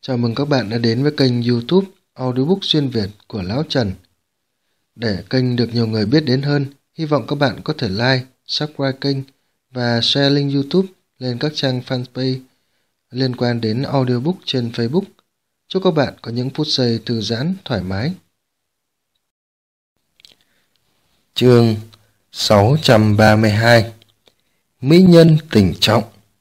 Chào mừng các bạn đã đến với kênh YouTube Audiobook xuyên Việt của Lão Trần. Để kênh được nhiều người biết đến hơn, hy vọng các bạn có thể like, subscribe kênh và share link YouTube lên các trang fanpage liên quan đến audiobook trên Facebook. Chúc các bạn có những phút giây thư giãn, thoải mái. Chương 632 Mỹ nhân tình trọng.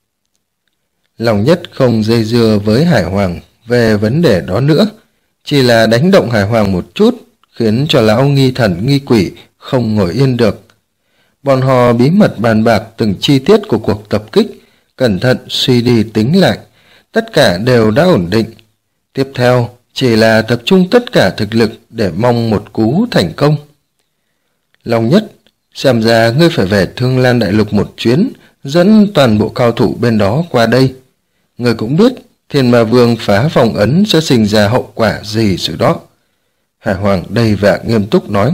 Lòng Nhất không dây dưa với Hải Hoàng về vấn đề đó nữa, chỉ là đánh động Hải Hoàng một chút, khiến cho lão nghi thần nghi quỷ không ngồi yên được. Bọn họ bí mật bàn bạc từng chi tiết của cuộc tập kích, cẩn thận suy đi tính lại, tất cả đều đã ổn định. Tiếp theo chỉ là tập trung tất cả thực lực để mong một cú thành công. Lòng Nhất, xem ra ngươi phải về Thương Lan Đại Lục một chuyến, dẫn toàn bộ cao thủ bên đó qua đây. Ngươi cũng biết Thiên Ma Vương phá vòng ấn sẽ sinh ra hậu quả gì rồi đó. Hải Hoàng đầy vẻ nghiêm túc nói.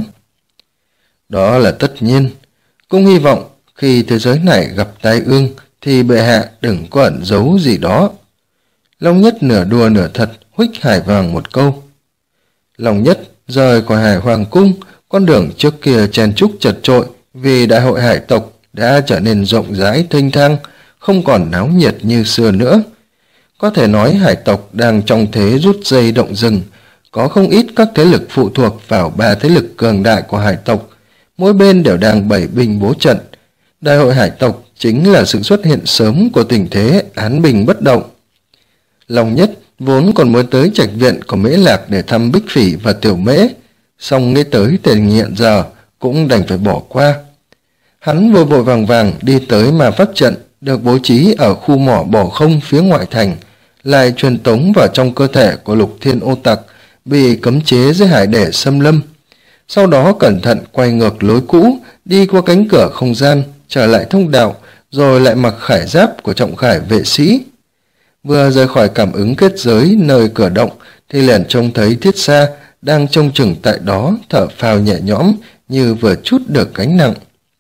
Đó là tất nhiên. Cũng hy vọng khi thế giới này gặp tai ương thì bệ hạ đừng có ẩn giấu gì đó. Long Nhất nửa đùa nửa thật huých Hải Hoàng một câu. Long Nhất rời khỏi Hải Hoàng cung, con đường trước kia chen chúc chật chội vì đại hội hải tộc đã trở nên rộng rãi thênh thang, không còn náo nhiệt như xưa nữa. Có thể nói hải tộc đang trong thế rút dây động rừng, có không ít các thế lực phụ thuộc vào ba thế lực cường đại của hải tộc, mỗi bên đều đang bày binh bố trận. Đại hội hải tộc chính là sự xuất hiện sớm của tình thế án binh bất động. Long Nhất vốn còn muốn tới trạch viện của Mễ Lạc để thăm Bích Phỉ và Tiểu Mễ, song nghĩ tới tình hiện giờ cũng đành phải bỏ qua. Hắn vội vội vàng vàng đi tới mà pháp trận được bố trí ở khu mỏ bỏ không phía ngoại thành, lại truyền tống vào trong cơ thể của Lục Thiên Ô Tặc bị cấm chế dưới hải để xâm lâm. Sau đó cẩn thận quay ngược lối cũ, đi qua cánh cửa không gian, trở lại thông đạo, rồi lại mặc khải giáp của trọng khải vệ sĩ. Vừa rời khỏi cảm ứng kết giới nơi cửa động thì liền trông thấy Thiết Sa đang trông chừng tại đó, thở phào nhẹ nhõm như vừa trút được gánh nặng.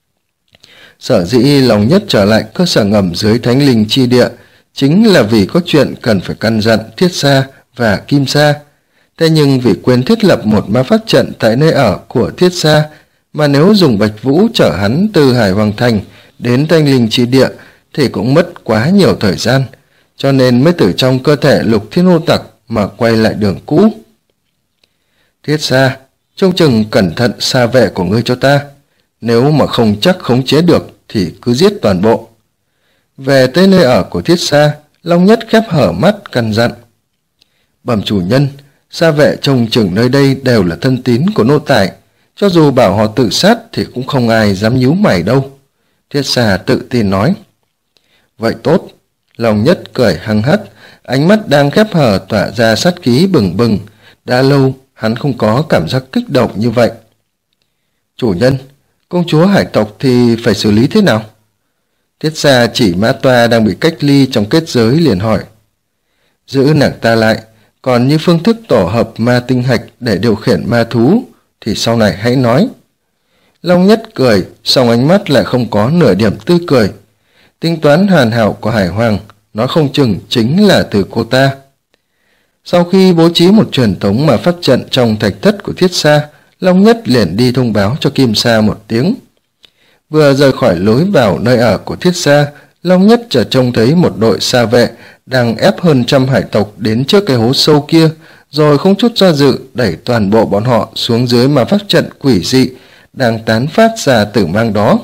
Sở dĩ Lòng Nhất trở lại cơ sở ngầm dưới Thánh Linh chi địa chính là vì có chuyện cần phải căn dặn Thiết Sa và Kim Sa. Thế nhưng vì quên thiết lập một ma pháp trận tại nơi ở của Thiết Sa, mà nếu dùng Bạch Vũ chở hắn từ Hải Hoàng Thành đến Thánh Linh chi địa thì cũng mất quá nhiều thời gian, cho nên mới từ trong cơ thể Lục Thiên Ô Tặc mà quay lại đường cũ. Thiết Sa, trông chừng cẩn thận xa vệ của ngươi cho ta, nếu mà không chắc khống chế được thì cứ giết toàn bộ. Về tới nơi ở của Thiết Sa, Long Nhất khép hở mắt căn dặn. Bẩm chủ nhân, Sa vệ trông chừng nơi đây đều là thân tín của nô tài, cho dù bảo họ tự sát thì cũng không ai dám nhíu mày đâu. Thiết Sa tự tin nói. Vậy tốt. Long Nhất cười hăng hắc, ánh mắt đang khép hở tỏa ra sát khí bừng bừng. Đã lâu hắn không có cảm giác kích động như vậy. Chủ nhân, công chúa hải tộc thì phải xử lý thế nào? Thiết Sa chỉ Mã Toa đang bị cách ly trong kết giới liền hỏi. Giữ nàng ta lại, còn như phương thức tổ hợp ma tinh hạch để điều khiển ma thú thì sau này hãy nói. Long Nhất cười, song ánh mắt lại không có nửa điểm tươi cười. Tính toán hoàn hảo của Hải Hoàng nói không chừng chính là từ cô ta. Sau khi bố trí một truyền thống mà pháp trận trong thạch thất của Thiết Sa, Long Nhất liền đi thông báo cho Kim Sa một tiếng. Vừa rời khỏi lối vào nơi ở của Thiết Sa, Long Nhất chợt trông thấy một đội sa vệ đang ép hơn 100 hải tộc đến trước cái hố sâu kia, rồi không chút do dự đẩy toàn bộ bọn họ xuống dưới mà pháp trận quỷ dị đang tán phát ra tử mang đó.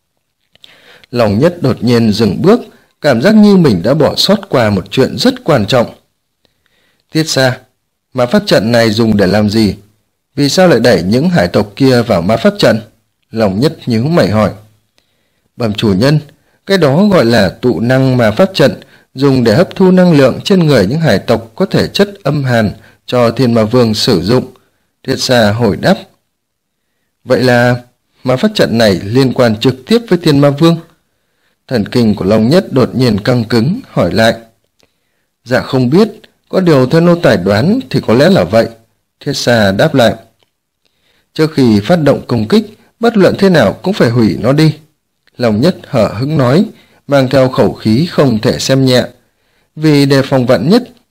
Long Nhất đột nhiên dừng bước, cảm giác như mình đã bỏ sót qua một chuyện rất quan trọng. Thiết Sa, ma pháp trận này dùng để làm gì? Vì sao lại đẩy những hải tộc kia vào ma pháp trận? Long Nhất nhíu mày hỏi. Bẩm chủ nhân, cái đó gọi là tụ năng ma pháp trận, dùng để hấp thu năng lượng trên người những hải tộc có thể chất âm hàn cho Thiên Ma Vương sử dụng. Thiết Sa hồi đáp. Vậy là ma pháp trận này liên quan trực tiếp với Thiên Ma Vương? Thần kinh của Long Nhất đột nhiên căng cứng, hỏi lại. Dạ không biết, có điều theo nô tài đoán thì có lẽ là vậy. Thiết Sa đáp lại. Trước khi phát động công kích, bất luận thế nào cũng phải hủy nó đi. Long Nhất hở hững nói, mang theo khẩu khí không thể xem nhẹ. Vì đề phòng vạn nhất,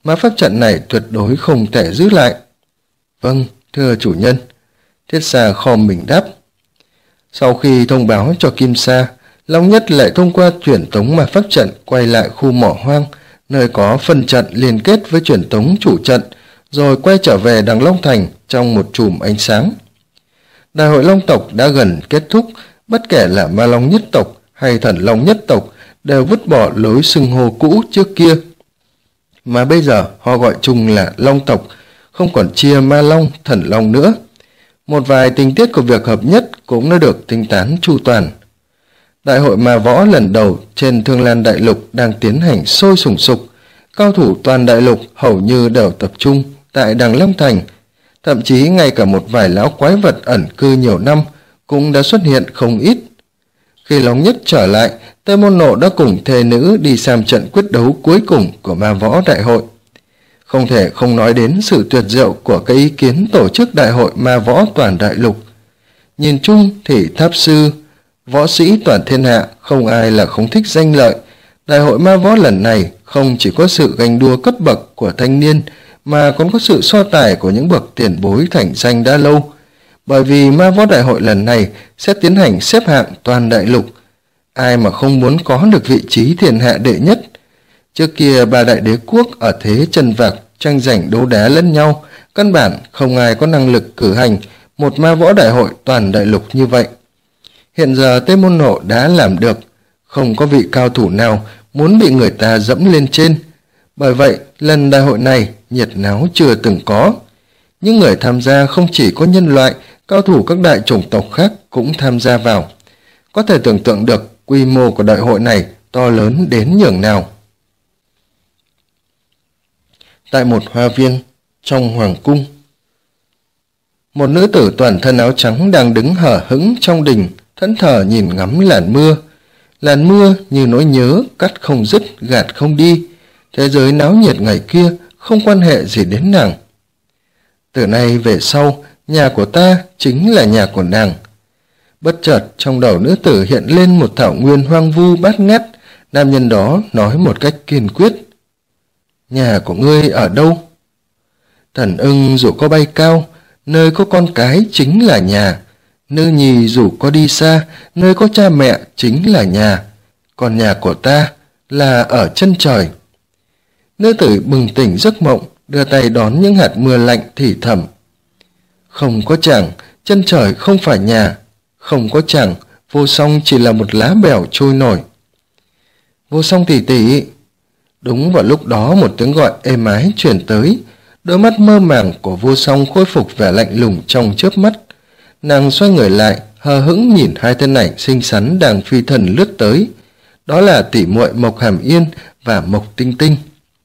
mà pháp trận này tuyệt đối không thể giữ lại. Vâng, thưa chủ nhân. Thiết Xa khom mình đáp. Sau khi thông báo cho Kim Sa, Long Nhất lại thông qua truyền tống mà pháp trận quay lại khu mỏ hoang, nơi có phân trận liên kết với truyền tống chủ trận, rồi quay trở về Đằng Long Thành trong một chùm ánh sáng. Đại hội Long tộc đã gần kết thúc, bất kể là Ma Long nhất tộc hay Thần Long nhất tộc đều vứt bỏ lối xưng hô cũ trước kia, mà bây giờ họ gọi chung là Long tộc, không còn chia Ma Long, Thần Long nữa. Một vài tình tiết của việc hợp nhất cũng đã được tính toán chu toàn. Đại hội ma võ lần đầu trên Thương Lan Đại Lục đang tiến hành sôi sùng sục, cao thủ toàn đại lục hầu như đều tập trung tại Đằng Long Thành, thậm chí ngay cả một vài lão quái vật ẩn cư nhiều năm cũng đã xuất hiện không ít. Khi Long Nhất trở lại, Tây Môn Nộ đã cùng thê nữ đi xem trận quyết đấu cuối cùng của ma võ đại hội. Không thể không nói đến sự tuyệt diệu của cái ý kiến tổ chức đại hội ma võ toàn đại lục. Nhìn chung thì tháp sư, võ sĩ toàn thiên hạ không ai là không thích danh lợi. Đại hội ma võ lần này không chỉ có sự ganh đua cấp bậc của thanh niên, mà còn có sự so tài của những bậc tiền bối thành danh đã lâu. Bởi vì ma võ đại hội lần này sẽ tiến hành xếp hạng toàn đại lục. Ai mà không muốn có được vị trí thiên hạ đệ nhất. Trước kia ba đại đế quốc ở thế chân vạc tranh giành đấu đá lẫn nhau, căn bản không ai có năng lực cử hành một ma võ đại hội toàn đại lục như vậy. Hiện giờ Tây Môn Nộ đã làm được, không có vị cao thủ nào muốn bị người ta dẫm lên trên. Bởi vậy, lần đại hội này nhiệt náo chưa từng có. Những người tham gia không chỉ có nhân loại, cao thủ các đại chủng tộc khác cũng tham gia vào. Có thể tưởng tượng được quy mô của đại hội này to lớn đến nhường nào. Tại một hoa viên trong hoàng cung, một nữ tử toàn thân áo trắng đang đứng hở hững trong đình, thẫn thờ nhìn ngắm làn mưa. Làn mưa như nỗi nhớ cắt không dứt, gạt không đi. Thế giới náo nhiệt ngày kia không quan hệ gì đến nàng. Từ nay về sau, nhà của ta chính là nhà của nàng. Bất chợt trong đầu nữ tử hiện lên một thảo nguyên hoang vu bát ngát. Nam nhân đó nói một cách kiên quyết. Nhà của ngươi ở đâu? Thần ưng dù có bay cao, nơi có con cái chính là nhà. Nữ nhi dù có đi xa, nơi có cha mẹ chính là nhà. Còn nhà của ta là ở chân trời. Nữ tử bừng tỉnh giấc mộng, đưa tay đón những hạt mưa lạnh thì thầm. Không có chàng, chân trời không phải nhà. Không có chàng, Vô Song chỉ là một lá bèo trôi nổi. Vô Song tỷ tỷ. Đúng vào lúc đó một tiếng gọi êm ái truyền tới. Đôi mắt mơ màng của Vô Song khôi phục vẻ lạnh lùng trong chớp mắt. Nàng xoay người lại, hờ hững nhìn hai thân ảnh xinh xắn đang phi thần lướt tới. Đó là tỷ muội Mộc Hàm Yên và Mộc Tinh Tinh.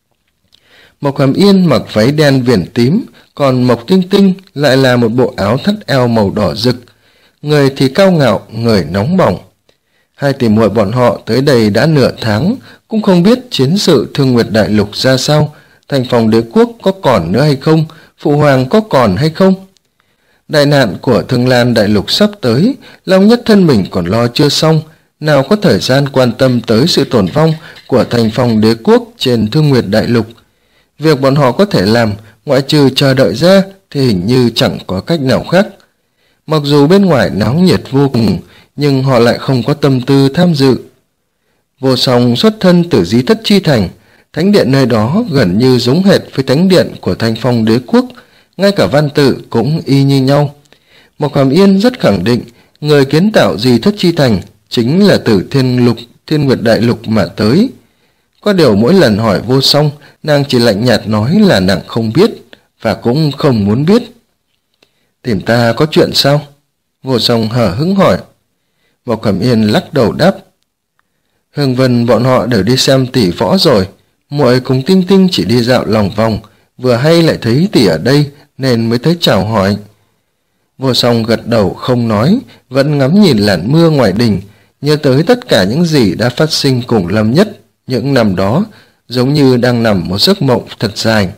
Mộc Hàm Yên mặc váy đen viền tím, còn Mộc Tinh Tinh lại là một bộ áo thắt eo màu đỏ rực. Người thì cao ngạo, người nóng bỏng. Hai tỷ muội bọn họ tới đây đã nửa tháng, cũng không biết chiến sự Thương Nguyệt Đại Lục ra sao, thành phòng đế quốc có còn nữa hay không, phụ hoàng có còn hay không. Đại nạn của Thương Lan Đại Lục sắp tới, Long Nhất thân mình còn lo chưa xong, nào có thời gian quan tâm tới sự tổn vong của thành phòng đế quốc trên Thương Nguyệt Đại Lục. Việc bọn họ có thể làm, ngoại trừ chờ đợi ra, thì hình như chẳng có cách nào khác. Mặc dù bên ngoài náo nhiệt vô cùng, nhưng họ lại không có tâm tư tham dự. Vô Song xuất thân từ Di Thất Chi Thành, thánh điện nơi đó gần như giống hệt với thánh điện của thành phong đế quốc, ngay cả văn tự cũng y như nhau. Mộc Hàm Yên rất khẳng định, người kiến tạo Di Thất Chi Thành chính là từ Thiên Nguyệt Đại Lục mà tới. Có điều mỗi lần hỏi Vô Song, nàng chỉ lạnh nhạt nói là nàng không biết, và cũng không muốn biết. Tìm ta có chuyện sao? Vô Song hờ hững hỏi. Mộc Hàm Yên lắc đầu đáp. Hương Vân bọn họ đều đi xem tỷ võ rồi, muội cùng Tinh Tinh chỉ đi dạo lòng vòng, vừa hay lại thấy tỷ ở đây nên mới tới chào hỏi. Vô Song gật đầu không nói, vẫn ngắm nhìn làn mưa ngoài đình, nhớ tới tất cả những gì đã phát sinh cùng Lâm Nhất những năm đó, giống như đang nằm một giấc mộng thật dài.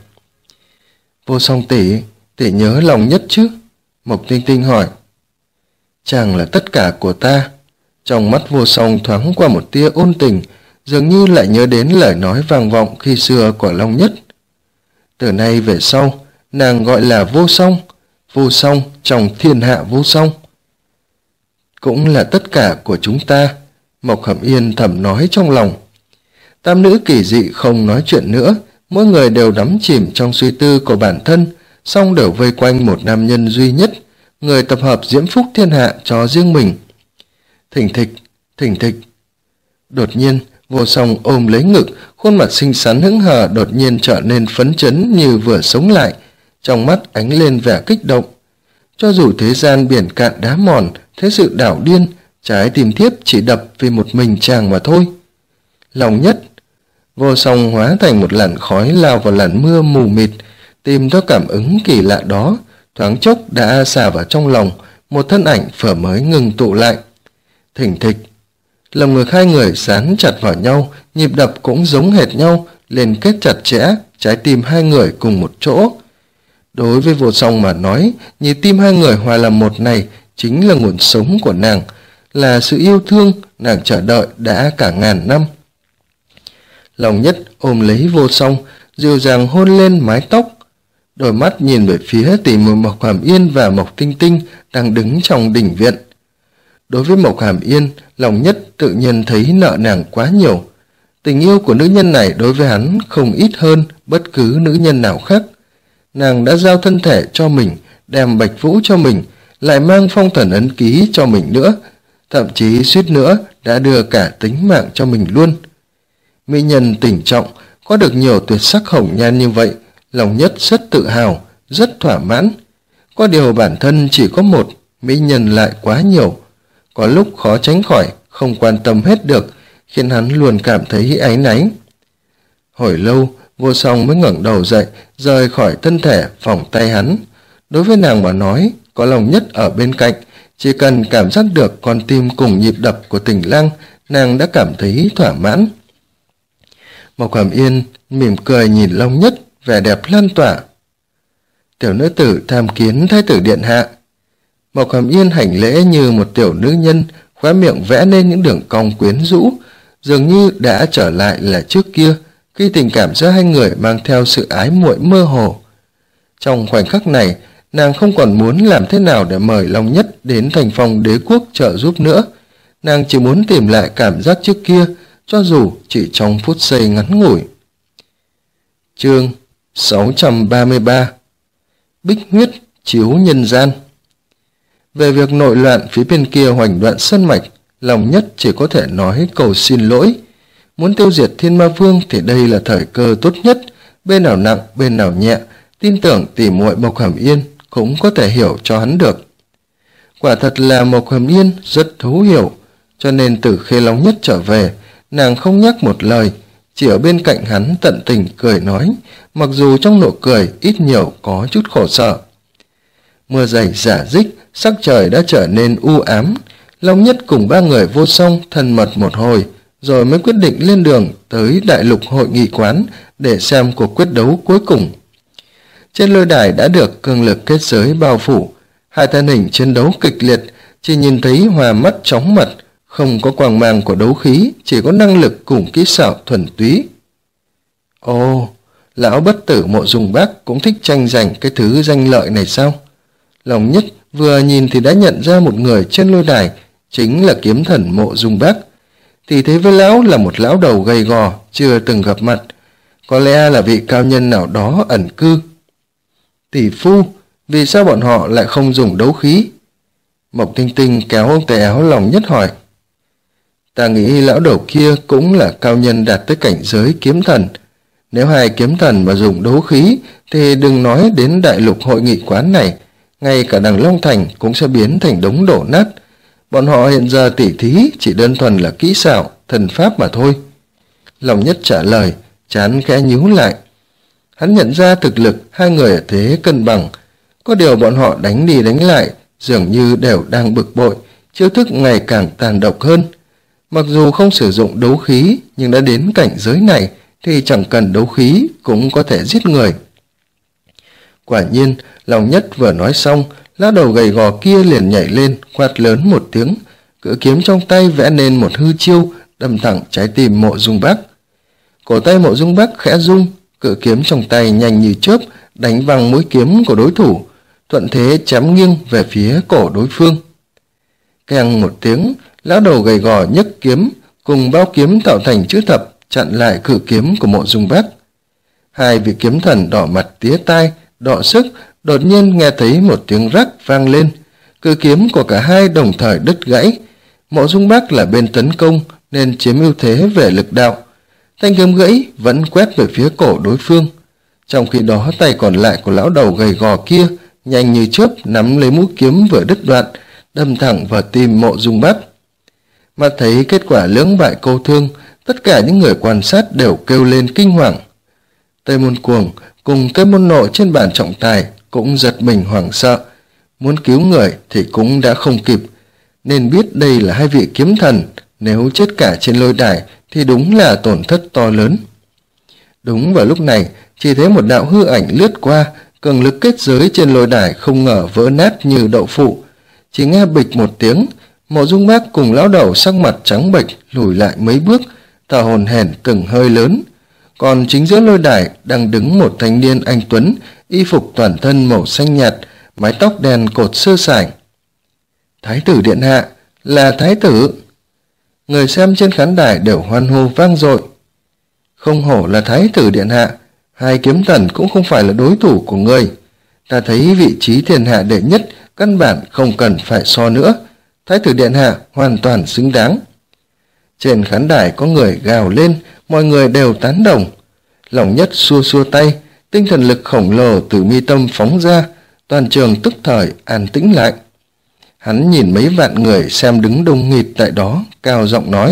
Vô Song tỷ nhớ lòng Nhất chứ? Mộc Tinh Tinh hỏi. Chàng là tất cả của ta. Trong mắt Vô Song thoáng qua một tia ôn tình, dường như lại nhớ đến lời nói vang vọng khi xưa của Long Nhất. Từ nay về sau, nàng gọi là vô song trong thiên hạ vô song. Cũng là tất cả của chúng ta, Mộc Hàm Yên thầm nói trong lòng. Tam nữ kỳ dị không nói chuyện nữa, mỗi người đều đắm chìm trong suy tư của bản thân, song đều vây quanh một nam nhân duy nhất, người tập hợp diễm phúc thiên hạ cho riêng mình. Thình thịch, thình thịch. Đột nhiên, Vô Song ôm lấy ngực, khuôn mặt xinh xắn hững hờ đột nhiên trở nên phấn chấn như vừa sống lại, trong mắt ánh lên vẻ kích động. Cho dù thế gian biển cạn đá mòn, thế sự đảo điên, trái tim thiếp chỉ đập vì một mình chàng mà thôi. Lòng nhất, Vô Song hóa thành một làn khói lao vào làn mưa mù mịt, tìm theo cảm ứng kỳ lạ đó, thoáng chốc đã xả vào trong lòng, một thân ảnh phở mới ngừng tụ lại. Thình thịch, lồng ngực hai người dán chặt vào nhau, nhịp đập cũng giống hệt nhau, liên kết chặt chẽ, trái tim hai người cùng một chỗ. Đối với Vô Song mà nói, nhịp tim hai người hòa làm một này chính là nguồn sống của nàng, là sự yêu thương nàng chờ đợi đã cả ngàn năm. Lòng nhất ôm lấy Vô Song, dịu dàng hôn lên mái tóc, đôi mắt nhìn về phía tỷ muội Mộc Hàm Yên và Mộc Tinh Tinh đang đứng trong đình viện. Đối với Mộc Hàm Yên, lòng nhất tự nhiên thấy nợ nàng quá nhiều. Tình yêu của nữ nhân này đối với hắn không ít hơn bất cứ nữ nhân nào khác. Nàng đã giao thân thể cho mình, đem Bạch Vũ cho mình, lại mang phong thần ấn ký cho mình nữa, thậm chí suýt nữa đã đưa cả tính mạng cho mình luôn. Mỹ nhân tình trọng, có được nhiều tuyệt sắc hồng nhan như vậy, lòng nhất rất tự hào, rất thỏa mãn. Có điều bản thân chỉ có một, mỹ nhân lại quá nhiều, có lúc khó tránh khỏi, không quan tâm hết được, khiến hắn luôn cảm thấy áy náy. Hồi lâu, Vô Song mới ngẩng đầu dậy, rời khỏi thân thể, vòng tay hắn. Đối với nàng mà nói, có lòng nhất ở bên cạnh, chỉ cần cảm giác được con tim cùng nhịp đập của Tình Lang, nàng đã cảm thấy thỏa mãn. Mộc Hàm Yên mỉm cười nhìn Long Nhất, vẻ đẹp lan tỏa. Tiểu nữ tử tham kiến thái tử điện hạ. Mộc Hàm Yên hành lễ như một tiểu nữ nhân, khóe miệng vẽ nên những đường cong quyến rũ, dường như đã trở lại là trước kia, khi tình cảm giữa hai người mang theo sự ái muội mơ hồ. Trong khoảnh khắc này, nàng không còn muốn làm thế nào để mời Long Nhất đến thành phòng đế quốc trợ giúp nữa. Nàng chỉ muốn tìm lại cảm giác trước kia, cho dù chỉ trong phút giây ngắn ngủi. Chương 633 Bích huyết chiếu nhân gian. Về việc nội loạn phía bên kia Hoành Đoạn Sơn Mạch, Lòng Nhất chỉ có thể nói cầu xin lỗi. Muốn tiêu diệt Thiên Ma Vương thì đây là thời cơ tốt nhất, bên nào nặng bên nào nhẹ, tin tưởng tỷ muội Mộc Hàm Yên cũng có thể hiểu cho hắn được. Quả thật là Mộc Hàm Yên rất thấu hiểu, cho nên từ khi Long Nhất trở về, nàng không nhắc một lời, chỉ ở bên cạnh hắn tận tình cười nói, mặc dù trong nụ cười ít nhiều có chút khổ sở. Mưa dày rả rích, sắc trời đã trở nên u ám. Long Nhất cùng ba người Vô Song thân mật một hồi, rồi mới quyết định lên đường tới Đại Lục hội nghị quán để xem cuộc quyết đấu cuối cùng. Trên lôi đài đã được cường lực kết giới bao phủ, hai thân hình chiến đấu kịch liệt, chỉ nhìn thấy hòa mắt chóng mặt, không có quang mang của đấu khí, chỉ có năng lực cùng kỹ xảo thuần túy. Ồ, lão bất tử Mộ Dung Bác cũng thích tranh giành cái thứ danh lợi này sao? Lòng Nhất vừa nhìn thì đã nhận ra một người trên lôi đài, chính là kiếm thần Mộ Dung Bác. Thì thế với lão là một lão đầu gầy gò, chưa từng gặp mặt, có lẽ là vị cao nhân nào đó ẩn cư. Tỷ phu, vì sao bọn họ lại không dùng đấu khí? Mộc Tinh Tinh kéo ông tay áo Lòng Nhất hỏi. Ta nghĩ lão đầu kia cũng là cao nhân đạt tới cảnh giới kiếm thần. Nếu hai kiếm thần mà dùng đấu khí thì đừng nói đến Đại Lục hội nghị quán này, ngay cả Đằng Long Thành cũng sẽ biến thành đống đổ nát. Bọn họ hiện giờ tỉ thí chỉ đơn thuần là kỹ xảo, thần pháp mà thôi. Lòng Nhất trả lời, trán khẽ nhíu lại. Hắn nhận ra thực lực hai người ở thế cân bằng, có điều bọn họ đánh đi đánh lại, dường như đều đang bực bội, chiêu thức ngày càng tàn độc hơn. Mặc dù không sử dụng đấu khí, nhưng đã đến cảnh giới này thì chẳng cần đấu khí cũng có thể giết người. Quả nhiên, Lòng Nhất vừa nói xong, lão đầu gầy gò kia liền nhảy lên, quát lớn một tiếng, cự kiếm trong tay vẽ nên một hư chiêu, đâm thẳng trái tim Mộ Dung Bác. Cổ tay Mộ Dung Bác khẽ rung, cự kiếm trong tay nhanh như chớp đánh văng mũi kiếm của đối thủ, thuận thế chém nghiêng về phía cổ đối phương. Keng một tiếng, lão đầu gầy gò nhấc kiếm cùng bao kiếm tạo thành chữ thập chặn lại cự kiếm của Mộ Dung Bác. Hai vị kiếm thần đỏ mặt tía tai, đọ sức, đột nhiên nghe thấy một tiếng rắc vang lên, cự kiếm của cả hai đồng thời đứt gãy. Mộ Dung Bác là bên tấn công nên chiếm ưu thế về lực đạo, thanh kiếm gãy vẫn quét về phía cổ đối phương. Trong khi đó tay còn lại của lão đầu gầy gò kia nhanh như chớp nắm lấy mũi kiếm vừa đứt đoạn, đâm thẳng vào tim Mộ Dung Bác. Mà thấy kết quả lưỡng bại câu thương, tất cả những người quan sát đều kêu lên kinh hoàng. Tây Môn Cuồng cùng Tây Môn Nộ trên bàn trọng tài cũng giật mình hoảng sợ, muốn cứu người thì cũng đã không kịp, nên biết đây là hai vị kiếm thần, nếu chết cả trên lôi đài thì đúng là tổn thất to lớn. Đúng vào lúc này, chỉ thấy một đạo hư ảnh lướt qua, cường lực kết giới trên lôi đài không ngờ vỡ nát như đậu phụ. Chỉ nghe bịch một tiếng, Mộ Dung Bác cùng lão đầu sắc mặt trắng bệch lùi lại mấy bước, thở hổn hển từng hơi lớn. Còn chính giữa lôi đài đang đứng một thanh niên anh tuấn, y phục toàn thân màu xanh nhạt, mái tóc đen cột sơ sải. Thái tử điện hạ, là thái tử! Người xem trên khán đài đều hoan hô vang dội. Không hổ là thái tử điện hạ, hai kiếm thần cũng không phải là đối thủ của người. Ta thấy vị trí thiên hạ đệ nhất căn bản không cần phải so nữa, thái tử điện hạ hoàn toàn xứng đáng. Trên khán đài có người gào lên, mọi người đều tán đồng. Lòng Nhất xua xua tay, tinh thần lực khổng lồ từ mi tâm phóng ra, toàn trường tức thời an tĩnh lại. Hắn nhìn mấy vạn người xem đứng đông nghịt tại đó, cao giọng nói: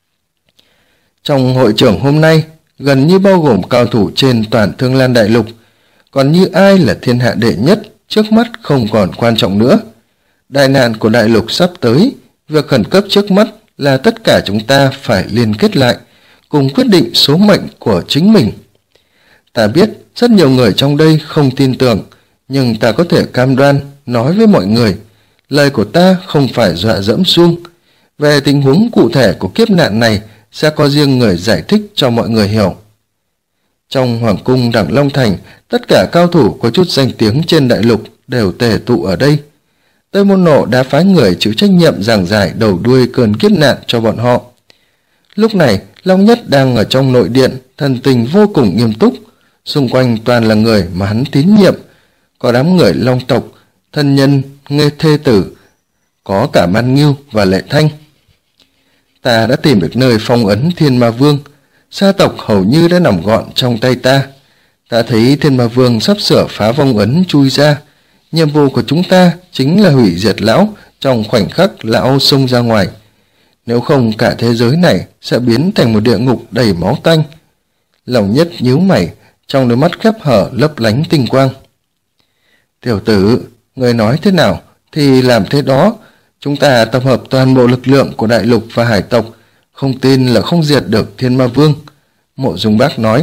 trong hội trưởng hôm nay gần như bao gồm cao thủ trên toàn Thương Lan đại lục, còn như ai là thiên hạ đệ nhất trước mắt không còn quan trọng nữa. Đại nạn của đại lục sắp tới, việc khẩn cấp trước mắt là tất cả chúng ta phải liên kết lại, cùng quyết định số mệnh của chính mình. Ta biết rất nhiều người trong đây không tin tưởng, nhưng ta có thể cam đoan nói với mọi người, lời của ta không phải dọa dẫm suông. Về tình huống cụ thể của kiếp nạn này sẽ có riêng người giải thích cho mọi người hiểu. Trong Hoàng cung Đằng Long Thành, tất cả cao thủ có chút danh tiếng trên đại lục đều tề tụ ở đây. Tây Môn Nộ đã phái người chịu trách nhiệm giảng giải đầu đuôi cơn kiếp nạn cho bọn họ. Lúc này, Long Nhất đang ở trong nội điện, thần tình vô cùng nghiêm túc, xung quanh toàn là người mà hắn tín nhiệm, có đám người Long tộc, thân nhân, Nghê thê tử, có cả Man Ngưu và Lệ Thanh. Ta đã tìm được nơi phong ấn Thiên Ma Vương, sa tộc hầu như đã nằm gọn trong tay ta. Ta thấy Thiên Ma Vương sắp sửa phá vong ấn chui ra. Nhiệm vụ của chúng ta chính là hủy diệt lão trong khoảnh khắc lão xông ra ngoài. Nếu không cả thế giới này sẽ biến thành một địa ngục đầy máu tanh. Lòng Nhất nhíu mày, trong đôi mắt khép hở lấp lánh tinh quang. Tiểu tử, người nói thế nào thì làm thế đó. Chúng ta tập hợp toàn bộ lực lượng của đại lục và hải tộc, không tin là không diệt được Thiên Ma Vương, Mộ Dung Bác nói.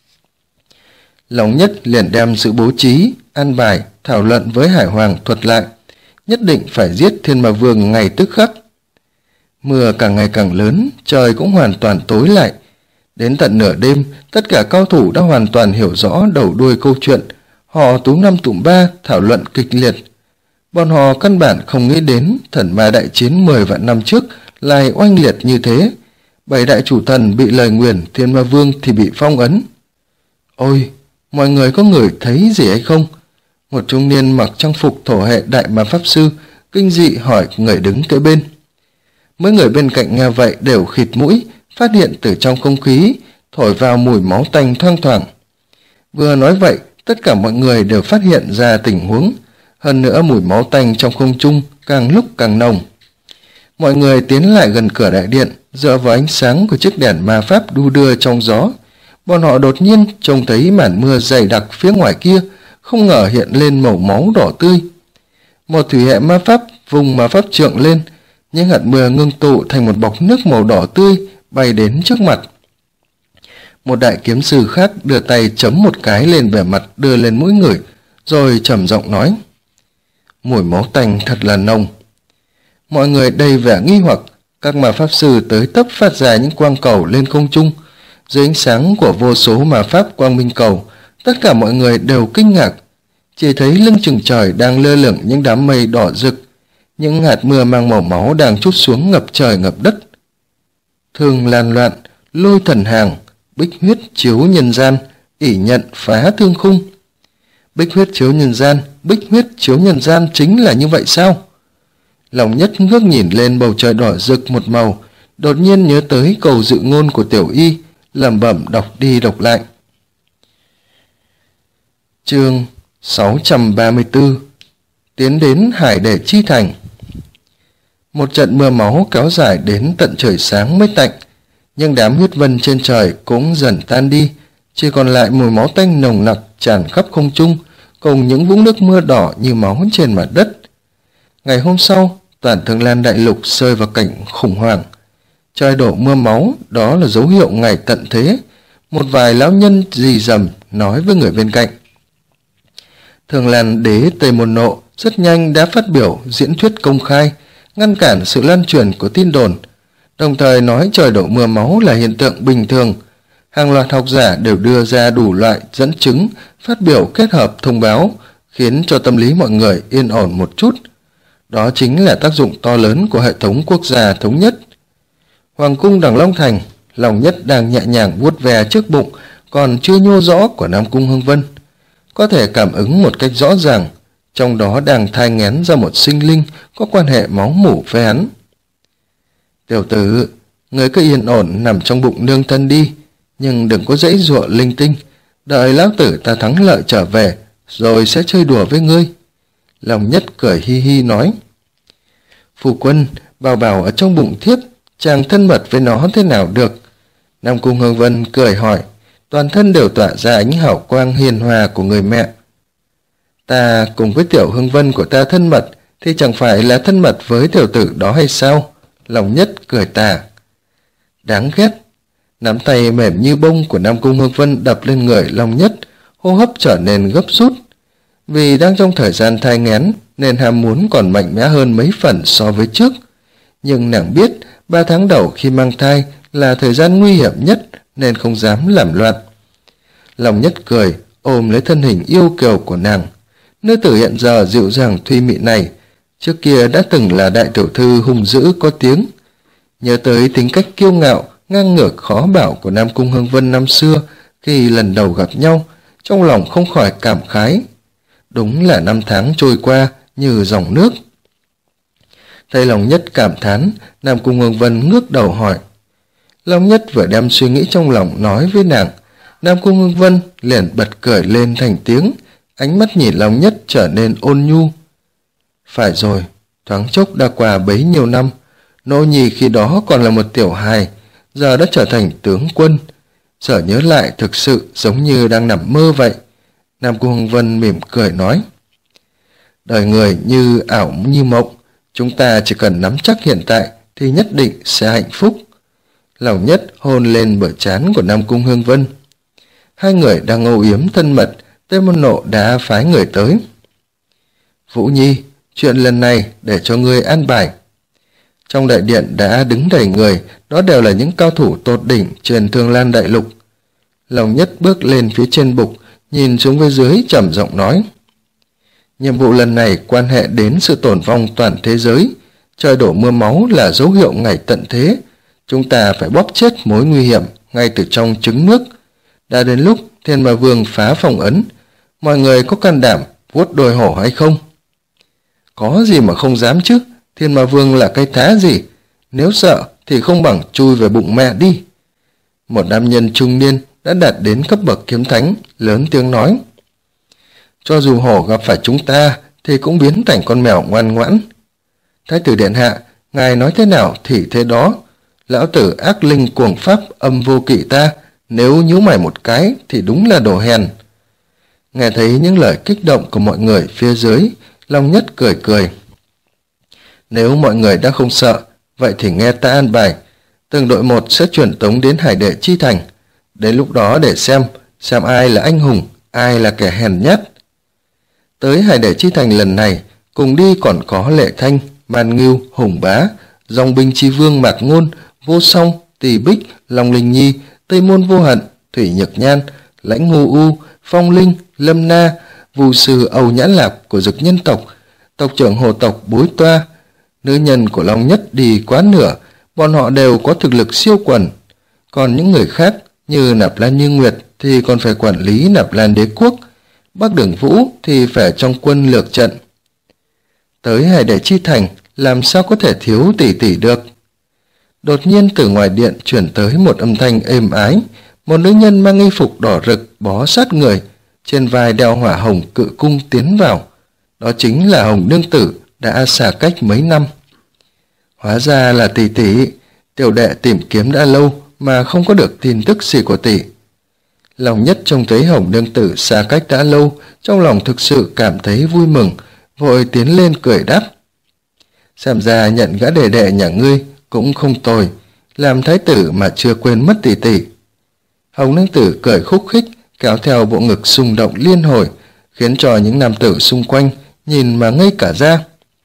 Lòng Nhất liền đem sự bố trí, an bài, thảo luận với Hải Hoàng thuật lại, nhất định phải giết Thiên Ma Vương ngay tức khắc. Mưa càng ngày càng lớn, trời cũng hoàn toàn tối lại. Đến tận nửa đêm, tất cả cao thủ đã hoàn toàn hiểu rõ đầu đuôi câu chuyện. Họ túm năm tụm ba thảo luận kịch liệt. Bọn họ căn bản không nghĩ đến thần ma đại chiến 10 vạn năm trước lại oanh liệt như thế. 7 đại chủ thần bị lời nguyền, Thiên Ma Vương thì bị phong ấn. Ôi, mọi người có người thấy gì hay không? Một trung niên mặc trang phục thổ hệ đại ma pháp sư kinh dị hỏi người đứng kế bên. Mấy người bên cạnh nghe vậy đều khịt mũi, phát hiện từ trong không khí thổi vào mùi máu tanh thoang thoảng. Vừa nói vậy, tất cả mọi người đều phát hiện ra tình huống. Hơn nữa mùi máu tanh trong không trung càng lúc càng nồng. Mọi người tiến lại gần cửa đại điện, dựa vào ánh sáng của chiếc đèn ma pháp đu đưa trong gió. Bọn họ đột nhiên trông thấy màn mưa dày đặc phía ngoài kia, không ngờ hiện lên màu máu đỏ tươi. Một thủy hệ ma pháp vùng ma pháp trượng lên, những hạt mưa ngưng tụ thành một bọc nước màu đỏ tươi bay đến trước mặt. Một đại kiếm sư khác đưa tay chấm một cái lên vẻ mặt đưa lên mũi người, rồi trầm giọng nói: mùi máu tanh thật là nồng. Mọi người đầy vẻ nghi hoặc, các ma pháp sư tới tấp phát ra những quang cầu lên không trung. Dưới ánh sáng của vô số ma pháp quang minh cầu, tất cả mọi người đều kinh ngạc. Chỉ thấy lưng chừng trời đang lơ lửng những đám mây đỏ rực, những hạt mưa mang màu máu đang trút xuống ngập trời ngập đất. Thương lan loạn, lôi thần hàng, bích huyết chiếu nhân gian, ỷ nhận phá thương khung. Bích huyết chiếu nhân gian, bích huyết chiếu nhân gian chính là như vậy sao? Lòng Nhất ngước nhìn lên bầu trời đỏ rực một màu, đột nhiên nhớ tới câu dự ngôn của Tiểu Y, lẩm bẩm đọc đi đọc lại. Chương 634 Tiến đến Hải Để Chi Thành. Một trận mưa máu kéo dài đến tận trời sáng mới tạnh, nhưng đám huyết vân trên trời cũng dần tan đi, chỉ còn lại mùi máu tanh nồng nặc tràn khắp không trung, cùng những vũng nước mưa đỏ như máu trên mặt đất. Ngày hôm sau, toàn Thương Lan đại lục rơi vào cảnh khủng hoảng. Trời đổ mưa máu, đó là dấu hiệu ngày tận thế. Một vài lão nhân rì rầm nói với người bên cạnh. Thương Lan đế Tây Môn Nộ rất nhanh đã phát biểu diễn thuyết công khai, ngăn cản sự lan truyền của tin đồn, đồng thời nói trời đổ mưa máu là hiện tượng bình thường. Hàng loạt học giả đều đưa ra đủ loại dẫn chứng, phát biểu kết hợp thông báo, khiến cho tâm lý mọi người yên ổn một chút. Đó chính là tác dụng to lớn của hệ thống quốc gia thống nhất. Hoàng cung Đằng Long Thành, Lòng Nhất đang nhẹ nhàng vuốt ve trước bụng còn chưa nhô rõ của Nam Cung Hưng Vân, có thể cảm ứng một cách rõ ràng, trong đó đang thai nghén ra một sinh linh có quan hệ máu mủ với hắn. Tiểu tử, người cứ yên ổn nằm trong bụng nương thân đi, nhưng đừng có giãy giụa linh tinh, đợi lão tử ta thắng lợi trở về, rồi sẽ chơi đùa với ngươi. Lòng Nhất cười hi hi nói. Phu quân, bảo bảo ở trong bụng thiếp, chàng thân mật với nó thế nào được? Nam Cung Hưng Vân cười hỏi, toàn thân đều tỏa ra ánh hào quang hiền hòa của người mẹ. Ta cùng với tiểu Hưng Vân của ta thân mật, thì chẳng phải là thân mật với tiểu tử đó hay sao? Lòng Nhất cười tà. Đáng ghét. Nắm tay mềm như bông của Nam Cung Hưng Vân đập lên người Long Nhất, hô hấp trở nên gấp rút. Vì đang trong thời gian thai nghén nên ham muốn còn mạnh mẽ hơn mấy phần so với trước. Nhưng nàng biết 3 tháng đầu khi mang thai là thời gian nguy hiểm nhất nên không dám làm loạn. Long Nhất cười, ôm lấy thân hình yêu kiều của nàng. Nữ tử hiện giờ dịu dàng thùy mị này, trước kia đã từng là đại tiểu thư hung dữ có tiếng. Nhớ tới tính cách kiêu ngạo, ngang ngược khó bảo của Nam Cung Hưng Vân năm xưa khi lần đầu gặp nhau, trong lòng không khỏi cảm khái. Đúng là năm tháng trôi qua như dòng nước. Thấy Long Nhất cảm thán, Nam Cung Hưng Vân ngước đầu hỏi. Long Nhất vừa đem suy nghĩ trong lòng nói với nàng, Nam Cung Hưng Vân liền bật cười lên thành tiếng, ánh mắt nhìn Long Nhất trở nên ôn nhu. Phải rồi, thoáng chốc đã qua bấy nhiêu năm, nô nhì khi đó còn là một tiểu hài, giờ đã trở thành tướng quân. Giờ nhớ lại thực sự giống như đang nằm mơ vậy. Nam Cung Hưng Vân mỉm cười nói. Đời người như ảo như mộng, chúng ta chỉ cần nắm chắc hiện tại thì nhất định sẽ hạnh phúc. Lòng Nhất hôn lên bờ trán của Nam Cung Hưng Vân. Hai người đang âu yếm thân mật, Tây Môn Nộ đã phái người tới. Vũ Nhi, chuyện lần này để cho ngươi an bài. Trong đại điện đã đứng đầy người, đó đều là những cao thủ tột đỉnh trên Thương Lan đại lục. Lòng Nhất bước lên phía trên bục, nhìn xuống phía dưới trầm giọng nói. Nhiệm vụ lần này quan hệ đến sự tổn vong toàn thế giới. Trời đổ mưa máu là dấu hiệu ngày tận thế. Chúng ta phải bóp chết mối nguy hiểm ngay từ trong trứng nước. Đã đến lúc Thiên Ma Vương phá phong ấn. Mọi người có can đảm vuốt đôi hổ hay không? Có gì mà không dám chứ. Thiên Ma Vương là cái thá gì? Nếu sợ thì không bằng chui về bụng mẹ đi. Một nam nhân trung niên đã đạt đến cấp bậc kiếm thánh, lớn tiếng nói. Cho dù hổ gặp phải chúng ta thì cũng biến thành con mèo ngoan ngoãn. Thái tử điện hạ, ngài nói thế nào thì thế đó. Lão tử ác linh cuồng pháp âm vô kỵ ta, nếu nhíu mày một cái thì đúng là đồ hèn. Nghe thấy những lời kích động của mọi người phía dưới, Long Nhất cười cười. Nếu mọi người đã không sợ, vậy thì nghe ta an bài. Từng đội một sẽ chuyển tống đến Hải Đệ Chi Thành. Đến lúc đó để xem ai là anh hùng, ai là kẻ hèn nhát. Tới Hải Đệ Chi Thành lần này, cùng đi còn có Lệ Thanh, Man Ngưu, Hùng Bá, Dòng Binh Chi Vương Mạc Ngôn, Vô Song, Tỷ Bích, Long Linh Nhi, Tây Môn Vô Hận, Thủy Nhược Nhan, Lãnh Ngô U, Phong Linh, Lâm Na, Vu sư Âu Nhãn Lạp của Dực Nhân tộc, tộc trưởng hồ tộc Bối Toa. Nữ nhân của Long Nhất đi quá nửa, bọn họ đều có thực lực siêu quần. Còn những người khác như Nạp Lan Như Nguyệt thì còn phải quản lý Nạp Lan Đế Quốc, Bắc Đường Vũ thì phải trong quân lược trận. Tới Hải Đệ Chi Thành làm sao có thể thiếu tỷ tỷ được. Đột nhiên từ ngoài điện chuyển tới một âm thanh êm ái, một nữ nhân mang y phục đỏ rực bó sát người, trên vai đeo hỏa hồng cự cung tiến vào. Đó chính là Hồng Nương Tử đã xa cách mấy năm. Hóa ra là tỷ tỷ, tiểu đệ tìm kiếm đã lâu mà không có được tin tức gì của tỷ. Lòng Nhất trông thấy Hồng Nương Tử xa cách đã lâu, trong lòng thực sự cảm thấy vui mừng, vội tiến lên cười đáp. Xem ra nhận gã đệ đệ nhà ngươi cũng không tồi, làm thái tử mà chưa quên mất tỷ tỷ. Hồng Nương Tử cười khúc khích, kéo theo bộ ngực xung động liên hồi, khiến cho những nam tử xung quanh nhìn mà ngây cả ra.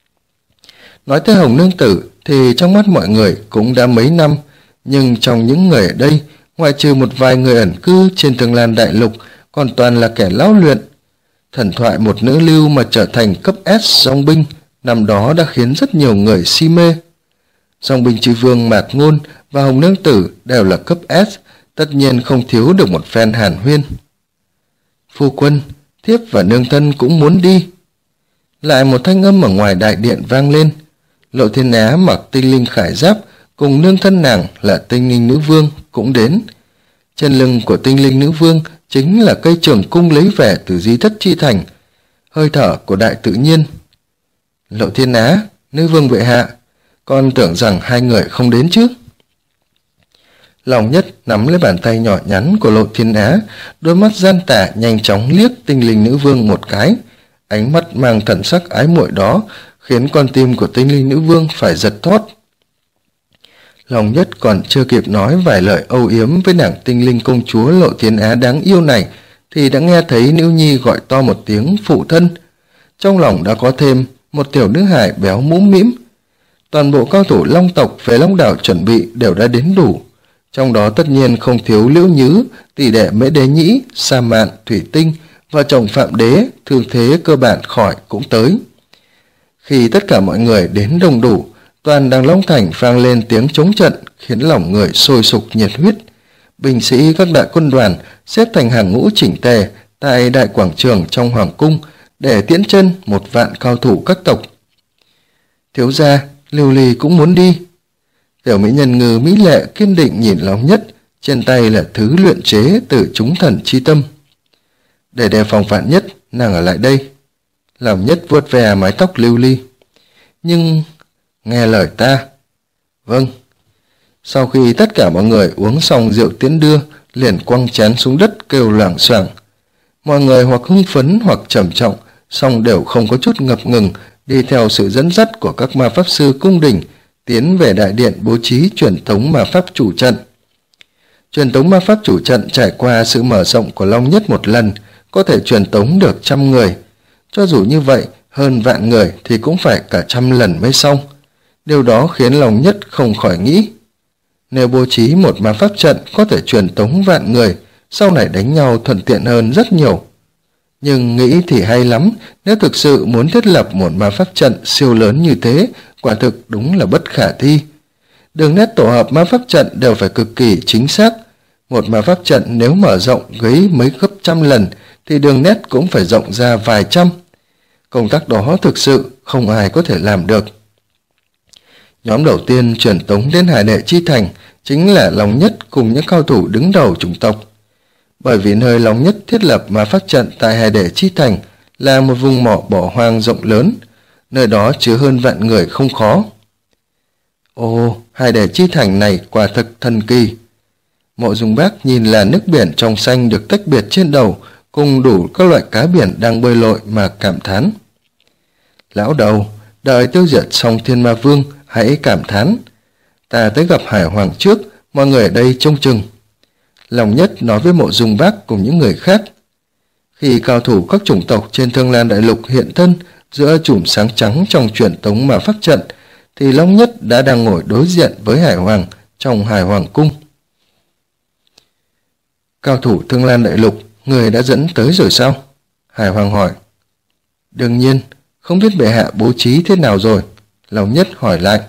Nói tới Hồng Nương Tử thì trong mắt mọi người cũng đã mấy năm, nhưng trong những người ở đây, ngoại trừ một vài người ẩn cư trên Thương Lan Đại Lục, còn toàn là kẻ lão luyện. Thần thoại một nữ lưu mà trở thành cấp S dòng binh, năm đó đã khiến rất nhiều người si mê. Dòng binh Chi Vương Mạc Ngôn và Hồng Nương Tử đều là cấp S, tất nhiên không thiếu được một phen hàn huyên. Phu quân, thiếp và nương thân cũng muốn đi. Lại một thanh âm ở ngoài đại điện vang lên. Lộ Thiên Á mặc tinh linh khải giáp cùng nương thân nàng là tinh linh nữ vương cũng đến. Trên lưng của tinh linh nữ vương chính là cây trường cung lấy về từ Di Thất Chi Thành, hơi thở của đại tự nhiên. Lộ Thiên Á, nữ vương bệ hạ, con tưởng rằng hai người không đến chứ. Lòng Nhất nắm lấy bàn tay nhỏ nhắn của Lộ Thiên Á, đôi mắt gian tà nhanh chóng liếc tinh linh nữ vương một cái, ánh mắt mang thần sắc ái muội đó khiến con tim của tinh linh nữ vương phải giật thót. Lòng Nhất còn chưa kịp nói vài lời âu yếm với nàng tinh linh công chúa Lộ Thiên Á đáng yêu này thì đã nghe thấy nữ nhi gọi to một tiếng phụ thân. Trong lòng đã có thêm một tiểu nữ hài béo mũm mĩm. Toàn bộ cao thủ Long tộc về Long đảo chuẩn bị đều đã đến đủ, trong đó tất nhiên không thiếu Liễu Nhứ, tỷ đệ Mễ Đế Nhĩ, Sa Mạn, Thủy Tinh và chồng Phạm Đế, thương thế cơ bản khỏi cũng tới. Khi tất cả mọi người đến đông đủ, toàn Đằng Long Thành vang lên tiếng chống trận khiến lòng người sôi sục nhiệt huyết. Binh sĩ các đại quân đoàn xếp thành hàng ngũ chỉnh tề tại đại quảng trường trong hoàng cung để tiễn chân 1.000 cao thủ các tộc. Thiếu gia, Lưu Ly cũng muốn đi. Tiểu mỹ nhân Ngư mỹ lệ kiên định nhìn Long Nhất, trên tay là thứ luyện chế từ chúng thần chi tâm. Để đề phòng vạn nhất, nàng ở lại đây. Long Nhất vuốt ve mái tóc Lưu Ly. Nhưng nghe lời ta. Vâng. Sau khi tất cả mọi người uống xong rượu tiễn đưa, liền quăng chén xuống đất kêu loảng xoảng. Mọi người hoặc hưng phấn hoặc trầm trọng, song đều không có chút ngập ngừng, đi theo sự dẫn dắt của các ma pháp sư cung đình, tiến về đại điện bố trí truyền thống ma pháp chủ trận. Truyền thống ma pháp chủ trận trải qua sự mở rộng của Long Nhất một lần, có thể truyền tống được 100 người. Cho dù như vậy, hơn vạn người thì cũng phải cả 100 lần mới xong. Điều đó khiến Long Nhất không khỏi nghĩ, nếu bố trí một ma pháp trận có thể truyền tống vạn người, sau này đánh nhau thuận tiện hơn rất nhiều. Nhưng nghĩ thì hay lắm, nếu thực sự muốn thiết lập một ma pháp trận siêu lớn như thế, quả thực đúng là bất khả thi. Đường nét tổ hợp ma pháp trận đều phải cực kỳ chính xác. Một ma pháp trận nếu mở rộng gấy mấy gấp 100 lần thì đường nét cũng phải rộng ra vài trăm. Công tác đó thực sự không ai có thể làm được. Nhóm đầu tiên truyền tống đến Hải Đệ Chi Thành chính là Long Nhất cùng những cao thủ đứng đầu chủng tộc. Bởi vì nơi Long Nhất thiết lập ma pháp trận tại Hải Đệ Chi Thành là một vùng mỏ bỏ hoang rộng lớn, nơi đó chứa hơn vạn người không khó. Ồ, Hải Đệ Chi Thành này quả thực thần kỳ. Mộ Dung Bác nhìn là nước biển trong xanh được tách biệt trên đầu, cùng đủ các loại cá biển đang bơi lội mà cảm thán. Lão đầu, đợi tiêu diệt xong Thiên Ma Vương, hãy cảm thán. Ta tới gặp Hải Hoàng trước, mọi người ở đây trông chừng. Long Nhất nói với Mộ Dung Bác cùng những người khác. Khi cao thủ các chủng tộc trên Thương Lan Đại Lục hiện thân giữa chùm sáng trắng trong truyền tống ma pháp trận, thì Long Nhất đã đang ngồi đối diện với Hải Hoàng trong Hải Hoàng cung. Cao thủ Thương Lan Đại Lục, người đã dẫn tới rồi sao? Hải Hoàng hỏi. Đương nhiên, không biết bệ hạ bố trí thế nào rồi? Long Nhất hỏi lại.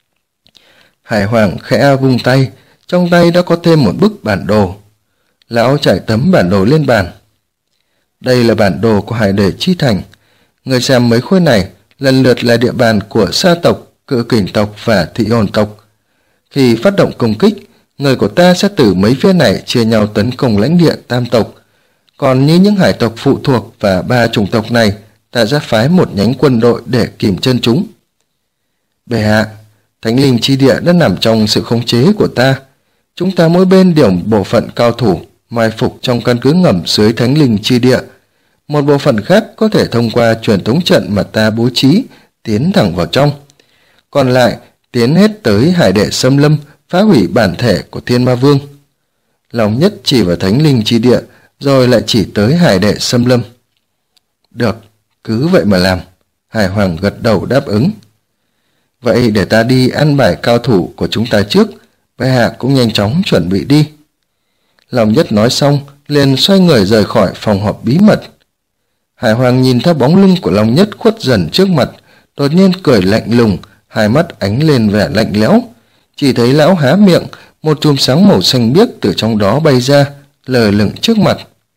Hải Hoàng khẽ vung tay, trong tay đã có thêm một bức bản đồ. Lão trải tấm bản đồ lên bàn. Đây là bản đồ của Hải Đệ Chi Thành. Người xem mấy khối này lần lượt là địa bàn của Sa tộc, Cự Kình tộc và Thị Hồn tộc. Khi phát động công kích, người của ta sẽ từ mấy phía này chia nhau tấn công lãnh địa Tam tộc. Còn như những hải tộc phụ thuộc và 3 chủng tộc này, ta sẽ phái một nhánh quân đội để kìm chân chúng. Bệ hạ, Thánh Linh Chi Địa đã nằm trong sự khống chế của ta. Chúng ta mỗi bên điều một bộ phận cao thủ mai phục trong căn cứ ngầm dưới Thánh Linh Chi Địa. Một bộ phận khác có thể thông qua truyền tống trận mà ta bố trí tiến thẳng vào trong. Còn lại tiến hết tới Hải Đệ xâm lâm, phá hủy bản thể của Thiên Ma Vương. Long Nhất chỉ vào Thánh Linh Chi Địa, rồi lại chỉ tới Hải Đệ xâm lâm. Được, cứ vậy mà làm. Hải Hoàng gật đầu đáp ứng. Vậy để ta đi ăn bài cao thủ của chúng ta trước, bệ hạ cũng nhanh chóng chuẩn bị đi. Long Nhất nói xong, liền xoay người rời khỏi phòng họp bí mật. Hải Hoàng nhìn theo bóng lưng của Long Nhất khuất dần trước mặt, đột nhiên cười lạnh lùng, hai mắt ánh lên vẻ lạnh lẽo. Chỉ thấy lão há miệng, một chùm sáng màu xanh biếc từ trong đó bay ra, lờ lửng trước mặt.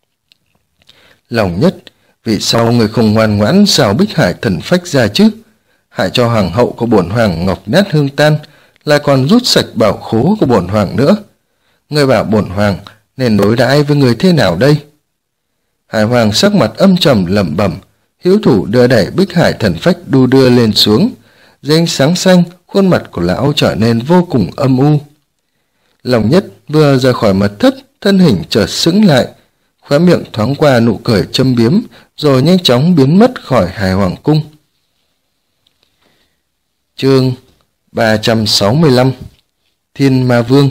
Long Nhất, vì sao người không ngoan ngoãn rào Bích Hải thần phách ra chứ? Hại cho hoàng hậu của bổn hoàng ngọc nát hương tan, lại còn rút sạch bảo khố của bổn hoàng nữa. Người bảo bổn hoàng nên đối đãi với người thế nào đây? Hải Hoàng sắc mặt âm trầm lẩm bẩm, hữu thủ đưa đẩy Bích Hải thần phách đu đưa lên xuống. Dưới ánh sáng xanh, khuôn mặt của lão trở nên vô cùng âm u. Long Nhất vừa rời khỏi mật thất, thân hình chợt sững lại, khóe miệng thoáng qua nụ cười châm biếm, rồi nhanh chóng biến mất khỏi Hải Hoàng cung. Chương 365 Thiên Ma Vương.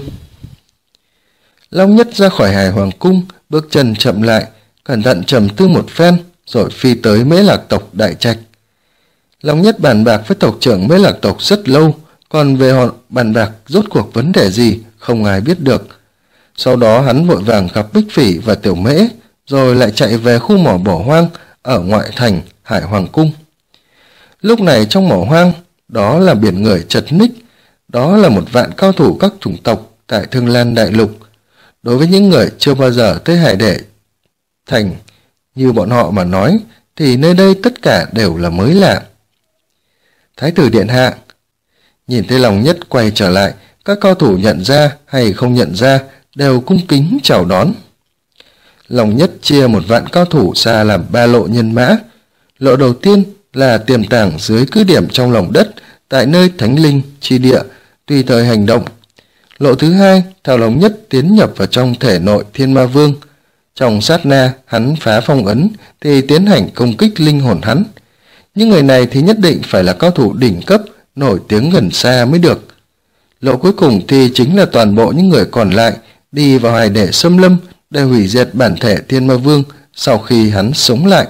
Long Nhất ra khỏi Hải Hoàng cung, bước chân chậm lại, cẩn thận trầm tư một phen, rồi phi tới Mễ Lạc tộc Đại Trạch. Long Nhất bàn bạc với tộc trưởng Mễ Lạc tộc rất lâu, còn về họ bàn bạc rốt cuộc vấn đề gì không ai biết được. Sau đó hắn vội vàng gặp Bích Phỉ và Tiểu Mễ, rồi lại chạy về khu mỏ bỏ hoang ở ngoại thành Hải Hoàng cung. Lúc này trong mỏ hoang, đó là biển người chật ních, đó là một vạn cao thủ các chủng tộc tại Thương Lan Đại Lục. Đối với những người chưa bao giờ tới Hải Đệ thành như bọn họ mà nói, thì nơi đây tất cả đều là mới lạ. Thái tử điện hạ. Nhìn thấy Long Nhất quay trở lại, các cao thủ nhận ra hay không nhận ra đều cung kính chào đón. Long Nhất chia một vạn cao thủ ra làm 3 lộ nhân mã. Lộ đầu tiên là tiềm tàng dưới cứ điểm trong lòng đất tại nơi Thánh Linh Chi Địa, tùy thời hành động. Lộ thứ hai theo Long Nhất tiến nhập vào trong thể nội Thiên Ma Vương. Trong sát na hắn phá phong ấn thì tiến hành công kích linh hồn hắn. Những người này thì nhất định phải là cao thủ đỉnh cấp, nổi tiếng gần xa mới được. Lộ cuối cùng thì chính là toàn bộ những người còn lại đi vào Hải Đệ xâm lâm để hủy diệt bản thể Thiên Ma Vương sau khi hắn sống lại.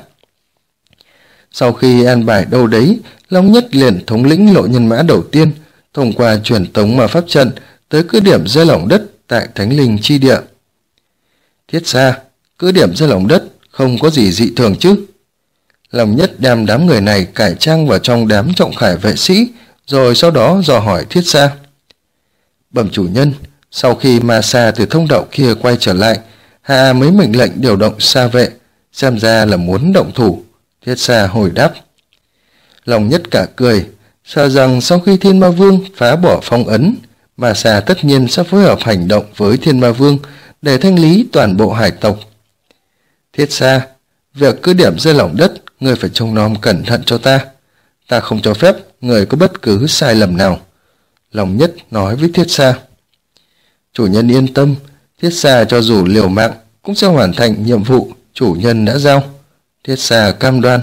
Sau khi an bài đâu đấy, Long Nhất liền thống lĩnh lộ nhân mã đầu tiên, thông qua truyền tống ma pháp trận tới cứ điểm dưới lòng đất tại Thánh Linh Chi Địa. Thiết xa, cứ điểm dưới lòng đất không có gì dị thường chứ? Long Nhất đem đám người này cải trang vào trong đám trọng khải vệ sĩ, rồi sau đó dò hỏi Thiết xa. Bẩm chủ nhân, sau khi ma sa từ thông đạo kia quay trở lại, hạ mới mệnh lệnh điều động sa vệ, xem ra là muốn động thủ. Thiết xa hồi đáp. Long Nhất cả cười, sợ rằng sau khi Thiên Ma Vương phá bỏ phong ấn, ma sa tất nhiên sẽ phối hợp hành động với Thiên Ma Vương để thanh lý toàn bộ hải tộc. Thiết xa, việc cứ điểm dưới lòng đất, người phải trông nom cẩn thận cho ta. Ta không cho phép người có bất cứ sai lầm nào. Long Nhất nói với Thiết xa. Chủ nhân yên tâm, Thiết xa cho dù liều mạng cũng sẽ hoàn thành nhiệm vụ chủ nhân đã giao. Thiết xa cam đoan.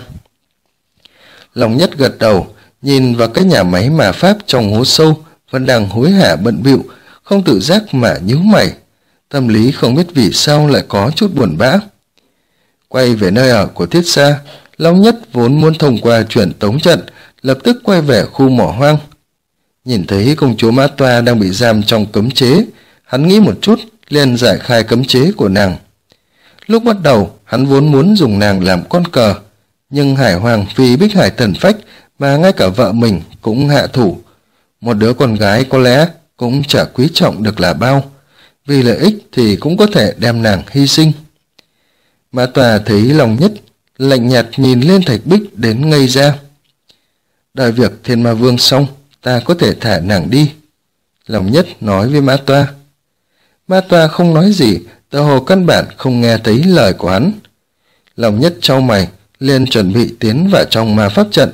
Long Nhất gật đầu, nhìn vào cái nhà máy mà pháp trong hố sâu vẫn đang hối hả bận bịu, không tự giác mà nhíu mày. Tâm lý không biết vì sao lại có chút buồn bã. Quay về nơi ở của Thiết xa, Long Nhất vốn muốn thông qua chuyển tống trận, lập tức quay về khu mỏ hoang. Nhìn thấy công chúa Mã Toa đang bị giam trong cấm chế, hắn nghĩ một chút, liền giải khai cấm chế của nàng. Lúc bắt đầu, hắn vốn muốn dùng nàng làm con cờ, nhưng Hải Hoàng vì Bích Hải Thần Phách mà ngay cả vợ mình cũng hạ thủ. Một đứa con gái có lẽ cũng chả quý trọng được là bao, vì lợi ích thì cũng có thể đem nàng hy sinh. Mã Tòa thấy Long Nhất lạnh nhạt nhìn lên Thạch Bích đến ngây ra. Đợi việc Thiên Ma Vương xong, ta có thể thả nàng đi, Long Nhất nói với Mã Tòa. Mã Tòa không nói gì, tựa hồ căn bản không nghe thấy lời của hắn. Long Nhất chau mày, liền chuẩn bị tiến vào trong ma pháp trận.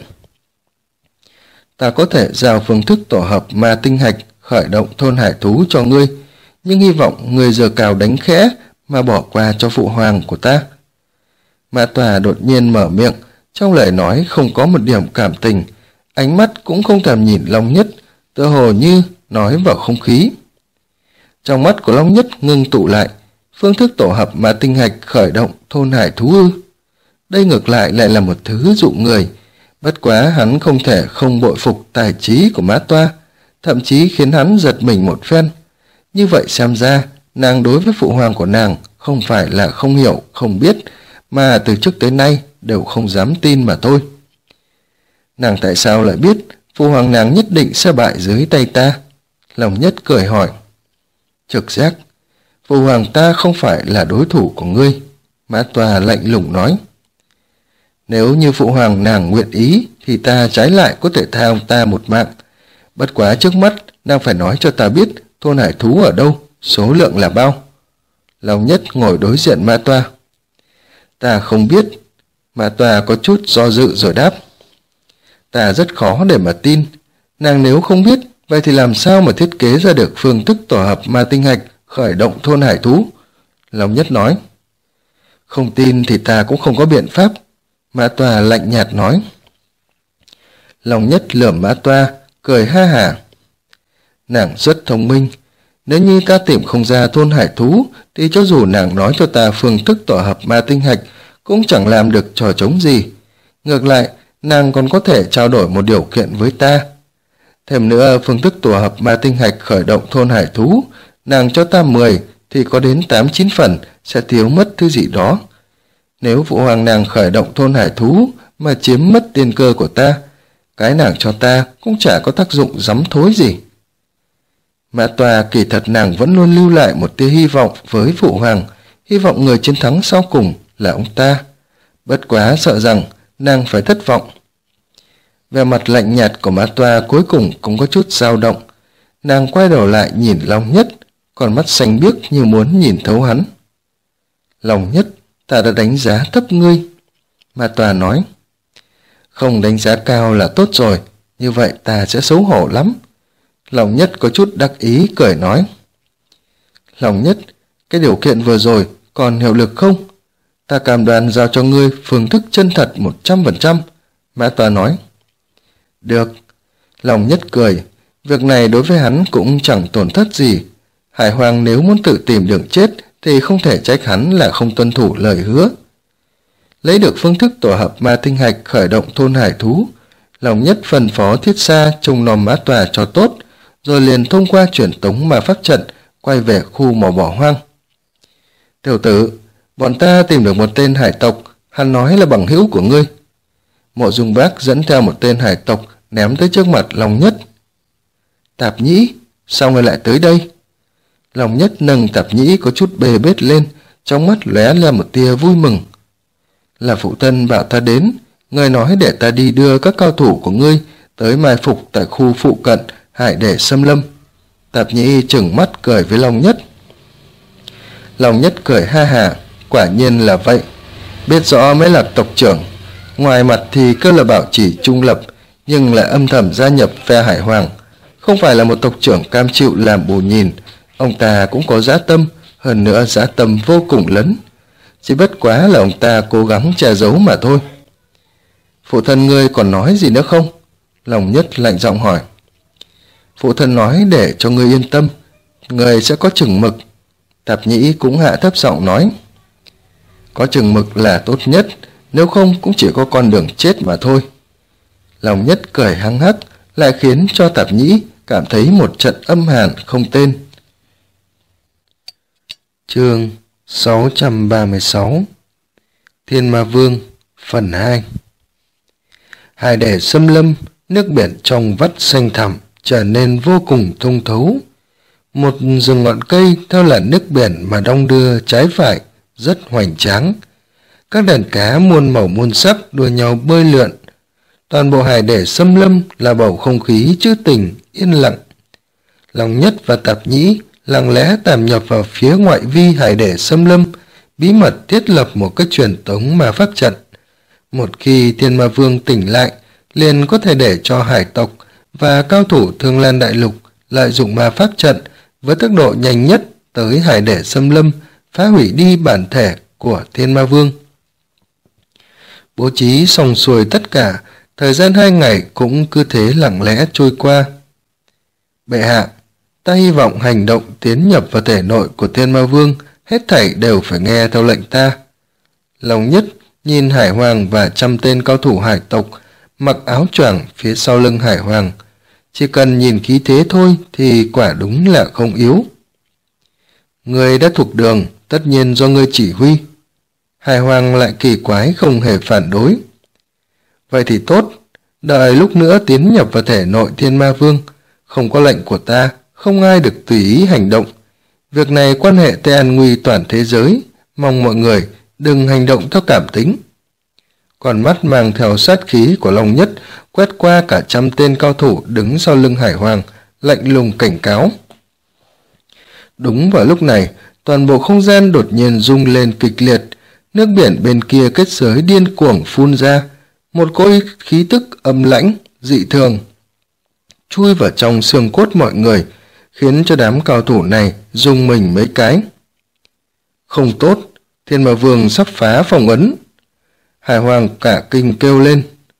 Ta có thể giao phương thức tổ hợp ma tinh hạch khởi động thôn hải thú cho ngươi, nhưng hy vọng ngươi giơ cào đánh khẽ mà bỏ qua cho phụ hoàng của ta. Mã Tòa đột nhiên mở miệng, trong lời nói không có một điểm cảm tình, ánh mắt cũng không thèm nhìn Long Nhất, tựa hồ như nói vào không khí. Trong mắt của Long Nhất ngưng tụ lại, phương thức tổ hợp ma tinh hạch khởi động thôn hải thú ư? Đây ngược lại là một thứ dụ người, bất quá hắn không thể không bội phục tài trí của Mã Tòa, thậm chí khiến hắn giật mình một phen. Như vậy xem ra, nàng đối với phụ hoàng của nàng không phải là không hiểu, không biết, mà từ trước tới nay đều không dám tin mà thôi. Nàng tại sao lại biết phụ hoàng nàng nhất định sẽ bại dưới tay ta? Long Nhất cười hỏi. Trực giác, phụ hoàng ta không phải là đối thủ của ngươi, Mã Tòa lạnh lùng nói. Nếu như phụ hoàng nàng nguyện ý thì ta trái lại có thể tha ông ta một mạng. Bất quá trước mắt nàng phải nói cho ta biết thôn hải thú ở đâu, số lượng là bao. Long Nhất ngồi đối diện Mã Tòa. Ta không biết. Mã Tòa có chút do dự rồi đáp. Ta rất khó để mà tin. Nàng nếu không biết, vậy thì làm sao mà thiết kế ra được phương thức tổ hợp ma tinh hạch khởi động thôn hải thú? Long Nhất nói. Không tin thì ta cũng không có biện pháp, Mã Tòa lạnh nhạt nói. Long Nhất lườm Mã Tòa, cười ha hả. Nàng rất thông minh. Nếu như ta tìm không ra thôn hải thú, thì cho dù nàng nói cho ta phương thức tổ hợp ma tinh hạch, cũng chẳng làm được trò trống gì. Ngược lại, nàng còn có thể trao đổi một điều kiện với ta. Thêm nữa, phương thức tổ hợp ma tinh hạch khởi động thôn hải thú, nàng cho ta 10, thì có đến 8-9 phần sẽ thiếu mất thứ gì đó. Nếu phụ hoàng nàng khởi động thôn hải thú mà chiếm mất tiên cơ của ta, cái nàng cho ta cũng chả có tác dụng rắm thối gì. Mã Tòa kỳ thật nàng vẫn luôn lưu lại một tia hy vọng với phụ hoàng, hy vọng người chiến thắng sau cùng là ông ta. Bất quá sợ rằng nàng phải thất vọng. Vẻ mặt lạnh nhạt của Mã Tòa cuối cùng cũng có chút dao động. Nàng quay đầu lại nhìn Long Nhất, còn mắt xanh biếc như muốn nhìn thấu hắn. Long Nhất, ta đã đánh giá thấp ngươi, Mã Tòa nói. Không đánh giá cao là tốt rồi, như vậy ta sẽ xấu hổ lắm. Long Nhất có chút đắc ý cười nói. Long Nhất, cái điều kiện vừa rồi còn hiệu lực không? Ta cam đoan giao cho ngươi phương thức chân thật 100%, Mã Tòa nói. Được. Long Nhất cười, việc này đối với hắn cũng chẳng tổn thất gì. Hải Hoàng nếu muốn tự tìm đường chết thì không thể trách hắn là không tuân thủ lời hứa. Lấy được phương thức tổ hợp ma tinh hạch khởi động thôn hải thú, Long Nhất phân phó Thiết Sa trông nom Mã Tòa cho tốt, rồi liền thông qua truyền tống ma pháp trận quay về khu mỏ bỏ hoang. Tiểu tử, bọn ta tìm được một tên hải tộc, hắn nói là bằng hữu của ngươi. Mộ Dung Bác dẫn theo một tên hải tộc ném tới trước mặt Long Nhất. Tạp Nhĩ, sao ngươi lại tới đây? Long Nhất nâng Tạp Nhĩ có chút bê bết lên, trong mắt lóe lên một tia vui mừng. Là phụ thân bảo ta đến, ngươi nói để ta đi đưa các cao thủ của ngươi tới mai phục tại khu phụ cận Hải Để Xâm Lâm. Tạp Nhĩ trừng mắt cười với Long Nhất. Long Nhất cười ha hả, quả nhiên là vậy. Biết rõ mới là tộc trưởng, ngoài mặt thì cơ là bảo trì trung lập, nhưng lại âm thầm gia nhập phe Hải Hoàng. Không phải là một tộc trưởng cam chịu làm bù nhìn, ông ta cũng có dã tâm, hơn nữa dã tâm vô cùng lớn. Chỉ bất quá là ông ta cố gắng che giấu mà thôi. Phụ thân ngươi còn nói gì nữa không? Long Nhất lạnh giọng hỏi. Phụ thân nói để cho ngươi yên tâm, ngươi sẽ có chừng mực. Tạp Nhĩ cũng hạ thấp giọng nói. Có chừng mực là tốt nhất, nếu không cũng chỉ có con đường chết mà thôi. Long Nhất cười hăng hắc, lại khiến cho Tạp Nhĩ cảm thấy một trận âm hàn không tên. Chương 636 Thiên Ma Vương phần 2. Hải để xâm lâm, nước biển trong vắt xanh thẳm trở nên vô cùng thông thấu. Một rừng ngọn cây theo làn nước biển mà đong đưa trái phải rất hoành tráng. Các đàn cá muôn màu muôn sắc đua nhau bơi lượn. Toàn bộ hải để xâm lâm là bầu không khí trữ tình, yên lặng. Long Nhất và Tạp Nhĩ lặng lẽ tạm nhập vào phía ngoại vi hải để xâm lâm, bí mật thiết lập một cái truyền tống ma pháp trận. Một khi Thiên Ma Vương tỉnh lại, liền có thể để cho hải tộc và cao thủ Thương Lan Đại Lục lợi dụng ma pháp trận với tốc độ nhanh nhất tới hải để xâm lâm, phá hủy đi bản thể của Thiên Ma Vương. Bố trí xong xuôi tất cả, thời gian 2 ngày cũng cứ thế lặng lẽ trôi qua. Bệ hạ, ta hy vọng hành động tiến nhập vào thể nội của Thiên Ma Vương hết thảy đều phải nghe theo lệnh ta. Long Nhất nhìn Hải Hoàng và 100 tên cao thủ hải tộc mặc áo choàng phía sau lưng Hải Hoàng. Chỉ cần nhìn khí thế thôi thì quả đúng là không yếu. Người đã thuộc đường, tất nhiên do ngươi chỉ huy. Hải Hoàng lại kỳ quái không hề phản đối. Vậy thì tốt, đợi lúc nữa tiến nhập vào thể nội Thiên Ma Vương, không có lệnh của ta, không ai được tùy ý hành động. Việc này quan hệ tới an nguy toàn thế giới, mong mọi người đừng hành động theo cảm tính. Còn mắt mang theo sát khí của Long Nhất quét qua cả 100 tên cao thủ đứng sau lưng Hải Hoàng, lạnh lùng cảnh cáo. Đúng vào lúc này, toàn bộ không gian đột nhiên rung lên kịch liệt, nước biển bên kia kết giới điên cuồng phun ra, một cỗ khí tức âm lãnh, dị thường chui vào trong xương cốt mọi người, khiến cho đám cao thủ này rung mình mấy cái. Không tốt, Thiên Ma Vương sắp phá phong ấn. Hải Hoàng cả kinh kêu lên.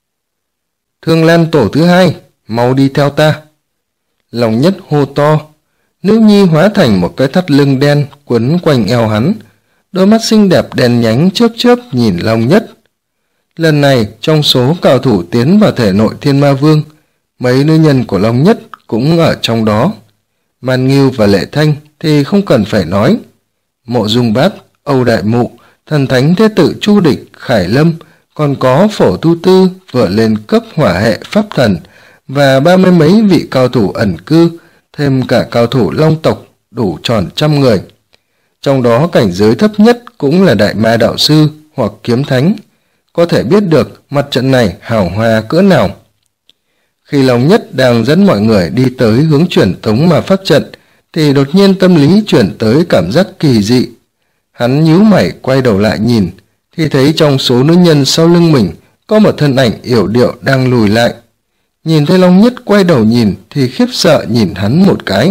Thương Lan tổ thứ 2, mau đi theo ta. Long Nhất hô to. Nữ nhi hóa thành một cái thắt lưng đen quấn quanh eo hắn, đôi mắt xinh đẹp đen nhánh chớp chớp nhìn Long Nhất. Lần này trong số cao thủ tiến vào thể nội Thiên Ma Vương, mấy nữ nhân của Long Nhất cũng ở trong đó. Man Ngưu và Lệ Thanh thì không cần phải nói. Mộ Dung Bác, Âu Đại Mụ, thần thánh thế tử Chu Địch, Khải Lâm, còn có Phổ Tu Tư vừa lên cấp hỏa hệ pháp thần và 30 mấy vị cao thủ ẩn cư, thêm cả cao thủ Long tộc đủ tròn 100 người. Trong đó cảnh giới thấp nhất cũng là Đại Ma Đạo Sư hoặc Kiếm Thánh. Có thể biết được mặt trận này hào hoa cỡ nào. Khi Long Nhất đang dẫn mọi người đi tới hướng truyền tống ma pháp trận, thì đột nhiên tâm lý chuyển tới cảm giác kỳ dị. Hắn nhíu mày quay đầu lại nhìn, thì thấy trong số nữ nhân sau lưng mình có một thân ảnh yểu điệu đang lùi lại. Nhìn thấy Long Nhất quay đầu nhìn thì khiếp sợ nhìn hắn một cái.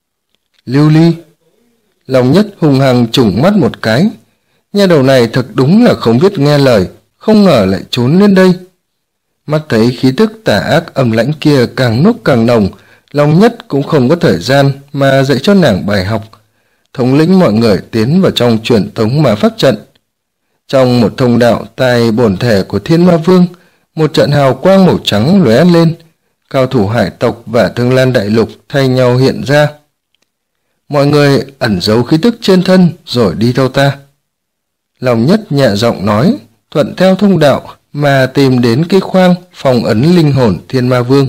Lưu Ly. Long Nhất hung hăng trùng mắt một cái. Nha đầu này thật đúng là không biết nghe lời, không ngờ lại trốn lên đây. Mắt thấy khí tức tà ác âm lãnh kia càng lúc càng nồng, Long Nhất cũng không có thời gian mà dạy cho nàng bài học. Thống lĩnh mọi người tiến vào trong truyền tống ma pháp trận. Trong một thông đạo tại bổn thể của Thiên Ma Vương, một trận hào quang màu trắng lóe lên, cao thủ hải tộc và Thương Lan Đại Lục thay nhau hiện ra. Mọi người ẩn giấu khí tức trên thân rồi đi theo ta. Long Nhất nhẹ giọng nói, thuận theo thông đạo mà tìm đến cái khoang phong ấn linh hồn Thiên Ma Vương.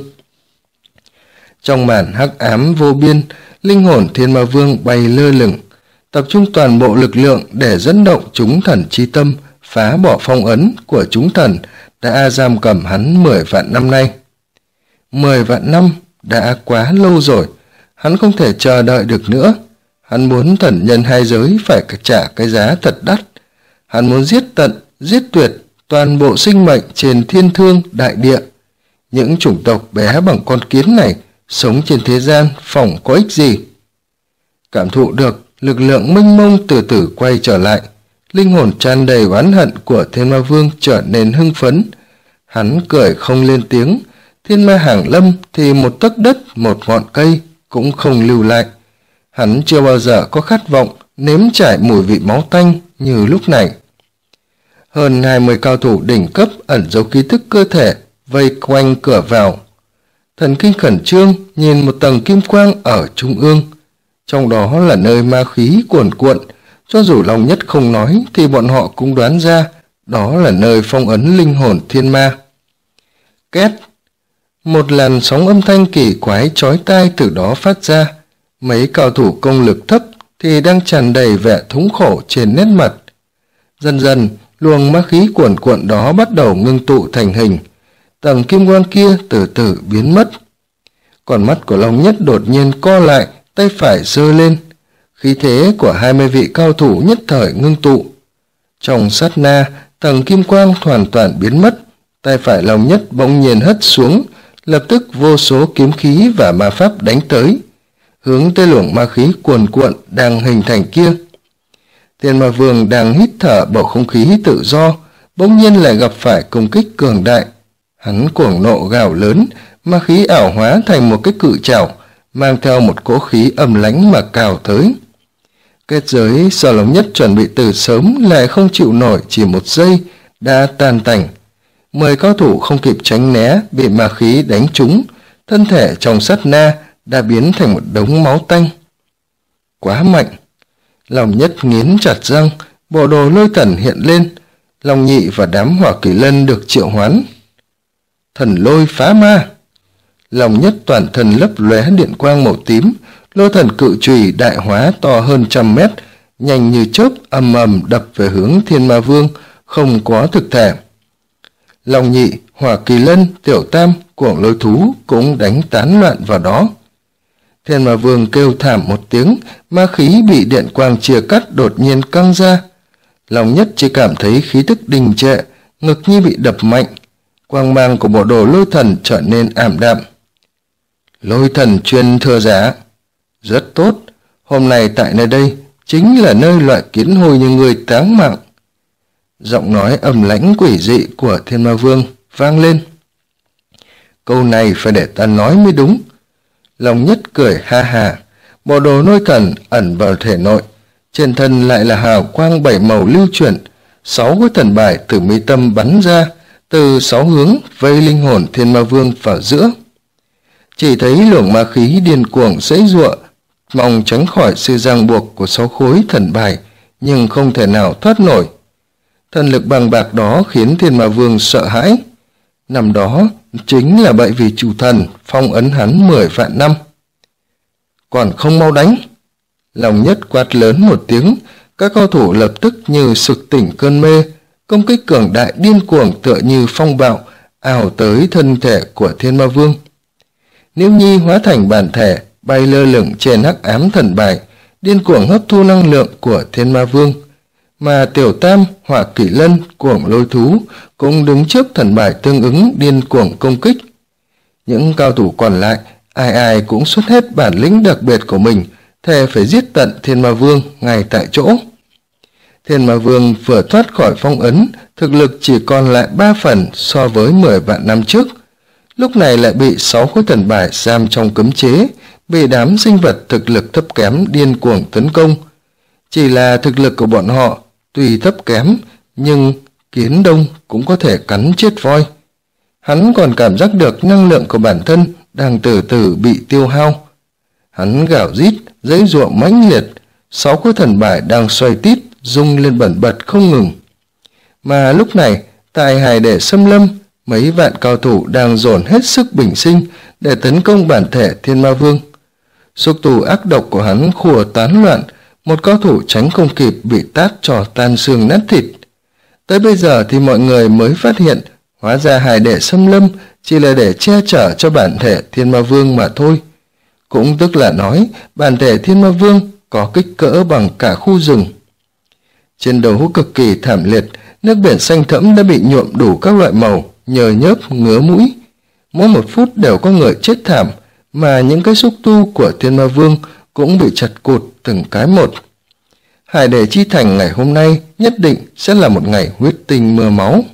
Trong màn hắc ám vô biên, linh hồn Thiên Ma Vương bay lơ lửng, tập trung toàn bộ lực lượng để dẫn động chúng thần chi tâm, phá bỏ phong ấn của chúng thần đã giam cầm hắn 10 vạn năm nay. 10 vạn năm đã quá lâu rồi, hắn không thể chờ đợi được nữa. Hắn muốn thần nhân hai giới phải trả cái giá thật đắt. Hắn muốn giết tận, giết tuyệt toàn bộ sinh mệnh trên thiên thương đại địa. Những chủng tộc bé bằng con kiến này sống trên thế gian phỏng có ích gì? Cảm thụ được lực lượng mênh mông từ từ quay trở lại, linh hồn tràn đầy oán hận của Thiên Ma Vương trở nên hưng phấn. Hắn cười không lên tiếng. Thiên Ma hàng lâm thì một tấc đất, một ngọn cây cũng không lưu lại. Hắn chưa bao giờ có khát vọng nếm trải mùi vị máu tanh như lúc này. Hơn 20 cao thủ đỉnh cấp ẩn giấu khí tức cơ thể vây quanh cửa vào. Thần kinh khẩn trương nhìn một tầng kim quang ở trung ương, trong đó là nơi ma khí cuồn cuộn, Cho dù Long Nhất không nói thì bọn họ cũng đoán ra đó là nơi phong ấn linh hồn thiên ma. Két! Một làn sóng âm thanh kỳ quái chói tai từ đó phát ra. Mấy cao thủ công lực thấp thì đang tràn đầy vẻ thống khổ trên nét mặt. Dần dần, luồng ma khí cuồn cuộn đó bắt đầu ngưng tụ thành hình. Tầng kim quang kia từ từ biến mất. Còn mắt của Long Nhất đột nhiên co lại, tay phải giơ lên. Khí thế của 20 vị cao thủ nhất thời ngưng tụ. Trong sát na, tầng kim quang hoàn toàn biến mất. Tay phải Long Nhất bỗng nhiên hất xuống, lập tức vô số kiếm khí và ma pháp đánh tới, hướng tới luồng ma khí cuồn cuộn đang hình thành kia. Thiên Ma Vương đang hít thở bầu không khí tự do, bỗng nhiên lại gặp phải công kích cường đại. Hắn cuồng nộ gào lớn, ma khí ảo hóa thành một cái cự trảo, mang theo một cỗ khí âm lãnh mà cào tới. Kết giới do Long Nhất chuẩn bị từ sớm lại không chịu nổi chỉ một giây, đã tan tành. 10 cao thủ không kịp tránh né, bị ma khí đánh trúng, thân thể trong sát na đã biến thành một đống máu tanh. Quá mạnh! Long Nhất nghiến chặt răng, bộ đồ lôi thần hiện lên, Long Nhị và đám Hỏa Kỳ Lân được triệu hoán. Thần lôi phá ma! Long Nhất toàn thân lấp lóe điện quang màu tím, lôi thần cự chùy đại hóa to hơn 100 mét, nhanh như chớp ầm ầm đập về hướng Thiên Ma Vương, không có thực thể. Long Nhị, Hỏa Kỳ Lân, Tiểu Tam, Cuồng Lôi Thú cũng đánh tán loạn vào đó. Thiên Ma Vương kêu thảm một tiếng, ma khí bị điện quang chia cắt đột nhiên căng ra. Long Nhất chỉ cảm thấy khí tức đình trệ, ngực như bị đập mạnh, quang mang của bộ đồ lôi thần trở nên ảm đạm. Lôi thần chuyên thừa giả. Rất tốt, hôm nay tại nơi đây chính là nơi loại kiến hôi như người táng mạng. Giọng nói âm lãnh quỷ dị của Thiên Ma Vương vang lên. Câu này phải để ta nói mới đúng. Long Nhất cười ha hà, bộ đồ lôi thần ẩn vào thể nội, trên thân lại là hào quang 7 màu lưu chuyển, 6 cái thần bài từ mi tâm bắn ra, từ 6 hướng vây linh hồn Thiên Ma Vương vào giữa. Chỉ thấy luồng ma khí điên cuồng giãy giụa, mong tránh khỏi sự ràng buộc của 6 khối thần bài, nhưng không thể nào thoát nổi. Thần lực bằng bạc đó khiến Thiên Ma Vương sợ hãi. Năm đó chính là bởi vì chủ thần phong ấn hắn 10 vạn năm. Còn không mau đánh! Long Nhất quát lớn một tiếng, các cao thủ lập tức như sực tỉnh cơn mê, công kích cường đại điên cuồng tựa như phong bạo ảo tới thân thể của Thiên Ma Vương. Niễu Nhi hóa thành bản thể bay lơ lửng trên hắc ám thần bài, điên cuồng hấp thu năng lượng của Thiên Ma Vương, mà Tiểu Tam, Hỏa Kỷ Lân, Cuồng Lôi Thú cũng đứng trước thần bài tương ứng điên cuồng công kích. Những cao thủ còn lại ai ai cũng xuất hết bản lĩnh đặc biệt của mình, thề phải giết tận Thiên Ma Vương ngay tại chỗ. Thiên Ma Vương vừa thoát khỏi phong ấn, thực lực chỉ còn lại 3 phần so với 10 vạn năm trước. Lúc này lại bị 6 khối thần bài giam trong cấm chế, bị đám sinh vật thực lực thấp kém điên cuồng tấn công. Chỉ là thực lực của bọn họ tuy thấp kém, nhưng kiến đông cũng có thể cắn chết voi. Hắn còn cảm giác được năng lượng của bản thân đang từ từ bị tiêu hao. Hắn gào rít, giãy giụa mãnh liệt, 6 khối thần bài đang xoay tít, rung lên bần bật không ngừng. Mà lúc này, tại hải để xâm lâm, mấy vạn cao thủ đang dồn hết sức bình sinh để tấn công bản thể Thiên Ma Vương. Xúc tu ác độc của hắn khùa tán loạn, một cao thủ tránh không kịp bị tát cho tan xương nát thịt. Tới bây giờ thì mọi người mới phát hiện, hóa ra hải để xâm lâm chỉ là để che chở cho bản thể Thiên Ma Vương mà thôi. Cũng tức là nói, bản thể Thiên Ma Vương có kích cỡ bằng cả khu rừng. Chiến đấu cực kỳ thảm liệt, nước biển xanh thẫm đã bị nhuộm đủ các loại màu, nhờ nhớp, ngứa mũi. Mỗi một phút đều có người chết thảm, mà những cái xúc tu của Thiên Ma Vương cũng bị chặt cụt từng cái một. Hải Đề Chi Thành ngày hôm nay nhất định sẽ là một ngày huyết tinh mưa máu.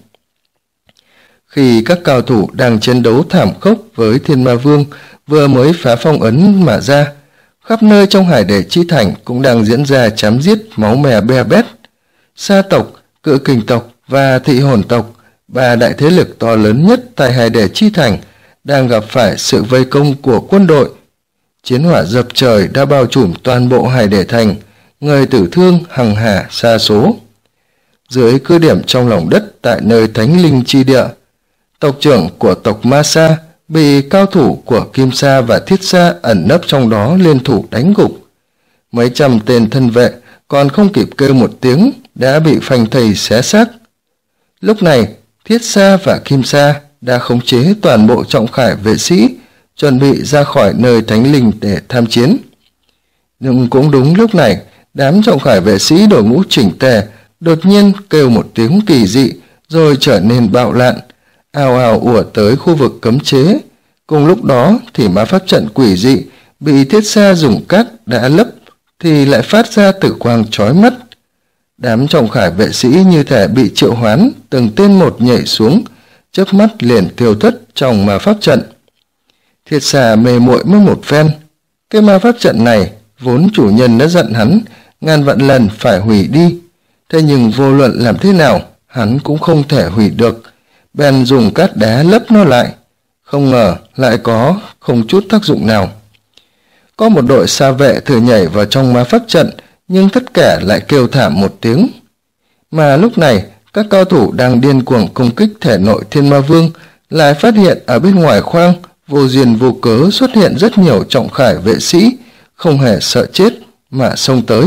Khi các cao thủ đang chiến đấu thảm khốc với Thiên Ma Vương vừa mới phá phong ấn mà ra, khắp nơi trong Hải Đề Chi Thành cũng đang diễn ra chém giết máu me be bét. Sa tộc, Cự Kình tộc và Thị Hồn tộc, 3 đại thế lực to lớn nhất tại Hải Đề Chi Thành, đang gặp phải sự vây công của quân đội. Chiến hỏa dập trời đã bao trùm toàn bộ Hải Đề Thành, người tử thương hằng hà sa số. Dưới cứ điểm trong lòng đất tại nơi thánh linh chi địa, tộc trưởng của tộc Ma Sa bị cao thủ của Kim Sa và Thiết Sa ẩn nấp trong đó liên thủ đánh gục. Mấy trăm tên thân vệ còn không kịp kêu một tiếng đã bị phanh thây xé xác. Lúc này, Thiết Sa và Kim Sa đã khống chế toàn bộ trọng khải vệ sĩ, chuẩn bị ra khỏi nơi thánh linh để tham chiến. Nhưng cũng đúng lúc này, đám trọng khải vệ sĩ đội ngũ chỉnh tề đột nhiên kêu một tiếng kỳ dị rồi trở nên bạo loạn, ào ào ùa tới khu vực cấm chế. Cùng lúc đó thì ma pháp trận quỷ dị bị Thiết Sa dùng cát đã lấp thì lại phát ra tử quang chói mắt. Đám trọng khải vệ sĩ như thể bị triệu hoán, từng tên một nhảy xuống, chớp mắt liền tiêu thất trong ma pháp trận. Thiết Sa mê muội mất một phen. Cái ma pháp trận này vốn chủ nhân đã dặn hắn ngàn vạn lần phải hủy đi, thế nhưng vô luận làm thế nào hắn cũng không thể hủy được, bèn dùng cát đá lấp nó lại. Không ngờ lại có không chút tác dụng nào. Có một đội sa vệ thử nhảy vào trong ma pháp trận, nhưng tất cả lại kêu thảm một tiếng. Mà lúc này các cao thủ đang điên cuồng công kích thể nội Thiên Ma Vương lại phát hiện ở bên ngoài khoang vô duyên vô cớ xuất hiện rất nhiều trọng khải vệ sĩ, không hề sợ chết mà xông tới.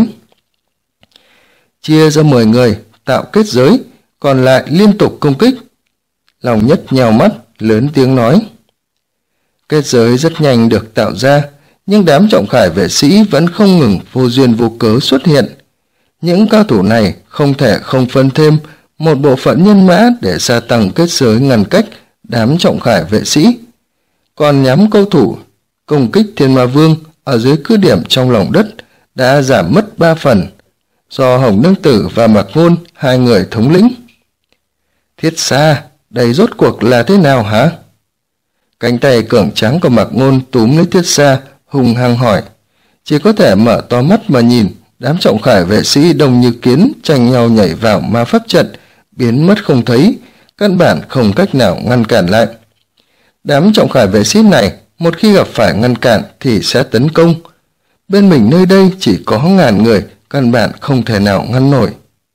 Chia ra 10 người tạo kết giới, còn lại liên tục công kích. Lòng Nhất nheo mắt lớn tiếng nói. Kết giới rất nhanh được tạo ra, nhưng đám trọng khải vệ sĩ vẫn không ngừng vô duyên vô cớ xuất hiện. Những cao thủ này không thể không phân thêm một bộ phận nhân mã để gia tăng kết giới ngăn cách đám trọng khải vệ sĩ. Còn nhóm cao thủ công kích Thiên Ma Vương ở dưới cứ điểm trong lòng đất đã giảm mất 3 phần, do Hồng Nương Tử và Mạc Ngôn hai người thống lĩnh. Thiết Sa, đây rốt cuộc là thế nào hả? Cánh tay cường tráng của Mạc Ngôn túm lấy Thiết Sa, hung hăng hỏi. Chỉ có thể mở to mắt mà nhìn, đám trọng khải vệ sĩ đông như kiến tranh nhau nhảy vào ma pháp trận, biến mất không thấy, căn bản không cách nào ngăn cản lại. Đám trọng khải vệ sĩ này một khi gặp phải ngăn cản thì sẽ tấn công. Bên mình nơi đây chỉ có ngàn người, căn bản không thể nào ngăn nổi.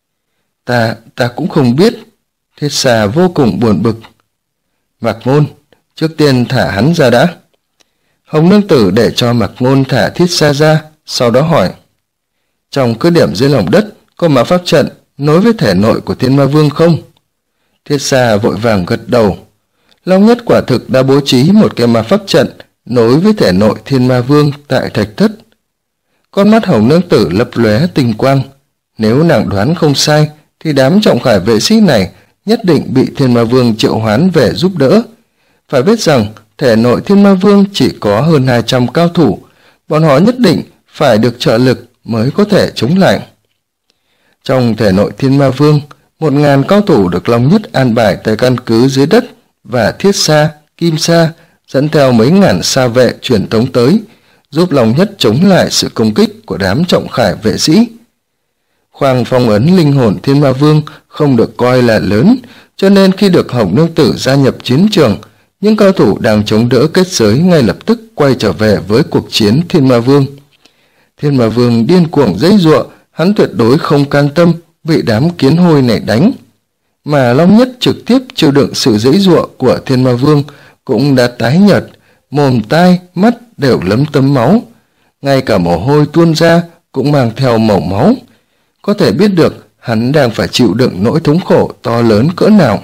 Ta cũng không biết. Thiết Sa vô cùng buồn bực. Mạc Ngôn, trước tiên thả hắn ra đã. Hồng Nương Tử để cho Mạc Ngôn thả Thiết Sa ra, sau đó hỏi. Trong cứ điểm dưới lòng đất có ma pháp trận nối với thể nội của Thiên Ma Vương không? Thiết Sa vội vàng gật đầu. Long Nhất quả thực đã bố trí một cái ma pháp trận nối với thể nội Thiên Ma Vương tại thạch thất. Con mắt Hồng Nương Tử lấp lóe tinh quang. Nếu nàng đoán không sai thì đám trọng khải vệ sĩ này nhất định bị Thiên Ma Vương triệu hoán về giúp đỡ. Phải biết rằng thể nội Thiên Ma Vương chỉ có hơn 200 cao thủ, bọn họ nhất định phải được trợ lực mới có thể chống lại. Trong thể nội Thiên Ma Vương, 1000 cao thủ được Long Nhất an bài tại căn cứ dưới đất, và Thiết Sa, Kim Sa dẫn theo mấy ngàn sa vệ truyền tống tới, giúp Long Nhất chống lại sự công kích của đám trọng khải vệ sĩ. Khoang phong ấn linh hồn Thiên Ma Vương không được coi là lớn, cho nên khi được Hồng Nương Tử gia nhập chiến trường, những cao thủ đang chống đỡ kết giới ngay lập tức quay trở về với cuộc chiến Thiên Ma Vương. Thiên Ma Vương điên cuồng giãy giụa, hắn tuyệt đối không can tâm bị đám kiến hôi này đánh. Mà Long Nhất trực tiếp chịu đựng sự giãy giụa của Thiên Ma Vương cũng đã tái nhợt, mồm tai, mắt đều lấm tấm máu. Ngay cả mồ hôi tuôn ra cũng mang theo màu máu. Có thể biết được hắn đang phải chịu đựng nỗi thống khổ to lớn cỡ nào.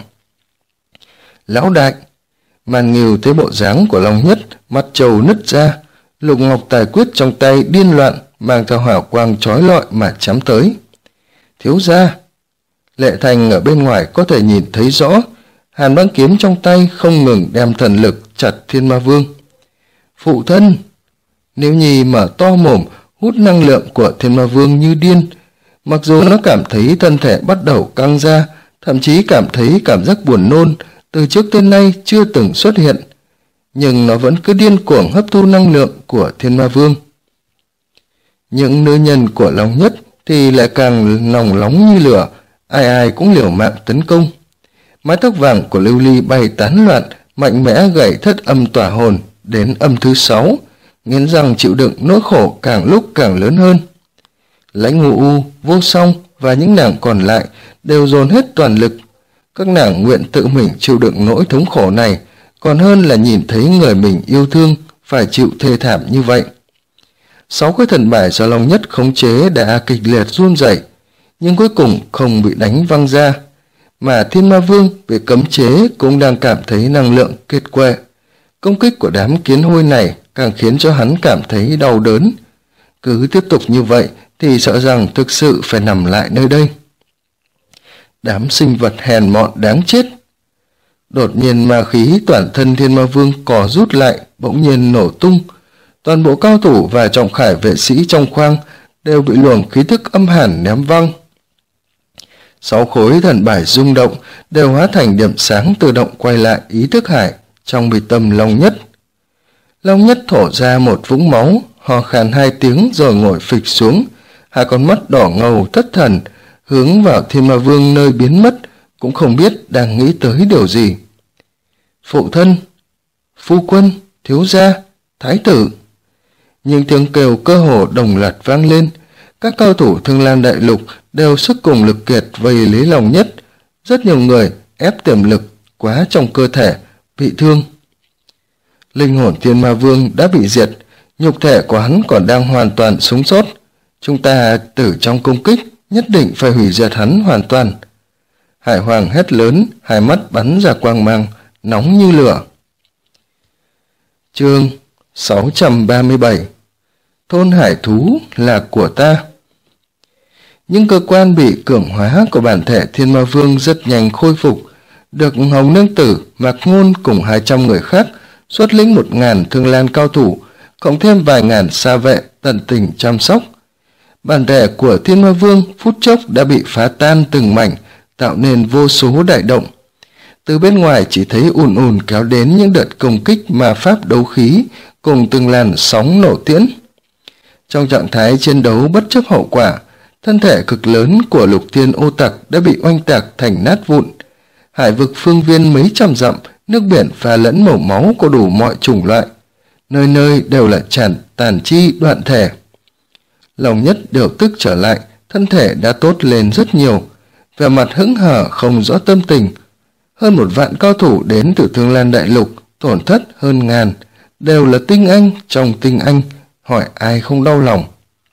Lão đại! Màn Ngưu thấy bộ dáng của Long Nhất, mặt trầu nứt ra, lục ngọc tài quyết trong tay điên loạn, mang theo hào quang chói lọi mà chém tới. Thiếu gia! Lệ Thành ở bên ngoài có thể nhìn thấy rõ, hàn băng kiếm trong tay không ngừng đem thần lực chặt Thiên Ma Vương. Phụ thân! Nếu Nhi mở to mồm hút năng lượng của Thiên Ma Vương như điên, mặc dù nó cảm thấy thân thể bắt đầu căng ra, thậm chí cảm thấy cảm giác buồn nôn từ trước tới nay chưa từng xuất hiện, nhưng nó vẫn cứ điên cuồng hấp thu năng lượng của Thiên Ma Vương. Những nữ nhân của Long Nhất thì lại càng nòng nóng như lửa, ai ai cũng liều mạng tấn công. Mái tóc vàng của Lưu Ly bay tán loạn, mạnh mẽ gảy thất âm tỏa hồn đến âm thứ 6, nghiến răng chịu đựng nỗi khổ càng lúc càng lớn hơn. Lãnh Ngụ U, Vô Song và những nàng còn lại đều dồn hết toàn lực. Các nàng nguyện tự mình chịu đựng nỗi thống khổ này, còn hơn là nhìn thấy người mình yêu thương phải chịu thê thảm như vậy. 6 cái thần bài do Long Nhất khống chế đã kịch liệt run rẩy, nhưng cuối cùng không bị đánh văng ra, mà Thiên Ma Vương bị cấm chế cũng đang cảm thấy năng lượng kiệt quệ. Công kích của đám kiến hôi này càng khiến cho hắn cảm thấy đau đớn. Cứ tiếp tục như vậy thì sợ rằng thực sự phải nằm lại nơi đây. Đám sinh vật hèn mọn đáng chết. Đột nhiên ma khí toàn thân Thiên Ma Vương cò rút lại, bỗng nhiên nổ tung. Toàn bộ cao thủ và trọng khải vệ sĩ trong khoang đều bị luồng khí thức âm hàn ném văng. 6 khối thần bài rung động đều hóa thành điểm sáng tự động quay lại ý thức hải trong mi tâm Long Nhất. Long Nhất thổ ra một vũng máu, ho khan 2 tiếng rồi ngồi phịch xuống, hai con mắt đỏ ngầu thất thần hướng vào Thiên Ma Vương nơi biến mất, cũng không biết đang nghĩ tới điều gì. Phụ thân, phu quân, thiếu gia, thái tử. Những tiếng kêu cơ hồ đồng loạt vang lên. Các cao thủ Thương Lan Đại Lục đều sức cùng lực kiệt vây lấy Long Nhất. Rất nhiều người ép tiềm lực quá trong cơ thể, bị thương. Linh hồn Thiên Ma Vương đã bị diệt, nhục thể của hắn còn đang hoàn toàn sống sót. Chúng ta tử trong công kích, nhất định phải hủy diệt hắn hoàn toàn. Hải Hoàng hét lớn, hai mắt bắn ra quang mang, nóng như lửa. Chương 637. Thôn hải thú là của ta. Những cơ quan bị cường hóa của bản thể Thiên Ma Vương rất nhanh khôi phục, được Hồng Nương Tử, Mạc Ngôn cùng 200 người khác xuất lĩnh 1000 Thương Lan cao thủ, cộng thêm vài ngàn xa vệ tận tình chăm sóc. Bản thể của Thiên Ma Vương phút chốc đã bị phá tan từng mảnh, tạo nên vô số đại động. Từ bên ngoài chỉ thấy ùn ùn kéo đến những đợt công kích ma pháp đấu khí cùng từng làn sóng nổ tiễn. Trong trạng thái chiến đấu bất chấp hậu quả, thân thể cực lớn của Lục Thiên Ô Tặc đã bị oanh tạc thành nát vụn. Hải vực phương viên mấy trăm dặm, nước biển pha lẫn màu máu của đủ mọi chủng loại, nơi nơi đều là tàn chi đoạn thể. Long Nhất điều tức trở lại, thân thể đã tốt lên rất nhiều, vẻ mặt hững hờ không rõ tâm tình. Hơn 1 vạn cao thủ đến từ Thương Lan Đại Lục, tổn thất hơn ngàn, đều là tinh anh trong tinh anh, hỏi ai không đau lòng.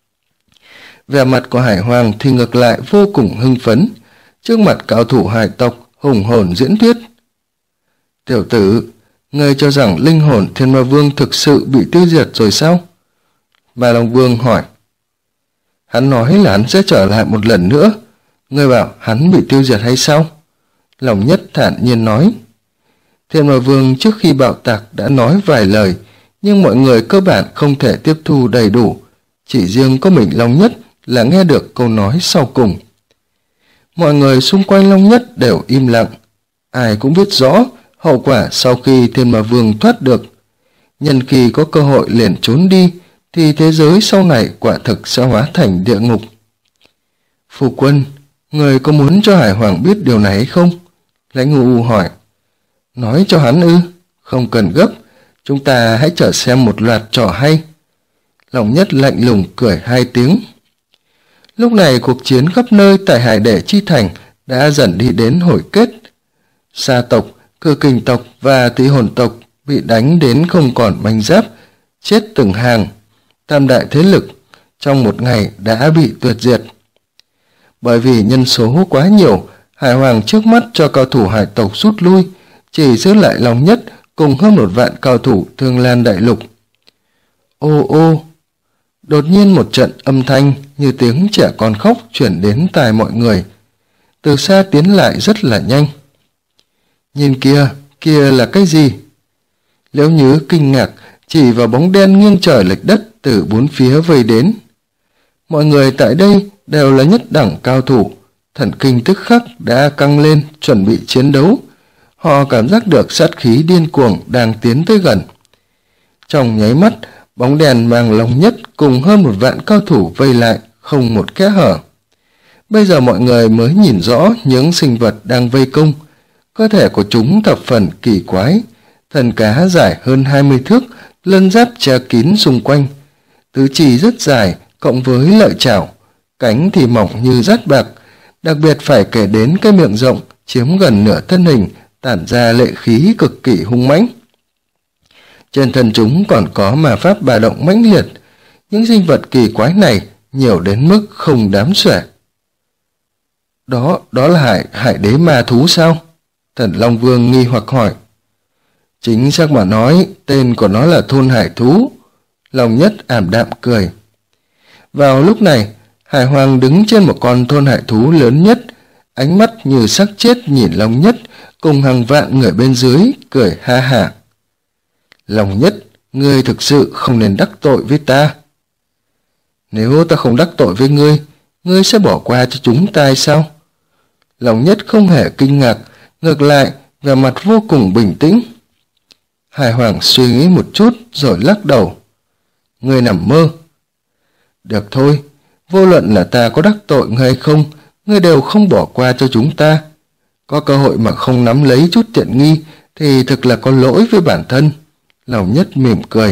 Vẻ mặt của Hải Hoàng thì ngược lại vô cùng hưng phấn, trước mặt cao thủ hải tộc hùng hồn diễn thuyết. Tiểu tử, ngươi cho rằng linh hồn Thiên Ma Vương thực sự bị tiêu diệt rồi sao? Ba Long Vương hỏi. Hắn nói là hắn sẽ trở lại một lần nữa, ngươi bảo hắn bị tiêu diệt hay sao? Long Nhất thản nhiên nói. Thiên Ma Vương trước khi bạo tạc đã nói vài lời, nhưng mọi người cơ bản không thể tiếp thu đầy đủ, chỉ riêng có mình Long Nhất là nghe được câu nói sau cùng. Mọi người xung quanh Long Nhất đều im lặng, ai cũng biết rõ hậu quả sau khi Thiên Ma Vương thoát được. Nhân khi có cơ hội liền trốn đi, thì thế giới sau này quả thực sẽ hóa thành địa ngục. Phu quân, người có muốn cho Hải Hoàng biết điều này hay không? Lãnh Ngụ U hỏi. Nói cho hắn ư? Không cần gấp, chúng ta hãy chờ xem một loạt trò hay. Long Nhất lạnh lùng cười 2 tiếng. Lúc này cuộc chiến khắp nơi tại Hải Đệ Chi Thành đã dần đi đến hồi kết. Sa tộc, Cơ Kình tộc và Tị Hồn tộc bị đánh đến không còn manh giáp, chết từng hàng. Tam đại thế lực trong một ngày đã bị tuyệt diệt. Bởi vì nhân số quá nhiều, Hải Hoàng trước mắt cho cao thủ hải tộc rút lui, chỉ giữ lại Long Nhất cùng hơn 1 vạn cao thủ Thương Lan Đại Lục. Ô ô! Đột nhiên một trận âm thanh như tiếng trẻ con khóc chuyển đến tai mọi người. Từ xa tiến lại rất là nhanh. Nhìn kia, kia là cái gì? Liễu Nhứ kinh ngạc chỉ vào bóng đen nghiêng trời lệch đất từ 4 phía vây đến. Mọi người tại đây đều là nhất đẳng cao thủ, thần kinh tức khắc đã căng lên chuẩn bị chiến đấu. Họ cảm giác được sát khí điên cuồng đang tiến tới gần. Trong nháy mắt, bóng đèn mang Long Nhất cùng hơn 1 vạn cao thủ vây lại, không một kẽ hở. Bây giờ mọi người mới nhìn rõ những sinh vật đang vây công. Cơ thể của chúng thập phần kỳ quái, thân cá dài hơn 20 thước, lân giáp che kín xung quanh. Tứ chi rất dài, cộng với lợi chảo, cánh thì mỏng như dát bạc, đặc biệt phải kể đến cái miệng rộng chiếm gần nửa thân hình, tản ra lệ khí cực kỳ hung mãnh. Trên thân chúng còn có ma pháp ba động mãnh liệt, những sinh vật kỳ quái này nhiều đến mức không đếm xuể. Đó là hải đế ma thú sao? Thần Long Vương nghi hoặc hỏi. Chính xác mà nói, tên của nó là thôn hải thú. Long Nhất ảm đạm cười. Vào lúc này, Hải Hoàng đứng trên một con thôn hải thú lớn nhất, ánh mắt như xác chết nhìn Long Nhất cùng hàng vạn người bên dưới, cười ha hả. Long Nhất, ngươi thực sự không nên đắc tội với ta. Nếu ta không đắc tội với ngươi sẽ bỏ qua cho chúng ta sao? Long Nhất không hề kinh ngạc, ngược lại, vẻ mặt vô cùng bình tĩnh. Hải Hoàng suy nghĩ một chút rồi lắc đầu. Ngươi nằm mơ. Được thôi, vô luận là ta có đắc tội ngươi hay không, ngươi đều không bỏ qua cho chúng ta. Có cơ hội mà không nắm lấy chút tiện nghi thì thực là có lỗi với bản thân. Long Nhất mỉm cười.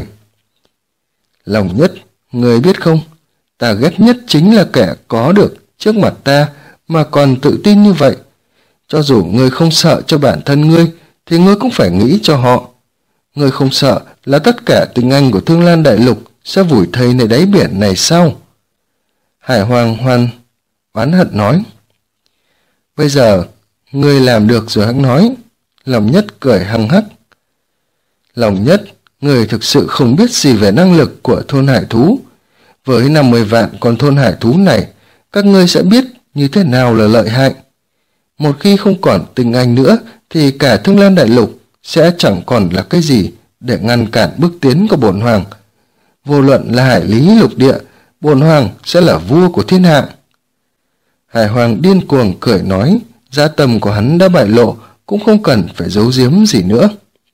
Long Nhất, ngươi biết không, ta ghét nhất chính là kẻ có được trước mặt ta mà còn tự tin như vậy. Cho dù ngươi không sợ cho bản thân ngươi thì ngươi cũng phải nghĩ cho họ. Ngươi không sợ là tất cả tinh anh của Thương Lan Đại Lục sẽ vùi thây nơi đáy biển này sao? Hải Hoàng oán hận nói. Bây giờ ngươi làm được rồi hẵng nói. Long Nhất cười hăng hắc. Long Nhất, ngươi thực sự không biết gì về năng lực của thôn hải thú. Với 50 vạn con thôn hải thú này, các ngươi sẽ biết như thế nào là lợi hại. Một khi không còn tinh anh nữa thì cả Thương Lan Đại Lục sẽ chẳng còn là cái gì để ngăn cản bước tiến của bổn hoàng. Vô luận là hải lý lục địa, bổn hoàng sẽ là vua của thiên hạ. Hải Hoàng điên cuồng cười nói, dã tâm của hắn đã bại lộ, cũng không cần phải giấu giếm gì nữa.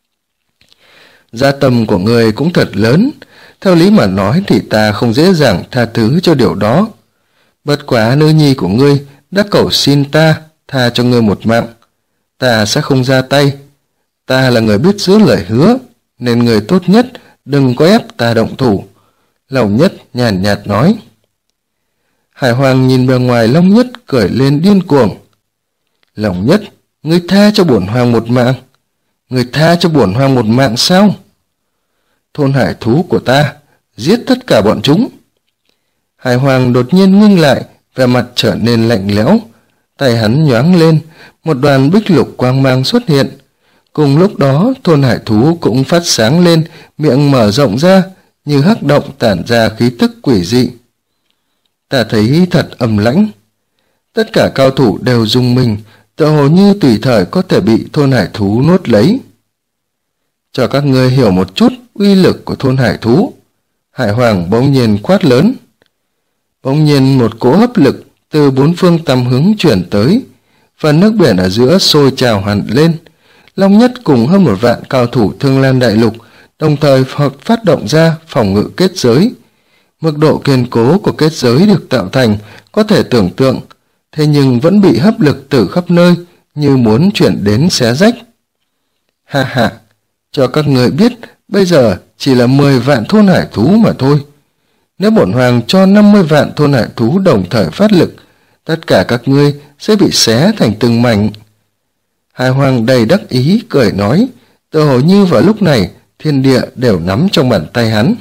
Dã tâm của ngươi cũng thật lớn, theo lý mà nói thì ta không dễ dàng tha thứ cho điều đó. Bất quá nữ nhi của ngươi đã cầu xin ta tha cho ngươi một mạng, ta sẽ không ra tay. Ta là người biết giữ lời hứa, nên người tốt nhất đừng có ép ta động thủ. Long Nhất nhàn nhạt nói. Hải Hoàng nhìn bề ngoài Long Nhất cười lên điên cuồng. Long Nhất, ngươi tha cho bổn hoàng một mạng? Ngươi tha cho bổn hoàng một mạng sao? Thôn hải thú của ta, giết tất cả bọn chúng. Hải Hoàng đột nhiên ngưng lại, vẻ mặt trở nên lạnh lẽo. Tay hắn nhoáng lên, một đoàn bích lục quang mang xuất hiện. Cùng lúc đó, thôn hải thú cũng phát sáng lên, miệng mở rộng ra, như hắc động tản ra khí tức quỷ dị. Ta thấy thật âm lãnh. Tất cả cao thủ đều rung mình, tựa hồ như tùy thời có thể bị thôn hải thú nuốt lấy. Cho các ngươi hiểu một chút uy lực của thôn hải thú. Hải Hoàng bỗng nhiên quát lớn. Bỗng nhiên một cỗ hấp lực từ bốn phương tám hướng chuyển tới, phần nước biển ở giữa sôi trào hẳn lên. Long Nhất cùng hơn 1 vạn cao thủ Thương Lan Đại Lục đồng thời phát động ra phòng ngự kết giới. Mức độ kiên cố của kết giới được tạo thành có thể tưởng tượng, thế nhưng vẫn bị hấp lực từ khắp nơi như muốn chuyển đến xé rách. Ha ha, cho các người biết bây giờ chỉ là 10 vạn thôn hải thú mà thôi. Nếu bổn hoàng cho 50 vạn thôn hải thú đồng thời phát lực, tất cả các ngươi sẽ bị xé thành từng mảnh. Hải Hoàng đầy đắc ý cười nói, tựa hồ như vào lúc này thiên địa đều nắm trong bàn tay hắn.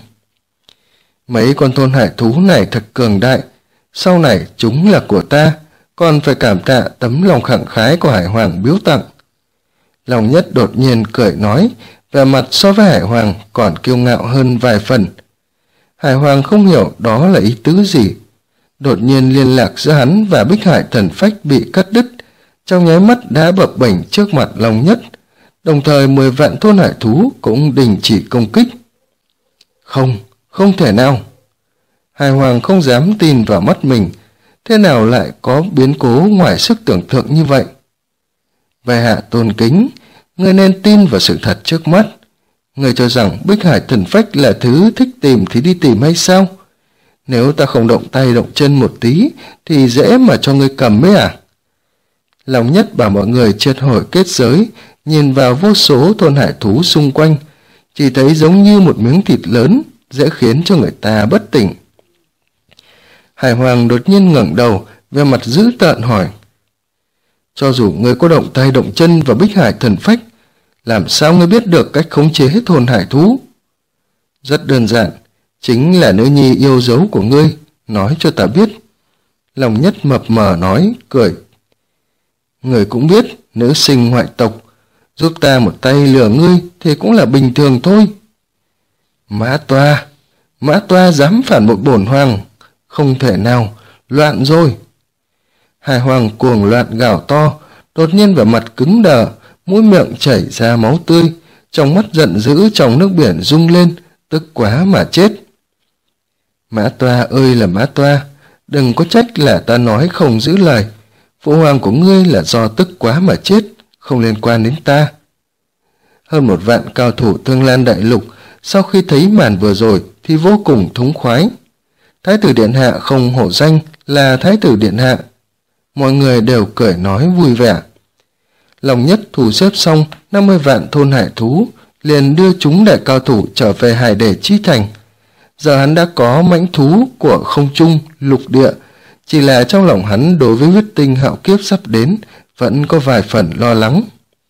Mấy con thôn hải thú này thật cường đại, sau này chúng là của ta, còn phải cảm tạ tấm lòng khẳng khái của Hải Hoàng biếu tặng. Long Nhất đột nhiên cười nói, vẻ mặt so với Hải Hoàng còn kiêu ngạo hơn vài phần. Hải Hoàng không hiểu đó là ý tứ gì. Đột nhiên liên lạc giữa hắn và Bích Hải thần phách bị cắt đứt, trong nháy mắt đã bập bềnh trước mặt Long Nhất, đồng thời 10 vạn thôn hải thú cũng đình chỉ công kích. Không thể nào. Hải Hoàng không dám tin vào mắt mình, thế nào lại có biến cố ngoài sức tưởng tượng như vậy? Bệ hạ tôn kính, ngươi nên tin vào sự thật trước mắt. Ngươi cho rằng Bích Hải thần phách là thứ thích tìm thì đi tìm hay sao? Nếu ta không động tay động chân một tí thì dễ mà cho ngươi cầm ấy à? Long Nhất bảo mọi người triệt hồi kết giới, nhìn vào vô số thôn hải thú xung quanh, chỉ thấy giống như một miếng thịt lớn, dễ khiến cho người ta bất tỉnh. Hải Hoàng đột nhiên ngẩng đầu, vẻ mặt dữ tợn hỏi: cho dù ngươi có động tay động chân vào Bích Hải thần phách, làm sao ngươi biết được cách khống chế thôn hải thú? Rất đơn giản, chính là nữ nhi yêu dấu của ngươi, nói cho ta biết. Lòng Nhất mập mờ nói, cười: người cũng biết, nữ sinh ngoại tộc, giúp ta một tay lừa ngươi thì cũng là bình thường thôi. Mã Toa dám phản bội bổn hoàng, không thể nào, loạn rồi. Hải Hoàng cuồng loạn gào to, đột nhiên vẻ mặt cứng đờ, mũi miệng chảy ra máu tươi, trong mắt giận dữ trong nước biển rung lên, tức quá mà chết. Mã Toa ơi là Mã Toa, đừng có trách là ta nói không giữ lời. Phụ hoàng của ngươi là do tức quá mà chết, không liên quan đến ta. Hơn 1 vạn cao thủ Thương Lan Đại Lục sau khi thấy màn vừa rồi thì vô cùng thống khoái. Thái tử điện hạ không hổ danh là Thái tử điện hạ. Mọi người đều cười nói vui vẻ. Lòng Nhất thu xếp xong 50 vạn thôn hải thú, liền đưa chúng đại cao thủ trở về Hải Để Chi Thành. Giờ hắn đã có mãnh thú của không trung, lục địa, chỉ là trong lòng hắn đối với huyết tinh hạo kiếp sắp đến vẫn có vài phần lo lắng.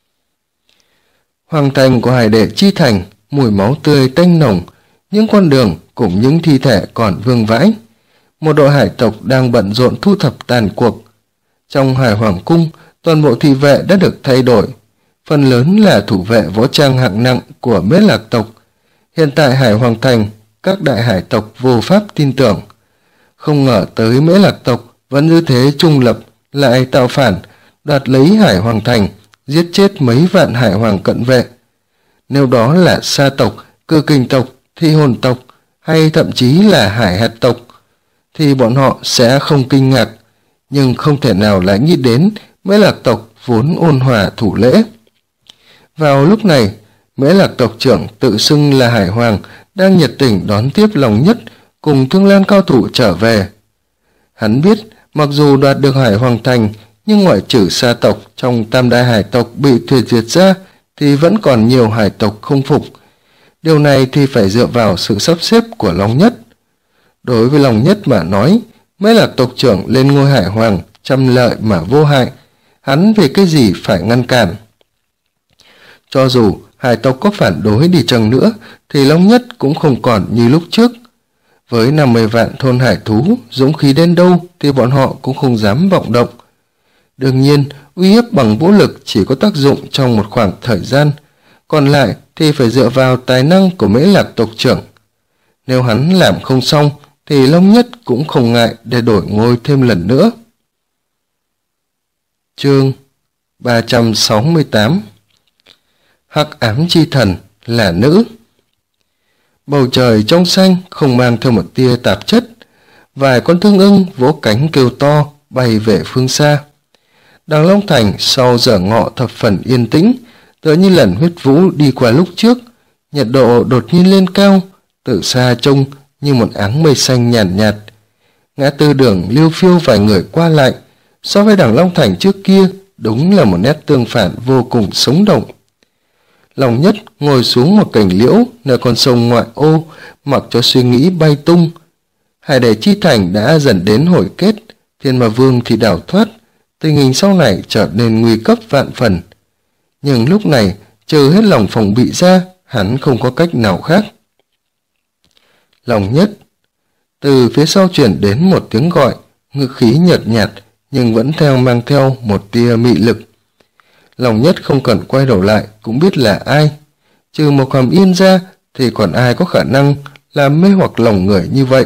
Hoàng thành của Hải Để Chi Thành, mùi máu tươi tanh nồng, những con đường cùng những thi thể còn vương vãi. Một đội hải tộc đang bận rộn thu thập tàn cuộc. Trong Hải Hoàng cung, toàn bộ thị vệ đã được thay đổi, phần lớn là thủ vệ võ trang hạng nặng của Mễ Lạc tộc. Hiện tại Hải Hoàng thành, các đại hải tộc vô pháp tin tưởng. Không ngờ tới Mễ Lạc tộc vẫn như thế trung lập, lại tạo phản, đoạt lấy Hải Hoàng thành, giết chết mấy vạn hải hoàng cận vệ. Nếu đó là Sa tộc, Cự Kình tộc, Thi Hồn tộc hay thậm chí là Hải Hạt tộc thì bọn họ sẽ không kinh ngạc, nhưng không thể nào lại nghĩ đến Mễ Lạc tộc vốn ôn hòa thủ lễ. Vào lúc này, Mễ Lạc tộc trưởng tự xưng là Hải Hoàng đang nhiệt tình đón tiếp Lòng Nhất cùng Thương Lan cao thủ trở về. Hắn biết mặc dù đoạt được Hải Hoàng thành, nhưng ngoại trừ Sa tộc trong tam đại hải tộc bị tuyệt diệt ra thì vẫn còn nhiều hải tộc không phục. Điều này thì phải dựa vào sự sắp xếp của Long Nhất. Đối với Long Nhất mà nói, Mễ Lạc tộc trưởng lên ngôi Hải Hoàng trăm lợi mà vô hại, hắn vì cái gì phải ngăn cản? Cho dù hải tộc có phản đối đi chăng nữa thì Long Nhất cũng không còn như lúc trước. Với 50 vạn thôn hải thú, dũng khí đến đâu thì bọn họ cũng không dám vọng động. Đương nhiên, uy hiếp bằng vũ lực chỉ có tác dụng trong một khoảng thời gian, còn lại thì phải dựa vào tài năng của Mễ Lạc tộc trưởng. Nếu hắn làm không xong thì Long Nhất cũng không ngại để đổi ngôi thêm lần nữa. Chương 368 Hắc ám chi thần là nữ. Bầu trời trong xanh không mang theo một tia tạp chất, vài con thương ưng vỗ cánh kêu to bay về phương xa. Đằng Long Thành sau giờ ngọ thập phần yên tĩnh, tựa như lần huyết vũ đi qua lúc trước. Nhiệt độ đột nhiên lên cao, từ xa trông như một áng mây xanh nhàn nhạt. Ngã tư đường liêu phiêu vài người qua lại, so với Đằng Long Thành trước kia đúng là một nét tương phản vô cùng sống động. Lòng Nhất ngồi xuống một cành liễu nơi con sông ngoại ô, mặc cho suy nghĩ bay tung. Hải Để Chi Thành đã dần đến hồi kết, Thiên Ma Vương thì đào thoát, tình hình sau này trở nên nguy cấp vạn phần. Nhưng lúc này, trừ hết lòng phòng bị ra, hắn không có cách nào khác. Lòng Nhất. Từ phía sau chuyển đến một tiếng gọi, ngữ khí nhợt nhạt nhưng vẫn mang theo một tia mị lực. Lòng Nhất không cần quay đầu lại cũng biết là ai. Trừ Mộc Hàm Yên ra thì còn ai có khả năng làm mê hoặc lòng người như vậy.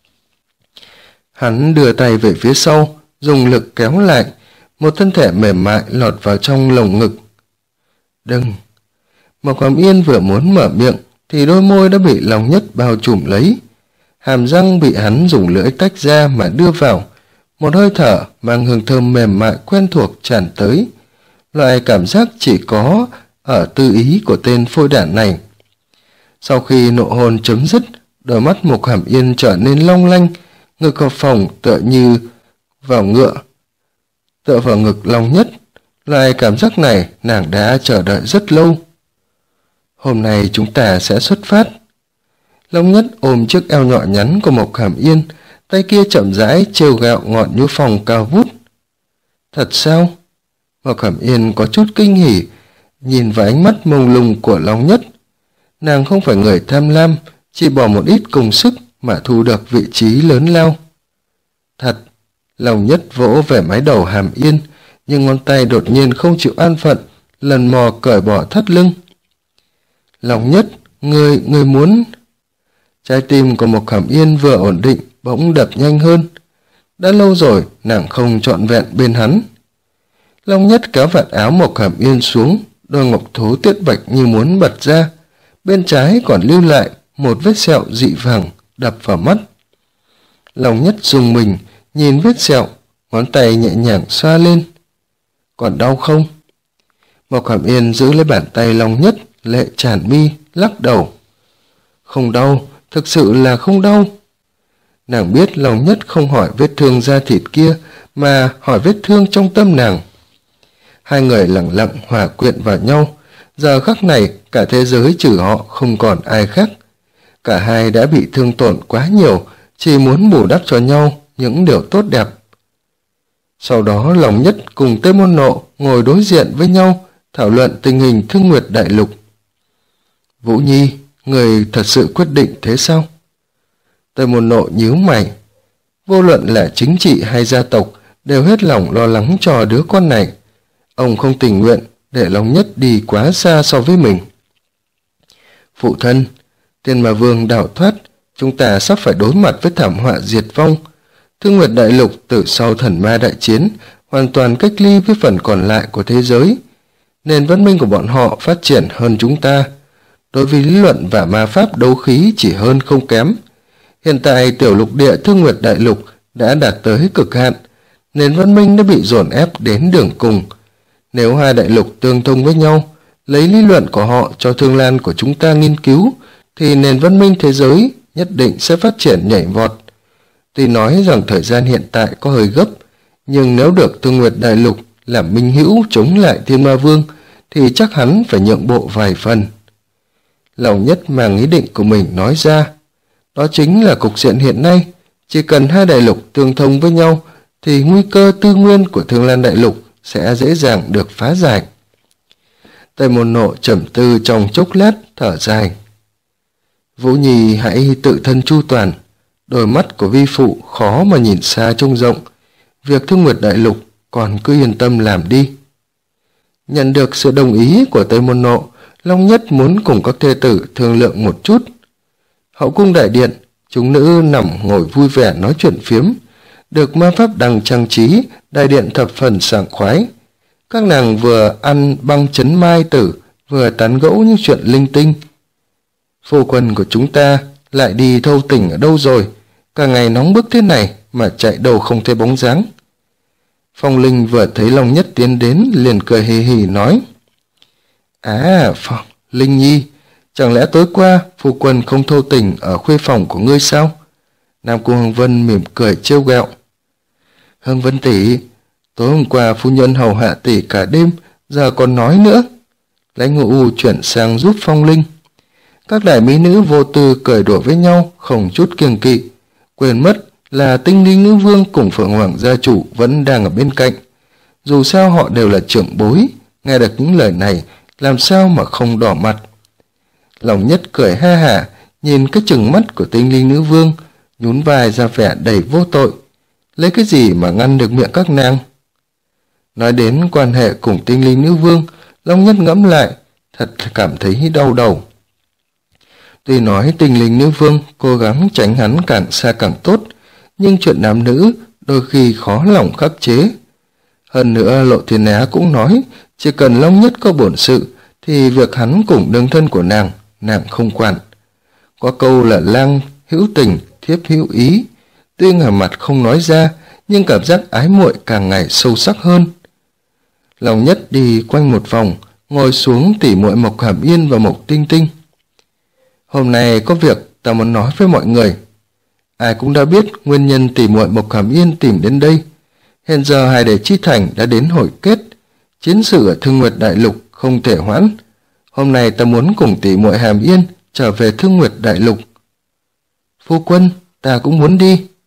Hắn đưa tay về phía sau, dùng lực kéo lại, một thân thể mềm mại lọt vào trong lồng ngực. Đừng! Mộc Hàm Yên vừa muốn mở miệng thì đôi môi đã bị Lòng Nhất bao trùm lấy. Hàm răng bị hắn dùng lưỡi tách ra mà đưa vào. Một hơi thở mang hương thơm mềm mại quen thuộc tràn tới. Loại cảm giác chỉ có ở tư ý của tên phôi đản này. Sau khi nộ hôn chấm dứt, đôi mắt Mộc Hàm Yên trở nên long lanh, ngực hợp phòng tựa vào ngực Long Nhất. Loại cảm giác này nàng đã chờ đợi rất lâu. Hôm nay chúng ta sẽ xuất phát. Long Nhất ôm chiếc eo nhỏ nhắn của Mộc Hàm Yên, tay kia chậm rãi trêu ghẹo ngọn nhũ phòng cao vút. Thật sao? Mộc Hàm Yên có chút kinh hỉ, nhìn vào ánh mắt mông lung của Long Nhất. Nàng không phải người tham lam, chỉ bỏ một ít công sức mà thu được vị trí lớn lao. Thật, Long Nhất vỗ về mái đầu Hàm Yên, nhưng ngón tay đột nhiên không chịu an phận, lần mò cởi bỏ thắt lưng. Long Nhất, người muốn... Trái tim của Mộc Hàm Yên vừa ổn định, bỗng đập nhanh hơn. Đã lâu rồi, nàng không trọn vẹn bên hắn. Long Nhất kéo vạt áo Mộc Hàm Yên xuống, đôi ngọc thố tuyết bạch như muốn bật ra. Bên trái còn lưu lại một vết sẹo dị vàng đập vào mắt. Long Nhất rùng mình, nhìn vết sẹo, ngón tay nhẹ nhàng xoa lên. Còn đau không? Mộc Hàm Yên giữ lấy bàn tay Long Nhất, lệ tràn mi, lắc đầu. Không đau, thực sự là không đau. Nàng biết Long Nhất không hỏi vết thương da thịt kia, mà hỏi vết thương trong tâm nàng. Hai người lặng lặng hòa quyện vào nhau. Giờ khắc này, cả thế giới trừ họ không còn ai khác. Cả hai đã bị thương tổn quá nhiều, chỉ muốn bù đắp cho nhau những điều tốt đẹp. Sau đó Long Nhất cùng Tây Môn Nộ ngồi đối diện với nhau, thảo luận tình hình Thương Nguyệt Đại Lục. Vũ Nhi, người thật sự quyết định thế sao? Tây Môn Nộ nhíu mày. Vô luận là chính trị hay gia tộc đều hết lòng lo lắng cho đứa con này. Ông không tình nguyện để Long Nhất đi quá xa so với mình. Phụ thân, Thiên Ma Vương đào thoát, chúng ta sắp phải đối mặt với thảm họa diệt vong. Thương Nguyệt Đại Lục từ sau thần ma đại chiến hoàn toàn cách ly với phần còn lại của thế giới. Nền văn minh của bọn họ phát triển hơn chúng ta. Đối với lý luận và ma pháp đấu khí chỉ hơn không kém. Hiện tại tiểu lục địa Thương Nguyệt Đại Lục đã đạt tới cực hạn. Nền văn minh đã bị dồn ép đến đường cùng. Nếu hai đại lục tương thông với nhau, lấy lý luận của họ cho Thương Lan của chúng ta nghiên cứu, thì nền văn minh thế giới nhất định sẽ phát triển nhảy vọt. Tuy nói rằng thời gian hiện tại có hơi gấp, nhưng nếu được Thương Nguyệt Đại Lục làm minh hữu chống lại Thiên Ma Vương, thì chắc hắn phải nhượng bộ vài phần. Long Nhất mang ý định của mình nói ra. Đó chính là cục diện hiện nay. Chỉ cần hai đại lục tương thông với nhau, thì nguy cơ tư nguyên của Thương Lan Đại Lục sẽ dễ dàng được phá giải. Tây Môn Nộ trầm tư trong chốc lát, thở dài. Vũ Nhi hãy tự thân chu toàn. Đôi mắt của vi phụ khó mà nhìn xa trông rộng. Việc Thương Nguyệt Đại Lục còn cứ yên tâm làm đi. Nhận được sự đồng ý của Tây Môn Nộ, Long Nhất muốn cùng các thê tử thương lượng một chút. Hậu cung đại điện, chúng nữ nằm ngồi vui vẻ nói chuyện phiếm. Được ma pháp đằng trang trí, đại điện thập phần sảng khoái. Các nàng vừa ăn băng chấn mai tử, vừa tán gẫu những chuyện linh tinh. Phu quân của chúng ta lại đi thâu tỉnh ở đâu rồi? Cả ngày nóng bức thế này mà chạy đâu không thấy bóng dáng. Phong Linh vừa thấy Long Nhất tiến đến liền cười hì hì nói. Linh Nhi, chẳng lẽ tối qua phu quân không thâu tỉnh ở khuê phòng của ngươi sao? Nam Cung Hồng Vân mỉm cười trêu ghẹo. Hồng Vân tỷ, tối hôm qua phu nhân hầu hạ tỷ cả đêm, giờ còn nói nữa. Lãnh Ngũ U chuyển sang giúp Phong Linh. Các đại mỹ nữ vô tư cười đùa với nhau, không chút kiêng kỵ, quên mất là Tinh Linh Nữ Vương cùng Phượng Hoàng gia chủ vẫn đang ở bên cạnh. Dù sao họ đều là trưởng bối, nghe được những lời này, làm sao mà không đỏ mặt. Long Nhất cười ha hả, nhìn cái chừng mắt của Tinh Linh Nữ Vương, nhún vai ra vẻ đầy vô tội. Lấy cái gì mà ngăn được miệng các nàng? Nói đến quan hệ cùng Tinh Linh Nữ Vương, Long Nhất ngẫm lại, thật cảm thấy đau đầu. Tuy nói Tinh Linh Nữ Vương cố gắng tránh hắn càng xa càng tốt, nhưng chuyện nam nữ đôi khi khó lòng khắc chế. Hơn nữa Lộ Thiên Á cũng nói, chỉ cần Long Nhất có bổn sự, thì việc hắn cùng đương thân của nàng không quản. Có câu là lang hữu tình, thiếp hữu ý. Tuy ngả mặt không nói ra, nhưng cảm giác ái muội càng ngày sâu sắc hơn. Long Nhất đi quanh một vòng, ngồi xuống tỉ muội Mộc Hàm Yên và Mộc Tinh Tinh. Hôm nay có việc ta muốn nói với mọi người. Ai cũng đã biết nguyên nhân tỉ muội Mộc Hàm Yên tìm đến đây. Hiện giờ Hải Đế Chi Thành đã đến hồi kết, chiến sự ở Thương Nguyệt Đại Lục không thể hoãn. Hôm nay ta muốn cùng tỉ muội Hàm Yên trở về Thương Nguyệt Đại Lục. Phu quân, ta cũng muốn đi.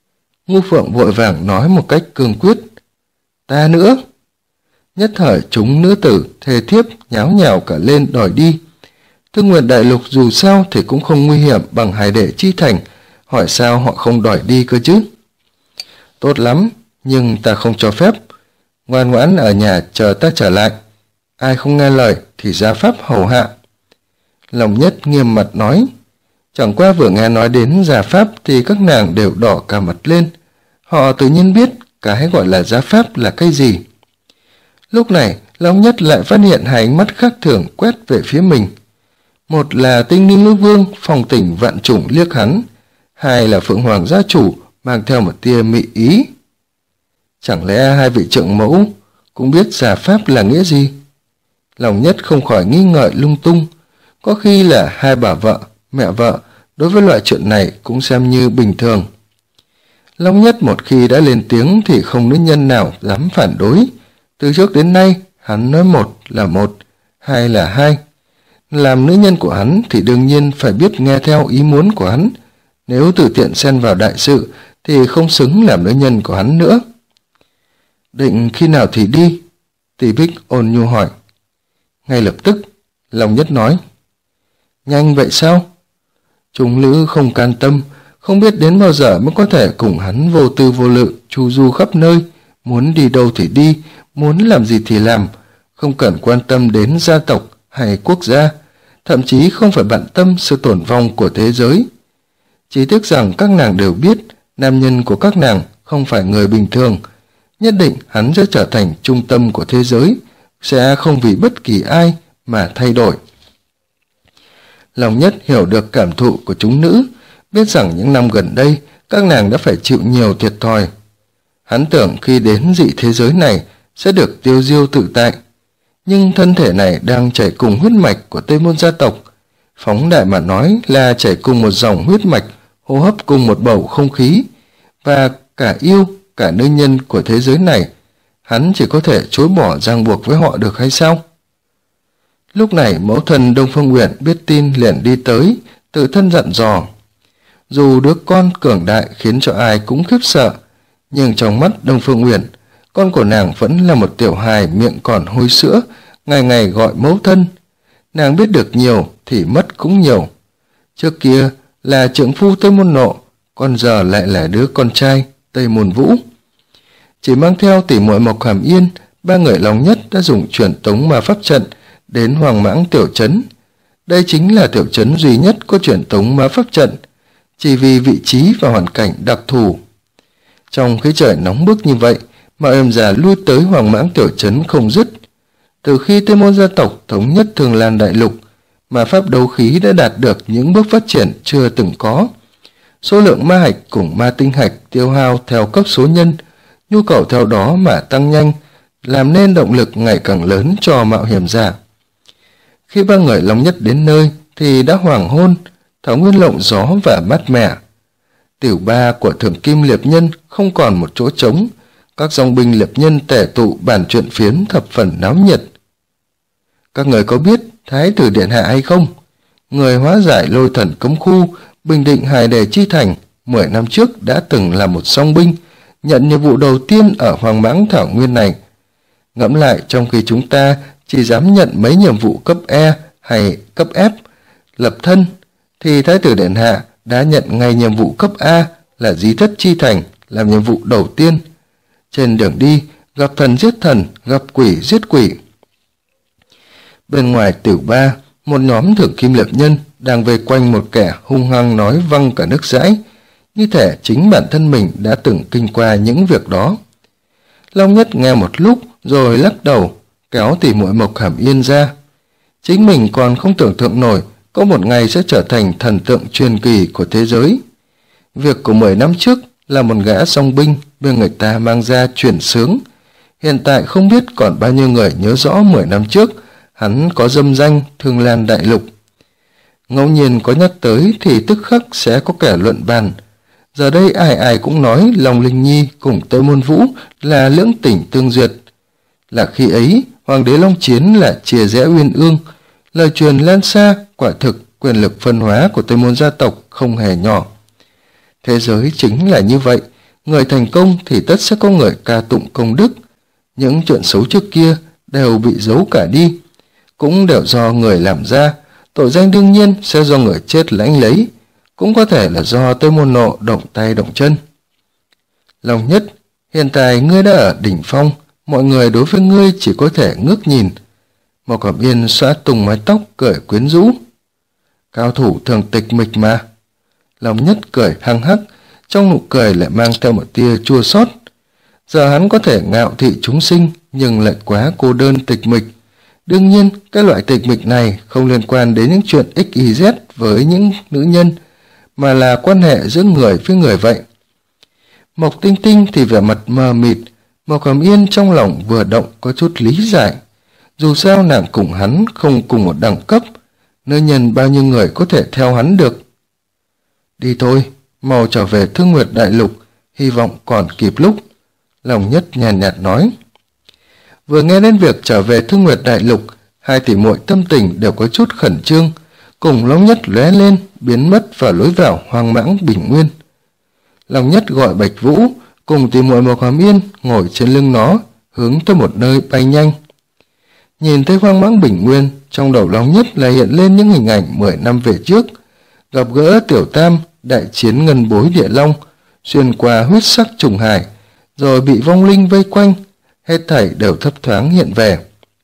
Ngu Phượng vội vàng nói một cách cương quyết. Ta nữa. Nhất thời chúng nữ tử thề thiếp nháo nhào cả lên đòi đi. Thương Nguyệt Đại Lục dù sao thì cũng không nguy hiểm bằng Hải Đệ Chi Thành, hỏi sao họ không đòi đi cơ chứ? Tốt lắm, nhưng ta không cho phép. Ngoan ngoãn ở nhà chờ ta trở lại. Ai không nghe lời thì ra pháp hầu hạ. Lòng Nhất nghiêm mặt nói. Chẳng qua vừa nghe nói đến gia pháp thì các nàng đều đỏ cả mặt lên. Họ tự nhiên biết cái gọi là gia pháp là cái gì. Lúc này, Long Nhất lại phát hiện hai ánh mắt khác thường quét về phía mình. Một là Tinh Linh Nữ Vương phòng tỉnh vạn chủng liếc hắn, hai là Phượng Hoàng gia chủ mang theo một tia mị ý. Chẳng lẽ hai vị trượng mẫu cũng biết gia pháp là nghĩa gì? Lòng Nhất không khỏi nghi ngợi lung tung. Có khi là hai bà vợ, mẹ vợ đối với loại chuyện này cũng xem như bình thường. Long Nhất một khi đã lên tiếng thì không nữ nhân nào dám phản đối. Từ trước đến nay hắn nói một là một, hai là hai. Làm nữ nhân của hắn thì đương nhiên phải biết nghe theo ý muốn của hắn. Nếu tự tiện xen vào đại sự thì không xứng làm nữ nhân của hắn nữa. Định khi nào thì đi? Tỷ Bích ôn nhu hỏi. Ngay lập tức, Long Nhất nói. Nhanh vậy sao? Chúng nữ không can tâm, không biết đến bao giờ mới có thể cùng hắn vô tư vô lự, chu du khắp nơi, muốn đi đâu thì đi, muốn làm gì thì làm, không cần quan tâm đến gia tộc hay quốc gia, thậm chí không phải bận tâm sự tổn vong của thế giới. Chỉ tiếc rằng các nàng đều biết nam nhân của các nàng không phải người bình thường, nhất định hắn sẽ trở thành trung tâm của thế giới, sẽ không vì bất kỳ ai mà thay đổi. Lòng Nhất hiểu được cảm thụ của chúng nữ, biết rằng những năm gần đây các nàng đã phải chịu nhiều thiệt thòi. Hắn tưởng khi đến dị thế giới này sẽ được tiêu diêu tự tại, nhưng thân thể này đang chảy cùng huyết mạch của Tây Môn gia tộc. Phóng đại mà nói là chảy cùng một dòng huyết mạch, hô hấp cùng một bầu không khí, và cả yêu, cả nữ nhân của thế giới này, hắn chỉ có thể chối bỏ ràng buộc với họ được hay sao? Lúc này mẫu thân Đông Phương Uyển biết tin liền đi tới, tự thân dặn dò. Dù đứa con cường đại khiến cho ai cũng khiếp sợ, nhưng trong mắt Đông Phương Uyển, con của nàng vẫn là một tiểu hài miệng còn hôi sữa, ngày ngày gọi mẫu thân. Nàng biết được nhiều thì mất cũng nhiều. Trước kia là trượng phu Tây Môn Nộ, còn giờ lại là đứa con trai Tây Môn Vũ. Chỉ mang theo tỷ muội Mộc Hàm Yên, ba người Long Nhất đã dùng truyền tống ma pháp trận đến Hoàng Mãng tiểu trấn. Đây chính là tiểu trấn duy nhất có truyền tống ma pháp trận, chỉ vì vị trí và hoàn cảnh đặc thù. Trong khí trời nóng bức như vậy mà em già lui tới Hoàng Mãng tiểu trấn không dứt. Từ khi Tây Môn gia tộc thống nhất Thường Lan đại lục, ma pháp đấu khí đã đạt được những bước phát triển chưa từng có. Số lượng ma hạch cùng ma tinh hạch tiêu hao theo cấp số nhân, nhu cầu theo đó mà tăng nhanh, làm nên động lực ngày càng lớn cho mạo hiểm giả. Khi ba người Long Nhất đến nơi thì đã hoàng hôn, thảo nguyên lộng gió và mát mẻ. Tiểu ba của Thượng Kim Liệp Nhân không còn một chỗ trống, các dòng binh liệp nhân tề tụ bàn chuyện phiến thập phần náo nhiệt. Các người có biết Thái tử điện hạ hay không? Người hóa giải lôi thần cấm khu, bình định Hải Đề Chi Thành 10 năm trước đã từng là một song binh, nhận nhiệm vụ đầu tiên ở Hoàng Mãng thảo nguyên này. Ngẫm lại, trong khi chúng ta chỉ dám nhận mấy nhiệm vụ cấp E hay cấp F, lập thân, thì Thái tử điện hạ đã nhận ngay nhiệm vụ cấp A là Dí Thất Chi Thành làm nhiệm vụ đầu tiên. Trên đường đi, gặp thần giết thần, gặp quỷ giết quỷ. Bên ngoài tiểu ba, một nhóm Thượng Kim Liệp Nhân đang vây quanh một kẻ hung hăng nói văng cả nước dãi, như thể chính bản thân mình đã từng kinh qua những việc đó. Long Nhất nghe một lúc rồi lắc đầu, kéo tỷ muội Mộc Hàm Yên ra. Chính mình còn không tưởng tượng nổi có một ngày sẽ trở thành thần tượng truyền kỳ của thế giới. Việc của 10 năm trước là một gã song binh bên người ta mang ra chuyển sướng. Hiện tại không biết còn bao nhiêu người nhớ rõ 10 năm trước hắn có dâm danh Thương Lan đại lục. Ngẫu nhiên có nhắc tới thì tức khắc sẽ có kẻ luận bàn. Giờ đây ai ai cũng nói Long Linh Nhi cùng Tây Môn Vũ là lưỡng tình tương duyệt. Là khi ấy, Hoàng đế Long Chiến là chia rẽ uyên ương. Lời truyền lan xa, quả thực quyền lực phân hóa của Tây Môn gia tộc không hề nhỏ. Thế giới chính là như vậy, Người thành công thì tất sẽ có người ca tụng công đức. Những chuyện xấu trước kia đều bị giấu cả đi, cũng đều do người làm ra. Tội danh đương nhiên sẽ do người chết lãnh lấy, cũng có thể là do tôi môn nộ động tay động chân. Long Nhất, hiện tại ngươi đã ở đỉnh phong, mọi người đối với ngươi chỉ có thể ngước nhìn. Mộc Cẩm Yên xõa tung mái tóc cười quyến rũ. Cao thủ thường tịch mịch mà. Long Nhất cười hăng hắc, trong nụ cười lại mang theo một tia chua xót. Giờ hắn có thể ngạo thị chúng sinh, nhưng lại quá cô đơn tịch mịch. Đương nhiên, cái loại tịch mịch này không liên quan đến những chuyện XYZ với những nữ nhân, mà là quan hệ giữa người với người vậy. Mộc Tinh Tinh thì vẻ mặt mờ mịt, Mộc Cẩm Yên trong lòng vừa động có chút lý giải. Dù sao nàng cùng hắn không cùng một đẳng cấp, nữ nhân bao nhiêu người có thể theo hắn được. Đi thôi, mau trở về Thương Nguyệt Đại Lục, hy vọng còn kịp lúc. Long Nhất nhàn nhạt nói. Vừa nghe đến việc trở về Thương Nguyệt Đại Lục, hai tỷ muội tâm tình đều có chút khẩn trương, cùng Long Nhất lóe lên, biến mất vào lối vào hoang mãng bình nguyên. Long Nhất gọi Bạch Vũ, cùng tỷ muội Mộc Hàm Yên ngồi trên lưng nó, hướng tới một nơi bay nhanh. Nhìn thấy hoang mãng bình nguyên, trong đầu Long Nhất lại hiện lên những hình ảnh 10 năm về trước, gặp gỡ Tiểu Tam, đại chiến ngân bối địa long, xuyên qua huyết sắc trùng hải, rồi bị vong linh vây quanh, hết thảy đều thấp thoáng hiện về.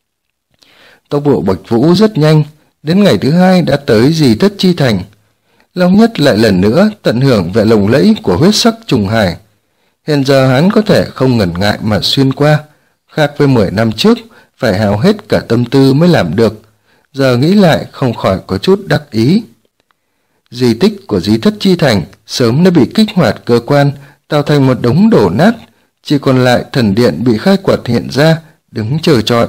Tốc độ Bạch Vũ rất nhanh, đến ngày thứ hai đã tới Di Tất Chi Thành. Long Nhất lại lần nữa tận hưởng vẻ lồng lẫy của huyết sắc trùng hải. Hiện giờ hắn có thể không ngần ngại mà xuyên qua, khác với 10 năm trước, phải hao hết cả tâm tư mới làm được. Giờ nghĩ lại không khỏi có chút đắc ý. Di tích của Di Thất Chi Thành sớm đã bị kích hoạt cơ quan, tạo thành một đống đổ nát, chỉ còn lại thần điện bị khai quật hiện ra, đứng chờ trọi.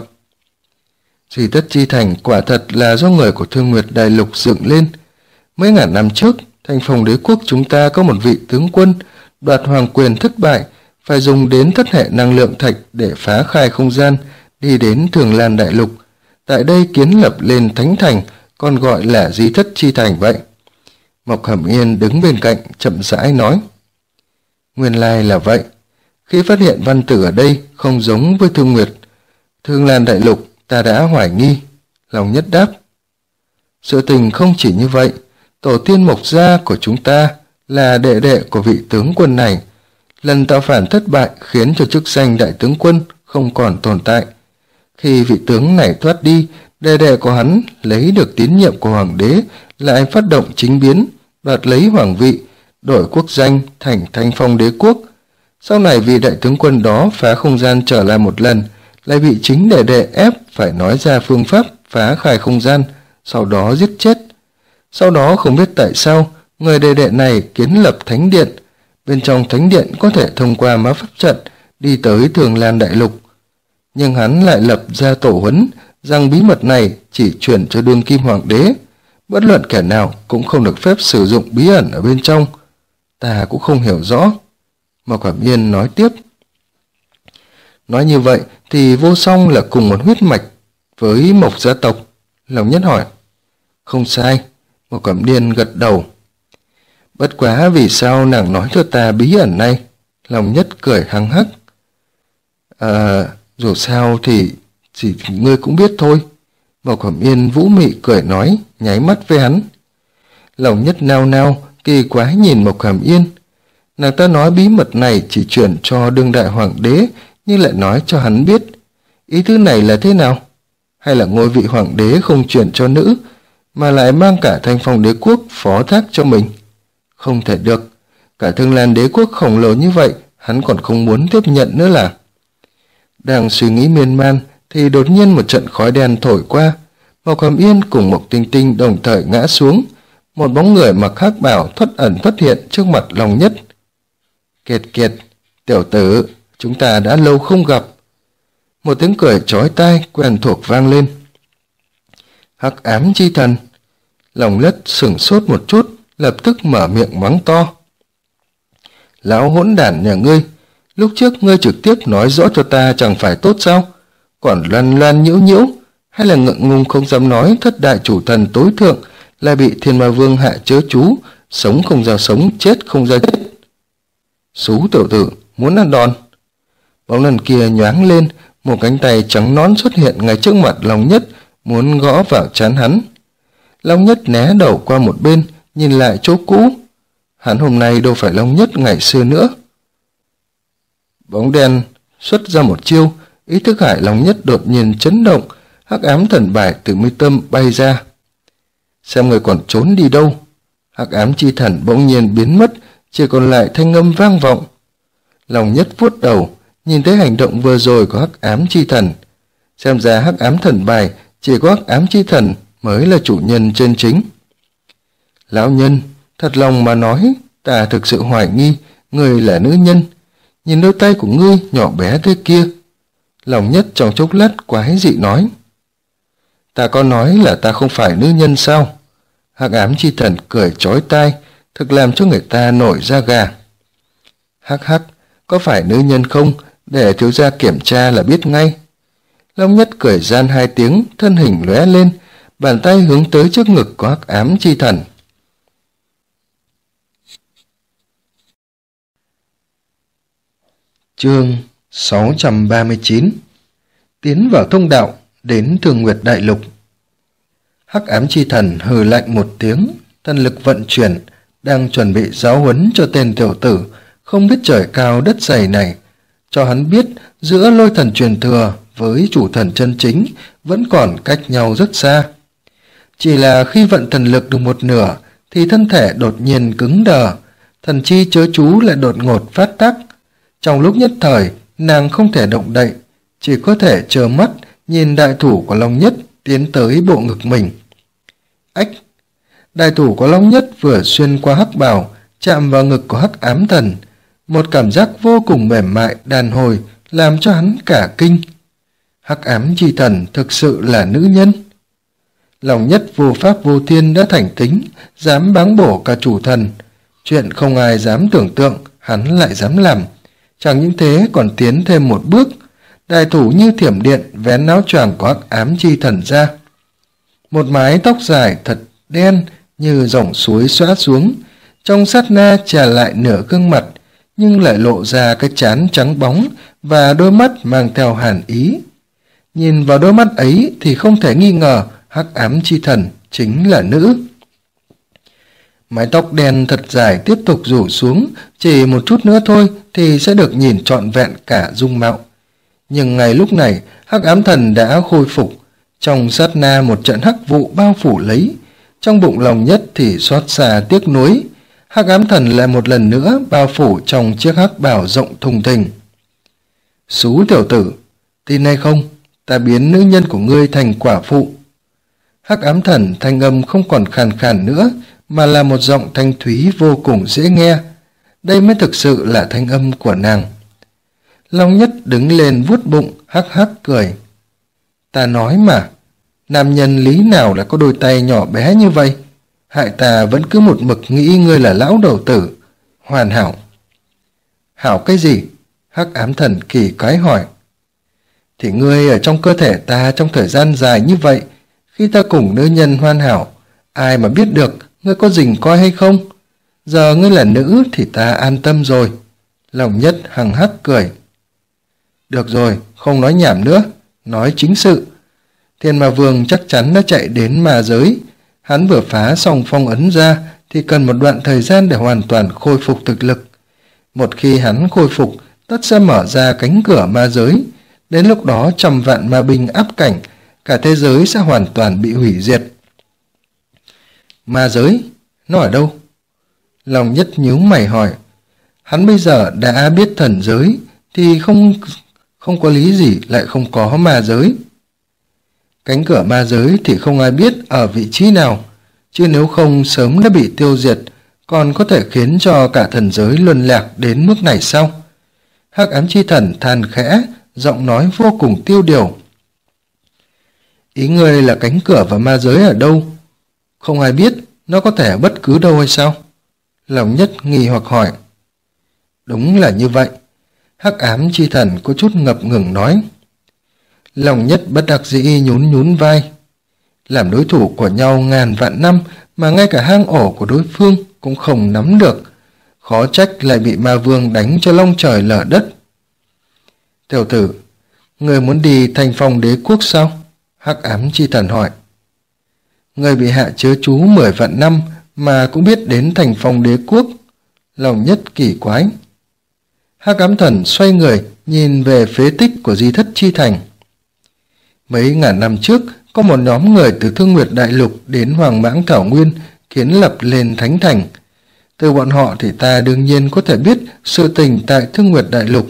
Di Thất Chi Thành quả thật là do người của Thương Nguyệt Đại Lục dựng lên. Mấy ngàn năm trước, Thành Phong Đế Quốc chúng ta có một vị tướng quân đoạt hoàng quyền thất bại, phải dùng đến thất hệ năng lượng thạch để phá khai không gian, đi đến Thường Lan Đại Lục. Tại đây kiến lập lên Thánh Thành, còn gọi là Di Thất Chi Thành vậy. Mộc Hàm Yên đứng bên cạnh chậm rãi nói. Nguyên lai là vậy. Khi phát hiện văn tử ở đây không giống với Thương Nguyệt, Thương Lan Đại Lục, ta đã hoài nghi. Long Nhất đáp. Sự tình không chỉ như vậy, tổ tiên Mộc gia của chúng ta là đệ đệ của vị tướng quân này. Lần tạo phản thất bại khiến cho chức danh đại tướng quân không còn tồn tại. Khi vị tướng này thoát đi, đệ đệ của hắn lấy được tín nhiệm của hoàng đế, lại phát động chính biến, đoạt lấy hoàng vị, đổi quốc danh thành Thanh Phong Đế Quốc. Sau này vị đại tướng quân đó phá không gian trở lại một lần, lại bị chính đệ đệ ép phải nói ra phương pháp phá khai không gian, sau đó giết chết. Sau đó không biết tại sao, người đệ đệ này kiến lập thánh điện. Bên trong thánh điện có thể thông qua má pháp trận đi tới Thường Lan Đại Lục. Nhưng hắn lại lập ra tổ huấn rằng bí mật này chỉ truyền cho đương kim hoàng đế. Bất luận kẻ nào cũng không được phép sử dụng bí ẩn ở bên trong. Ta cũng không hiểu rõ. Mộc Hàm Yên nói tiếp. Nói như vậy thì Vô Song là cùng một huyết mạch với Mộc gia tộc. Long Nhất hỏi. Không sai. Mộc Cẩm Điên gật đầu. Bất quá vì sao nàng nói cho ta bí ẩn này? Long Nhất cười hăng hắc. Dù sao thì chỉ ngươi cũng biết thôi. Mộc Cẩm Yên vũ mị cười nói, nháy mắt với hắn. Long Nhất nao nao, kỳ quái nhìn Mộc Hàm Yên. Nàng ta nói bí mật này chỉ truyền cho đương đại hoàng đế, nhưng lại nói cho hắn biết. Ý thứ này là thế nào? Hay là ngôi vị hoàng đế không truyền cho nữ, mà lại mang cả Thanh Phong Đế Quốc phó thác cho mình? Không thể được. Cả Thương Lan Đế Quốc khổng lồ như vậy, hắn còn không muốn tiếp nhận nữa là. Đang suy nghĩ miên man, thì đột nhiên một trận khói đen thổi qua. Mộc Hàm Yên cùng Mộc Tinh Tinh đồng thời ngã xuống. Một bóng người mặc hắc bào thoát ẩn thoát hiện trước mặt Long Nhất. Kiệt Kiệt, tiểu tử, chúng ta đã lâu không gặp. Một tiếng cười chói tai quen thuộc vang lên. Hắc ám chi thần. Long Nhất sửng sốt một chút, lập tức mở miệng mắng to. Lão hỗn đản nhà ngươi, lúc trước ngươi trực tiếp nói rõ cho ta chẳng phải tốt sao? Còn loan loan nhiễu nhiễu, hay là ngượng ngùng không dám nói thất đại chủ thần tối thượng là bị Thiên Ma Vương hạ chớ chú, sống không ra sống, chết không ra chết. Xú tiểu tử, muốn ăn đòn. Bóng lần kia nhoáng lên, một cánh tay trắng nõn xuất hiện ngay trước mặt Long Nhất, muốn gõ vào trán hắn. Long Nhất né đầu qua một bên, nhìn lại chỗ cũ. Hắn hôm nay đâu phải Long Nhất ngày xưa nữa. Bóng đen xuất ra một chiêu, ý thức hải Long Nhất đột nhiên chấn động, hắc ám thần bài từ mi tâm bay ra. Xem người còn trốn đi đâu. Hắc ám chi thần bỗng nhiên biến mất, chỉ còn lại thanh âm vang vọng. Long Nhất vuốt đầu, nhìn thấy hành động vừa rồi của hắc ám chi thần. Xem ra hắc ám thần bài chỉ có hắc ám chi thần mới là chủ nhân chân chính. Lão nhân, thật lòng mà nói, ta thực sự hoài nghi người là nữ nhân. Nhìn đôi tay của ngươi nhỏ bé thế kia. Long Nhất trong chốc lát quái dị nói. Ta có nói là ta không phải nữ nhân sao? Hắc ám chi thần cười chói tai, thực làm cho người ta nổi da gà. Hắc hắc, có phải nữ nhân không? Để thiếu gia kiểm tra là biết ngay. Long Nhất cười gian hai tiếng, thân hình lóe lên, bàn tay hướng tới trước ngực của hắc ám chi thần. Chương 639. Tiến vào thông đạo, đến Thương Nguyệt Đại Lục. Hắc ám chi thần hừ lạnh một tiếng, thần lực vận chuyển, đang chuẩn bị giáo huấn cho tên tiểu tử không biết trời cao đất dày này, cho hắn biết giữa lôi thần truyền thừa với chủ thần chân chính vẫn còn cách nhau rất xa. Chỉ là khi vận thần lực được một nửa thì thân thể đột nhiên cứng đờ, thần chi chớ chú lại đột ngột phát tác. Trong lúc nhất thời, nàng không thể động đậy, chỉ có thể trơ mắt nhìn đại thủ của Long Nhất tiến tới bộ ngực mình. Ách! Đại thủ của Long Nhất vừa xuyên qua hắc bào, chạm vào ngực của hắc ám thần. Một cảm giác vô cùng mềm mại, đàn hồi, làm cho hắn cả kinh. Hắc ám chi thần thực sự là nữ nhân. Long Nhất vô pháp vô thiên đã thành tính, dám báng bổ cả chủ thần. Chuyện không ai dám tưởng tượng, hắn lại dám làm. Chẳng những thế còn tiến thêm một bước, đại thủ như thiểm điện vén áo choàng của hắc ám chi thần ra. Một mái tóc dài thật đen như dòng suối xõa xuống, trong sát na trà lại nửa gương mặt, nhưng lại lộ ra cái trán trắng bóng và đôi mắt mang theo hàn ý. Nhìn vào đôi mắt ấy thì không thể nghi ngờ hắc ám chi thần chính là nữ. Mái tóc đen thật dài tiếp tục rủ xuống, chỉ một chút nữa thôi thì sẽ được nhìn trọn vẹn cả dung mạo. Nhưng ngay lúc này, hắc ám thần đã khôi phục. Trong sát na một trận hắc vụ bao phủ lấy, trong bụng Long Nhất thì xót xa tiếc nuối. Hắc ám thần lại một lần nữa bao phủ trong chiếc hắc bào rộng thùng thình. Xú tiểu tử, tin hay không, ta biến nữ nhân của ngươi thành quả phụ. Hắc ám thần thanh âm không còn khàn khàn nữa, mà là một giọng thanh thúy vô cùng dễ nghe. Đây mới thực sự là thanh âm của nàng. Long Nhất đứng lên vuốt bụng, hắc hắc cười. Ta nói mà, nam nhân lý nào lại có đôi tay nhỏ bé như vậy? Hại ta vẫn cứ một mực nghĩ ngươi là lão đầu tử. Hoàn hảo. Hảo cái gì? Hắc ám thần kỳ quái hỏi. Thì ngươi ở trong cơ thể ta trong thời gian dài như vậy, khi ta cùng nữ nhân hoàn hảo, ai mà biết được ngươi có rình coi hay không? Giờ ngươi là nữ thì ta an tâm rồi. Long Nhất hằng hắc cười. Được rồi, không nói nhảm nữa, nói chính sự. Thiên Ma Vương chắc chắn đã chạy đến ma giới. Hắn vừa phá xong phong ấn ra thì cần một đoạn thời gian để hoàn toàn khôi phục thực lực. Một khi hắn khôi phục, tất sẽ mở ra cánh cửa ma giới. Đến lúc đó trăm vạn ma binh áp cảnh, cả thế giới sẽ hoàn toàn bị hủy diệt. Ma giới? Nó ở đâu? Long Nhất nhíu mày hỏi. Hắn bây giờ đã biết thần giới thì không có lý gì lại không có ma giới. Cánh cửa ma giới thì không ai biết ở vị trí nào, chứ nếu không sớm đã bị tiêu diệt, còn có thể khiến cho cả thần giới luân lạc đến mức này sao? Hắc ám chi thần than khẽ, giọng nói vô cùng tiêu điều. Ý ngươi là cánh cửa và ma giới ở đâu? Không ai biết, nó có thể ở bất cứ đâu hay sao? Long Nhất nghi hoặc hỏi. Đúng là như vậy. Hắc ám chi thần có chút ngập ngừng nói. Long Nhất bất đắc dĩ nhún nhún vai. Làm đối thủ của nhau ngàn vạn năm mà ngay cả hang ổ của đối phương cũng không nắm được. khó trách lại bị ma vương đánh cho long trời lở đất. Tiểu tử, người muốn đi Thanh Phong Đế Quốc sao? Hắc ám chi thần hỏi. Người bị hạ chớ chú 10 vạn năm mà cũng biết đến Thanh Phong Đế Quốc. Lòng Nhất kỳ quái. Hắc ám thần xoay người nhìn về phế tích của di thất chi thành. Mấy ngàn năm trước, có một nhóm người từ Thương Nguyệt Đại Lục đến Hoàng Mãng Thảo Nguyên kiến lập lên Thánh Thành. Từ bọn họ thì ta đương nhiên có thể biết sự tình tại Thương Nguyệt Đại Lục.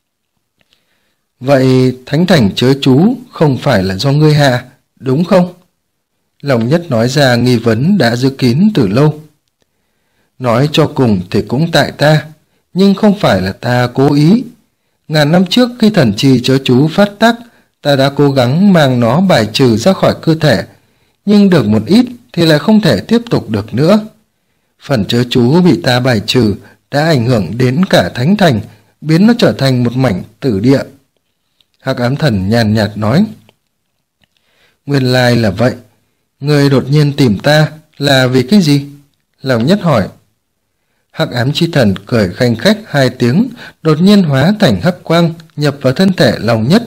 Vậy Thánh Thành chớ chú không phải là do ngươi hạ, đúng không? Lòng Nhất nói ra nghi vấn đã dự kín từ lâu. Nói cho cùng thì cũng tại ta, nhưng không phải là ta cố ý. Ngàn năm trước khi thần trì chớ chú phát tác, ta đã cố gắng mang nó bài trừ ra khỏi cơ thể, nhưng được một ít thì lại không thể tiếp tục được nữa. Phần chớ chú bị ta bài trừ đã ảnh hưởng đến cả Thánh Thành, biến nó trở thành một mảnh tử địa. Hắc ám thần nhàn nhạt nói. Nguyên lai là vậy. Người đột nhiên tìm ta là vì cái gì? Lòng Nhất hỏi. Hắc ám chi thần cười khanh khách 2 tiếng, đột nhiên hóa thành hắc quang nhập vào thân thể Lòng Nhất.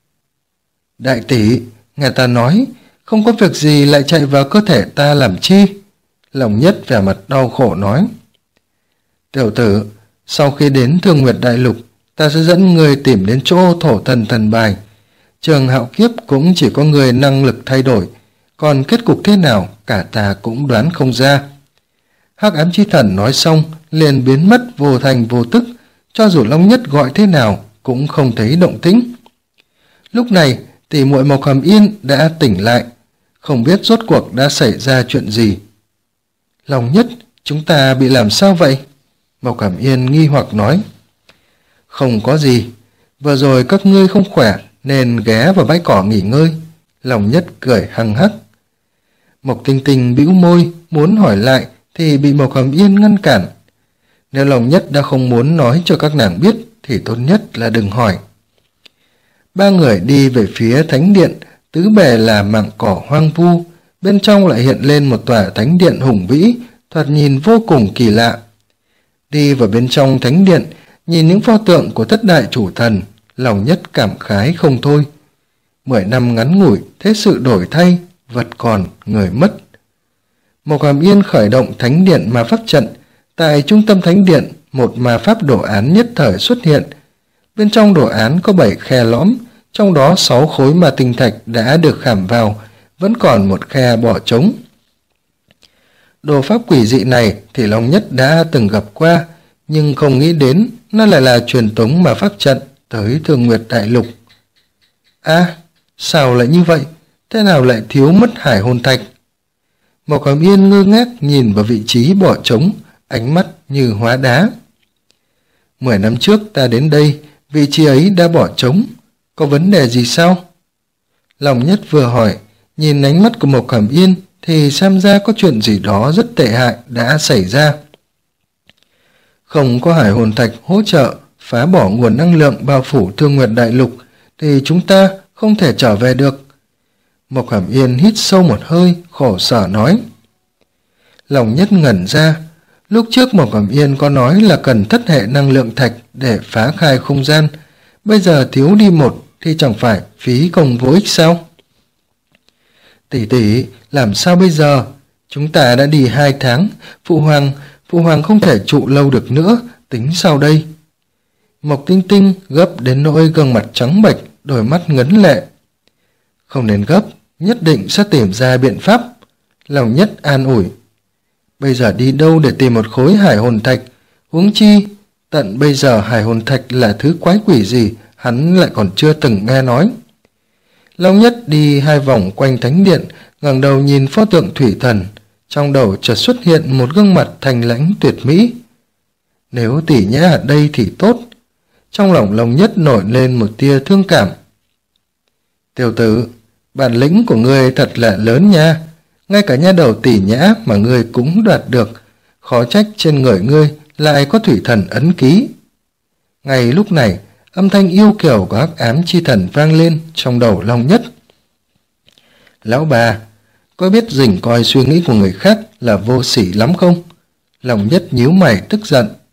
Đại tỷ, nghe ta nói, không có việc gì lại chạy vào cơ thể ta làm chi? Lòng Nhất vẻ mặt đau khổ nói. Tiểu tử, sau khi đến Thương Nguyệt Đại Lục, ta sẽ dẫn người tìm đến chỗ thổ thần thần bài. Trường hạo kiếp cũng chỉ có người năng lực thay đổi, còn kết cục thế nào cả ta cũng đoán không ra. Hắc ám chi thần nói xong liền biến mất vô thành vô tức, cho dù Long Nhất gọi thế nào cũng không thấy động tĩnh. Lúc này tỷ muội Mộc Hàm Yên đã tỉnh lại, không biết rốt cuộc đã xảy ra chuyện gì. Long Nhất, chúng ta bị làm sao vậy? Mộc Hàm Yên nghi hoặc nói. Không có gì, vừa rồi các ngươi không khỏe nên ghé vào bãi cỏ nghỉ ngơi. Lòng Nhất cười hăng hắc. Mộc Tinh Tinh bĩu môi muốn hỏi lại thì bị Mộc Hàm Yên ngăn cản. Nếu Lòng Nhất đã không muốn nói cho các nàng biết thì tốt nhất là đừng hỏi. 3 người đi về phía thánh điện, tứ bề là mảng cỏ hoang vu, bên trong lại hiện lên một tòa thánh điện hùng vĩ, thoạt nhìn vô cùng kỳ lạ. Đi vào bên trong thánh điện, nhìn những pho tượng của thất đại chủ thần, Lòng Nhất cảm khái không thôi. 10 năm ngắn ngủi, thế sự đổi thay, vật còn, người mất. Mộc Hàm Yên khởi động thánh điện ma pháp trận. Tại trung tâm thánh điện, một ma pháp đồ án nhất thời xuất hiện. Bên trong đồ án có 7 khe lõm, trong đó 6 khối ma tinh thạch đã được khảm vào, vẫn còn một khe bỏ trống. Đồ pháp quỷ dị này thì Long Nhất đã từng gặp qua, nhưng không nghĩ đến nó lại là truyền tống ma pháp trận tới Thương Nguyệt Đại Lục. Sao lại như vậy? Thế nào lại thiếu mất hải hồn thạch? Mộc Hàm Yên ngơ ngác nhìn vào vị trí bỏ trống, ánh mắt như hóa đá. 10 năm trước ta đến đây, vị trí ấy đã bỏ trống. Có vấn đề gì sao? Lòng Nhất vừa hỏi, nhìn ánh mắt của Mộc Hàm Yên thì xem ra có chuyện gì đó rất tệ hại đã xảy ra. Không có hải hồn thạch hỗ trợ phá bỏ nguồn năng lượng bao phủ Thương Nguyệt Đại Lục thì chúng ta không thể trở về được. Mộc Hàm Yên hít sâu một hơi, khổ sở nói. Lòng Nhất ngẩn ra. Lúc trước Mộc Hàm Yên có nói là cần thất hệ năng lượng thạch để phá khai không gian. Bây giờ thiếu đi một thì chẳng phải phí công vô ích sao? Tỷ tỷ, làm sao bây giờ? Chúng ta đã đi 2 tháng. Phụ hoàng không thể trụ lâu được nữa. Tính sao đây? Mộc Tinh Tinh gấp đến nỗi gương mặt trắng bệch, đôi mắt ngấn lệ. Không nên gấp, nhất định sẽ tìm ra biện pháp. Lòng Nhất an ủi. Bây giờ đi đâu để tìm một khối hải hồn thạch? Huống chi, tận bây giờ hải hồn thạch là thứ quái quỷ gì, hắn lại còn chưa từng nghe nói. Long Nhất đi 2 vòng quanh thánh điện, ngẩng đầu nhìn pho tượng thủy thần, trong đầu chợt xuất hiện một gương mặt thanh lãnh tuyệt mỹ. Nếu tỷ nhã ở đây thì tốt. Trong lòng Long Nhất nổi lên một tia thương cảm. Tiểu tử, bản lĩnh của ngươi thật là lớn nha. Ngay cả nha đầu tỷ nhã mà ngươi cũng đoạt được, khó trách trên người ngươi lại có thủy thần ấn ký. Ngay lúc này, âm thanh yêu kiều của hắc ám chi thần vang lên trong đầu Long Nhất. Lão bà, có biết rình coi suy nghĩ của người khác là vô sỉ lắm không? Long Nhất nhíu mày tức giận,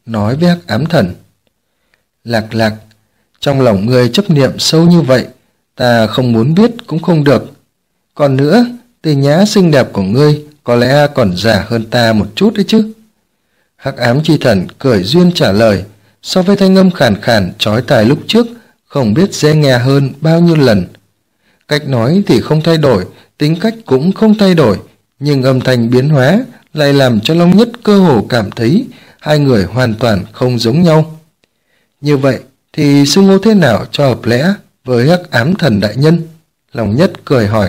nói với Hắc Ám Thần. Lạc Lạc, trong lòng ngươi chấp niệm sâu như vậy, ta không muốn biết cũng không được. Còn nữa, Tỳ Nhã xinh đẹp của ngươi có lẽ còn già hơn ta một chút đấy chứ. Hắc Ám Chi Thần cười duyên trả lời, so với thanh âm khàn khàn chói tai lúc trước, không biết dễ nghe hơn bao nhiêu lần. Cách nói thì không thay đổi, tính cách cũng không thay đổi, nhưng âm thanh biến hóa lại làm cho Long Nhất cơ hồ cảm thấy hai người hoàn toàn không giống nhau. Như vậy thì xưng hô thế nào cho hợp lẽ với Hắc Ám Thần đại nhân? Long Nhất cười hỏi.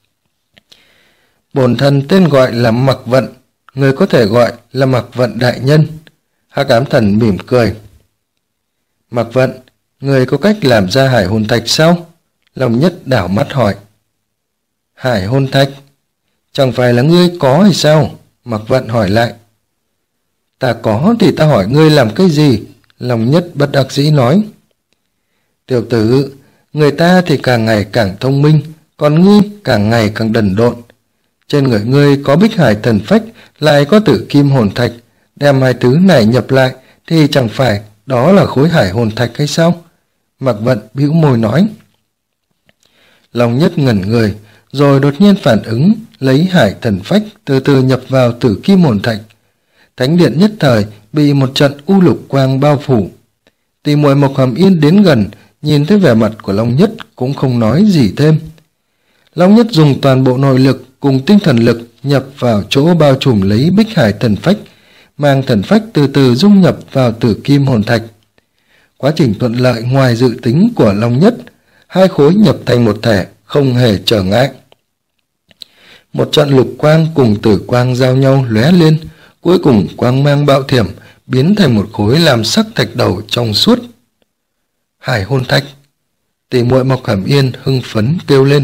Bổn thần tên gọi là Mặc Vận, người có thể gọi là Mặc Vận đại nhân. Hắc Ám Thần mỉm cười. Mặc Vận, người có cách làm ra hải hồn thạch sao? Long Nhất đảo mắt hỏi. Hải hồn thạch? Chẳng phải là ngươi có hay sao? Mặc Vận hỏi lại. Ta có thì ta hỏi ngươi làm cái gì? Long Nhất bất đắc dĩ nói. Tiểu tử, người ta thì càng ngày càng thông minh, còn ngươi càng ngày càng đần độn. Trên người ngươi có Bích Hải Thần Phách, lại có Tử Kim Hồn Thạch, đem hai thứ này nhập lại thì chẳng phải đó là khối hải hồn thạch hay sao? Mặc Vận bĩu môi nói. Long Nhất ngẩn người, rồi đột nhiên phản ứng, lấy hải thần phách từ từ nhập vào Tử Kim Hồn Thạch. Thánh điện nhất thời bị một trận u lục quang bao phủ. Tỷ muội Mộc Hàm Yên đến gần, nhìn thấy vẻ mặt của Long Nhất cũng không nói gì thêm. Long Nhất dùng toàn bộ nội lực cùng tinh thần lực nhập vào chỗ bao trùm lấy Bích Hải Thần Phách, mang thần phách từ từ dung nhập vào Tử Kim Hồn Thạch. Quá trình thuận lợi ngoài dự tính của Long Nhất, hai khối nhập thành một thể, không hề trở ngại. Một trận lục quang cùng tử quang giao nhau lóe lên, cuối cùng quang mang bạo thiểm biến thành một khối làm sắc thạch đầu trong suốt. Hải hồn thạch! Tỷ muội Mộc Hàm Yên hưng phấn kêu lên.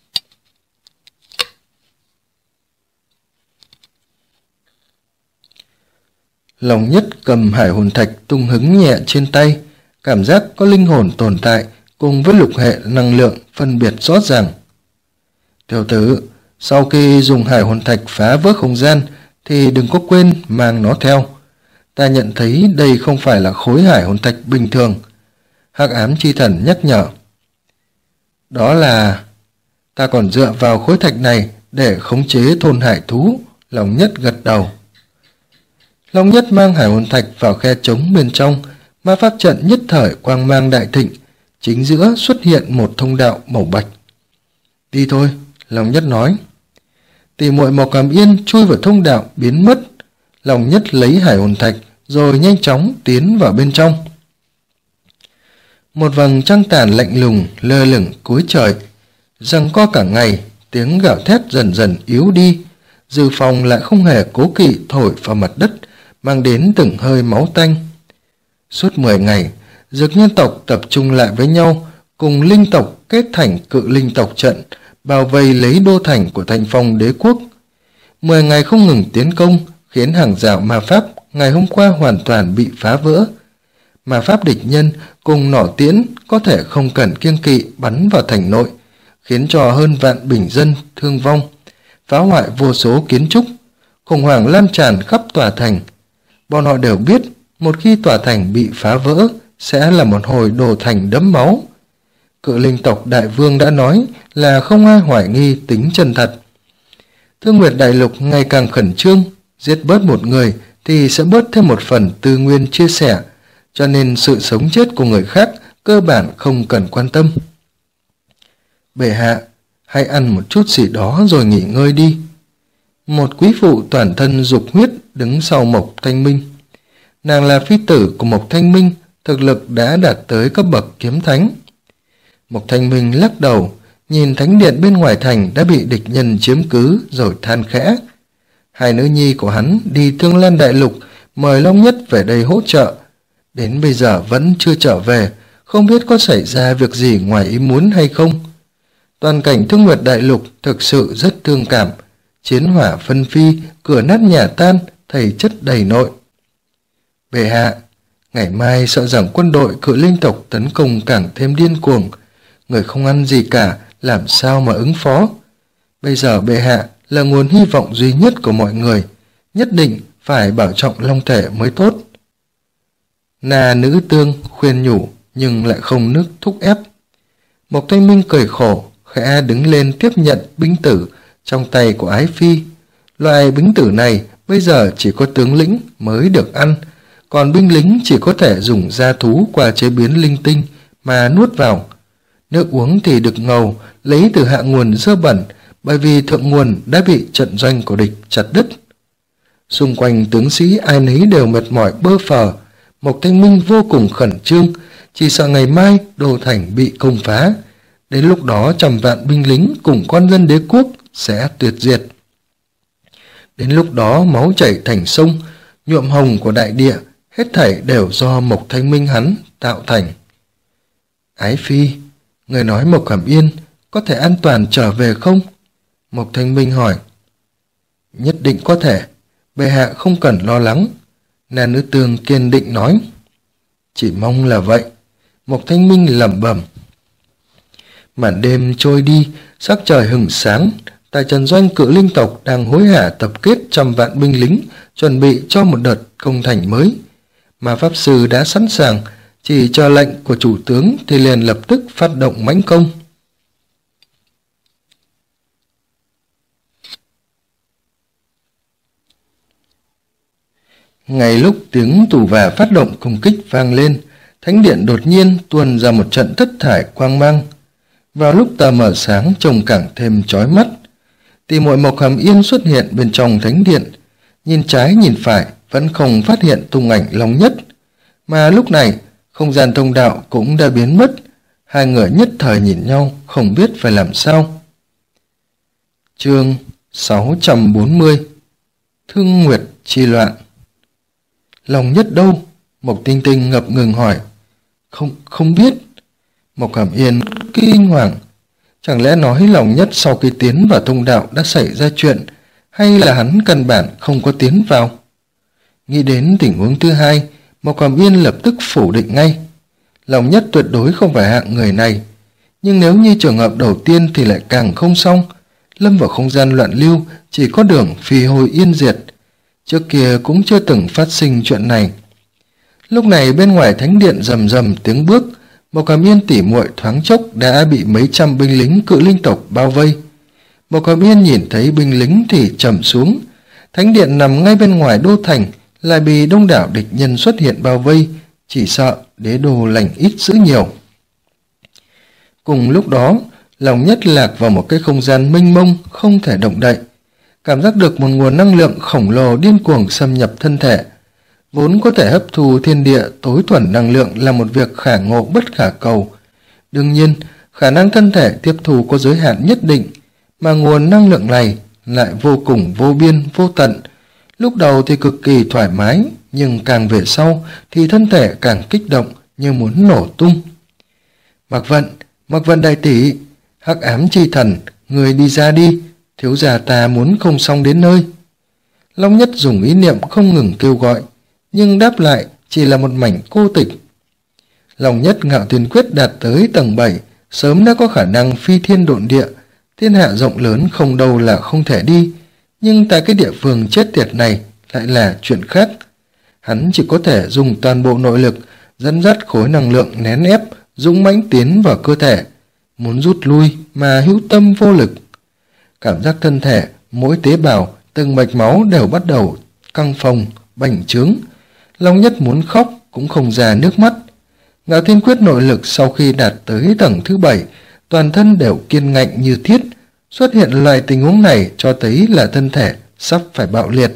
Long Nhất cầm hải hồn thạch tung hứng nhẹ trên tay, cảm giác có linh hồn tồn tại cùng với lục hệ năng lượng phân biệt rõ ràng. Tiểu tử, sau khi dùng hải hồn thạch phá vỡ không gian thì đừng có quên mang nó theo. Ta nhận thấy đây không phải là khối hải hồn thạch bình thường. Hắc Ám Chi Thần nhắc nhở. Đó là... ta còn dựa vào khối thạch này để khống chế thôn hải thú. Long Nhất gật đầu. Long Nhất mang hải hồn thạch vào khe trống bên trong, ma pháp trận nhất thời quang mang đại thịnh, chính giữa xuất hiện một thông đạo màu bạch. Đi thôi, Long Nhất nói. Tỷ muội Mộc Hàm Yên chui vào thông đạo biến mất. Long Nhất lấy hải hồn thạch rồi nhanh chóng tiến vào bên trong. Một vầng trăng tàn lạnh lùng lơ lửng cuối trời, giằng co cả ngày, tiếng gào thét dần dần yếu đi. Dư phong lại không hề cố kỵ thổi vào mặt đất, mang đến từng hơi máu tanh. Suốt 10 ngày, dược nhân tộc tập trung lại với nhau, cùng linh tộc kết thành cự linh tộc trận, bao vây lấy đô thành của Thanh Phong đế quốc. 10 ngày không ngừng tiến công, khiến hàng rào ma pháp ngày hôm qua hoàn toàn bị phá vỡ. Ma pháp địch nhân cùng nỏ tiễn có thể không cần kiêng kỵ bắn vào thành nội, khiến cho hơn vạn bình dân thương vong, phá hoại vô số kiến trúc, khủng hoảng lan tràn khắp tòa thành. Bọn họ đều biết, một khi tòa thành bị phá vỡ, sẽ là một hồi đổ thành đẫm máu. Cự linh tộc đại vương đã nói là không ai hoài nghi tính chân thật. Thương Nguyệt Đại Lục ngày càng khẩn trương, giết bớt một người thì sẽ bớt thêm một phần tư nguyên chia sẻ, cho nên sự sống chết của người khác cơ bản không cần quan tâm. Bệ hạ, hãy ăn một chút gì đó rồi nghỉ ngơi đi. Một quý phụ toàn thân dục huyết đứng sau Mộc Thanh Minh. Nàng là phi tử của Mộc Thanh Minh, thực lực đã đạt tới cấp bậc kiếm thánh. Mộc Thanh Minh lắc đầu, nhìn thánh điện bên ngoài thành đã bị địch nhân chiếm cứ rồi than khẽ. Hai nữ nhi của hắn đi Thương Lan Đại Lục mời Long Nhất về đây hỗ trợ. Đến bây giờ vẫn chưa trở về, không biết có xảy ra việc gì ngoài ý muốn hay không. Toàn cảnh Thương Nguyệt Đại Lục thực sự rất thương cảm. Chiến hỏa phân phi, cửa nát nhà tan, thầy chất đầy nội. Bệ hạ, ngày mai sợ rằng quân đội cự linh tộc tấn công càng thêm điên cuồng. Người không ăn gì cả, làm sao mà ứng phó? Bây giờ bệ hạ là nguồn hy vọng duy nhất của mọi người, nhất định phải bảo trọng long thể mới tốt. Nà nữ tương khuyên nhủ nhưng lại không nước thúc ép. Mộc Thanh Minh cười khổ, khẽ đứng lên tiếp nhận binh tử trong tay của Ái Phi. Loại binh tử này bây giờ chỉ có tướng lĩnh mới được ăn, còn binh lính chỉ có thể dùng da thú qua chế biến linh tinh mà nuốt vào. Nước uống thì được ngầu, lấy từ hạ nguồn dơ bẩn, bởi vì thượng nguồn đã bị trận doanh của địch chặt đứt. Xung quanh tướng sĩ ai nấy đều mệt mỏi bơ phờ. Mộc Thanh Minh vô cùng khẩn trương, chỉ sợ ngày mai đô thành bị công phá. Đến lúc đó trăm vạn binh lính cùng con dân đế quốc sẽ tuyệt diệt. Đến lúc đó máu chảy thành sông, nhuộm hồng của đại địa, hết thảy đều do Mộc Thanh Minh hắn tạo thành. Ái Phi, người nói Mộc Hàm Yên có thể an toàn trở về không? Mộc Thanh Minh hỏi. Nhất định có thể, bệ hạ không cần lo lắng. Nà nữ tương kiên định nói. Chỉ mong là vậy. Mộc Thanh Minh lẩm bẩm. Màn đêm trôi đi, sắc trời hừng sáng. Tại trận doanh Cự Linh tộc đang hối hả tập kết trăm vạn binh lính, chuẩn bị cho một đợt công thành mới. Mà pháp sư đã sẵn sàng, chỉ chờ lệnh của chủ tướng thì liền lập tức phát động mãnh công. Ngay lúc tiếng tù và phát động công kích vang lên, thánh điện đột nhiên tuôn ra một trận thất thải quang mang. Vào lúc tà mờ sáng trông càng thêm chói mắt. Tỷ muội Mộc Hàm Yên xuất hiện bên trong thánh điện, nhìn trái nhìn phải vẫn không phát hiện tung ảnh Long Nhất. Mà lúc này không gian thông đạo cũng đã biến mất, hai người nhất thời nhìn nhau không biết phải làm sao. Chương 640 Thương Nguyệt Chi Loạn. Long Nhất đâu? Mộc Tinh Tinh ngập ngừng hỏi. Không biết. Mộc Hàm Yên kinh hoàng. Chẳng lẽ nói Long Nhất sau khi tiến vào thông đạo đã xảy ra chuyện, hay là hắn căn bản không có tiến vào? Nghĩ đến tình huống thứ hai, Mộc Hàm Yên lập tức phủ định ngay. Long Nhất tuyệt đối không phải hạng người này, nhưng nếu như trường hợp đầu tiên thì lại càng không xong. Lâm vào không gian loạn lưu, chỉ có đường phi hồi yên diệt. Trước kia cũng chưa từng phát sinh chuyện này. Lúc này bên ngoài thánh điện rầm rầm tiếng bước, Mộc Hàm Yên tỉ muội thoáng chốc đã bị mấy trăm binh lính Cự Linh tộc bao vây. Mộc Hàm Yên nhìn thấy binh lính thì trầm xuống. Thánh điện nằm ngay bên ngoài đô thành, lại bị đông đảo địch nhân xuất hiện bao vây, chỉ sợ đế đô lành ít dữ nhiều. Cùng lúc đó, Long Nhất lạc vào một cái không gian mênh mông không thể động đậy, cảm giác được một nguồn năng lượng khổng lồ điên cuồng xâm nhập thân thể. Vốn có thể hấp thu thiên địa tối thuần năng lượng là một việc khả ngộ bất khả cầu. Đương nhiên, khả năng thân thể tiếp thu có giới hạn nhất định, mà nguồn năng lượng này lại vô cùng vô biên, vô tận. Lúc đầu thì cực kỳ thoải mái, nhưng càng về sau thì thân thể càng kích động như muốn nổ tung. Mạc Vận đại tỷ, Hắc Ám Chi Thần, người đi ra đi, thiếu gia ta muốn không xong đến nơi. Long Nhất dùng ý niệm không ngừng kêu gọi, nhưng đáp lại chỉ là một mảnh cô tịch. Long Nhất Ngạo Thiên Quyết đạt tới tầng 7, sớm đã có khả năng phi thiên độn địa, thiên hạ rộng lớn không đâu là không thể đi, nhưng tại cái địa phương chết tiệt này lại là chuyện khác. Hắn chỉ có thể dùng toàn bộ nội lực dẫn dắt khối năng lượng nén ép dũng mãnh tiến vào cơ thể, muốn rút lui mà hữu tâm vô lực. Cảm giác thân thể, mỗi tế bào, từng mạch máu đều bắt đầu căng phồng, bành trướng. Long Nhất muốn khóc cũng không ra nước mắt. Ngạo Thiên Quyết nội lực sau khi đạt tới tầng thứ 7, toàn thân đều kiên ngạnh như thiết. Xuất hiện loại tình huống này cho thấy là thân thể sắp phải bạo liệt.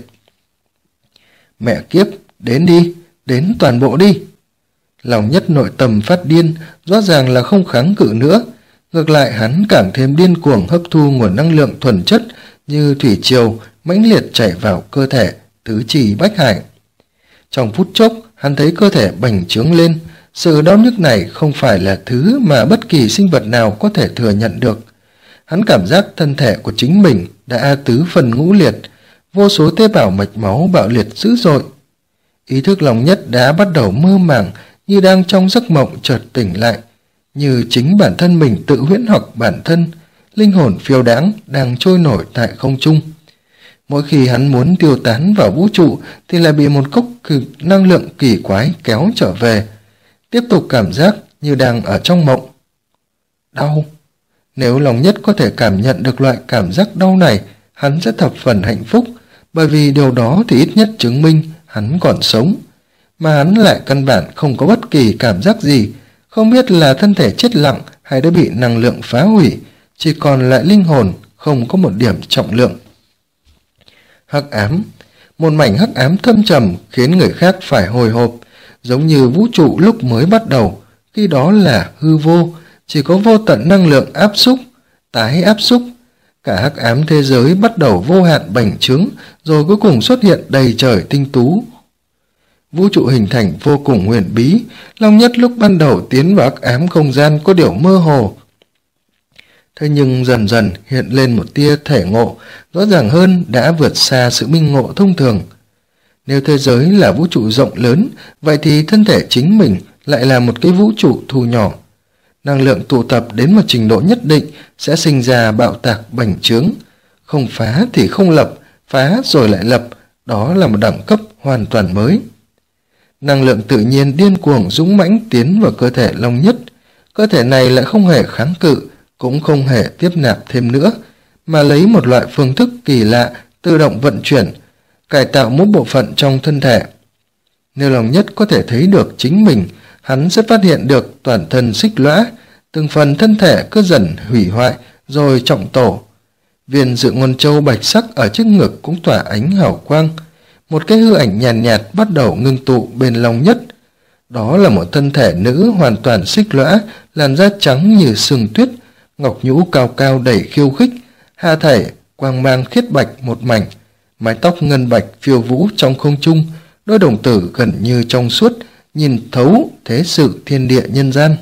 Mẹ kiếp, đến đi, đến toàn bộ đi. Long Nhất nội tâm phát điên, rõ ràng là không kháng cự nữa. Ngược lại hắn càng thêm điên cuồng hấp thu nguồn năng lượng thuần chất như thủy triều mãnh liệt chảy vào cơ thể, tứ chi bách hải. Trong phút chốc, hắn thấy cơ thể bành trướng lên. Sự đau nhức này không phải là thứ mà bất kỳ sinh vật nào có thể thừa nhận được. Hắn cảm giác thân thể của chính mình đã tứ phần ngũ liệt, vô số tế bào mạch máu bạo liệt dữ dội. Ý thức Long Nhất đã bắt đầu mơ màng, như đang trong giấc mộng chợt tỉnh lại, như chính bản thân mình tự huyễn hoặc bản thân, linh hồn phiêu đãng đang trôi nổi tại không trung. Mỗi khi hắn muốn tiêu tán vào vũ trụ thì lại bị một cốc năng lượng kỳ quái kéo trở về, tiếp tục cảm giác như đang ở trong mộng. Đau. Nếu Long Nhất có thể cảm nhận được loại cảm giác đau này, hắn sẽ thập phần hạnh phúc, bởi vì điều đó thì ít nhất chứng minh hắn còn sống. Mà hắn lại căn bản không có bất kỳ cảm giác gì, không biết là thân thể chết lặng hay đã bị năng lượng phá hủy, chỉ còn lại linh hồn, không có một điểm trọng lượng. Hắc ám. Một mảnh hắc ám thâm trầm khiến người khác phải hồi hộp, giống như vũ trụ lúc mới bắt đầu, khi đó là hư vô, chỉ có vô tận năng lượng áp xúc, tái áp xúc. Cả hắc ám thế giới bắt đầu vô hạn bành trướng, rồi cuối cùng xuất hiện đầy trời tinh tú. Vũ trụ hình thành vô cùng huyền bí, Long Nhất lúc ban đầu tiến vào hắc ám không gian có điều mơ hồ. Thế nhưng dần dần hiện lên một tia thể ngộ, rõ ràng hơn đã vượt xa sự minh ngộ thông thường. Nếu thế giới là vũ trụ rộng lớn, vậy thì thân thể chính mình lại là một cái vũ trụ thu nhỏ. Năng lượng tụ tập đến một trình độ nhất định sẽ sinh ra bạo tạc bành trướng. Không phá thì không lập, phá rồi lại lập, đó là một đẳng cấp hoàn toàn mới. Năng lượng tự nhiên điên cuồng dũng mãnh tiến vào cơ thể Long Nhất. Cơ thể này lại không hề kháng cự, cũng không hề tiếp nạp thêm nữa, mà lấy một loại phương thức kỳ lạ tự động vận chuyển, cải tạo mỗi bộ phận trong thân thể. Nếu Long Nhất có thể thấy được chính mình, hắn sẽ phát hiện được toàn thân xích lõa, từng phần thân thể cứ dần hủy hoại rồi trọng tổ. Viên dự ngôn châu bạch sắc ở trước ngực cũng tỏa ánh hào quang. Một cái hư ảnh nhàn nhạt bắt đầu ngưng tụ bên Long Nhất. Đó là một thân thể nữ hoàn toàn xích lõa, làn da trắng như sương tuyết, ngọc nhũ cao cao đầy khiêu khích, hạ thể quang mang khiết bạch một mảnh, mái tóc ngân bạch phiêu vũ trong không trung, đôi đồng tử gần như trong suốt, nhìn thấu thế sự thiên địa nhân gian.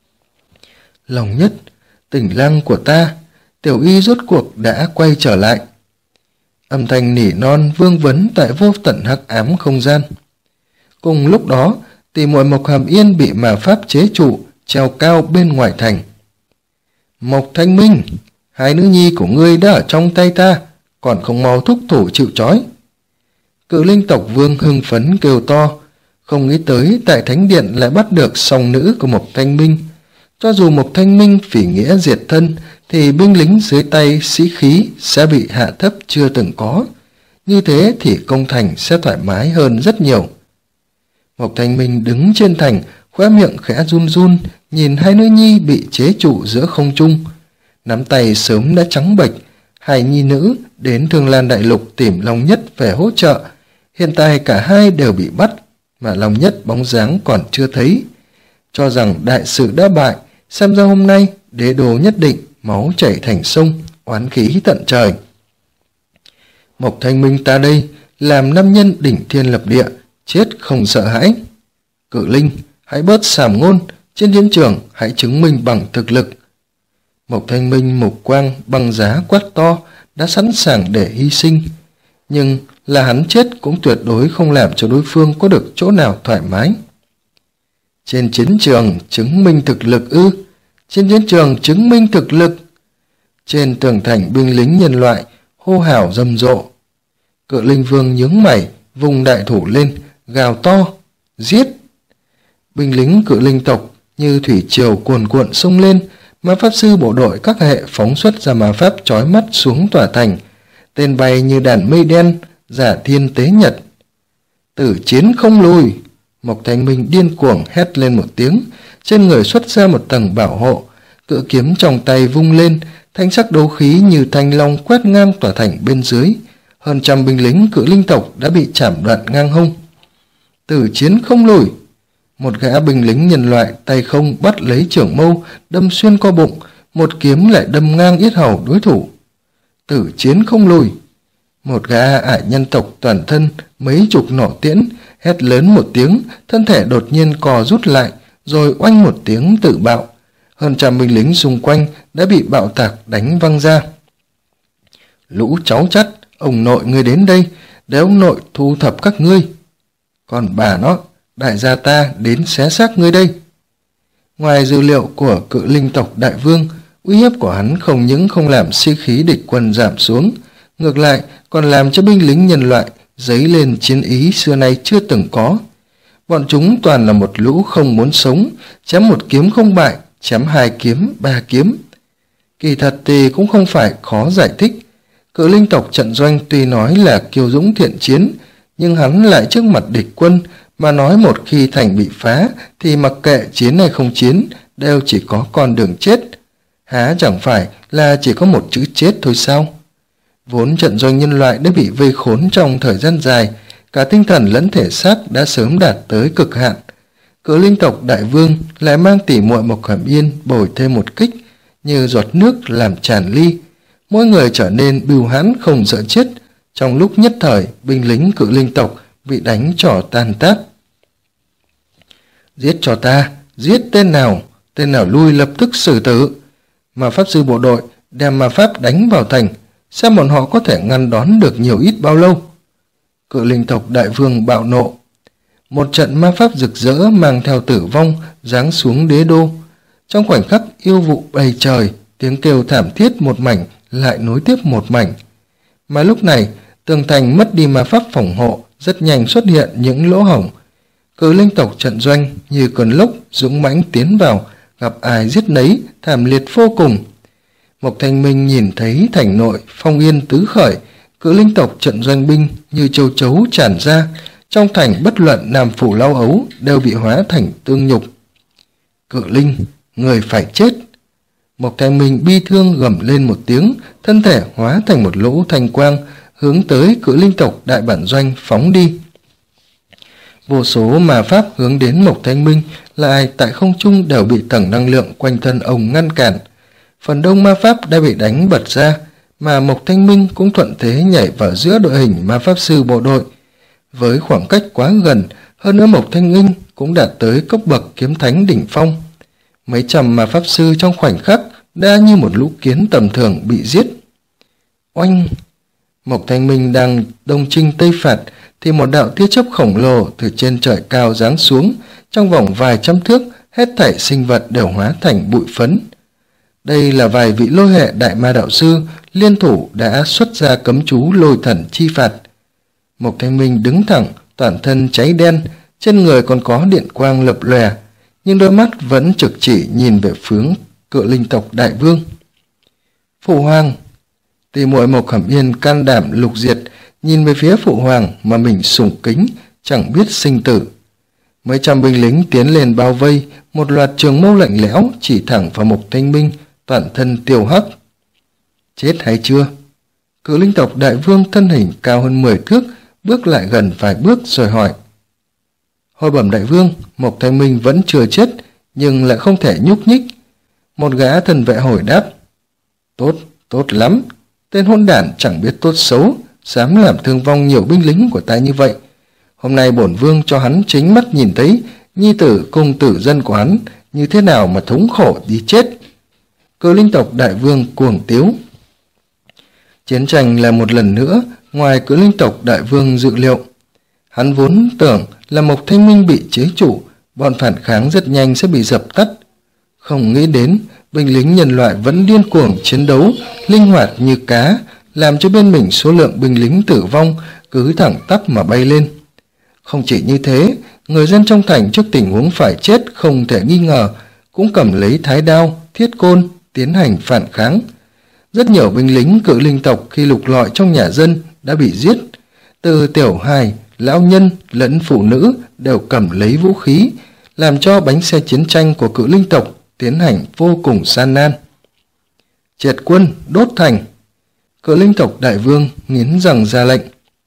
Long Nhất, tình lang của ta, Tiểu Y rốt cuộc đã quay trở lại. Âm thanh nỉ non vương vấn tại vô tận hắc ám không gian. Cùng lúc đó, tỷ muội Mộc Hàm Yên bị mà pháp chế trụ, treo cao bên ngoài thành. Mộc Thanh Minh, hai nữ nhi của ngươi đã ở trong tay ta, còn không mau thúc thủ chịu trói. Cự linh tộc vương hưng phấn kêu to, không nghĩ tới tại thánh điện lại bắt được song nữ của Mộc Thanh Minh. Cho dù Mộc Thanh Minh phỉ nghĩa diệt thân, thì binh lính dưới tay sĩ khí sẽ bị hạ thấp chưa từng có. Như thế thì công thành sẽ thoải mái hơn rất nhiều. Mộc Thanh Minh đứng trên thành, khóe miệng khẽ run run, nhìn hai nữ nhi bị chế trụ giữa không trung. Nắm tay sớm đã trắng bệch, hai nhi nữ đến Thương Lan Đại Lục tìm Long Nhất về hỗ trợ. Hiện tại cả hai đều bị bắt, mà Long Nhất bóng dáng còn chưa thấy. Cho rằng đại sự đã bại, xem ra hôm nay đế đô nhất định máu chảy thành sông, oán khí tận trời. Mộc Thanh Minh ta đây, làm nam nhân đỉnh thiên lập địa, chết không sợ hãi. Cự linh, hãy bớt sàm ngôn, trên chiến trường hãy chứng minh bằng thực lực. Mộc Thanh Minh mục quang băng giá quát to, đã sẵn sàng để hy sinh. Nhưng là hắn chết cũng tuyệt đối không làm cho đối phương có được chỗ nào thoải mái. Trên chiến trường chứng minh thực lực ư? Trên chiến trường chứng minh thực lực. Trên tường thành binh lính nhân loại hô hào rầm rộ. Cự linh vương nhướng mày, vùng đại thủ lên, gào to, giết. Binh lính cự linh tộc như thủy triều cuồn cuộn xông lên, ma pháp sư bộ đội các hệ phóng xuất ra ma pháp chói mắt xuống tòa thành, tên bay như đàn mây đen, giả thiên tế nhật. Tử chiến không lùi. Mộc Thanh Minh điên cuồng hét lên một tiếng, trên người xuất ra một tầng bảo hộ, cự kiếm trong tay vung lên, thanh sắc đấu khí như thanh long quét ngang tòa thành bên dưới. Hơn trăm binh lính cự linh tộc đã bị chảm đoạn ngang hông. Tử chiến không lùi. Một gã binh lính nhân loại tay không bắt lấy trưởng mâu, đâm xuyên qua bụng, một kiếm lại đâm ngang yết hầu đối thủ. Tử chiến không lùi. Một gã ải nhân tộc toàn thân mấy chục nỏ tiễn, hét lớn một tiếng, thân thể đột nhiên co rút lại, rồi oanh một tiếng tự bạo. Hơn trăm binh lính xung quanh đã bị bạo tạc đánh văng ra. Lũ cháu chắt, ông nội ngươi đến đây, để ông nội thu thập các ngươi. Còn bà nó, đại gia ta đến xé xác ngươi đây. Ngoài dữ liệu của cự linh tộc đại vương, uy hiếp của hắn không những không làm sĩ khí địch quân giảm xuống, ngược lại còn làm cho binh lính nhân loại dấy lên chiến ý xưa nay chưa từng có. Bọn chúng toàn là một lũ không muốn sống, chém một kiếm không bại, chém 2 kiếm, 3 kiếm. Kỳ thật thì cũng không phải khó giải thích. Cự linh tộc Trận Doanh tuy nói là kiêu dũng thiện chiến, nhưng hắn lại trước mặt địch quân mà nói một khi thành bị phá thì mặc kệ chiến hay không chiến đều chỉ có con đường chết. Há chẳng phải là chỉ có một chữ chết thôi sao? Vốn trận doanh nhân loại đã bị vây khốn trong thời gian dài, cả tinh thần lẫn thể xác đã sớm đạt tới cực hạn. Cự linh tộc đại vương lại mang tỉ muội Mộc Hàm Yên bồi thêm một kích, như giọt nước làm tràn ly. Mỗi người trở nên bưu hãn không sợ chết. Trong lúc nhất thời, binh lính cự linh tộc bị đánh cho tan tác. Giết cho ta, giết tên nào lui lập tức xử tử. Ma pháp sư bộ đội đem ma pháp đánh vào thành, xem bọn họ có thể ngăn đón được nhiều ít bao lâu. Cự linh tộc đại vương bạo nộ. Một trận ma pháp rực rỡ mang theo tử vong giáng xuống đế đô. Trong khoảnh khắc yêu vụ đầy trời, tiếng kêu thảm thiết một mảnh lại nối tiếp một mảnh. Mà lúc này, tường thành mất đi ma pháp phòng hộ, rất nhanh xuất hiện những lỗ hổng. Cự linh tộc Trận Doanh như cơn lốc dũng mãnh tiến vào, gặp ai giết nấy, thảm liệt vô cùng. Mộc Thanh Minh nhìn thấy thành nội phong yên tứ khởi, cự linh tộc Trận Doanh binh như châu chấu tràn ra, trong thành bất luận nam phủ lao ấu đều bị hóa thành tương nhục. Cự linh, người phải chết. Mộc Thanh Minh bi thương gầm lên một tiếng, thân thể hóa thành một lỗ thanh quang, hướng tới cự linh tộc đại bản doanh phóng đi. Vô số ma pháp hướng đến Mộc Thanh Minh lại tại không trung đều bị tầng năng lượng quanh thân ông ngăn cản. Phần đông ma pháp đã bị đánh bật ra, mà Mộc Thanh Minh cũng thuận thế nhảy vào giữa đội hình ma pháp sư bộ đội. Với khoảng cách quá gần, hơn nữa Mộc Thanh Minh cũng đạt tới cấp bậc kiếm thánh đỉnh phong. Mấy trăm ma pháp sư trong khoảnh khắc đã như một lũ kiến tầm thường bị giết. Oanh! Mộc Thanh Minh đang đông chinh tây phạt thì một đạo tia chớp khổng lồ từ trên trời cao giáng xuống, trong vòng vài trăm thước hết thảy sinh vật đều hóa thành bụi phấn. Đây là vài vị lôi hệ đại ma đạo sư liên thủ đã xuất ra cấm chú lôi thần chi phạt. Mộc Thanh Minh đứng thẳng, toàn thân cháy đen, trên người còn có điện quang lập lòe, nhưng đôi mắt vẫn trực chỉ nhìn về hướng cự linh tộc đại vương. Phụ hoàng! Tỷ muội Mộc Hàm Yên can đảm lục diệt, nhìn về phía phụ hoàng mà mình sùng kính, chẳng biết sinh tử. Mấy trăm binh lính tiến lên bao vây, một loạt trường mâu lạnh lẽo chỉ thẳng vào Mộc Thanh Minh, toàn thân tiêu hắc. Chết hay chưa? Cự linh tộc đại vương thân hình cao hơn 10 thước, bước lại gần vài bước rồi hỏi. Hồi bẩm đại vương, Mộc Thanh Minh vẫn chưa chết, nhưng lại không thể nhúc nhích. Một gã thần vệ hồi đáp. Tốt lắm. Tên hỗn đản chẳng biết tốt xấu, dám làm thương vong nhiều binh lính của ta như vậy. Hôm nay bổn vương cho hắn chính mắt nhìn thấy nhi tử cùng tử dân của hắn như thế nào mà thống khổ đi chết. Cự linh tộc đại vương cuồng tiếu. Chiến tranh là một lần nữa ngoài cự linh tộc đại vương dự liệu. Hắn vốn tưởng là Mộc Thanh Minh bị chế trụ, bọn phản kháng rất nhanh sẽ bị dập tắt. Không nghĩ đến binh lính nhân loại vẫn điên cuồng chiến đấu, linh hoạt như cá, làm cho bên mình số lượng binh lính tử vong cứ thẳng tắp mà bay lên. Không chỉ như thế, người dân trong thành trước tình huống phải chết không thể nghi ngờ, cũng cầm lấy thái đao, thiết côn, tiến hành phản kháng. Rất nhiều binh lính cự linh tộc khi lục lọi trong nhà dân đã bị giết. Từ tiểu hài, lão nhân lẫn phụ nữ đều cầm lấy vũ khí, làm cho bánh xe chiến tranh của cự linh tộc tiến hành vô cùng gian nan. Triệt quân, đốt thành. Cự linh tộc đại vương nghiến răng ra lệnh.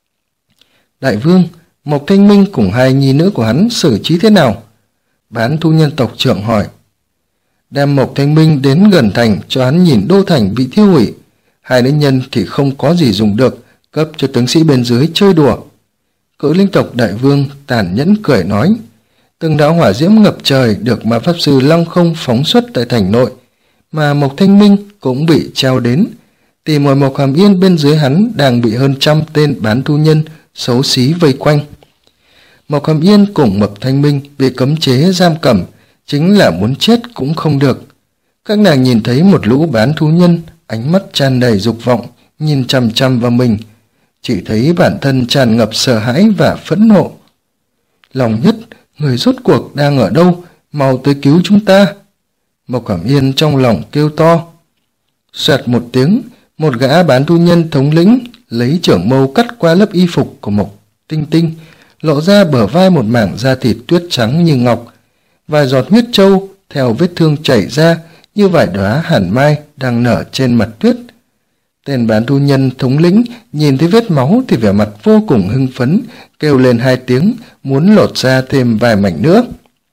Đại vương, Mộc Thanh Minh cùng hai nhi nữ của hắn xử trí thế nào? Bán thu nhân tộc trưởng hỏi. Đem Mộc Thanh Minh đến gần thành cho hắn nhìn đô thành bị thiêu hủy. Hai nữ nhân thì không có gì dùng được, cấp cho tướng sĩ bên dưới chơi đùa. Cự linh tộc đại vương tàn nhẫn cười nói. Từng đạo hỏa diễm ngập trời được ma pháp sư Lăng Không phóng xuất tại thành nội, mà Mộc Thanh Minh cũng bị treo đến. Tỷ muội Mộc Hàm Yên bên dưới hắn đang bị hơn 100 tên bán thu nhân xấu xí vây quanh. Mộc Hàm Yên cùng Mộc Thanh Minh bị cấm chế giam cầm, chính là muốn chết cũng không được. Các nàng nhìn thấy một lũ bán thu nhân, ánh mắt tràn đầy dục vọng, nhìn chằm chằm vào mình, chỉ thấy bản thân tràn ngập sợ hãi và phẫn nộ. Lòng Nhất, người rốt cuộc đang ở đâu, mau tới cứu chúng ta. Mộc Hàm Yên trong lòng kêu to. Xoẹt một tiếng, một gã bán thu nhân thống lĩnh lấy chưởng mâu cắt qua lớp y phục của Mộc Tinh Tinh, lộ ra bờ vai một mảng da thịt tuyết trắng như ngọc, vài giọt huyết trâu theo vết thương chảy ra như vài đóa hàn mai đang nở trên mặt tuyết. Tên bán thu nhân thống lĩnh nhìn thấy vết máu thì vẻ mặt vô cùng hưng phấn, kêu lên 2 tiếng, muốn lột ra thêm vài mảnh nữa.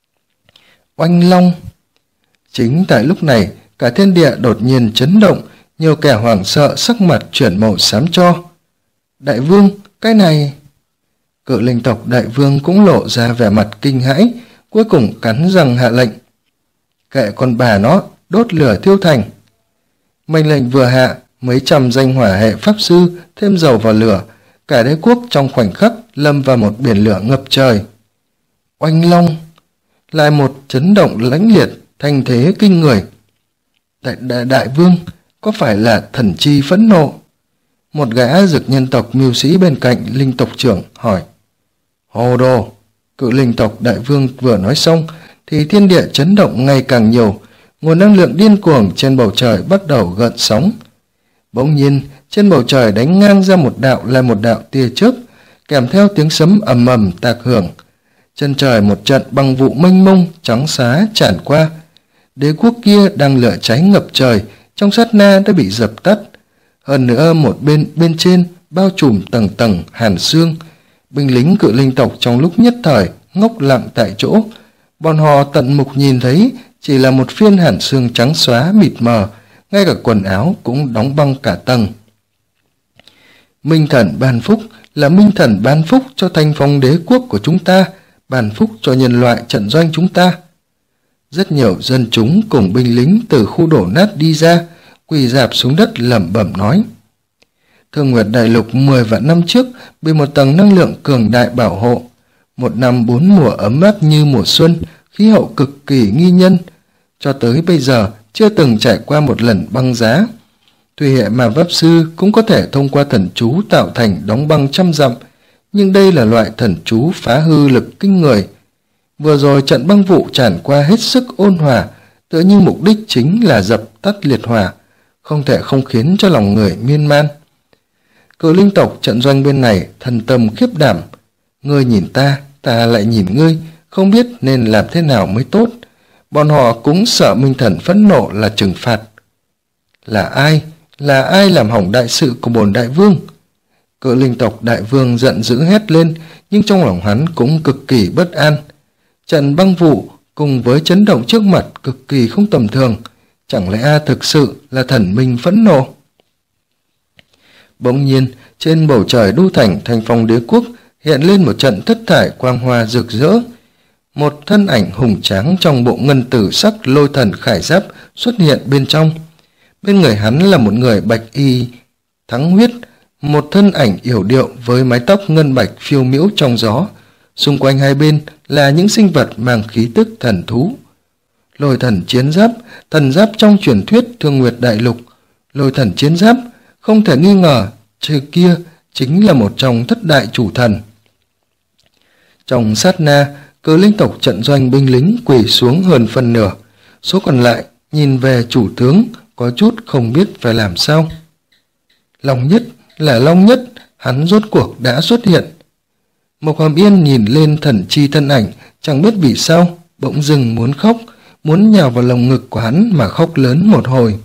Oanh long! Chính tại lúc này, cả thiên địa đột nhiên chấn động, nhiều kẻ hoảng sợ sắc mặt chuyển màu xám cho. Đại vương, cái này... Cự linh tộc đại vương cũng lộ ra vẻ mặt kinh hãi, cuối cùng cắn răng hạ lệnh. Kệ con bà nó, đốt lửa thiêu thành. Mệnh lệnh vừa hạ, mấy trăm danh hỏa hệ pháp sư thêm dầu vào lửa, cả đế quốc trong khoảnh khắc lâm vào một biển lửa ngập trời. Oanh long! Lại một chấn động lãnh liệt, thanh thế kinh người. Đại vương, có phải là thần chi phẫn nộ? Một gã dực nhân tộc mưu sĩ bên cạnh linh tộc trưởng hỏi. Hồ đồ! Cự linh tộc đại vương vừa nói xong thì thiên địa chấn động ngày càng nhiều, nguồn năng lượng điên cuồng trên bầu trời bắt đầu gợn sóng. Bỗng nhiên, trên bầu trời đánh ngang ra một đạo là một đạo tia chớp, kèm theo tiếng sấm ầm ầm tạc hưởng. Chân trời một trận băng vụ mênh mông trắng xá tràn qua. Đế quốc kia đang lửa cháy ngập trời, trong sát na đã bị dập tắt. Hơn nữa một bên trên bao trùm tầng tầng hàn xương. Binh lính cự linh tộc trong lúc nhất thời ngốc lặng tại chỗ. Bọn họ tận mục nhìn thấy chỉ là một phiên hàn xương trắng xóa mịt mờ, ngay cả quần áo cũng đóng băng cả tầng. Minh thần ban phúc là minh thần ban phúc cho thanh phong đế quốc của chúng ta, ban phúc cho nhân loại trận doanh chúng ta. Rất nhiều dân chúng cùng binh lính từ khu đổ nát đi ra, quỳ rạp xuống đất lẩm bẩm nói. Thương Nguyệt Đại Lục 10 vạn năm trước bị một tầng năng lượng cường đại bảo hộ. Một năm 4 mùa ấm áp như mùa xuân, khí hậu cực kỳ nghi nhân. Cho tới bây giờ chưa từng trải qua một lần băng giá. Thủy hệ mà pháp sư cũng có thể thông qua thần chú tạo thành đóng băng trăm dặm, nhưng đây là loại thần chú phá hư lực kinh người. Vừa rồi trận băng vụ tràn qua hết sức ôn hòa, tựa như mục đích chính là dập tắt liệt hỏa, không thể không khiến cho lòng người miên man. Cự linh tộc trận doanh bên này thần tâm khiếp đảm. Ngươi nhìn ta, ta lại nhìn ngươi, không biết nên làm thế nào mới tốt. Bọn họ cũng sợ minh thần phẫn nộ là trừng phạt. Là ai làm hỏng đại sự của bổn đại vương? Cự linh tộc đại vương giận dữ hét lên, nhưng trong lòng hắn cũng cực kỳ bất an. Trận băng vụ cùng với chấn động trước mặt cực kỳ không tầm thường, chẳng lẽ thực sự là thần minh phẫn nộ? Bỗng nhiên, trên bầu trời đô thành thanh phong đế quốc hiện lên một trận thất thải quang hoa rực rỡ. Một thân ảnh hùng tráng trong bộ ngân tử sắc lôi thần khải giáp xuất hiện bên trong. Bên người hắn là một người bạch y thắng huyết, một thân ảnh yểu điệu với mái tóc ngân bạch phiêu miễu trong gió. Xung quanh hai bên là những sinh vật mang khí tức thần thú. Lôi thần chiến giáp, thần giáp trong truyền thuyết Thương Nguyệt Đại Lục. Lôi thần chiến giáp, không thể nghi ngờ, trước kia chính là một trong thất đại chủ thần. Trong sát na, cự linh tộc trận doanh binh lính quỳ xuống hơn phân nửa. Số còn lại nhìn về chủ tướng, có chút không biết phải làm sao. Long Nhất là Long Nhất, hắn rốt cuộc đã xuất hiện. Mộc Hàm Yên nhìn lên thần chi thân ảnh, chẳng biết vì sao, bỗng dưng muốn khóc, muốn nhào vào lồng ngực của hắn mà khóc lớn một hồi.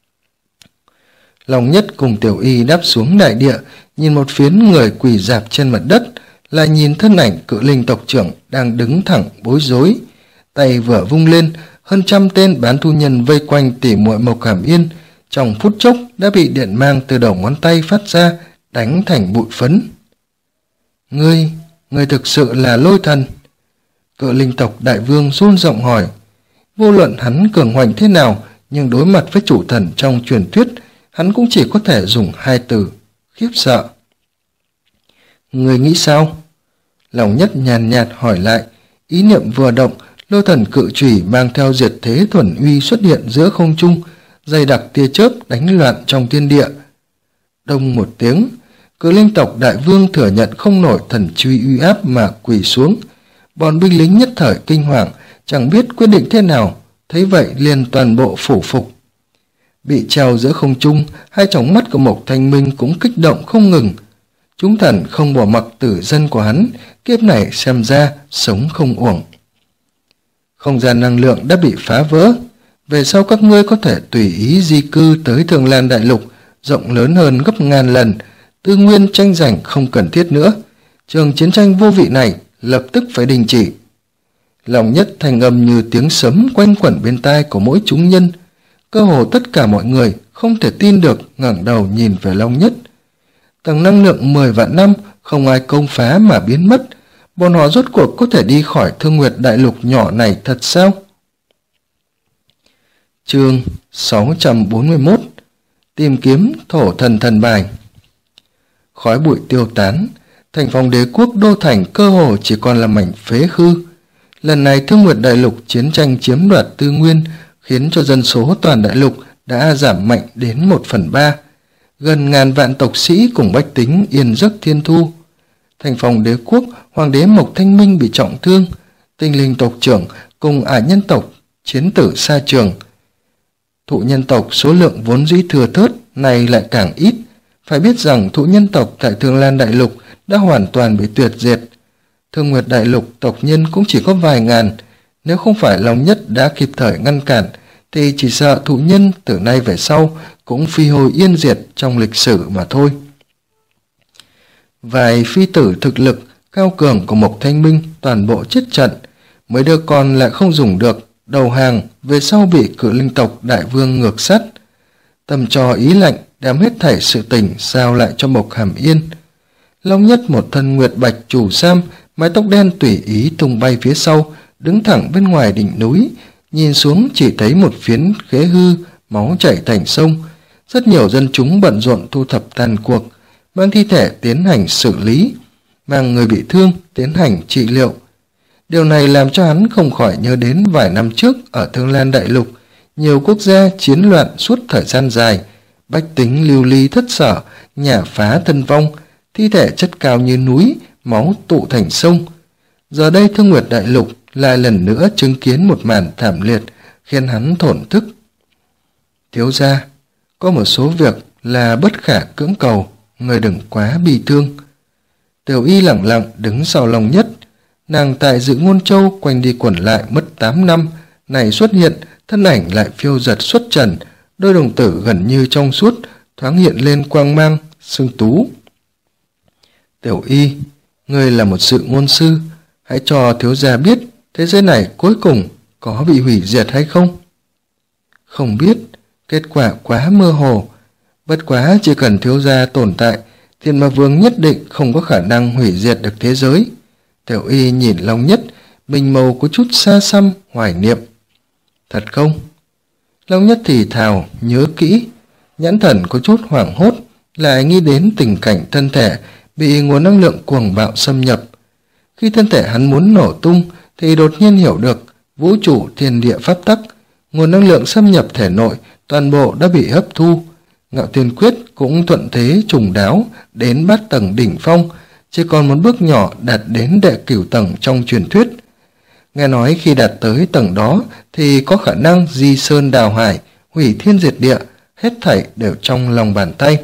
Long Nhất cùng Tiểu Y đáp xuống đại địa, nhìn một phiến người quỳ rạp trên mặt đất, lại nhìn thân ảnh cự linh tộc trưởng đang đứng thẳng bối rối. Tay vừa vung lên, hơn trăm tên bán thu nhân vây quanh tỉ muội Mộc Hàm Yên, trong phút chốc đã bị điện mang từ đầu ngón tay phát ra, đánh thành bụi phấn. Ngươi thực sự là lôi thần? Cự linh tộc đại vương run giọng hỏi. Vô luận hắn cường hoành thế nào, nhưng đối mặt với chủ thần trong truyền thuyết, hắn cũng chỉ có thể dùng 2 từ: khiếp sợ. Ngươi nghĩ sao? Lòng Nhất nhàn nhạt hỏi lại. Ý niệm vừa động, lôi thần cự chủy mang theo diệt thế thuần uy xuất hiện giữa không trung, dày đặc tia chớp đánh loạn trong thiên địa. Đông một tiếng, Cự Linh tộc đại vương thừa nhận không nổi thần truy uy áp mà quỳ xuống. Bọn binh lính nhất thời kinh hoàng, chẳng biết quyết định thế nào, thấy vậy liền toàn bộ phủ phục. Bị treo giữa không trung, hai tròng mắt của Mộc Thanh Minh cũng kích động không ngừng. Chúng thần không bỏ mặc tử dân của hắn, kiếp này xem ra sống không uổng. Không gian năng lượng đã bị phá vỡ, về sau các ngươi có thể tùy ý di cư tới Thương Lan Đại Lục, rộng lớn hơn gấp ngàn lần, tư nguyên tranh giành không cần thiết nữa. Trường chiến tranh vô vị này lập tức phải đình chỉ. Lòng Nhất thanh âm như tiếng sấm quanh quẩn bên tai của mỗi chúng nhân. Cơ hồ tất cả mọi người không thể tin được ngẩng đầu nhìn về Long Nhất. Tầng năng lượng 10 vạn năm không ai công phá mà biến mất. Bọn họ rốt cuộc có thể đi khỏi Thương Nguyệt Đại Lục nhỏ này thật sao? Chương 641 Tìm kiếm thổ thần thần bài. Khói bụi tiêu tán, thành phòng đế quốc đô thành cơ hồ chỉ còn là mảnh phế hư. Lần này Thương Nguyệt Đại Lục chiến tranh chiếm đoạt tư nguyên khiến cho dân số toàn đại lục đã giảm mạnh đến 1/3. Gần ngàn vạn tộc sĩ cùng bách tính yên giấc thiên thu. Thành phòng đế quốc, hoàng đế Mộc Thanh Minh bị trọng thương, tinh linh tộc trưởng cùng ả nhân tộc chiến tử xa trường. Thụ nhân tộc số lượng vốn dĩ thừa thớt này lại càng ít. Phải biết rằng thụ nhân tộc tại Thương Lan Đại Lục đã hoàn toàn bị tuyệt diệt. Thương Nguyệt Đại Lục tộc nhân cũng chỉ có vài ngàn. Nếu không phải Long Nhất đã kịp thời ngăn cản, thì chỉ sợ thụ nhân từ nay về sau cũng phi hồi yên diệt trong lịch sử mà thôi. Vài phi tử thực lực cao cường của Mộc Thanh Minh toàn bộ chết trận, mấy đứa con lại không dùng được, đầu hàng, về sau bị Cự Linh tộc đại vương ngược sát. Tâm cho ý lạnh đem hết thảy sự tình giao lại cho Mộc Hàm Yên. Long Nhất một thân nguyệt bạch chủ sam, mái tóc đen tùy ý tung bay phía sau, đứng thẳng bên ngoài đỉnh núi, nhìn xuống chỉ thấy một phiến khế hư, máu chảy thành sông. Rất nhiều dân chúng bận rộn thu thập tàn cuộc, mang thi thể tiến hành xử lý, mang người bị thương tiến hành trị liệu. Điều này làm cho hắn không khỏi nhớ đến vài năm trước ở Thương Lan Đại Lục, nhiều quốc gia chiến loạn suốt thời gian dài, bách tính lưu ly thất sở, nhà phá thân vong, thi thể chất cao như núi, máu tụ thành sông. Giờ đây Thương Nguyệt Đại Lục lại lần nữa chứng kiến một màn thảm liệt khiến hắn thổn thức. Thiếu gia, có một số việc là bất khả cưỡng cầu, người đừng quá bi thương. Tiểu Y lẳng lặng đứng sau Long Nhất. Nàng tại Dự Ngôn Châu quanh đi quẩn lại mất 8 năm, này xuất hiện, thân ảnh lại phiêu giật xuất trần, đôi đồng tử gần như trong suốt, thoáng hiện lên quang mang, sương tú. Tiểu Y, ngươi là một sự ngôn sư, hãy cho thiếu gia biết thế giới này cuối cùng có bị hủy diệt hay không? Không biết, kết quả quá mơ hồ. Bất quá chỉ cần thiếu gia tồn tại, Thiên Ma Vương nhất định không có khả năng hủy diệt được thế giới. Tiểu Y nhìn Long Nhất, bình màu có chút xa xăm, hoài niệm. Thật không? Long Nhất thì thào, nhớ kỹ. Nhãn thần có chút hoảng hốt, lại nghĩ đến tình cảnh thân thể bị nguồn năng lượng cuồng bạo xâm nhập. Khi thân thể hắn muốn nổ tung, thì đột nhiên hiểu được vũ trụ thiên địa pháp tắc, nguồn năng lượng xâm nhập thể nội toàn bộ đã bị hấp thu. Ngạo Thiên Quyết cũng thuận thế trùng đáo đến bát tầng đỉnh phong, chỉ còn một bước nhỏ đạt đến đệ cửu tầng trong truyền thuyết. Nghe nói khi đạt tới tầng đó thì có khả năng di sơn đào hải, hủy thiên diệt địa, hết thảy đều trong lòng bàn tay.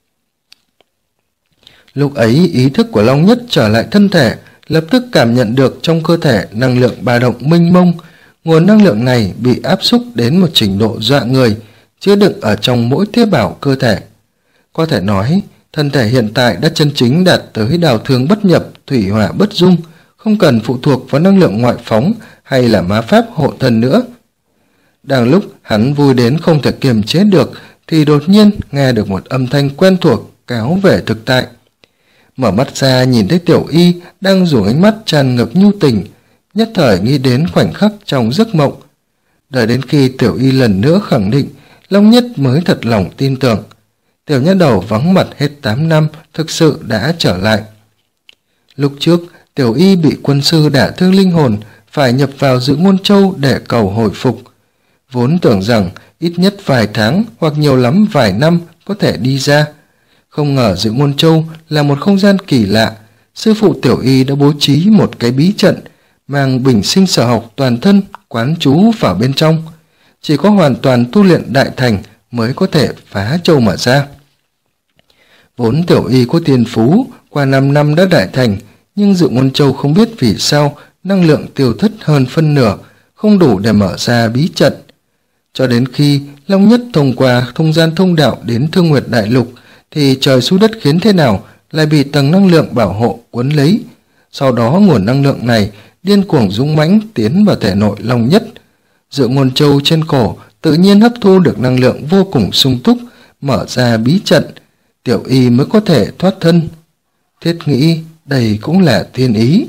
Lúc ấy ý thức của Long Nhất trở lại thân thể, lập tức cảm nhận được trong cơ thể năng lượng ba động mênh mông. Nguồn năng lượng này bị áp xúc đến một trình độ dọa người, chứa đựng ở trong mỗi tế bào cơ thể. Có thể nói, thân thể hiện tại đã chân chính đạt tới đào thương bất nhập, thủy hỏa bất dung, không cần phụ thuộc vào năng lượng ngoại phóng hay là ma pháp hộ thân nữa. Đang lúc hắn vui đến không thể kiềm chế được, thì đột nhiên nghe được một âm thanh quen thuộc kéo về thực tại. Mở mắt ra nhìn thấy Tiểu Y đang dùng ánh mắt tràn ngập nhu tình, nhất thời nghĩ đến khoảnh khắc trong giấc mộng. Đợi đến khi Tiểu Y lần nữa khẳng định, Long Nhất mới thật lòng tin tưởng. Tiểu nha đầu vắng mặt hết 8 năm thực sự đã trở lại. Lúc trước, Tiểu Y bị quân sư đả thương linh hồn, phải nhập vào Dự Ngôn Châu để cầu hồi phục. Vốn tưởng rằng ít nhất vài tháng hoặc nhiều lắm vài năm có thể đi ra. Không ngờ Dự Ngôn Châu là một không gian kỳ lạ. Sư phụ Tiểu Y đã bố trí một cái bí trận, mang bình sinh sở học toàn thân quán trú vào bên trong. Chỉ có hoàn toàn tu luyện đại thành mới có thể phá châu mà ra. Vốn Tiểu Y có thiên phú, qua 5 năm đã đại thành, nhưng Dự Ngôn Châu không biết vì sao năng lượng tiêu thất hơn phân nửa, không đủ để mở ra bí trận. Cho đến khi Long Nhất thông qua không gian thông đạo đến Thương Nguyệt Đại Lục, thì trời xui đất khiến thế nào lại bị tầng năng lượng bảo hộ cuốn lấy. Sau đó nguồn năng lượng này điên cuồng dũng mãnh tiến vào thể nội Long Nhất. Dự Ngôn Châu trên cổ tự nhiên hấp thu được năng lượng vô cùng sung túc, mở ra bí trận, Tiểu Y mới có thể thoát thân. Thiết nghĩ đây cũng là thiên ý.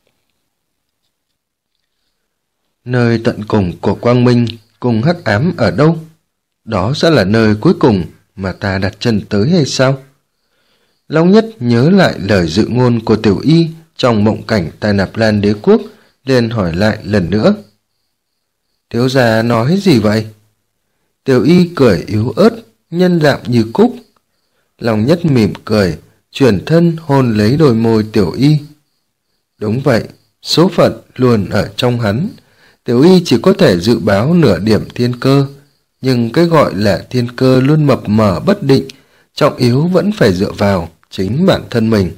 Nơi tận cùng của quang minh cùng hắc ám ở đâu? Đó sẽ là nơi cuối cùng mà ta đặt chân tới hay sao? Long Nhất nhớ lại lời dự ngôn của Tiểu Y trong mộng cảnh tại Nạp Lan Đế Quốc, liền hỏi lại lần nữa. Thiếu gia nói gì vậy? Tiểu Y cười yếu ớt, nhân dạng như cúc. Long Nhất mỉm cười, chuyển thân hôn lấy đôi môi Tiểu Y. Đúng vậy, số phận luôn ở trong hắn. Tiểu Y chỉ có thể dự báo nửa điểm thiên cơ, nhưng cái gọi là thiên cơ luôn mập mờ bất định, trọng yếu vẫn phải dựa vào chính bản thân mình.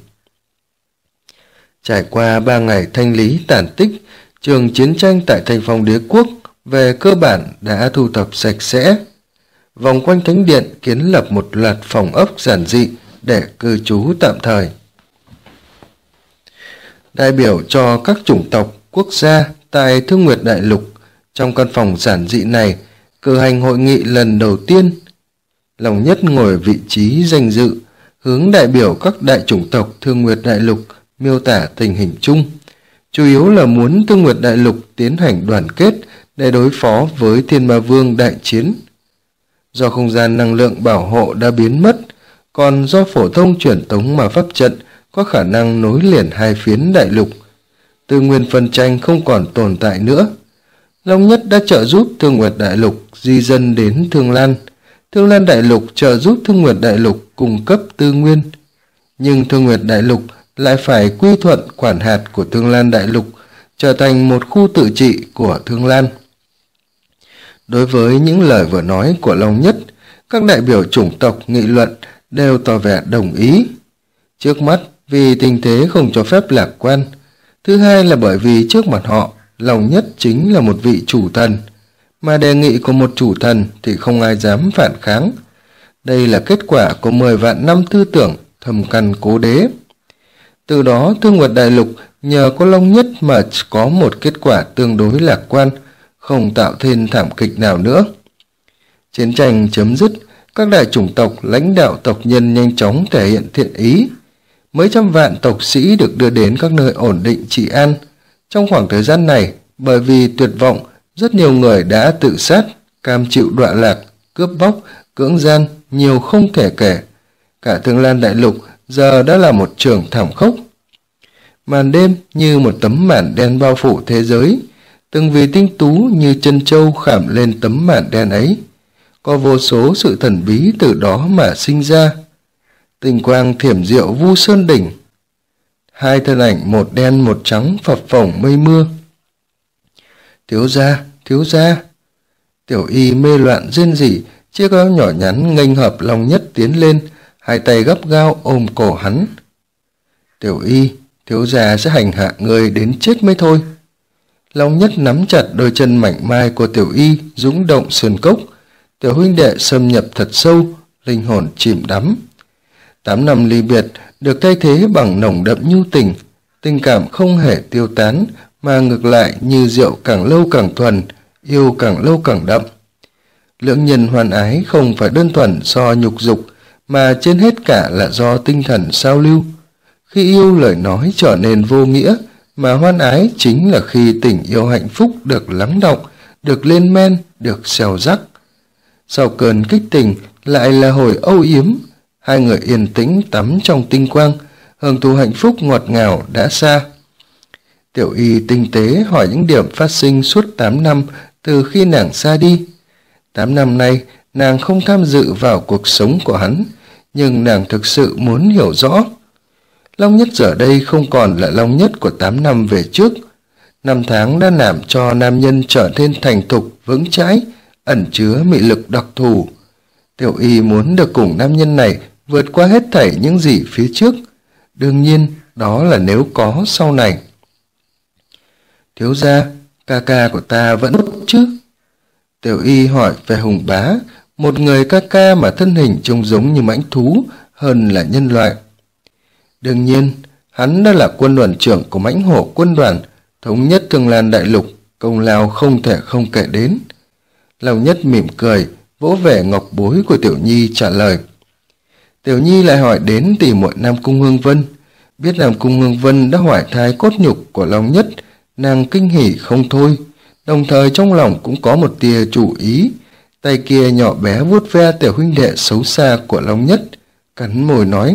Trải qua 3 ngày thanh lý tàn tích, trường chiến tranh tại Thành Phong Đế Quốc về cơ bản đã thu thập sạch sẽ. Vòng quanh thánh điện kiến lập một loạt phòng ốc giản dị để cư trú tạm thời. Đại biểu cho các chủng tộc, quốc gia tại Thương Nguyệt Đại Lục, trong căn phòng giản dị này cử hành hội nghị lần đầu tiên. Long Nhất ngồi vị trí danh dự, hướng đại biểu các đại chủng tộc Thương Nguyệt Đại Lục miêu tả tình hình chung, chủ yếu là muốn Thương Nguyệt Đại Lục tiến hành đoàn kết để đối phó với Thiên Ma Vương đại chiến. Do không gian năng lượng bảo hộ đã biến mất, còn do phổ thông truyền tống mà pháp trận có khả năng nối liền hai phiến đại lục, tư nguyên phân tranh không còn tồn tại nữa. Long Nhất đã trợ giúp Thương Nguyệt Đại Lục di dân đến Thương Lan. Thương Lan Đại Lục trợ giúp Thương Nguyệt Đại Lục cung cấp tư nguyên. Nhưng Thương Nguyệt Đại Lục lại phải quy thuận quản hạt của Thương Lan Đại Lục, trở thành một khu tự trị của Thương Lan. Đối với những lời vừa nói của Long Nhất, các đại biểu chủng tộc nghị luận đều tỏ vẻ đồng ý. Trước mắt, vì tình thế không cho phép lạc quan. Thứ hai là bởi vì trước mặt họ, Long Nhất chính là một vị chủ thần, mà đề nghị của một chủ thần thì không ai dám phản kháng. Đây là kết quả của 10 vạn năm tư tưởng thâm căn cố đế. Từ đó Thương Nguyệt Đại Lục nhờ có Long Nhất mà có một kết quả tương đối lạc quan, không tạo thêm thảm kịch nào nữa. Chiến tranh chấm dứt, các đại chủng tộc lãnh đạo tộc nhân nhanh chóng thể hiện thiện ý. Mấy trăm vạn tộc sĩ được đưa đến các nơi ổn định trị an. Trong khoảng thời gian này, bởi vì tuyệt vọng, rất nhiều người đã tự sát, cam chịu đọa lạc, cướp bóc, cưỡng gian, nhiều không thể kể. Cả Thương Lan Đại Lục giờ đã là một trường thảm khốc. Màn đêm như một tấm màn đen bao phủ thế giới, từng vì tinh tú như chân châu khảm lên tấm màn đen ấy. Có vô số sự thần bí từ đó mà sinh ra. Tinh quang thiểm diệu vu sơn đỉnh. Hai thân ảnh một đen một trắng phập phồng mây mưa. Thiếu gia, thiếu gia. Tiểu Y mê loạn rên rỉ, chiếc áo nhỏ nhắn nghênh hợp Long Nhất tiến lên, hai tay gấp gao ôm cổ hắn. Tiểu Y, thiếu gia sẽ hành hạ người đến chết mới thôi. Long Nhất nắm chặt đôi chân mảnh mai của Tiểu Y, dũng động sườn cốc. Tiểu huynh đệ xâm nhập thật sâu, linh hồn chìm đắm. 8 năm ly biệt được thay thế bằng nồng đậm nhu tình, tình cảm không hề tiêu tán, mà ngược lại như rượu càng lâu càng thuần, yêu càng lâu càng đậm. Lưỡng nhân hoan ái không phải đơn thuần do nhục dục, mà trên hết cả là do tinh thần sao lưu. Khi yêu, lời nói trở nên vô nghĩa, mà hoan ái chính là khi tình yêu hạnh phúc được lắng đọng, được lên men, được xèo rắc. Sau cơn kích tình lại là hồi âu yếm, hai người yên tĩnh tắm trong tinh quang, hưởng thụ hạnh phúc ngọt ngào đã xa. Tiểu Y tinh tế hỏi những điểm phát sinh suốt 8 năm từ khi nàng xa đi. 8 năm nay, nàng không tham dự vào cuộc sống của hắn, nhưng nàng thực sự muốn hiểu rõ. Long Nhất giờ đây không còn là Long Nhất của 8 năm về trước. Năm tháng đã làm cho nam nhân trở nên thành thục, vững chãi, ẩn chứa mị lực đặc thù. Tiểu Y muốn được cùng nam nhân này vượt qua hết thảy những gì phía trước. Đương nhiên, đó là nếu có sau này. Thiếu gia, ca ca của ta vẫn tốt chứ? Tiểu Y hỏi về Hùng Bá, một người ca ca mà thân hình trông giống như mãnh thú hơn là nhân loại. Đương nhiên, hắn đã là quân đoàn trưởng của Mãnh Hổ quân đoàn, thống nhất Thương Lan đại lục, công lao không thể không kể đến. Long Nhất mỉm cười, vỗ về ngọc bối của Tiểu Nhi trả lời. Tiểu Nhi lại hỏi đến tỷ muội Nam Cung Hương Vân. Biết Nam Cung Hương Vân đã hoại thai cốt nhục của Long Nhất, nàng kinh hỉ không thôi, đồng thời trong lòng cũng có một tia chủ ý. Tay kia nhỏ bé vuốt ve tiểu huynh đệ xấu xa của Long Nhất, cắn môi nói.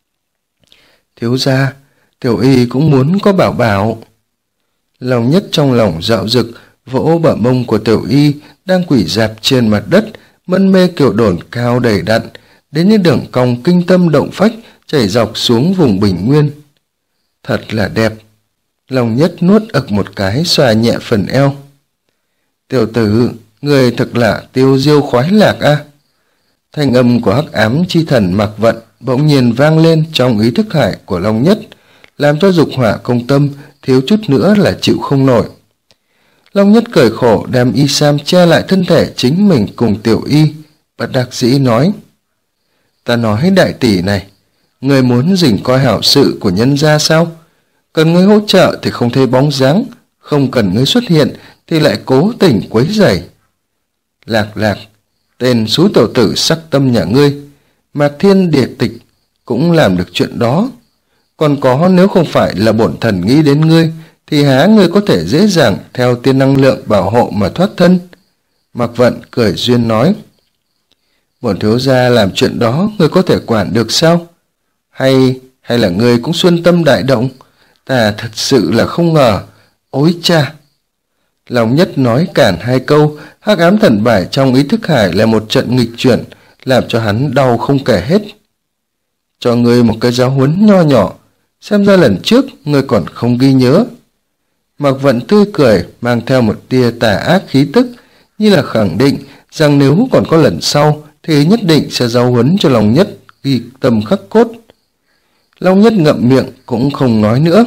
Thiếu gia, Tiểu Y cũng muốn có bảo bảo. Long Nhất trong lòng dạo dực, vỗ bờ mông của Tiểu Y đang quỳ rạp trên mặt đất, mân mê kiểu đồn cao đầy đặn, đến những đường cong kinh tâm động phách chảy dọc xuống vùng bình nguyên. Thật là đẹp. Long Nhất nuốt ực một cái, xòa nhẹ phần eo. Tiểu tử, người thật là tiêu diêu khoái lạc a. Thanh âm của hắc ám chi thần Mạc Vận bỗng nhiên vang lên trong ý thức hải của Long Nhất, làm cho dục hỏa công tâm thiếu chút nữa là chịu không nổi. Long Nhất cười khổ đem y sam che lại thân thể chính mình cùng Tiểu Y, bất đắc dĩ nói. Ta nói đại tỷ này, người muốn rình coi hảo sự của nhân gia sao? Cần ngươi hỗ trợ thì không thấy bóng dáng, không cần ngươi xuất hiện thì lại cố tình quấy rầy. Lạc Lạc, tên xú tiểu tử sắc tâm nhà ngươi, Mạc Thiên Địa Tịch cũng làm được chuyện đó. Còn có, nếu không phải là bổn thần nghĩ đến ngươi, thì há ngươi có thể dễ dàng theo tiên năng lượng bảo hộ mà thoát thân? Mạc Vận cười duyên nói. Bổn thiếu gia làm chuyện đó ngươi có thể quản được sao? Hay là ngươi cũng xuân tâm đại động? Ta thật sự là không ngờ. Ôi cha! Long Nhất nói cản hai câu, hắc ám thần bài trong ý thức hải là một trận nghịch chuyển, làm cho hắn đau không kể hết. Cho ngươi một cái giáo huấn nho nhỏ, xem ra lần trước ngươi còn không ghi nhớ. Mạc Vận tươi cười, mang theo một tia tà ác khí tức, như là khẳng định rằng nếu còn có lần sau thì nhất định sẽ giáo huấn cho Long Nhất ghi tâm khắc cốt. Long Nhất ngậm miệng cũng không nói nữa.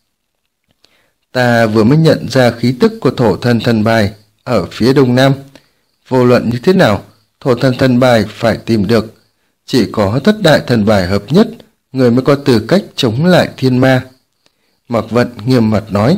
Ta vừa mới nhận ra khí tức của thổ thần thần bài ở phía đông nam. Vô luận như thế nào, thổ thần thần bài phải tìm được. Chỉ có thất đại thần bài hợp nhất, người mới có tư cách chống lại thiên ma. Mạc Vận nghiêm mặt nói.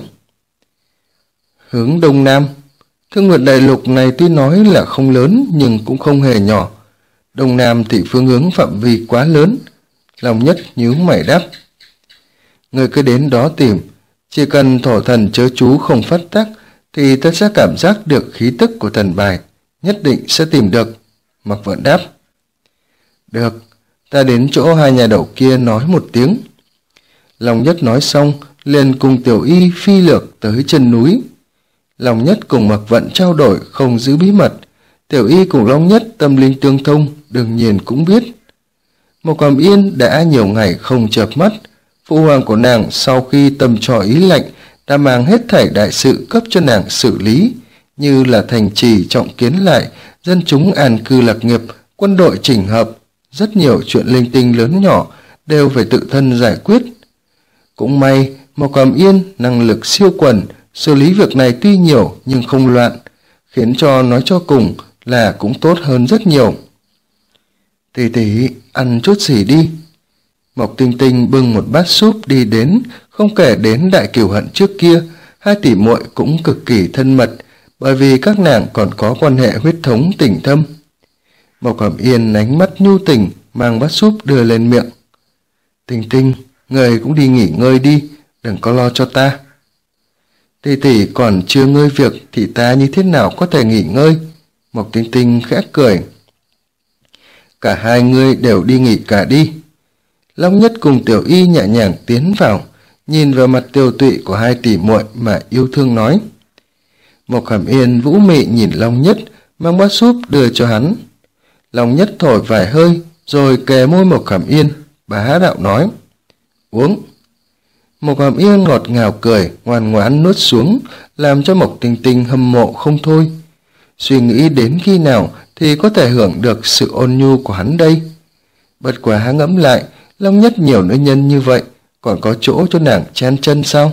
Hướng đông nam, Thương Nguyệt đại lục này tuy nói là không lớn nhưng cũng không hề nhỏ. Đông nam thì phương hướng phạm vi quá lớn. Long Nhất nhíu mày đáp. Người cứ đến đó tìm, chỉ cần thổ thần chớ chú không phát tác thì ta sẽ cảm giác được khí tức của thần bài, nhất định sẽ tìm được. Mạc Vận đáp. Được, ta đến chỗ hai nhà đầu kia nói một tiếng. Long Nhất nói xong, liền cùng Tiểu Y phi lược tới chân núi. Long Nhất cùng Mạc Vận trao đổi không giữ bí mật. Tiểu Y cùng Long Nhất tâm linh tương thông, đương nhiên cũng biết. Mộc Cẩm Yên đã nhiều ngày không chợp mắt. Phụ hoàng của nàng sau khi tầm trò ý lệnh đã mang hết thảy đại sự cấp cho nàng xử lý, như là thành trì trọng kiến lại, dân chúng an cư lạc nghiệp, quân đội chỉnh hợp, rất nhiều chuyện linh tinh lớn nhỏ đều phải tự thân giải quyết. Cũng may Mộc Cẩm Yên năng lực siêu quần, xử lý việc này tuy nhiều nhưng không loạn, khiến cho nói cho cùng là cũng tốt hơn rất nhiều. Tỷ tỷ, ăn chút gì đi. Mộc Tinh Tinh bưng một bát súp đi đến, không kể đến đại cửu hận trước kia, hai tỷ muội cũng cực kỳ thân mật, bởi vì các nàng còn có quan hệ huyết thống tình thâm. Mộc Cẩm Yên ánh mắt nhu tình, mang bát súp đưa lên miệng. Tinh Tinh, người cũng đi nghỉ ngơi đi, đừng có lo cho ta. Tỷ tỷ còn chưa ngơi việc thì ta như thế nào có thể nghỉ ngơi? Mộc Tinh Tinh khẽ cười. Cả hai ngươi đều đi nghỉ cả đi. Long Nhất cùng Tiểu Y nhẹ nhàng tiến vào, nhìn vào mặt tiêu tụy của hai tỷ muội mà yêu thương nói. Mộc Cẩm Yên vũ mị nhìn Long Nhất, mang bát súp đưa cho hắn. Long Nhất thổi vài hơi, rồi kề môi Mộc Hàm Yên, bá đạo nói: "Uống." Mộc Hàm Yên ngọt ngào cười, ngoan ngoãn nuốt xuống, làm cho Mộc Tinh Tinh hâm mộ không thôi. Suy nghĩ đến khi nào thì có thể hưởng được sự ôn nhu của hắn đây. Bất quá ngẫm lại, Long Nhất nhiều nữ nhân như vậy, còn có chỗ cho nàng chen chân sao?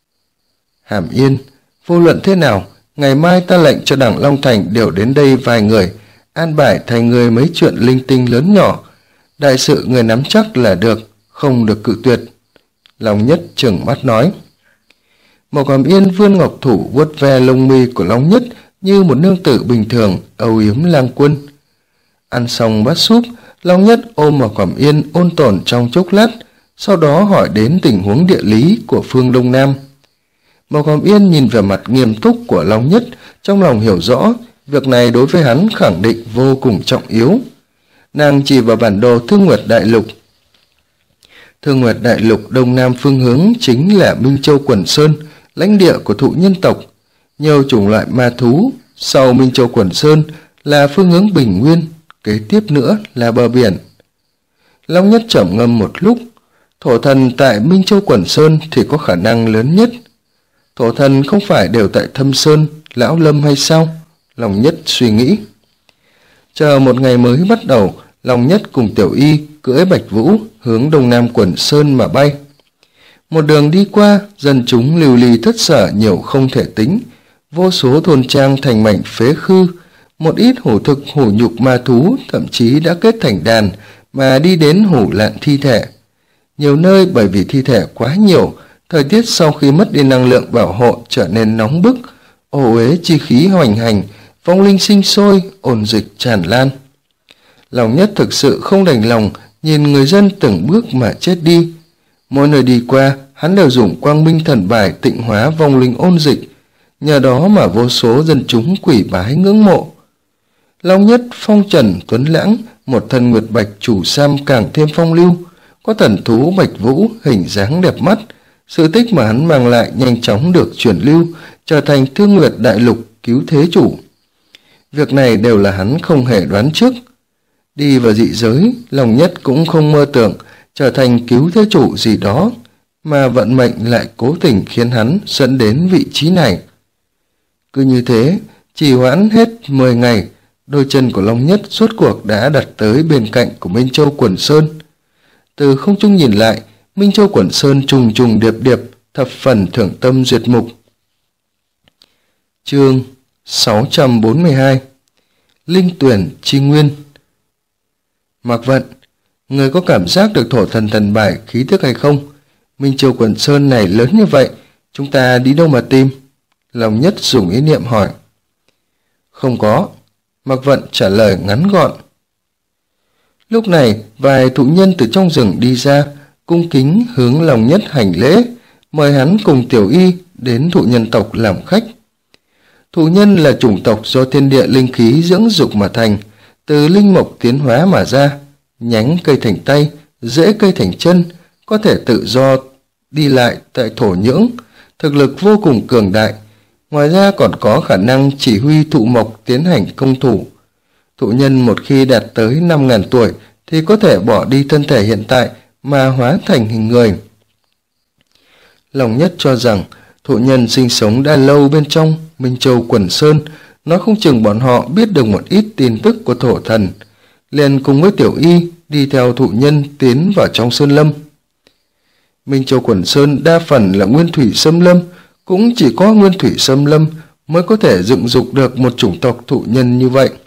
Hàm Yên, vô luận thế nào, ngày mai ta lệnh cho đảng Long Thành đều đến đây vài người, an bài thay người mấy chuyện linh tinh lớn nhỏ. Đại sự người nắm chắc là được, không được cự tuyệt. Long Nhất trừng mắt nói. Mộc Hàm Yên vươn ngọc thủ vuốt ve lông mi của Long Nhất như một nương tử bình thường, âu yếm lang quân. Ăn xong bát súp, Long Nhất ôm Mộc Hàm Yên ôn tồn trong chốc lát, sau đó hỏi đến tình huống địa lý của phương Đông Nam. Mộc Hàm Yên nhìn về mặt nghiêm túc của Long Nhất, trong lòng hiểu rõ, việc này đối với hắn khẳng định vô cùng trọng yếu. Nàng chỉ vào bản đồ Thương Nguyệt Đại Lục. Thương Nguyệt Đại Lục Đông Nam phương hướng chính là Minh Châu Quần Sơn, lãnh địa của thụ nhân tộc, nhiều chủng loại ma thú. Sau Minh Châu Quần Sơn là phương hướng Bình Nguyên, kế tiếp nữa là bờ biển. Long Nhất trầm ngâm một lúc. Thổ thần tại Minh Châu Quần Sơn thì có khả năng lớn nhất. Thổ thần không phải đều tại Thâm Sơn, Lão Lâm hay sao? Long Nhất suy nghĩ. Chờ một ngày mới bắt đầu, Long Nhất cùng Tiểu Y cưỡi Bạch Vũ hướng Đông Nam Quần Sơn mà bay. Một đường đi qua, dân chúng lưu ly thất sở nhiều không thể tính, vô số thôn trang thành mảnh phế khư, một ít hủ thực hủ nhục ma thú thậm chí đã kết thành đàn mà đi đến hủ lạn thi thể. Nhiều nơi bởi vì thi thể quá nhiều, thời tiết sau khi mất đi năng lượng bảo hộ trở nên nóng bức, ô uế chi khí hoành hành, vong linh sinh sôi, ôn dịch tràn lan. Long Nhất thực sự không đành lòng nhìn người dân từng bước mà chết đi. Mỗi nơi đi qua, hắn đều dùng quang minh thần bài tịnh hóa vong linh ôn dịch, nhờ đó mà vô số dân chúng quỷ bái ngưỡng mộ. Long Nhất phong trần tuấn lãng, một thân nguyệt bạch chủ sam càng thêm phong lưu, có thần thú Bạch Vũ hình dáng đẹp mắt. Sự tích mà hắn mang lại nhanh chóng được truyền lưu, trở thành Thương Nguyệt Đại Lục cứu thế chủ. Việc này đều là hắn không hề đoán trước. Đi vào dị giới, Long Nhất cũng không mơ tưởng trở thành cứu thế chủ gì đó, mà vận mệnh lại cố tình khiến hắn dẫn đến vị trí này. Cứ như thế, trì hoãn hết 10 ngày, đôi chân của Long Nhất rốt cuộc đã đặt tới bên cạnh của Minh Châu Quần Sơn. Từ không trung nhìn lại, Minh Châu Quần Sơn trùng trùng điệp điệp, thập phần thưởng tâm duyệt mục. Chương 642 Linh Tuyển Chi Nguyên. Mạc Vận, người có cảm giác được thổ thần thần bài khí thức hay không? Minh Châu Quần Sơn này lớn như vậy, chúng ta đi đâu mà tìm? Long Nhất dùng ý niệm hỏi. Không có, Mạc Vận trả lời ngắn gọn. Lúc này, vài thụ nhân từ trong rừng đi ra, cung kính hướng Long Nhất hành lễ, mời hắn cùng Tiểu Y đến thụ nhân tộc làm khách. Thụ nhân là chủng tộc do thiên địa linh khí dưỡng dục mà thành, từ linh mộc tiến hóa mà ra, nhánh cây thành tay, rễ cây thành chân, có thể tự do đi lại tại thổ nhưỡng, thực lực vô cùng cường đại. Ngoài ra còn có khả năng chỉ huy thụ mộc tiến hành công thủ. Thụ nhân một khi đạt tới 5.000 tuổi thì có thể bỏ đi thân thể hiện tại mà hóa thành hình người. Long Nhất cho rằng thụ nhân sinh sống đã lâu bên trong Minh Châu Quần Sơn, nói không chừng bọn họ biết được một ít tin tức của thổ thần, liền cùng với Tiểu Y đi theo thụ nhân tiến vào trong sơn lâm. Minh Châu Quần Sơn đa phần là nguyên thủy xâm lâm, cũng chỉ có nguyên thủy xâm lâm mới có thể dựng dục được một chủng tộc thụ nhân như vậy.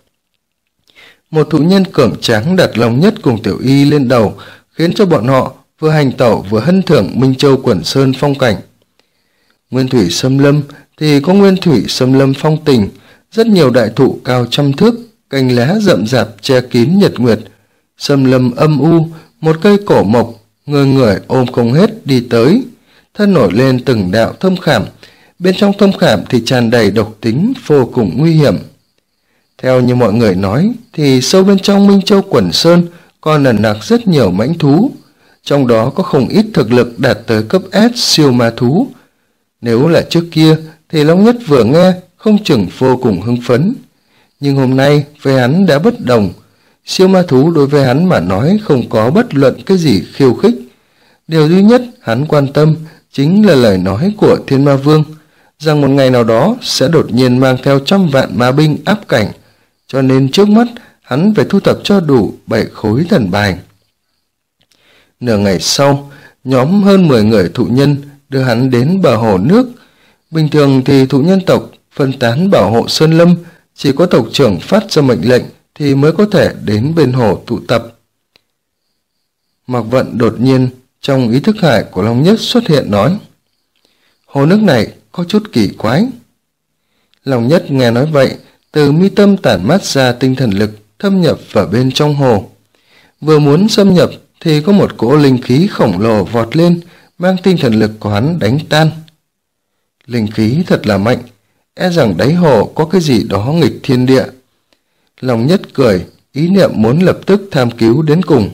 Một thụ nhân cường tráng đặt Long Nhất cùng Tiểu Y lên đầu, khiến cho bọn họ vừa hành tẩu vừa hân thưởng Minh Châu Quần Sơn phong cảnh. Nguyên thủy xâm lâm thì có nguyên thủy xâm lâm phong tình, rất nhiều đại thụ cao trăm thước, cành lá rậm rạp che kín nhật nguyệt. Xâm lâm âm u, một cây cổ mộc, người người ôm không hết đi tới, thân nổi lên từng đạo thâm khảm, bên trong thâm khảm thì tràn đầy độc tính vô cùng nguy hiểm. Theo như mọi người nói thì sâu bên trong Minh Châu Quần Sơn còn ẩn nặc rất nhiều mãnh thú, trong đó có không ít thực lực đạt tới cấp S siêu ma thú. Nếu là trước kia thì Long Nhất vừa nghe không chừng vô cùng hưng phấn, nhưng hôm nay với hắn đã bất đồng. Siêu ma thú đối với hắn mà nói không có bất luận cái gì khiêu khích. Điều duy nhất hắn quan tâm chính là lời nói của Thiên Ma Vương, rằng một ngày nào đó sẽ đột nhiên mang theo 100 vạn ma binh áp cảnh, cho nên trước mắt hắn phải thu thập cho đủ 7 khối thần bài. Nửa ngày sau, nhóm hơn 10 người thụ nhân đưa hắn đến bờ hồ nước. Bình thường thì thụ nhân tộc phân tán bảo hộ sơn lâm, chỉ có tộc trưởng phát ra mệnh lệnh thì mới có thể đến bên hồ tụ tập. Mạc Vận đột nhiên trong ý thức hải của Long Nhất xuất hiện nói: hồ nước này có chút kỳ quái. Long Nhất nghe nói vậy, từ mi tâm tản mát ra tinh thần lực thâm nhập vào bên trong hồ. Vừa muốn xâm nhập thì có một cỗ linh khí khổng lồ vọt lên, mang tinh thần lực của hắn đánh tan. Linh khí thật là mạnh, e rằng đáy hồ có cái gì đó nghịch thiên địa. Long Nhất cười, ý niệm muốn lập tức tham cứu đến cùng.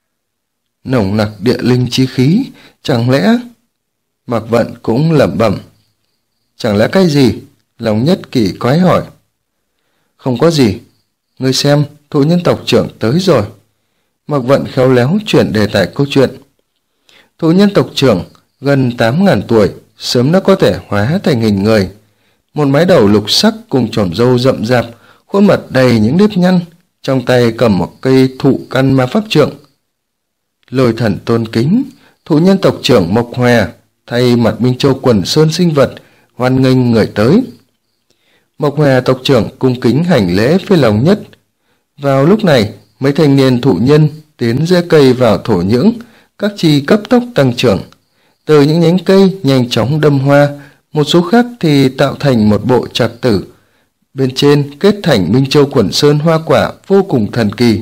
Nồng nặc địa linh chi khí, chẳng lẽ... Mạc Vận cũng lẩm bẩm. Chẳng lẽ cái gì? Long Nhất kỳ quái hỏi. Không có gì, ngươi xem, thụ nhân tộc trưởng tới rồi. Mạc Vận khéo léo chuyển đề tài câu chuyện. Thụ nhân tộc trưởng gần 8.000 tuổi, sớm đã có thể hóa thành hình người. Một mái đầu lục sắc cùng chòm râu rậm rạp, khuôn mặt đầy những nếp nhăn, trong tay cầm một cây thụ căn ma pháp trượng. Lôi Thần tôn kính, thụ nhân tộc trưởng Mộc Hòe thay mặt Minh Châu quần sơn sinh vật hoan nghênh người tới. Mộc Hòe tộc trưởng cung kính hành lễ với Long Nhất. Vào lúc này, mấy thanh niên thụ nhân tiến rễ cây vào thổ nhưỡng, các chi cấp tốc tăng trưởng. Từ những nhánh cây nhanh chóng đâm hoa, một số khác thì tạo thành một bộ trạc tử. Bên trên kết thành Minh Châu quần sơn hoa quả vô cùng thần kỳ.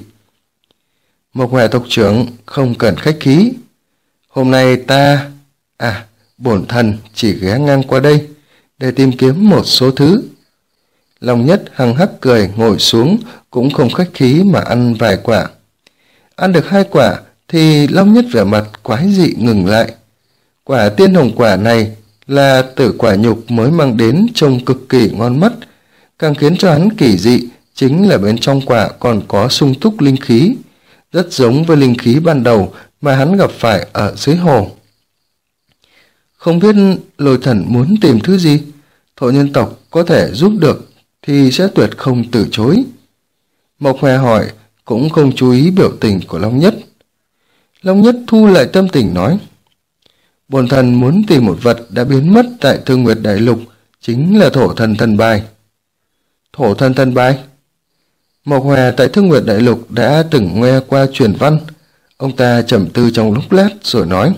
Mộc Hòe tộc trưởng không cần khách khí. Hôm nay ta... bổn thần chỉ ghé ngang qua đây để tìm kiếm một số thứ. Long Nhất hằng hắc cười ngồi xuống, cũng không khách khí mà ăn vài quả. Ăn được 2 quả thì Long Nhất vẻ mặt quái dị ngừng lại. Quả tiên hồng quả này là tử quả nhục mới mang đến, trông cực kỳ ngon mắt. Càng khiến cho hắn kỳ dị chính là bên trong quả còn có sung túc linh khí, rất giống với linh khí ban đầu mà hắn gặp phải ở dưới hồ. Không biết Lôi Thần muốn tìm thứ gì, thổ nhân tộc có thể giúp được thì sẽ tuyệt không từ chối. Mộc Hòe hỏi, cũng không chú ý biểu tình của Long Nhất. Long Nhất thu lại tâm tình nói: bổn thần muốn tìm một vật đã biến mất tại Thương Nguyệt Đại Lục, chính là thổ thần thần bài. Thổ thần thần bài? Mộc Hòe tại Thương Nguyệt Đại Lục đã từng nghe qua truyền văn. Ông ta trầm tư trong lúc lát rồi nói: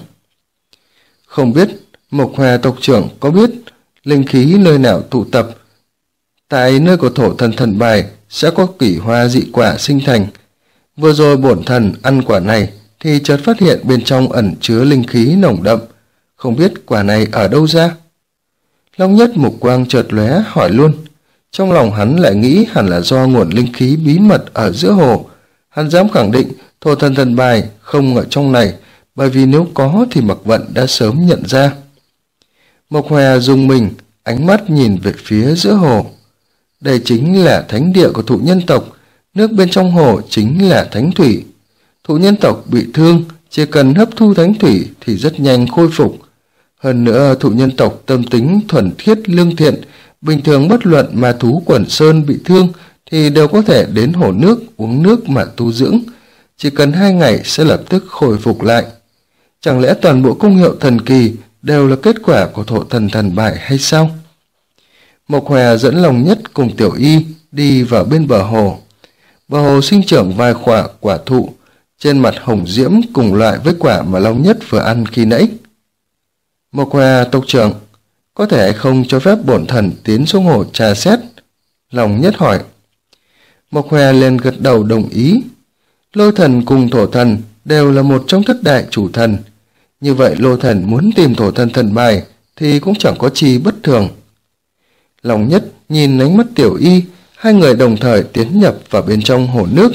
không biết Mộc Hòe tộc trưởng có biết linh khí nơi nào tụ tập. Tại nơi của thổ thần thần bài sẽ có kỷ hoa dị quả sinh thành. Vừa rồi bổn thần ăn quả này thì chợt phát hiện bên trong ẩn chứa linh khí nồng đậm, không biết quả này ở đâu ra. Long Nhất mục quang chợt lóe hỏi luôn. Trong lòng hắn lại nghĩ hẳn là do nguồn linh khí bí mật ở giữa hồ. Hắn dám khẳng định thổ thần thần bài không ở trong này, bởi vì nếu có thì Mạc Vận đã sớm nhận ra. Mộc Hòe rùng mình, ánh mắt nhìn về phía giữa hồ. Đây chính là thánh địa của thụ nhân tộc, nước bên trong hồ chính là thánh thủy. Thụ nhân tộc bị thương, chỉ cần hấp thu thánh thủy thì rất nhanh khôi phục. Hơn nữa thụ nhân tộc tâm tính thuần khiết lương thiện, bình thường bất luận mà thú quần sơn bị thương thì đều có thể đến hồ nước uống nước mà tu dưỡng, chỉ cần 2 ngày sẽ lập tức khôi phục lại. Chẳng lẽ toàn bộ công hiệu thần kỳ đều là kết quả của thổ thần thần bài hay sao? Mộc Hòe dẫn Long Nhất cùng Tiểu Y đi vào bên bờ hồ. Bờ hồ sinh trưởng vài quả thụ, trên mặt hồng diễm cùng loại với quả mà Long Nhất vừa ăn khi nãy. Mộc Hòe tộc trưởng, có thể hay không cho phép bổn thần tiến xuống hồ trà xét? Long Nhất hỏi. Mộc Hòe liền gật đầu đồng ý. Lôi thần cùng thổ thần đều là một trong thất đại chủ thần. Như vậy Lôi thần muốn tìm thổ thần thần bài thì cũng chẳng có chi bất thường. Long Nhất nhìn ánh mắt Tiểu Y, 2 người đồng thời tiến nhập vào bên trong hồ nước.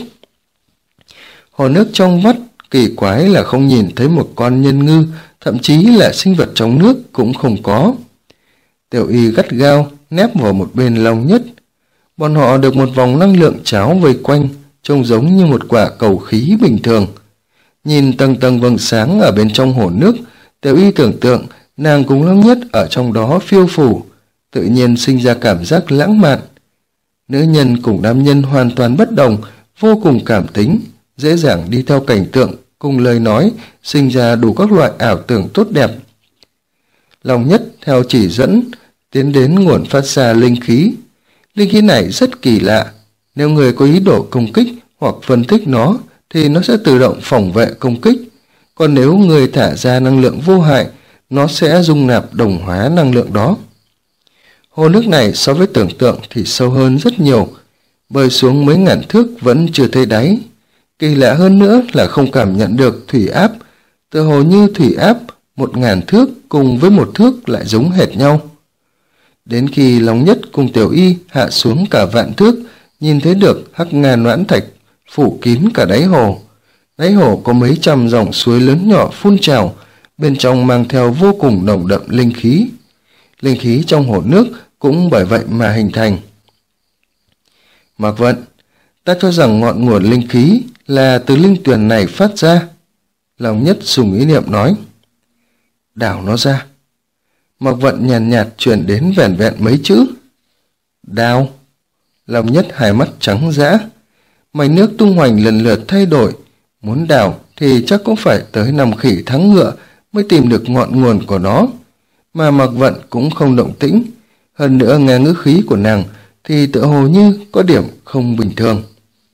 Hồ nước trong vắt, kỳ quái là không nhìn thấy một con nhân ngư, thậm chí là sinh vật trong nước cũng không có. Tiểu Y gắt gao nép vào một bên Long Nhất. Bọn họ được một vòng năng lượng cháo vây quanh, trông giống như một quả cầu khí bình thường. Nhìn tầng tầng vầng sáng ở bên trong hồ nước, Tiểu Y tưởng tượng nàng cùng Long Nhất ở trong đó phiêu phù, tự nhiên sinh ra cảm giác lãng mạn. Nữ nhân cùng nam nhân hoàn toàn bất đồng, vô cùng cảm tính, dễ dàng đi theo cảnh tượng cùng lời nói, sinh ra đủ các loại ảo tưởng tốt đẹp. Long Nhất theo chỉ dẫn tiến đến nguồn phát ra linh khí. Linh khí này rất kỳ lạ, nếu người có ý đồ công kích hoặc phân tích nó thì nó sẽ tự động phòng vệ công kích, còn nếu người thả ra năng lượng vô hại, nó sẽ dung nạp đồng hóa năng lượng đó. Hồ nước này so với tưởng tượng thì sâu hơn rất nhiều, bơi xuống mấy ngàn thước vẫn chưa thấy đáy. Kỳ lạ hơn nữa là không cảm nhận được thủy áp, tựa hồ như thủy áp 1000 thước cùng với 1 thước lại giống hệt nhau. Đến khi Long Nhất cùng Tiểu Y hạ xuống cả vạn thước, nhìn thấy được hắc nga noãn thạch phủ kín cả đáy hồ. Đáy hồ có mấy trăm dòng suối lớn nhỏ phun trào, bên trong mang theo vô cùng nồng đậm linh khí. Linh khí trong hồ nước cũng bởi vậy mà hình thành. Mạc Vận, ta cho rằng ngọn nguồn linh khí là từ linh tuyền này phát ra. Long Nhất dùng ý niệm nói. Đào nó ra. Mạc Vận nhàn nhạt chuyển đến vẻn vẹn mấy chữ. Đào. Long Nhất hai mắt trắng dã. Mạch nước tung hoành lần lượt thay đổi. Muốn đào thì chắc cũng phải tới 5 khỉ thắng ngựa mới tìm được ngọn nguồn của nó. Mà Mạc Vận cũng không động tĩnh. Hơn nữa nghe ngữ khí của nàng thì tựa hồ như có điểm không bình thường.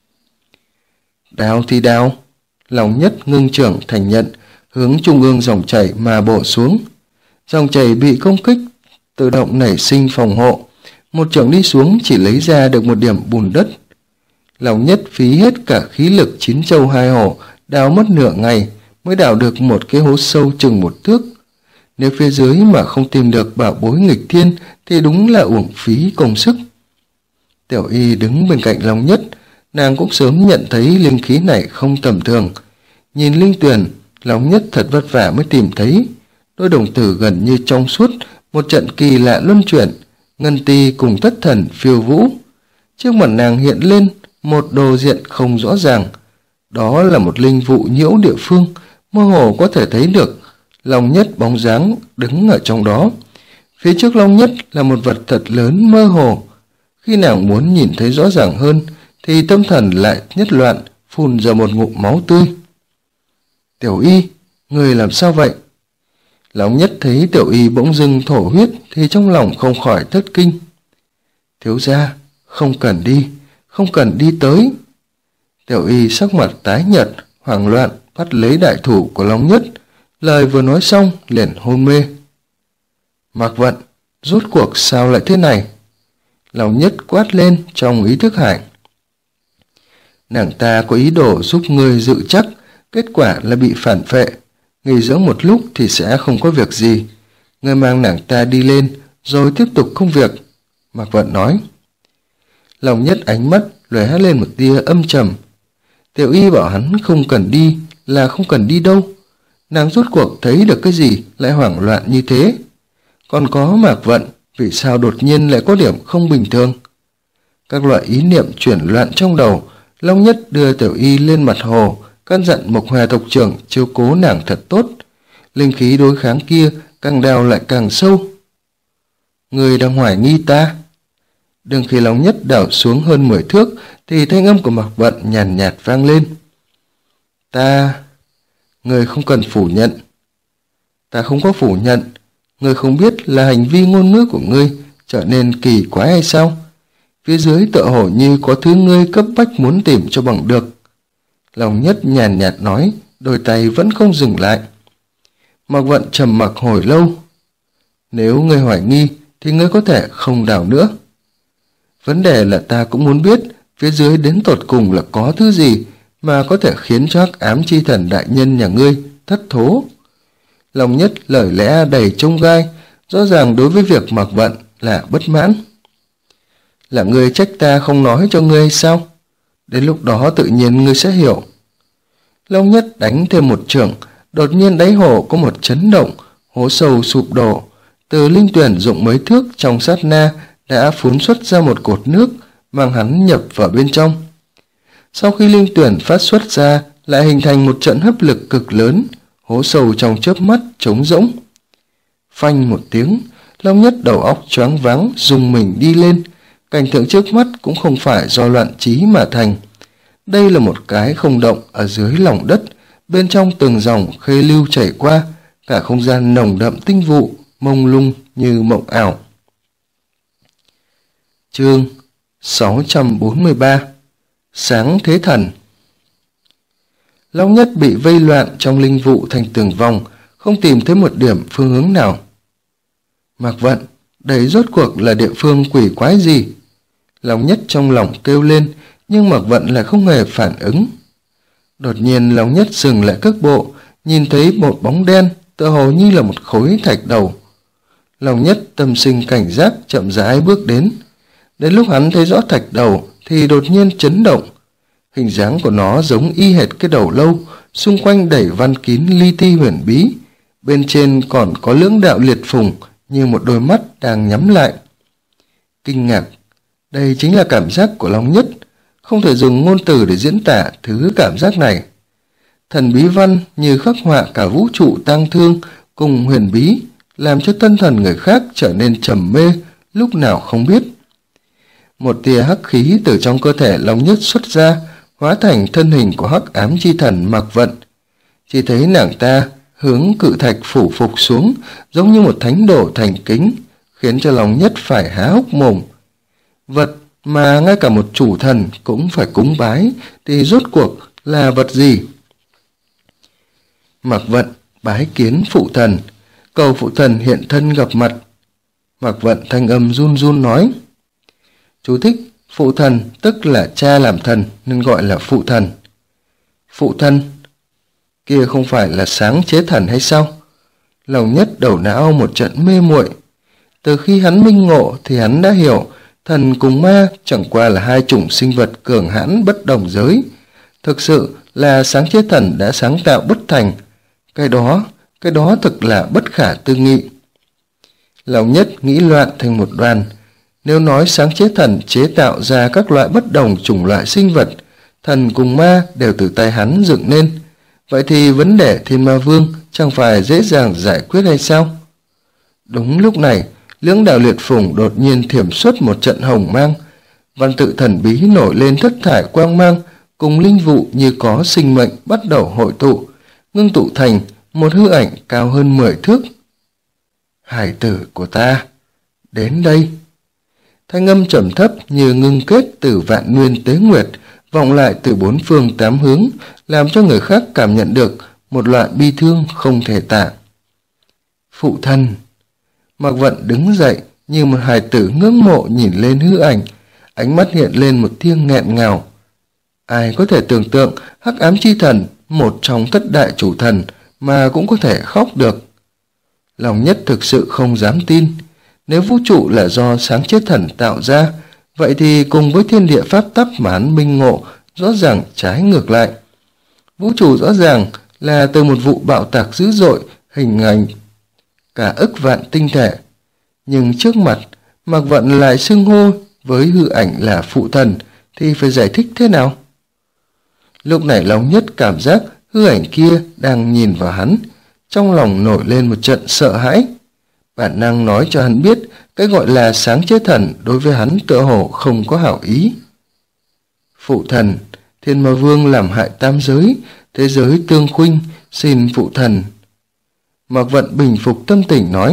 Đào thì đào. Long Nhất ngưng trưởng thành nhận, hướng trung ương dòng chảy mà bổ xuống. Dòng chảy bị công kích tự động nảy sinh phòng hộ, một chưởng đi xuống chỉ lấy ra được một điểm bùn đất. Long Nhất phí hết cả khí lực 9 châu 2 hổ, đào mất nửa ngày mới đào được một cái hố sâu chừng 1 thước. Nếu phía dưới mà không tìm được bảo bối nghịch thiên thì đúng là uổng phí công sức. Tiểu Y đứng bên cạnh Long Nhất, nàng cũng sớm nhận thấy linh khí này không tầm thường. Nhìn linh tuyền, Long Nhất thật vất vả mới tìm thấy. Đôi đồng tử gần như trong suốt, một trận kỳ lạ luân chuyển, ngân ti cùng thất thần phiêu vũ. Trước mặt nàng hiện lên một đồ diện không rõ ràng. Đó là một linh vụ nhiễu địa phương, mơ hồ có thể thấy được Long Nhất bóng dáng đứng ở trong đó. Phía trước Long Nhất là một vật thật lớn mơ hồ. Khi nàng muốn nhìn thấy rõ ràng hơn thì tâm thần lại nhất loạn, phun ra một ngụm máu tươi. Tiểu Y, người làm sao vậy? Long Nhất thấy Tiểu Y bỗng dưng thổ huyết thì trong lòng không khỏi thất kinh. Thiếu gia, không cần đi, không cần đi tới. Tiểu Y sắc mặt tái nhợt, hoảng loạn bắt lấy đại thủ của Long Nhất, lời vừa nói xong liền hôn mê. Mạc Vận, rốt cuộc sao lại thế này? Long Nhất quát lên trong ý thức hải. Nàng ta có ý đồ giúp ngươi dự chắc, kết quả là bị phản phệ. Nghỉ dưỡng một lúc thì sẽ không có việc gì. Ngươi mang nàng ta đi lên rồi tiếp tục công việc. Mạc Vận nói. Long Nhất ánh mắt lóe lên một tia âm trầm. Tiểu Y bảo hắn không cần đi là không cần đi đâu. Nàng rốt cuộc thấy được cái gì lại hoảng loạn như thế? Còn có Mạc Vận, vì sao đột nhiên lại có điểm không bình thường? Các loại ý niệm chuyển loạn trong đầu. Long Nhất đưa Tiểu Y lên mặt hồ, căn dặn Mộc Hòa tộc trưởng chiếu cố nàng thật tốt. Linh khí đối kháng kia càng đào lại càng sâu. Người đang hoài nghi ta? Đừng khi Long Nhất đào xuống hơn 10 thước thì thanh âm của Mạc Vận nhàn nhạt vang lên. Người không cần phủ nhận. Ta không có phủ nhận. Người không biết là hành vi ngôn ngữ của ngươi trở nên kỳ quái hay sao? Phía dưới tựa hồ như có thứ ngươi cấp bách muốn tìm cho bằng được. Long Nhất nhàn nhạt nói, đôi tay vẫn không dừng lại. Mạc Vận trầm mặc hồi lâu. Nếu ngươi hoài nghi thì ngươi có thể không đào nữa. Vấn đề là ta cũng muốn biết phía dưới đến tột cùng là có thứ gì mà có thể khiến cho Hắc Ám Chi Thần đại nhân nhà ngươi thất thố. Long Nhất lời lẽ đầy chông gai, rõ ràng đối với việc Mạc Vận là bất mãn. Là ngươi trách ta không nói cho ngươi sao? Đến lúc đó tự nhiên ngươi sẽ hiểu. Long Nhất đánh thêm một chưởng, đột nhiên đáy hồ có một chấn động, hố sâu sụp đổ. Từ linh tuyển rộng mấy thước trong sát na đã phun xuất ra một cột nước, mang hắn nhập vào bên trong. Sau khi linh tuyển phát xuất ra, lại hình thành một trận hấp lực cực lớn, hố sâu trong chớp mắt trống rỗng. Phanh một tiếng, Long Nhất đầu óc choáng váng rùng mình đi lên. Cảnh tượng trước mắt cũng không phải do loạn trí mà thành. Đây là một cái không động ở dưới lòng đất, bên trong từng dòng khê lưu chảy qua, cả không gian nồng đậm tinh vụ, mông lung như mộng ảo. Chương 643 Sáng Thế Thần. Long Nhất bị vây loạn trong linh vụ thành từng vòng, không tìm thấy một điểm phương hướng nào. Mạc Vận, đây rốt cuộc là địa phương quỷ quái gì? Long Nhất trong lòng kêu lên, nhưng Mạc Vận lại không hề phản ứng. Đột nhiên Long Nhất dừng lại cước bộ, nhìn thấy một bóng đen, tựa hồ như là một khối thạch đầu. Long Nhất tâm sinh cảnh giác, chậm rãi bước đến. Đến lúc hắn thấy rõ thạch đầu thì đột nhiên chấn động. Hình dáng của nó giống y hệt cái đầu lâu, xung quanh đẩy văn kín li ti huyền bí. Bên trên còn có lưỡng đạo liệt phùng như một đôi mắt đang nhắm lại. Kinh ngạc, đây chính là cảm giác của Long Nhất, không thể dùng ngôn từ để diễn tả thứ cảm giác này. Thần bí văn như khắc họa cả vũ trụ tang thương cùng huyền bí, làm cho tâm thần người khác trở nên trầm mê, lúc nào không biết. Một tia hắc khí từ trong cơ thể Long Nhất xuất ra, hóa thành thân hình của hắc ám chi thần Mạc Vận. Chỉ thấy nàng ta hướng cự thạch phủ phục xuống, giống như một thánh đồ thành kính, khiến cho Long Nhất phải há hốc mồm. Vật mà ngay cả một chủ thần cũng phải cúng bái thì rốt cuộc là vật gì? Mạc Vận bái kiến phụ thần, cầu phụ thần hiện thân gặp mặt. Mạc Vận thanh âm run run nói. Chú thích: phụ thần tức là cha làm thần nên gọi là phụ thần. Phụ thần kia không phải là sáng chế thần hay sao? Long Nhất đầu não một trận mê muội. Từ khi hắn minh ngộ thì hắn đã hiểu thần cùng ma chẳng qua là hai chủng sinh vật cường hãn bất đồng giới. Thực sự là sáng chế thần đã sáng tạo bất thành. Cái đó thực là bất khả tư nghị. Long Nhất nghĩ loạn thành một đoàn. Nếu nói sáng chế thần chế tạo ra các loại bất đồng chủng loại sinh vật, thần cùng ma đều từ tay hắn dựng nên, vậy thì vấn đề Thiên Ma Vương chẳng phải dễ dàng giải quyết hay sao? Đúng lúc này, lưỡng đạo liệt phùng đột nhiên thiểm xuất một trận hồng mang, văn tự thần bí nổi lên thất thải quang mang, cùng linh vụ như có sinh mệnh bắt đầu hội tụ, ngưng tụ thành một hư ảnh cao hơn 10 thước. Hải tử của ta, đến đây. Thanh âm trầm thấp như ngưng kết từ vạn nguyên tế nguyệt, vọng lại từ bốn phương tám hướng, làm cho người khác cảm nhận được một loại bi thương không thể tả. Phụ thân. Mạc Vận đứng dậy như một hài tử ngưỡng mộ nhìn lên hư ảnh, ánh mắt hiện lên một tia nghẹn ngào. Ai có thể tưởng tượng hắc ám chi thần, một trong thất đại chủ thần, mà cũng có thể khóc được. Long Nhất thực sự không dám tin. Nếu vũ trụ là do sáng chế thần tạo ra, vậy thì cùng với thiên địa pháp tắc mà hắn minh ngộ rõ ràng trái ngược lại. Vũ trụ rõ ràng là từ một vụ bạo tạc dữ dội hình thành cả ức vạn tinh thể. Nhưng trước mặt, Mạc Vận lại xưng hô với hư ảnh là phụ thần thì phải giải thích thế nào? Lúc này Long Nhất cảm giác hư ảnh kia đang nhìn vào hắn, trong lòng nổi lên một trận sợ hãi. Bản năng nói cho hắn biết cái gọi là sáng chế thần đối với hắn tựa hồ không có hảo ý. Phụ thần, Thiên Ma Vương làm hại tam giới, thế giới tương khuynh, xin phụ thần. Mạc Vận bình phục tâm tình nói.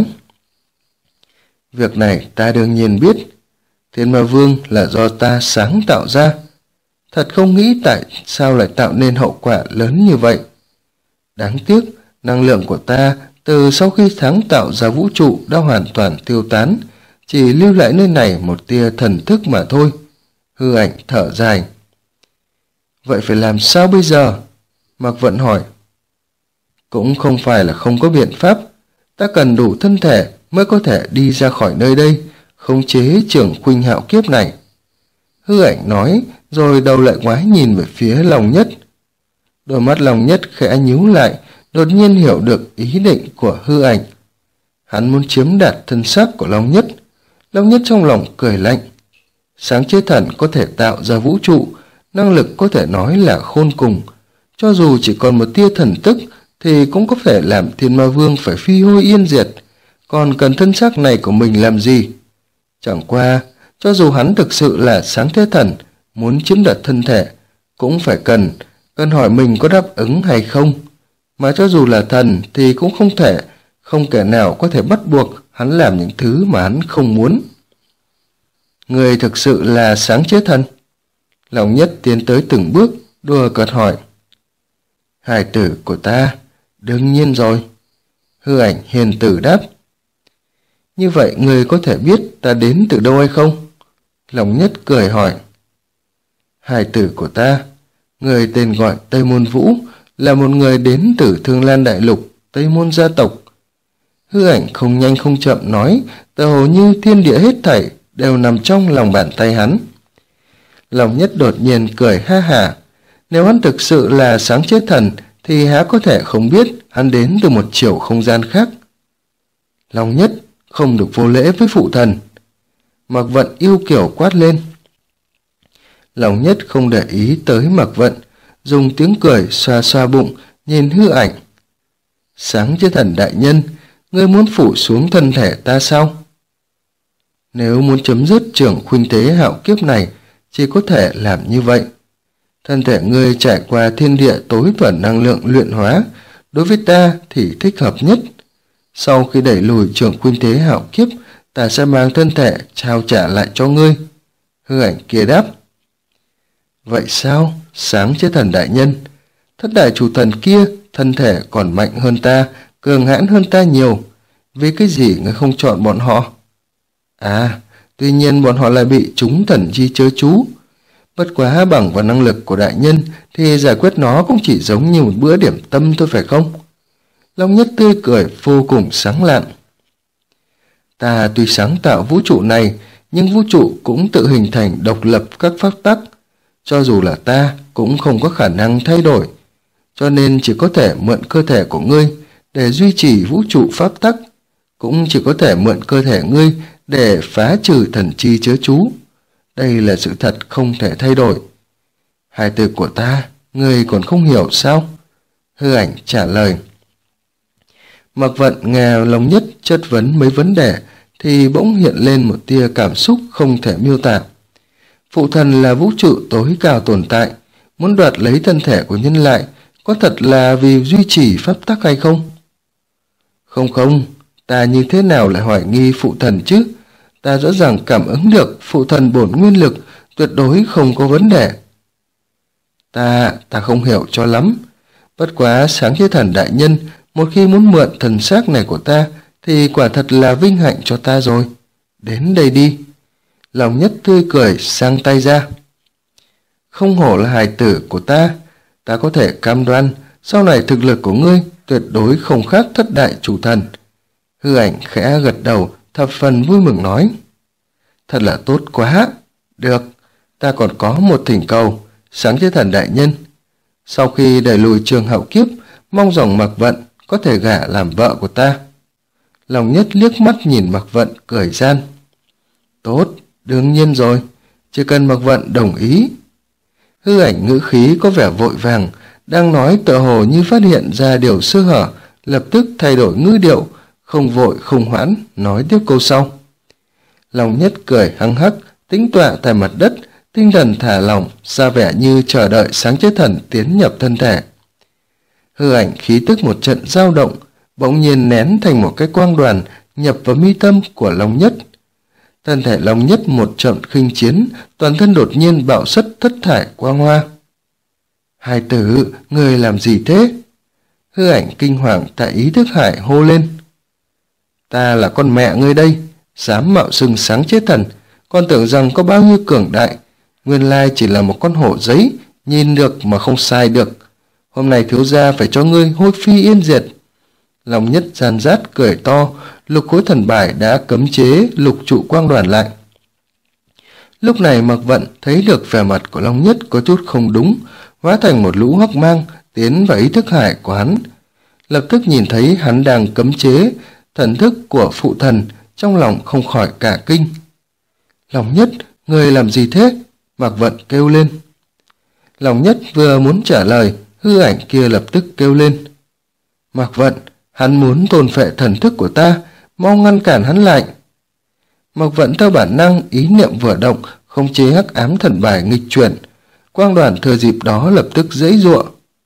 Việc này ta đương nhiên biết, Thiên Ma Vương là do ta sáng tạo ra. Thật không nghĩ tại sao lại tạo nên hậu quả lớn như vậy. Đáng tiếc, năng lượng của ta từ sau khi sáng tạo ra vũ trụ đã hoàn toàn tiêu tán, chỉ lưu lại nơi này một tia thần thức mà thôi. Hư ảnh thở dài. Vậy phải làm sao bây giờ? Mạc Vận hỏi. Cũng không phải là không có biện pháp. Ta cần đủ thân thể mới có thể đi ra khỏi nơi đây, khống chế Trưởng Khuynh Hạo kiếp này. Hư ảnh nói, rồi đầu lại ngoái nhìn về phía Long Nhất. Đôi mắt Long Nhất khẽ nhíu lại, đột nhiên hiểu được ý định của hư ảnh. Hắn muốn chiếm đoạt thân xác của Long Nhất. Long Nhất trong lòng cười lạnh. Sáng chế thần có thể tạo ra vũ trụ, năng lực có thể nói là khôn cùng. Cho dù chỉ còn một tia thần tức thì cũng có thể làm Thiên Ma Vương phải phi hôi yên diệt, còn cần thân xác này của mình làm gì? Chẳng qua, cho dù hắn thực sự là Sáng Thế Thần, muốn chiếm đoạt thân thể, cũng phải cần hỏi mình có đáp ứng hay không. Mà cho dù là thần thì cũng không kẻ nào có thể bắt buộc hắn làm những thứ mà hắn không muốn. Người thực sự là Sáng Chế Thần? Lòng Nhất tiến tới từng bước, đùa cợt hỏi. Hài tử của ta, đương nhiên rồi. Hư Ảnh hiền tử đáp. Như vậy người có thể biết ta đến từ đâu hay không? Lòng Nhất cười hỏi. Hài tử của ta, người tên gọi Tây Môn Vũ, là một người đến từ Thương Lan Đại Lục, Tây Môn gia tộc. Hư Ảnh không nhanh không chậm nói, tựa hồ như thiên địa hết thảy đều nằm trong lòng bàn tay hắn. Lòng Nhất đột nhiên cười ha hả. Nếu hắn thực sự là Sáng Chế Thần thì há có thể không biết hắn đến từ một chiều không gian khác. Lòng Nhất không được vô lễ với phụ thần. Mạc Vận yêu kiều quát lên. Lòng Nhất không để ý tới Mạc Vận, dùng tiếng cười xoa xoa bụng, nhìn Hư Ảnh. Sáng Chế Thần đại nhân, ngươi muốn phủ xuống thân thể ta sao? Nếu muốn chấm dứt Trưởng Khuynh Thế hạo kiếp này, chỉ có thể làm như vậy. Thân thể ngươi trải qua thiên địa tối thuần năng lượng luyện hóa, đối với ta thì thích hợp nhất. Sau khi đẩy lùi Trưởng Khuynh Thế hạo kiếp, ta sẽ mang thân thể trao trả lại cho ngươi. Hư Ảnh kia đáp. Vậy sao, Sáng Chế Thần đại nhân? Thất đại chủ thần kia thân thể còn mạnh hơn ta, cường hãn hơn ta nhiều. Vì cái gì ngươi không chọn bọn họ? À, tuy nhiên bọn họ lại bị chúng thần chi chớ chú. Bất quá bằng vào năng lực của đại nhân thì giải quyết nó cũng chỉ giống như một bữa điểm tâm thôi phải không? Long Nhất tươi cười vô cùng sáng lạn. Ta tuy sáng tạo vũ trụ này, nhưng vũ trụ cũng tự hình thành độc lập các pháp tắc. Cho dù là ta cũng không có khả năng thay đổi, cho nên chỉ có thể mượn cơ thể của ngươi để duy trì vũ trụ pháp tắc, cũng chỉ có thể mượn cơ thể ngươi để phá trừ thần chi chớ chú. Đây là sự thật không thể thay đổi. Hài tử của ta, ngươi còn không hiểu sao? Hư Ảnh trả lời. Mạc Vận nghe Long Nhất chất vấn mấy vấn đề thì bỗng hiện lên một tia cảm xúc không thể miêu tả. Phụ thần là vũ trụ tối cao tồn tại, muốn đoạt lấy thân thể của nhân loại, có thật là vì duy trì pháp tắc hay không? Không, ta như thế nào lại hoài nghi phụ thần chứ? Ta rõ ràng cảm ứng được phụ thần bổn nguyên lực tuyệt đối không có vấn đề. Ta không hiểu cho lắm. Bất quá Sáng Chế Thần đại nhân, một khi muốn mượn thần xác này của ta thì quả thật là vinh hạnh cho ta rồi. Đến đây đi. Lòng Nhất tươi cười sang tay ra. Không hổ là hài tử của ta có thể cam đoan sau này thực lực của ngươi tuyệt đối không khác thất đại chủ thần. Hư Ảnh khẽ gật đầu, thập phần vui mừng nói. Thật là tốt quá. Được, ta còn có một thỉnh cầu, Sáng Chế Thần đại nhân. Sau khi đẩy lùi Trường hậu kiếp, mong rằng Mạc Vận có thể gả làm vợ của ta. Lòng Nhất liếc mắt nhìn Mạc Vận cười gian. Tốt, đương nhiên rồi, chỉ cần Mạc Vận đồng ý. Hư Ảnh ngữ khí có vẻ vội vàng, đang nói tựa hồ như phát hiện ra điều sơ hở, lập tức thay đổi ngữ điệu, không vội không hoãn, nói tiếp câu sau. Lòng Nhất cười hăng hắc, tĩnh tọa tại mặt đất, tinh thần thả lỏng, ra vẻ như chờ đợi Sáng Chế Thần tiến nhập thân thể. Hư Ảnh khí tức một trận dao động, bỗng nhiên nén thành một cái quang đoàn nhập vào mi tâm của Long Nhất. Thân thể Long Nhất một trận khinh chiến, toàn thân đột nhiên bạo xuất thất thải quang hoa. Hai tử, người làm gì thế? Hư Ảnh kinh hoàng tại ý thức hải hô lên. Ta là con mẹ ngươi đây, dám mạo xưng Sáng Chế Thần, con tưởng rằng có bao nhiêu cường đại, nguyên lai chỉ là một con hổ giấy, nhìn được mà không sai được. Hôm nay thiếu gia phải cho ngươi hôi phi yên diệt. Long Nhất gian rát cười to, lục khối thần bài đã cấm chế lục trụ quang đoàn lại. Lúc này Mạc Vận thấy được vẻ mặt của Long Nhất có chút không đúng, hóa thành một lũ hắc mang tiến vào ý thức hải của hắn. Lập tức nhìn thấy hắn đang cấm chế thần thức của phụ thần, trong lòng không khỏi cả kinh. Long Nhất, người làm gì thế? Mạc Vận kêu lên. Lòng Nhất vừa muốn trả lời, hư ảnh kia lập tức kêu lên. Mạc Vận, hắn muốn thôn phệ thần thức của ta, mau ngăn cản hắn lại. Mạc Vận theo bản năng ý niệm vừa động, khống chế hắc ám thần bài nghịch chuyển. Quang Đoàn thừa dịp đó lập tức giãy giụa.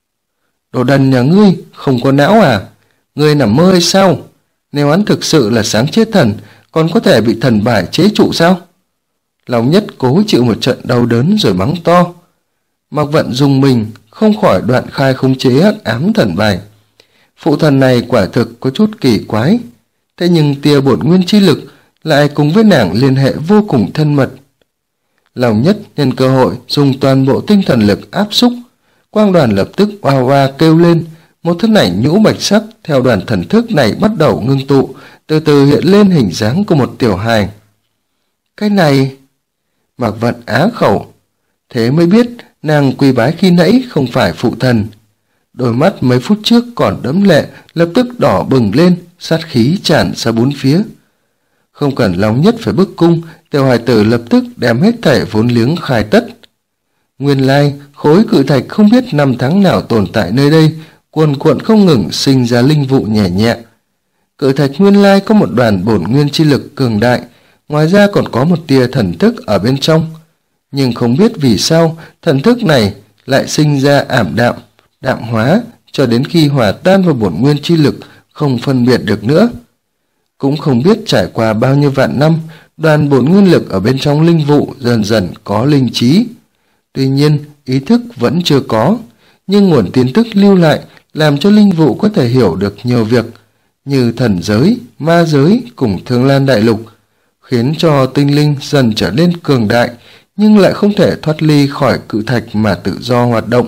Đồ đần nhà ngươi, không có não à? Ngươi nằm mơ hay sao? Nếu hắn thực sự là sáng chết thần, còn có thể bị thần bài chế trụ sao? Lòng Nhất cố chịu một trận đau đớn rồi mắng to. Mạc Vận dùng mình, không khỏi đoạn khai khống chế hắc ám thần bài. Phụ thần này quả thực có chút kỳ quái. Thế nhưng tia bổn nguyên chi lực lại cùng với nàng liên hệ vô cùng thân mật. Lòng Nhất nhân cơ hội dùng toàn bộ tinh thần lực áp xúc. Quang Đoàn lập tức oa oa kêu lên. Một thân ảnh nhũ bạch sắc theo đoàn thần thức này bắt đầu ngưng tụ, từ từ hiện lên hình dáng của một tiểu hài. Cái này... Mạc Vận á khẩu. Thế mới biết nàng quỳ bái khi nãy không phải phụ thần. Đôi mắt mấy phút trước còn đẫm lệ lập tức đỏ bừng lên, sát khí tràn ra bốn phía. Không cần Lòng Nhất phải bức cung, tiểu hài tử lập tức đem hết thảy vốn liếng khai tất. Nguyên lai khối cự thạch không biết năm tháng nào tồn tại nơi đây, cuồn cuộn không ngừng sinh ra linh vụ nhẹ nhẹ. Cự thạch nguyên lai có một đoàn bổn nguyên chi lực cường đại, ngoài ra còn có một tia thần thức ở bên trong. Nhưng không biết vì sao thần thức này lại sinh ra ảm đạm, đạm hóa, cho đến khi hòa tan vào bổn nguyên chi lực không phân biệt được nữa. Cũng không biết trải qua bao nhiêu vạn năm, đoàn bổn nguyên lực ở bên trong linh vụ dần dần có linh trí. Tuy nhiên, ý thức vẫn chưa có, nhưng nguồn tin tức lưu lại làm cho linh vụ có thể hiểu được nhiều việc, như thần giới, ma giới cùng Thương Lan Đại Lục, khiến cho tinh linh dần trở nên cường đại, nhưng lại không thể thoát ly khỏi cự thạch mà tự do hoạt động.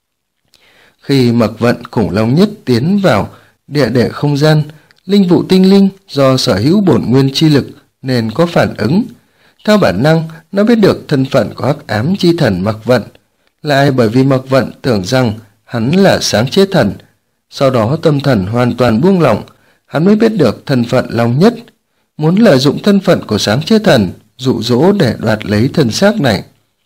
Khi Mạc Vận cùng Long Nhất tiến vào địa đệ không gian, linh vụ tinh linh do sở hữu bổn nguyên chi lực nên có phản ứng. Theo bản năng, nó biết được thân phận của hắc ám chi thần Mạc Vận, lại bởi vì Mạc Vận tưởng rằng hắn là sáng chế thần. Sau đó tâm thần hoàn toàn buông lỏng, hắn mới biết được thân phận Long Nhất, muốn lợi dụng thân phận của sáng chế thần, dụ dỗ để đoạt lấy thân xác này.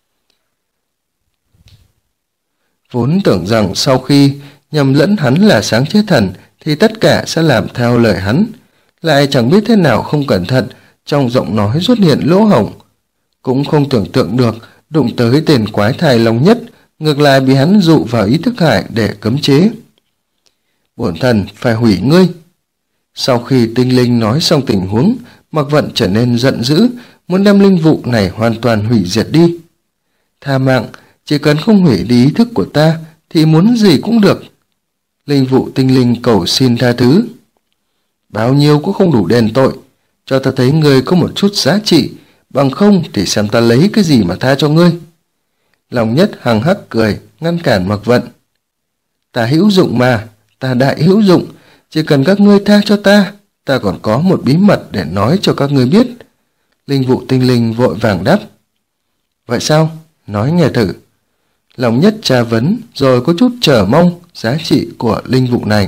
Vốn tưởng rằng sau khi nhầm lẫn hắn là sáng chế thần thì tất cả sẽ làm theo lời hắn, lại chẳng biết thế nào không cẩn thận trong giọng nói xuất hiện lỗ hổng. Cũng không tưởng tượng được đụng tới tên quái thai Long Nhất, ngược lại bị hắn dụ vào ý thức hải để cấm chế. Bổn thần phải hủy ngươi. Sau khi tinh linh nói xong tình huống, Mạc Vận trở nên giận dữ, muốn đem linh vụ này hoàn toàn hủy diệt đi. Tha mạng, chỉ cần không hủy đi ý thức của ta thì muốn gì cũng được. Linh vụ tinh linh cầu xin tha thứ. Bao nhiêu cũng không đủ đền tội, cho ta thấy ngươi có một chút giá trị, bằng không thì xem ta lấy cái gì mà tha cho ngươi. Lòng Nhất hằng hắc cười, ngăn cản Mạc Vận. Ta hữu dụng mà, ta đại hữu dụng, chỉ cần các ngươi tha cho ta, ta còn có một bí mật để nói cho các ngươi biết. Linh vụ tinh linh vội vàng đáp. Vậy sao? Nói nghe thử. Lòng Nhất tra vấn rồi có chút chờ mong giá trị của linh vụ này.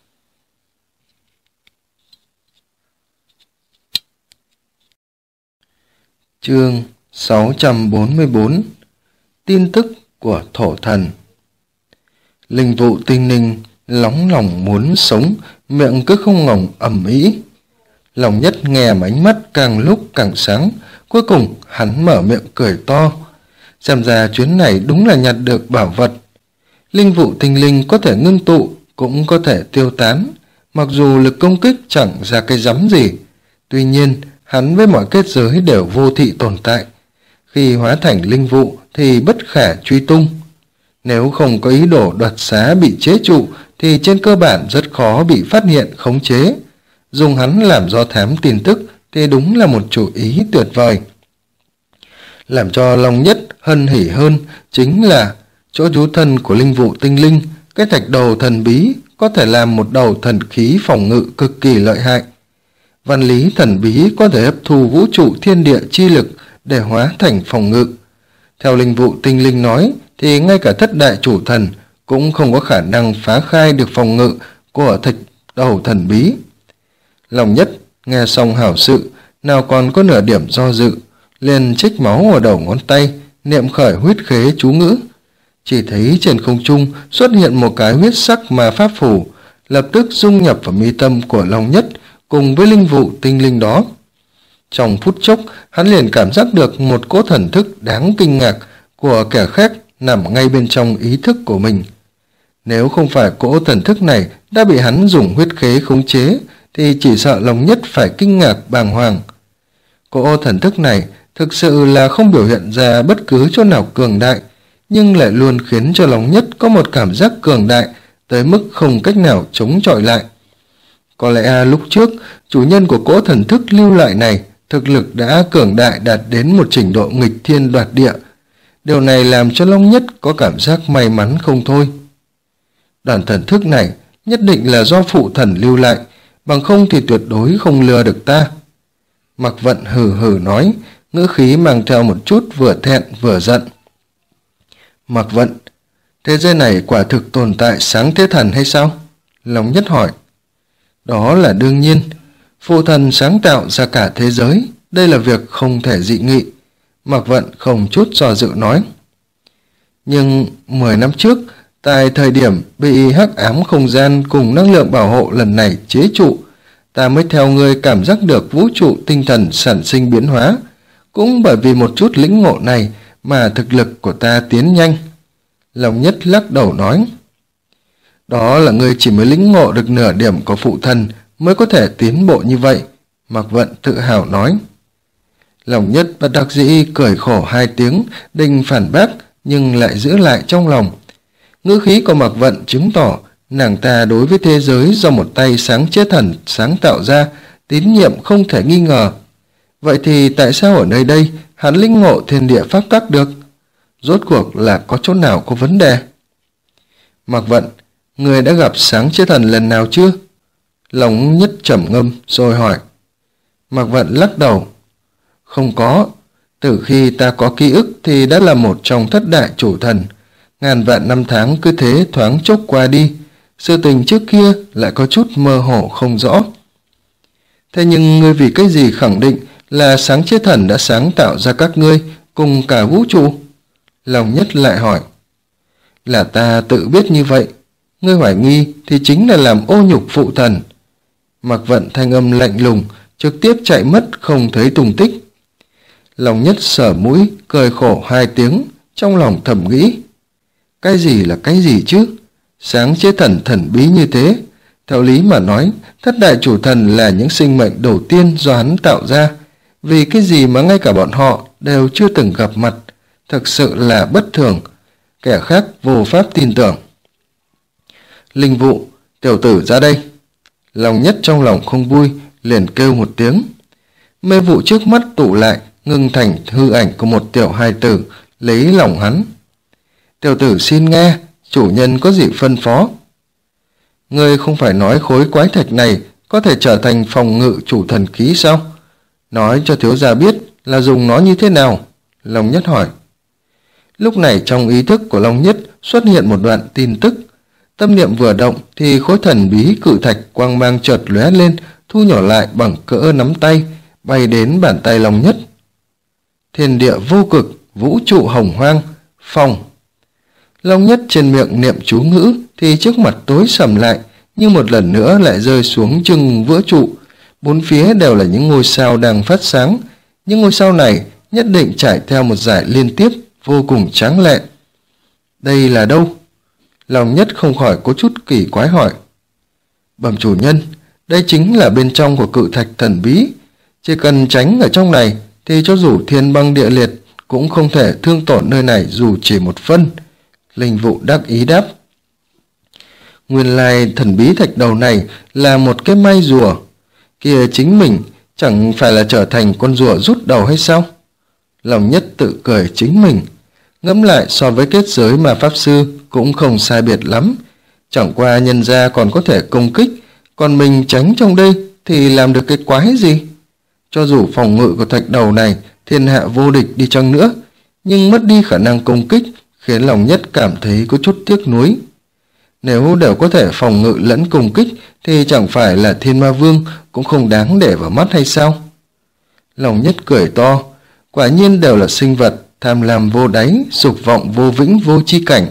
Chương 644. Tin tức của thổ thần. Linh vụ tinh linh nóng lòng muốn sống, miệng cứ không ngừng ầm ĩ. Lòng Nhất nghe mà ánh mắt càng lúc càng sáng, cuối cùng hắn mở miệng cười to. Xem ra chuyến này đúng là nhặt được bảo vật. Linh vụ tinh linh có thể ngưng tụ, cũng có thể tiêu tán, mặc dù lực công kích chẳng ra cái rắm gì. Tuy nhiên, hắn với mọi kết giới đều vô thị tồn tại. Khi hóa thành linh vụ thì bất khả truy tung. Nếu không có ý đồ đoạt xá bị chế trụ thì trên cơ bản rất khó bị phát hiện khống chế. Dùng hắn làm do thám tin tức thì đúng là một chủ ý tuyệt vời. Làm cho Long Nhất hân hỉ hơn chính là chỗ trú thân của linh vụ tinh linh, cái thạch đầu thần bí có thể làm một đầu thần khí phòng ngự cực kỳ lợi hại. Văn lý thần bí có thể hấp thu vũ trụ thiên địa chi lực để hóa thành phòng ngự. Theo linh vụ tinh linh nói thì ngay cả thất đại chủ thần cũng không có khả năng phá khai được phòng ngự của thạch đầu thần bí. Lòng Nhất nghe xong hảo sự, nào còn có nửa điểm do dự, liền chích máu ở đầu ngón tay, niệm khởi huyết khế chú ngữ. chỉ thấy trên không trung xuất hiện một cái huyết sắc ma pháp phù, lập tức dung nhập vào mi tâm của Long Nhất cùng với linh vụ tinh linh đó. Trong phút chốc, hắn liền cảm giác được một cỗ thần thức đáng kinh ngạc của kẻ khác nằm ngay bên trong ý thức của mình. Nếu không phải cỗ thần thức này đã bị hắn dùng huyết khế khống chế, thì chỉ sợ Long Nhất phải kinh ngạc bàng hoàng. Cỗ thần thức này thực sự là không biểu hiện ra bất cứ chỗ nào cường đại, nhưng lại luôn khiến cho Long Nhất có một cảm giác cường đại tới mức không cách nào chống chọi lại. Có lẽ lúc trước, chủ nhân của cỗ thần thức lưu lại này thực lực đã cường đại đạt đến một trình độ nghịch thiên đoạt địa. Điều này làm cho Long Nhất có cảm giác may mắn không thôi. Đoàn thần thức này nhất định là do phụ thần lưu lại, bằng không thì tuyệt đối không lừa được ta. Mạc Vận hừ hừ nói, ngữ khí mang theo một chút vừa thẹn vừa giận. Mạc Vận, thế giới này quả thực tồn tại sáng thế thần hay sao? Long Nhất hỏi. Đó là đương nhiên, phụ thần sáng tạo ra cả thế giới, đây là việc không thể dị nghị. Mạc Vận không chút do dự nói. Nhưng 10 năm trước, tại thời điểm bị hắc ám không gian cùng năng lượng bảo hộ lần này chế trụ, ta mới theo ngươi cảm giác được vũ trụ tinh thần sản sinh biến hóa. Cũng bởi vì một chút lĩnh ngộ này mà thực lực của ta tiến nhanh. Long Nhất lắc đầu nói. Đó là ngươi chỉ mới lĩnh ngộ được nửa điểm của phụ thần mới có thể tiến bộ như vậy, Mạc Vận tự hào nói. Long Nhất bất đắc dĩ cười khổ 2 tiếng, định phản bác nhưng lại giữ lại trong lòng. Ngữ khí của Mạc Vận chứng tỏ nàng ta đối với thế giới do một tay sáng chế thần sáng tạo ra tín nhiệm không thể nghi ngờ. Vậy thì tại sao ở nơi đây hắn lĩnh ngộ thiên địa pháp tắc được? Rốt cuộc là có chỗ nào có vấn đề? Mạc Vận, người đã gặp sáng chế thần lần nào chưa? Long Nhất trầm ngâm rồi hỏi. Mạc Vận lắc đầu. Không có, từ khi ta có ký ức thì đã là một trong thất đại chủ thần. Ngàn vạn năm tháng cứ thế thoáng chốc qua đi, sự tình trước kia lại có chút mơ hồ không rõ. Thế nhưng ngươi vì cái gì khẳng định là sáng chế thần đã sáng tạo ra các ngươi cùng cả vũ trụ? Long Nhất lại hỏi. Là ta tự biết như vậy, ngươi hoài nghi thì chính là làm ô nhục phụ thần. Mạc Vận thanh âm lạnh lùng, trực tiếp chạy mất không thấy tung tích. Long Nhất sờ mũi, cười khổ 2 tiếng, trong lòng thầm nghĩ. Cái gì là cái gì chứ? Sáng chế thần thần bí như thế. Theo lý mà nói, thất đại chủ thần là những sinh mệnh đầu tiên do hắn tạo ra. Vì cái gì mà ngay cả bọn họ đều chưa từng gặp mặt, thực sự là bất thường, kẻ khác vô pháp tin tưởng. Linh vụ, tiểu tử ra đây. Long Nhất trong lòng không vui, liền kêu một tiếng. Mê vụ trước mắt tụ lại, ngưng thành hư ảnh của một tiểu hài tử, lấy lòng hắn. Tiểu tử xin nghe, chủ nhân có gì phân phó? Ngươi không phải nói khối quái thạch này có thể trở thành phòng ngự chủ thần khí sao? Nói cho thiếu gia biết là dùng nó như thế nào? Long Nhất hỏi. Lúc này trong ý thức của Long Nhất xuất hiện một đoạn tin tức. Tâm niệm vừa động thì khối thần bí cự thạch quang mang chợt lóe lên, thu nhỏ lại bằng cỡ nắm tay, bay đến bàn tay Long Nhất. Thiên địa vô cực, vũ trụ hồng hoang, phòng. Long Nhất trên miệng niệm chú ngữ thì trước mặt tối sầm lại, như một lần nữa lại rơi xuống chừng vỡ trụ. Bốn phía đều là những ngôi sao đang phát sáng. Những ngôi sao này nhất định trải theo một dải liên tiếp vô cùng tráng lệ. Đây là đâu? Long Nhất không khỏi có chút kỳ quái hỏi. Bẩm chủ nhân, đây chính là bên trong của cự thạch thần bí. Chỉ cần tránh ở trong này thì cho dù thiên băng địa liệt cũng không thể thương tổn nơi này dù chỉ một phân. Linh vụ đắc ý đáp. Nguyên lai thần bí thạch đầu này là một cái may rùa. Kìa chính mình chẳng phải là trở thành con rùa rút đầu hay sao? Long Nhất tự cười chính mình. Ngẫm lại so với kết giới mà pháp sư cũng không sai biệt lắm. Chẳng qua nhân gia còn có thể công kích, còn mình tránh trong đây thì làm được cái quái gì? Cho dù phòng ngự của thạch đầu này thiên hạ vô địch đi chăng nữa, nhưng mất đi khả năng công kích khiến Long Nhất cảm thấy có chút tiếc nuối. Nếu đều có thể phòng ngự lẫn công kích thì chẳng phải là Thiên Ma Vương cũng không đáng để vào mắt hay sao? Long Nhất cười to, quả nhiên đều là sinh vật tham lam vô đáy, dục vọng vô vĩnh vô chi cảnh,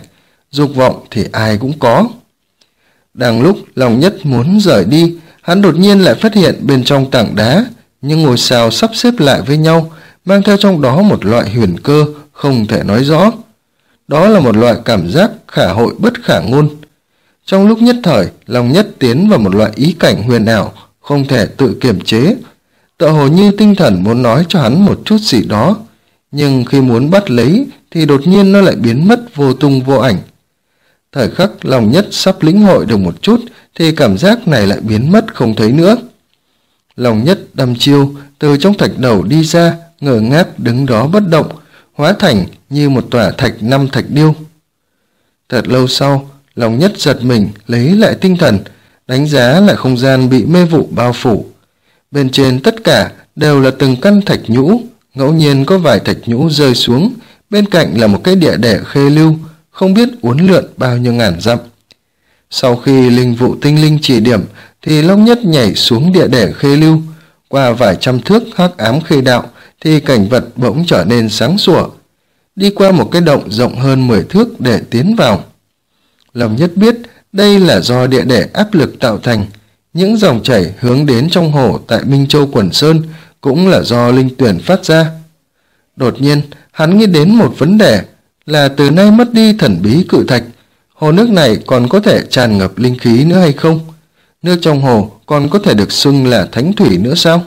dục vọng thì ai cũng có. Đang lúc Long Nhất muốn rời đi, hắn đột nhiên lại phát hiện bên trong tảng đá những ngôi sao sắp xếp lại với nhau, mang theo trong đó một loại huyền cơ không thể nói rõ. Đó là một loại cảm giác khả hội bất khả ngôn. Trong lúc nhất thời, Long Nhất tiến vào một loại ý cảnh huyền ảo, không thể tự kiềm chế. Tựa hồ như tinh thần muốn nói cho hắn một chút gì đó, nhưng khi muốn bắt lấy thì đột nhiên nó lại biến mất vô tung vô ảnh. Thời khắc Long Nhất sắp lĩnh hội được một chút thì cảm giác này lại biến mất không thấy nữa. Long Nhất đăm chiêu từ trong thạch đầu đi ra, ngơ ngác đứng đó bất động, hóa thành như một tòa thạch năm thạch điêu. Thật lâu sau, Long Nhất giật mình lấy lại tinh thần, đánh giá lại không gian bị mê vụ bao phủ. Bên trên tất cả đều là từng căn thạch nhũ, ngẫu nhiên có vài thạch nhũ rơi xuống, bên cạnh là một cái địa đẻ khê lưu, không biết uốn lượn bao nhiêu ngàn dặm. Sau khi linh vụ tinh linh chỉ điểm thì Long Nhất nhảy xuống địa đẻ khê lưu, qua vài trăm thước hắc ám khê đạo thì cảnh vật bỗng trở nên sáng sủa. Đi qua một cái động rộng hơn 10 thước để tiến vào. Long Nhất biết đây là do địa đẻ áp lực tạo thành, những dòng chảy hướng đến trong hồ tại Minh Châu Quần Sơn cũng là do linh tuyển phát ra. Đột nhiên, hắn nghĩ đến một vấn đề là từ nay mất đi thần bí cự thạch, hồ nước này còn có thể tràn ngập linh khí nữa hay không? Nước trong hồ còn có thể được xưng là thánh thủy nữa sao?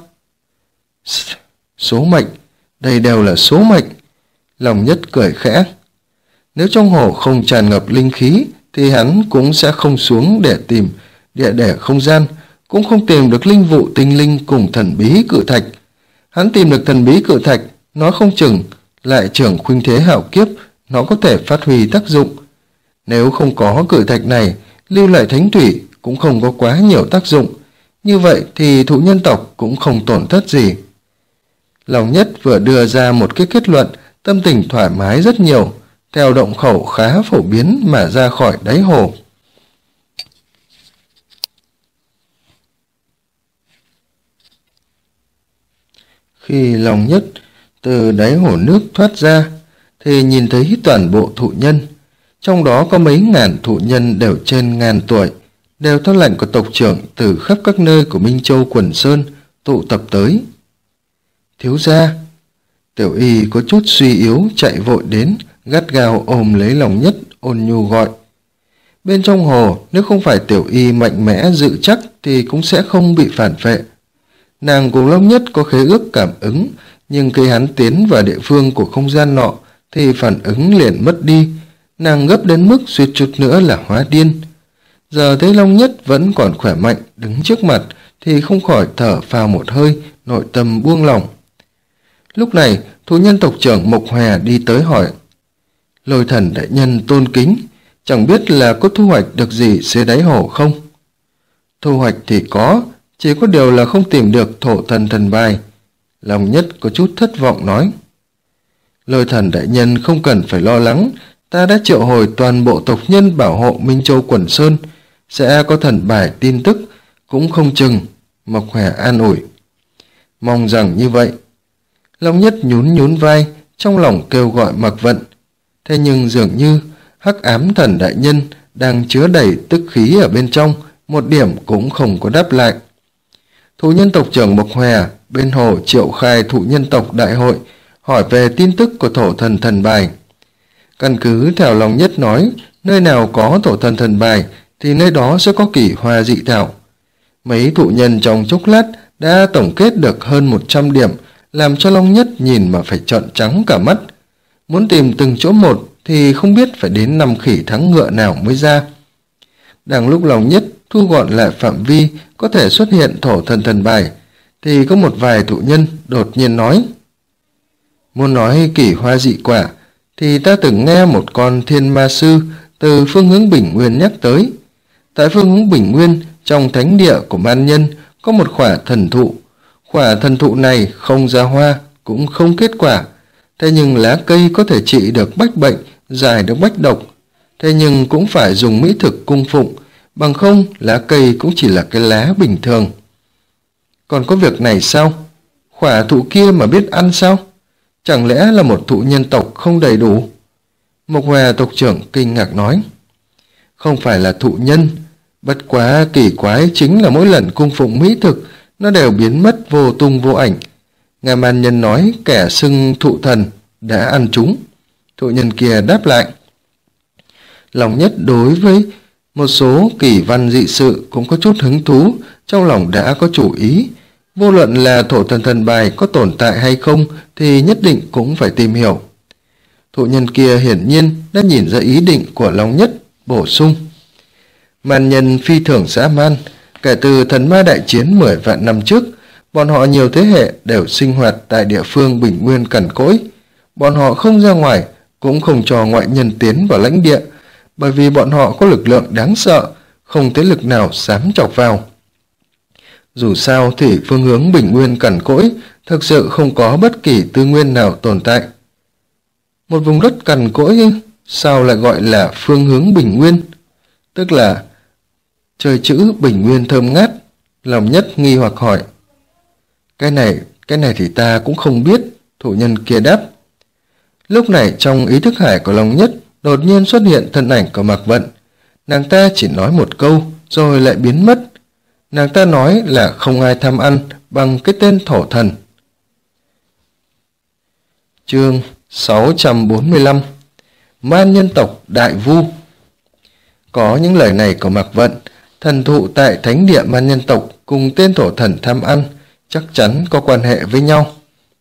Số mệnh, đây đều là số mệnh. Long Nhất cười khẽ. Nếu trong hồ không tràn ngập linh khí thì hắn cũng sẽ không xuống để tìm địa đẻ không gian, cũng không tìm được linh vụ tinh linh cùng thần bí cự thạch. Hắn tìm được thần bí cự thạch, nó không chừng lại trưởng khuynh thế hạo kiếp, nó có thể phát huy tác dụng. Nếu không có cự thạch này, lưu lại thánh thủy cũng không có quá nhiều tác dụng. Như vậy thì thụ nhân tộc cũng không tổn thất gì. Long Nhất vừa đưa ra một cái kết luận, tâm tình thoải mái rất nhiều, theo động khẩu khá phổ biến mà ra khỏi đáy hồ. Khi Long Nhất từ đáy hồ nước thoát ra thì nhìn thấy toàn bộ thụ nhân, trong đó có mấy ngàn thụ nhân đều trên ngàn tuổi, đều theo lệnh của tộc trưởng từ khắp các nơi của Minh Châu Quần Sơn tụ tập tới. Thiếu gia, Tiểu Y có chút suy yếu chạy vội đến, gắt gao ôm lấy Long Nhất, ôn nhu gọi. Bên trong hồ, nếu không phải Tiểu Y mạnh mẽ dự chắc thì cũng sẽ không bị phản phệ. Nàng cùng Long Nhất có khế ước cảm ứng, nhưng khi hắn tiến vào địa phương của không gian nọ thì phản ứng liền mất đi. Nàng gấp đến mức suýt chút nữa là hóa điên. Giờ thấy Long Nhất vẫn còn khỏe mạnh đứng trước mặt thì không khỏi thở phào một hơi, nội tâm buông lỏng. Lúc này, thú nhân tộc trưởng Mộc Hòe đi tới hỏi. Lôi Thần đại nhân tôn kính, chẳng biết là có thu hoạch được gì dưới đáy hồ không? Thu hoạch thì có, chỉ có điều là không tìm được thổ thần thần bài. Long Nhất có chút thất vọng nói. Lôi Thần đại nhân không cần phải lo lắng, ta đã triệu hồi toàn bộ tộc nhân bảo hộ Minh Châu Quần Sơn, sẽ có thần bài tin tức, cũng không chừng. Mộc Hòe an ủi. Mong rằng như vậy. Long Nhất nhún nhún vai, trong lòng kêu gọi mặc vận. Thế nhưng dường như hắc ám thần đại nhân đang chứa đầy tức khí ở bên trong, một điểm cũng không có đáp lại. Thụ nhân tộc trưởng Mộc Hòe bên hồ triệu khai thụ nhân tộc đại hội, hỏi về tin tức của thổ thần thần bài. Căn cứ theo Long Nhất nói, nơi nào có thổ thần thần bài thì nơi đó sẽ có kỳ hoa dị thảo. Mấy thụ nhân trong chốc lát đã tổng kết được hơn 100 điểm, làm cho Long Nhất nhìn mà phải trợn trắng cả mắt. Muốn tìm từng chỗ một thì không biết phải đến 5 khỉ thắng ngựa nào mới ra. Đang lúc Long Nhất thu gọn lại phạm vi có thể xuất hiện thổ thần thần bài, thì có một vài thụ nhân đột nhiên nói. Muốn nói kỳ hoa dị quả, thì ta từng nghe một con thiên ma sư từ phương hướng Bình Nguyên nhắc tới. Tại phương hướng Bình Nguyên, trong thánh địa của man nhân, có một khỏa thần thụ. Khỏa thần thụ này không ra hoa, cũng không kết quả. Thế nhưng lá cây có thể trị được bách bệnh, giải được bách độc. Thế nhưng cũng phải dùng mỹ thực cung phụng, bằng không lá cây cũng chỉ là cái lá bình thường. Còn có việc này sao? Khỏa thụ kia mà biết ăn sao? Chẳng lẽ là một thụ nhân tộc không đầy đủ? Mộc Hòe tộc trưởng kinh ngạc nói. không phải là thụ nhân. Bất quá kỳ quái chính là mỗi lần cung phụng mỹ thực, nó đều biến mất vô tung vô ảnh. Ngài man nhân nói kẻ xưng thụ thần đã ăn chúng. Thụ nhân kia đáp lại. Lòng Nhất đối với một số kỳ văn dị sự cũng có chút hứng thú, trong lòng đã có chủ ý. Vô luận là thổ thần thần bài có tồn tại hay không thì nhất định cũng phải tìm hiểu. Thụ nhân kia hiển nhiên đã nhìn ra ý định của Long Nhất, bổ sung. Man nhân phi thường dã man, kể từ thần ma đại chiến 10 vạn năm trước, bọn họ nhiều thế hệ đều sinh hoạt tại địa phương bình nguyên cằn cỗi. Bọn họ không ra ngoài, cũng không cho ngoại nhân tiến vào lãnh địa, bởi vì bọn họ có lực lượng đáng sợ, không thế lực nào dám chọc vào. Dù sao thì phương hướng bình nguyên cằn cỗi thực sự không có bất kỳ tư nguyên nào tồn tại. Một vùng đất cằn cỗi sao lại gọi là phương hướng bình nguyên? Tức là trời chữ bình nguyên thơm ngát. Lòng Nhất nghi hoặc hỏi. Cái này thì ta cũng không biết, thụ nhân kia đáp. Lúc này trong ý thức hải của Long Nhất đột nhiên xuất hiện thân ảnh của Mạc Vận. Nàng ta chỉ nói một câu rồi lại biến mất. Nàng ta nói là không ai tham ăn bằng cái tên thổ thần. Chương 645 Man nhân tộc Đại Vu. Có những lời này của Mạc Vận, thần thụ tại thánh địa man nhân tộc cùng tên thổ thần tham ăn chắc chắn có quan hệ với nhau.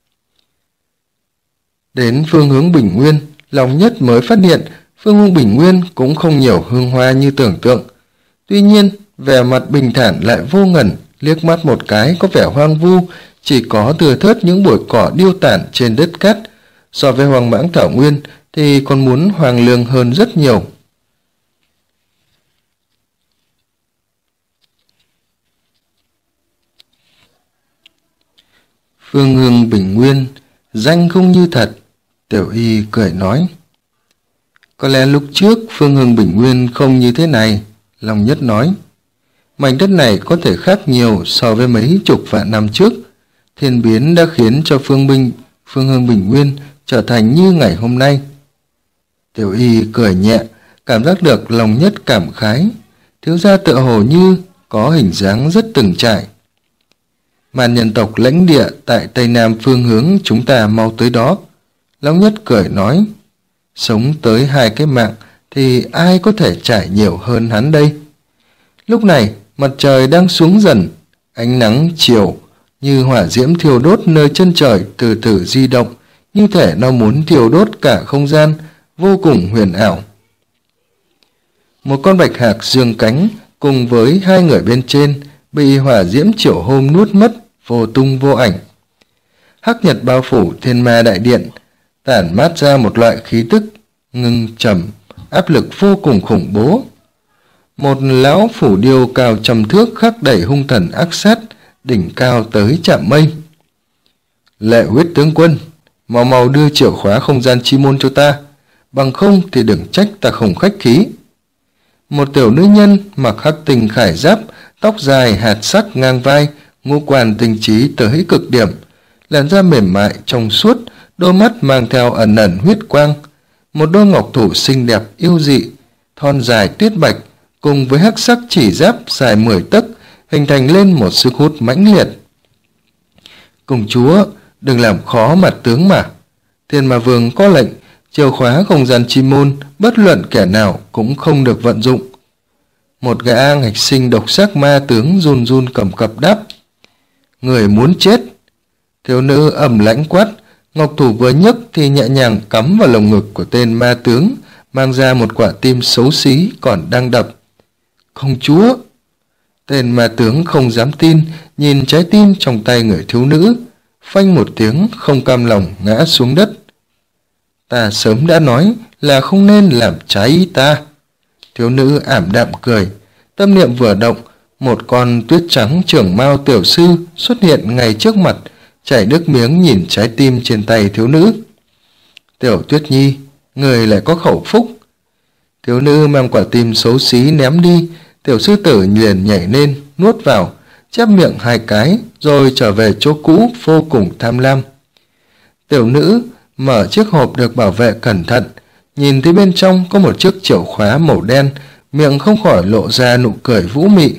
Đến phương hướng bình nguyên, Long Nhất mới phát hiện phương hướng bình nguyên cũng không nhiều hương hoa như tưởng tượng. Tuy nhiên, vẻ mặt bình thản lại vô ngần, liếc mắt một cái có vẻ hoang vu, chỉ có thưa thớt những bụi cỏ điêu tản trên đất cát. So với hoang mãng thảo nguyên thì còn muốn hoang lương hơn rất nhiều. Phương hướng bình nguyên, danh không như thật, Tiểu Y cười nói. Có lẽ lúc trước phương hướng bình nguyên không như thế này, Long Nhất nói. Mảnh đất này có thể khác nhiều so với mấy chục vạn năm trước. Thiên biến đã khiến cho phương hướng bình nguyên trở thành như ngày hôm nay. Tiểu Y cười nhẹ, cảm giác được Long Nhất cảm khái. Thiếu gia tựa hồ như có hình dáng rất từng trải. Man nhân tộc lãnh địa tại tây nam phương hướng, chúng ta mau tới đó. Long Nhất cười nói. Sống tới 2 cái mạng thì ai có thể trải nhiều hơn hắn đây. Lúc này mặt trời đang xuống dần, ánh nắng chiều như hỏa diễm thiêu đốt nơi chân trời từ từ di động, như thể nó muốn thiêu đốt cả không gian, vô cùng huyền ảo. Một con bạch hạc dương cánh cùng với 2 người bên trên bị hỏa diễm chiều hôm nuốt mất, vô tung vô ảnh. Hắc nhật bao phủ thiên ma đại điện, tản mát ra một loại khí tức ngưng trầm, áp lực vô cùng khủng bố. Một lão phủ điêu cao trăm thước khắc đẩy hung thần ác sát, đỉnh cao tới chạm mây. Lệ Huyết tướng quân, mau mau đưa chìa khóa không gian chi môn cho ta, bằng không thì đừng trách ta không khách khí. Một tiểu nữ nhân mặc hắc tinh khải giáp, tóc dài hạt sắc ngang vai, ngũ quan tinh trí tới cực điểm, làn da mềm mại trong suốt, đôi mắt mang theo ẩn ẩn huyết quang, một đôi ngọc thủ xinh đẹp yêu dị, thon dài tuyết bạch, cùng với hắc sắc chỉ giáp dài 10 tấc, hình thành lên một sức hút mãnh liệt. Công chúa, đừng làm khó mặt tướng mà. Thiên Ma Vương có lệnh, chìa khóa không gian chi môn, bất luận kẻ nào cũng không được vận dụng. Một gã nghịch sinh độc sắc ma tướng run run cầm cập đáp. Người muốn chết. Thiếu nữ ầm lãnh quát, ngọc thủ vừa nhấc thì nhẹ nhàng cắm vào lồng ngực của tên ma tướng, mang ra một quả tim xấu xí còn đang đập. Công chúa! Tên ma tướng không dám tin, nhìn trái tim trong tay người thiếu nữ, phanh một tiếng không cam lòng ngã xuống đất. Ta sớm đã nói là không nên làm trái ý ta. Thiếu nữ ảm đạm cười, tâm niệm vừa động, một con tuyết trắng trưởng mao tiểu sư xuất hiện ngay trước mặt, chảy nước miếng nhìn trái tim trên tay thiếu nữ. Tiểu Tuyết Nhi, người lại có khẩu phúc. Thiếu nữ mang quả tim xấu xí ném đi, tiểu sư tử liền nhảy lên, nuốt vào, chép miệng 2 cái, rồi trở về chỗ cũ vô cùng tham lam. Tiểu nữ mở chiếc hộp được bảo vệ cẩn thận, nhìn thấy bên trong có một chiếc chìa khóa màu đen miệng không khỏi lộ ra nụ cười vũ mị.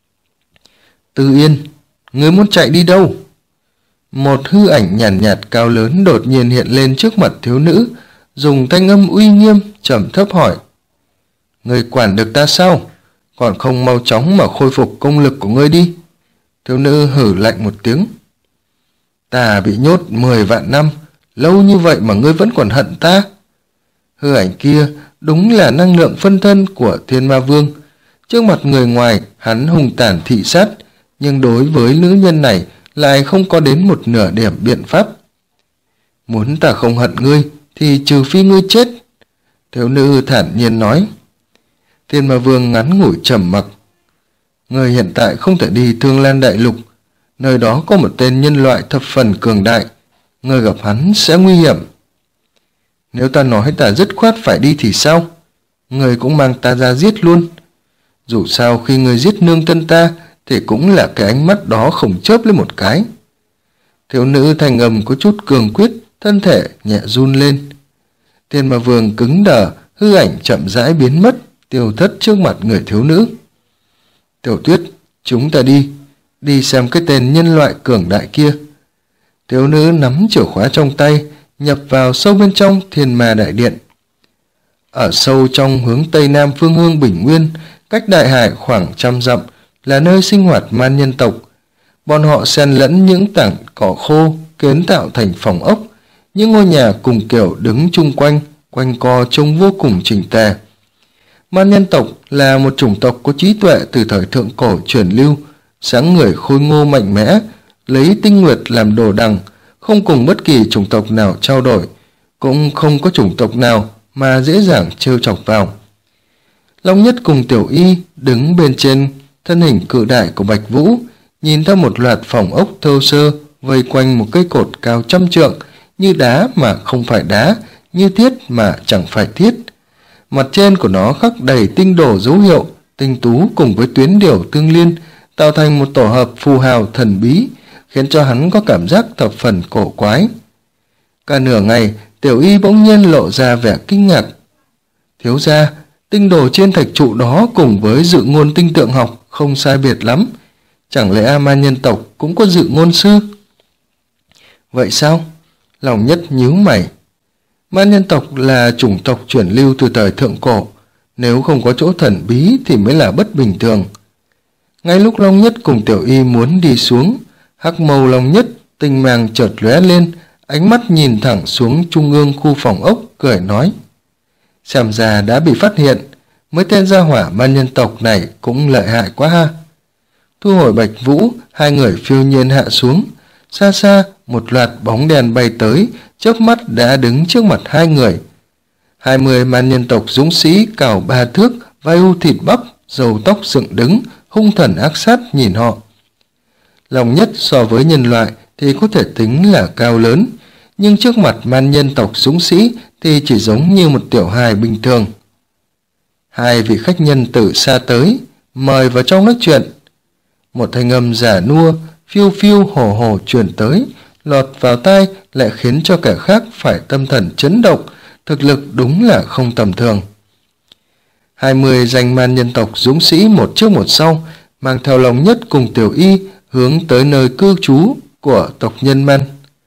Tư Yên, ngươi muốn chạy đi đâu? Một hư ảnh nhàn nhạt cao lớn đột nhiên hiện lên trước mặt thiếu nữ, dùng thanh âm uy nghiêm trầm thấp hỏi. Ngươi quản được ta sao? Còn không mau chóng mà khôi phục công lực của ngươi đi. Thiếu nữ hử lạnh một tiếng. Ta bị nhốt 10 vạn năm, lâu như vậy mà ngươi vẫn còn hận ta? Hư ảnh kia đúng là năng lượng phân thân của Thiên Ma Vương. Trước mặt người ngoài hắn hung tàn thị sát, nhưng đối với nữ nhân này lại không có đến một nửa điểm biện pháp. Muốn ta không hận ngươi thì trừ phi ngươi chết, thiếu nữ thản nhiên nói. Thiên Ma Vương ngắn ngủi trầm mặc. Ngươi hiện tại không thể đi Thương Lan Đại Lục, nơi đó có một tên nhân loại thập phần cường đại, ngươi gặp hắn sẽ nguy hiểm. Nếu ta nói ta dứt khoát phải đi thì sao? Ngươi cũng mang ta ra giết luôn. Dù sao khi ngươi giết nương thân ta thì cũng là cái ánh mắt đó không chớp lên một cái. Thiếu nữ thanh âm có chút cường quyết, thân thể nhẹ run lên. Thiên Ma Vương cứng đờ, hư ảnh chậm rãi biến mất, tiêu thất trước mặt người thiếu nữ. Tiểu Tuyết, chúng ta đi xem cái tên nhân loại cường đại kia. Thiếu nữ nắm chìa khóa trong tay, nhập vào sâu bên trong Thiên Ma Đại Điện. Ở sâu trong hướng tây nam phương hương Bình Nguyên, cách đại hải khoảng 100 dặm, là nơi sinh hoạt man nhân tộc. Bọn họ xen lẫn những tảng cỏ khô kiến tạo thành phòng ốc, những ngôi nhà cùng kiểu đứng chung quanh, quanh co trông vô cùng chỉnh tề. Man nhân tộc là một chủng tộc có trí tuệ từ thời thượng cổ truyền lưu, sáng người khôi ngô mạnh mẽ, lấy tinh nguyệt làm đồ đằng, không cùng bất kỳ chủng tộc nào trao đổi, cũng không có chủng tộc nào mà dễ dàng trêu chọc vào. Long Nhất cùng Tiểu Y đứng bên trên thân hình cự đại của Bạch Vũ, nhìn theo một loạt phòng ốc thô sơ vây quanh một cây cột cao 100 trượng, như đá mà không phải đá, như thiết mà chẳng phải thiết. Mặt trên của nó khắc đầy tinh đồ dấu hiệu, tinh tú cùng với tuyến điểu tương liên, tạo thành một tổ hợp phù hào thần bí, khiến cho hắn có cảm giác thập phần cổ quái. Cả nửa ngày, Tiểu Y bỗng nhiên lộ ra vẻ kinh ngạc. Thiếu gia, tinh đồ trên thạch trụ đó cùng với dự ngôn tinh tượng học không sai biệt lắm. Chẳng lẽ man nhân tộc cũng có dự ngôn sư? Vậy sao? Lòng Nhất nhíu mày. Man nhân tộc là chủng tộc chuyển lưu từ thời thượng cổ, nếu không có chỗ thần bí thì mới là bất bình thường. Ngay lúc Long Nhất cùng Tiểu Y muốn đi xuống, hắc mâu Long Nhất tinh mang chợt lóe lên, ánh mắt nhìn thẳng xuống trung ương khu phòng ốc, cười nói. Xem ra đã bị phát hiện, mấy tên gia hỏa man nhân tộc này cũng lợi hại quá ha. Thu hồi Bạch Vũ, hai người phiêu nhiên hạ xuống. Xa xa, một loạt bóng đèn bay tới, chớp mắt đã đứng trước mặt hai người. 20 man nhân tộc dũng sĩ cào 3 thước, vai u thịt bắp, râu tóc dựng đứng, hung thần ác sát nhìn họ. Long Nhất so với nhân loại thì có thể tính là cao lớn, nhưng trước mặt man nhân tộc dũng sĩ thì chỉ giống như một tiểu hài bình thường. Hai vị khách nhân từ xa tới, mời vào trong nói chuyện. Một thanh âm giả nua, phiêu phiêu hồ hồ truyền tới, lọt vào tai lại khiến cho kẻ khác phải tâm thần chấn động, thực lực đúng là không tầm thường. 20 danh man nhân tộc dũng sĩ một trước một sau, mang theo Long Nhất cùng Tiểu Y hướng tới nơi cư trú của tộc nhân man.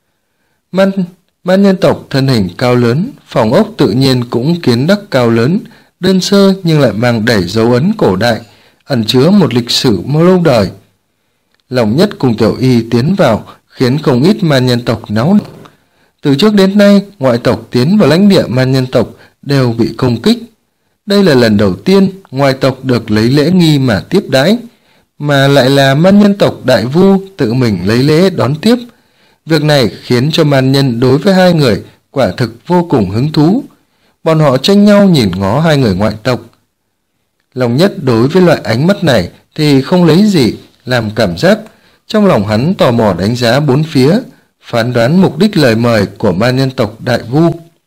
Man nhân tộc thân hình cao lớn, phòng ốc tự nhiên cũng kiến đắc cao lớn, đơn sơ nhưng lại mang đầy dấu ấn cổ đại, ẩn chứa một lịch sử lâu đời. Long Nhất cùng Tiểu Y tiến vào khiến không ít man nhân tộc náo động. Từ trước đến nay, ngoại tộc tiến vào lãnh địa man nhân tộc đều bị công kích. Đây là lần đầu tiên ngoại tộc được lấy lễ nghi mà tiếp đãi, mà lại là man nhân tộc Đại Vu tự mình lấy lễ đón tiếp. Việc này khiến cho man nhân đối với hai người quả thực vô cùng hứng thú. Bọn họ tranh nhau nhìn ngó hai người ngoại tộc. Long Nhất đối với loại ánh mắt này thì không lấy gì làm cảm giác. Trong lòng hắn tò mò đánh giá bốn phía, phán đoán mục đích lời mời của man nhân tộc Đại Vu.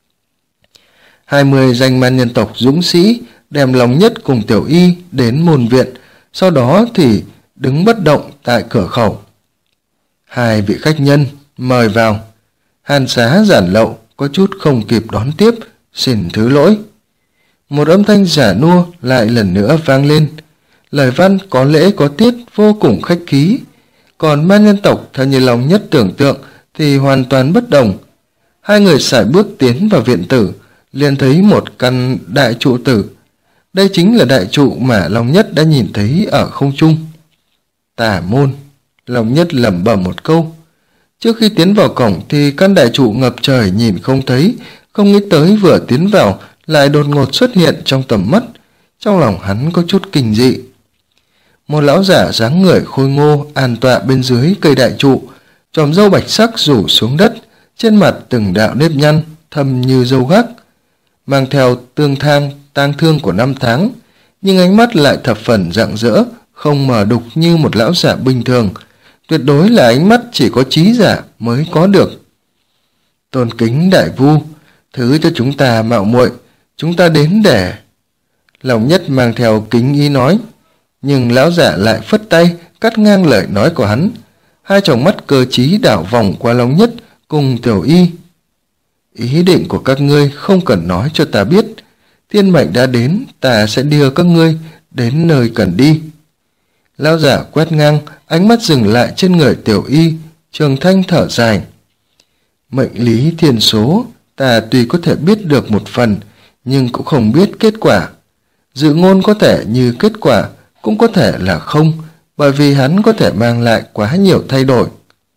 20 danh man nhân tộc dũng sĩ đem Long Nhất cùng Tiểu Y đến môn viện, sau đó thì đứng bất động tại cửa khẩu. Hai vị khách nhân mời vào. Hàn Xá giản lậu có chút không kịp đón tiếp, xin thứ lỗi. Một âm thanh giả nua lại lần nữa vang lên. Lời văn có lễ có tiết, vô cùng khách khí. Còn ma nhân tộc theo như Long Nhất tưởng tượng thì hoàn toàn bất đồng. Hai người sải bước tiến vào viện tử, liền thấy một căn đại trụ tử. Đây chính là đại trụ mà Long Nhất đã nhìn thấy ở không trung. Tà môn, Long Nhất lẩm bẩm một câu. Trước khi tiến vào cổng thì căn đại trụ ngập trời nhìn không thấy, không nghĩ tới vừa tiến vào lại đột ngột xuất hiện trong tầm mắt. Trong lòng hắn có chút kinh dị. Một lão giả dáng người khôi ngô an tọa bên dưới cây đại trụ, chòm râu bạch sắc rủ xuống đất, trên mặt từng đạo nếp nhăn thâm như râu gác, mang theo tang thương của năm tháng, nhưng ánh mắt lại thập phần rạng rỡ, không mờ đục như một lão giả bình thường, tuyệt đối là ánh mắt chỉ có trí giả mới có được. Tôn kính đại vu, thứ cho chúng ta mạo muội, chúng ta đến để... Long Nhất mang theo kính ý nói, nhưng lão giả lại phất tay cắt ngang lời nói của hắn. Hai tròng mắt cơ trí đảo vòng qua Long Nhất cùng Tiểu Y. Ý định của các ngươi không cần nói cho ta biết. Thiên mệnh đã đến, ta sẽ đưa các ngươi đến nơi cần đi. Lão giả quét ngang, ánh mắt dừng lại trên người Tiểu Y, Trường Thanh thở dài. Mệnh lý thiên số, ta tuy có thể biết được một phần, nhưng cũng không biết kết quả. Dự ngôn có thể như kết quả, cũng có thể là không, bởi vì hắn có thể mang lại quá nhiều thay đổi.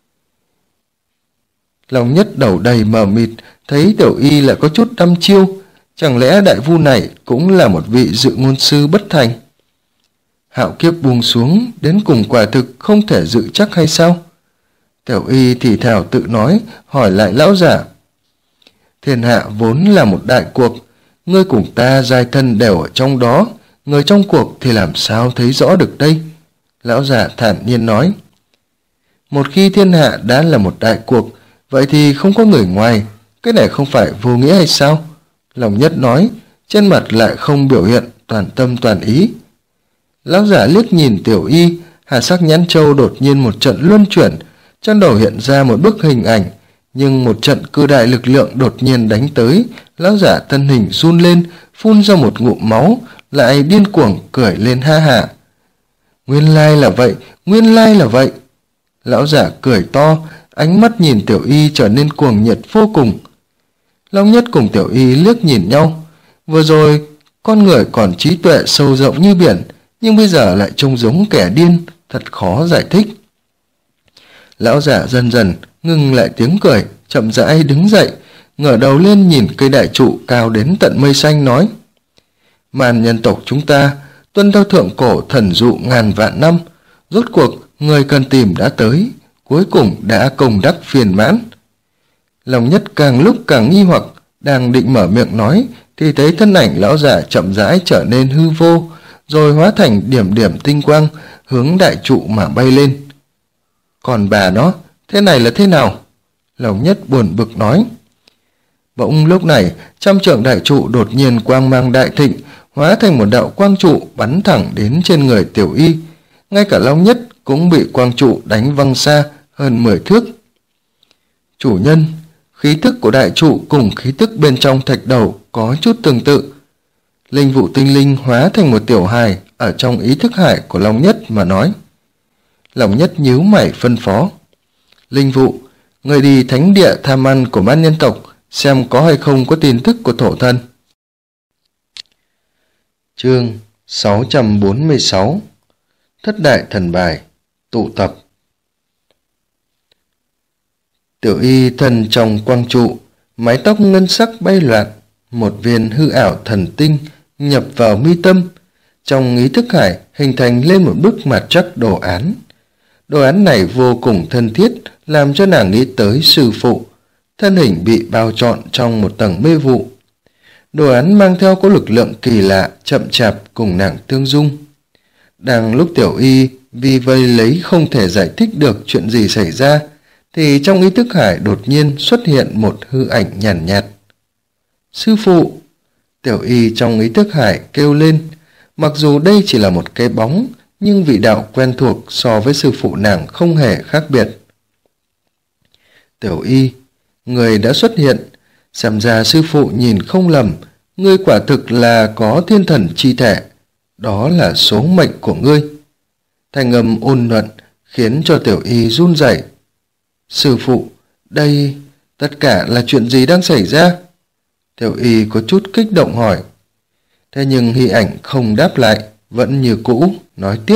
Long Nhất đầu đầy mờ mịt, thấy Tiểu Y lại có chút đăm chiêu, chẳng lẽ đại vu này cũng là một vị dự ngôn sư bất thành? Hạo kiếp buông xuống, đến cùng quả thực không thể dự chắc hay sao? Tiểu Y thì thào tự nói, hỏi lại lão giả. Thiên hạ vốn là một đại cuộc, ngươi cùng ta giai thân đều ở trong đó, người trong cuộc thì làm sao thấy rõ được đây? Lão giả thản nhiên nói. Một khi thiên hạ đã là một đại cuộc, vậy thì không có người ngoài, cái này không phải vô nghĩa hay sao? Long Nhất nói, trên mặt lại không biểu hiện toàn tâm toàn ý. Lão giả liếc nhìn Tiểu Y, hà sắc nhãn châu đột nhiên một trận luân chuyển, trong đầu hiện ra một bức hình ảnh, nhưng một trận cự đại lực lượng đột nhiên đánh tới, lão giả thân hình run lên, phun ra một ngụm máu, lại điên cuồng cười lên ha hả. Nguyên lai là vậy, nguyên lai là vậy. Lão giả cười to, ánh mắt nhìn Tiểu Y trở nên cuồng nhiệt vô cùng. Long Nhất cùng Tiểu Y liếc nhìn nhau. Vừa rồi con người còn trí tuệ sâu rộng như biển, nhưng bây giờ lại trông giống kẻ điên, thật khó giải thích. Lão giả dần dần ngừng lại tiếng cười, chậm rãi đứng dậy, ngửa đầu lên nhìn cây đại trụ cao đến tận mây xanh nói. Màn nhân tộc chúng ta tuân theo thượng cổ thần dụ ngàn vạn năm, rốt cuộc người cần tìm đã tới, cuối cùng đã công đắc viên mãn. Long Nhất càng lúc càng nghi hoặc, đang định mở miệng nói thì thấy thân ảnh lão giả chậm rãi trở nên hư vô, rồi hóa thành điểm điểm tinh quang hướng đại trụ mà bay lên. Còn bà nó, thế này là thế nào? Long Nhất buồn bực nói. Bỗng lúc này, trăm trượng đại trụ đột nhiên quang mang đại thịnh, hóa thành một đạo quang trụ bắn thẳng đến trên người Tiểu Y. Ngay cả Long Nhất cũng bị quang trụ đánh văng xa hơn 10 thước. Chủ nhân, khí thức của đại trụ cùng khí thức bên trong thạch đầu có chút tương tự. Linh vụ tinh linh hóa thành một tiểu hài ở trong ý thức hải của Long Nhất mà nói. Long Nhất nhíu mày phân phó. Linh vụ, người đi thánh địa tham ăn của man nhân tộc, xem có hay không có tin tức của thổ thân. Chương 646 Thất đại thần bài tụ tập. Tiểu Y thần trong quang trụ, mái tóc ngân sắc bay loạn, một viên hư ảo thần tinh nhập vào mi tâm, trong ý thức hải hình thành lên một bức mặt trắc đồ án. Đồ án này vô cùng thân thiết, làm cho nàng nghĩ tới sư phụ, thân hình bị bao trọn trong một tầng mê vụ. Đồ án mang theo có lực lượng kỳ lạ, chậm chạp cùng nàng tương dung. Đang lúc Tiểu Y vì vây lấy không thể giải thích được chuyện gì xảy ra, thì trong ý thức hải đột nhiên xuất hiện một hư ảnh nhàn nhạt. Sư phụ! Tiểu Y trong ý thức hải kêu lên, mặc dù đây chỉ là một cái bóng, nhưng vị đạo quen thuộc so với sư phụ nàng không hề khác biệt. Tiểu Y, người đã xuất hiện, xem ra sư phụ nhìn không lầm, ngươi quả thực là có thiên thần chi thể, đó là số mệnh của ngươi. Thanh âm ôn nhuận khiến cho Tiểu Y run rẩy. Sư phụ, đây tất cả là chuyện gì đang xảy ra? Tiểu Y có chút kích động hỏi. Thế nhưng Hy Ảnh không đáp lại, vẫn như cũ, nói tiếp.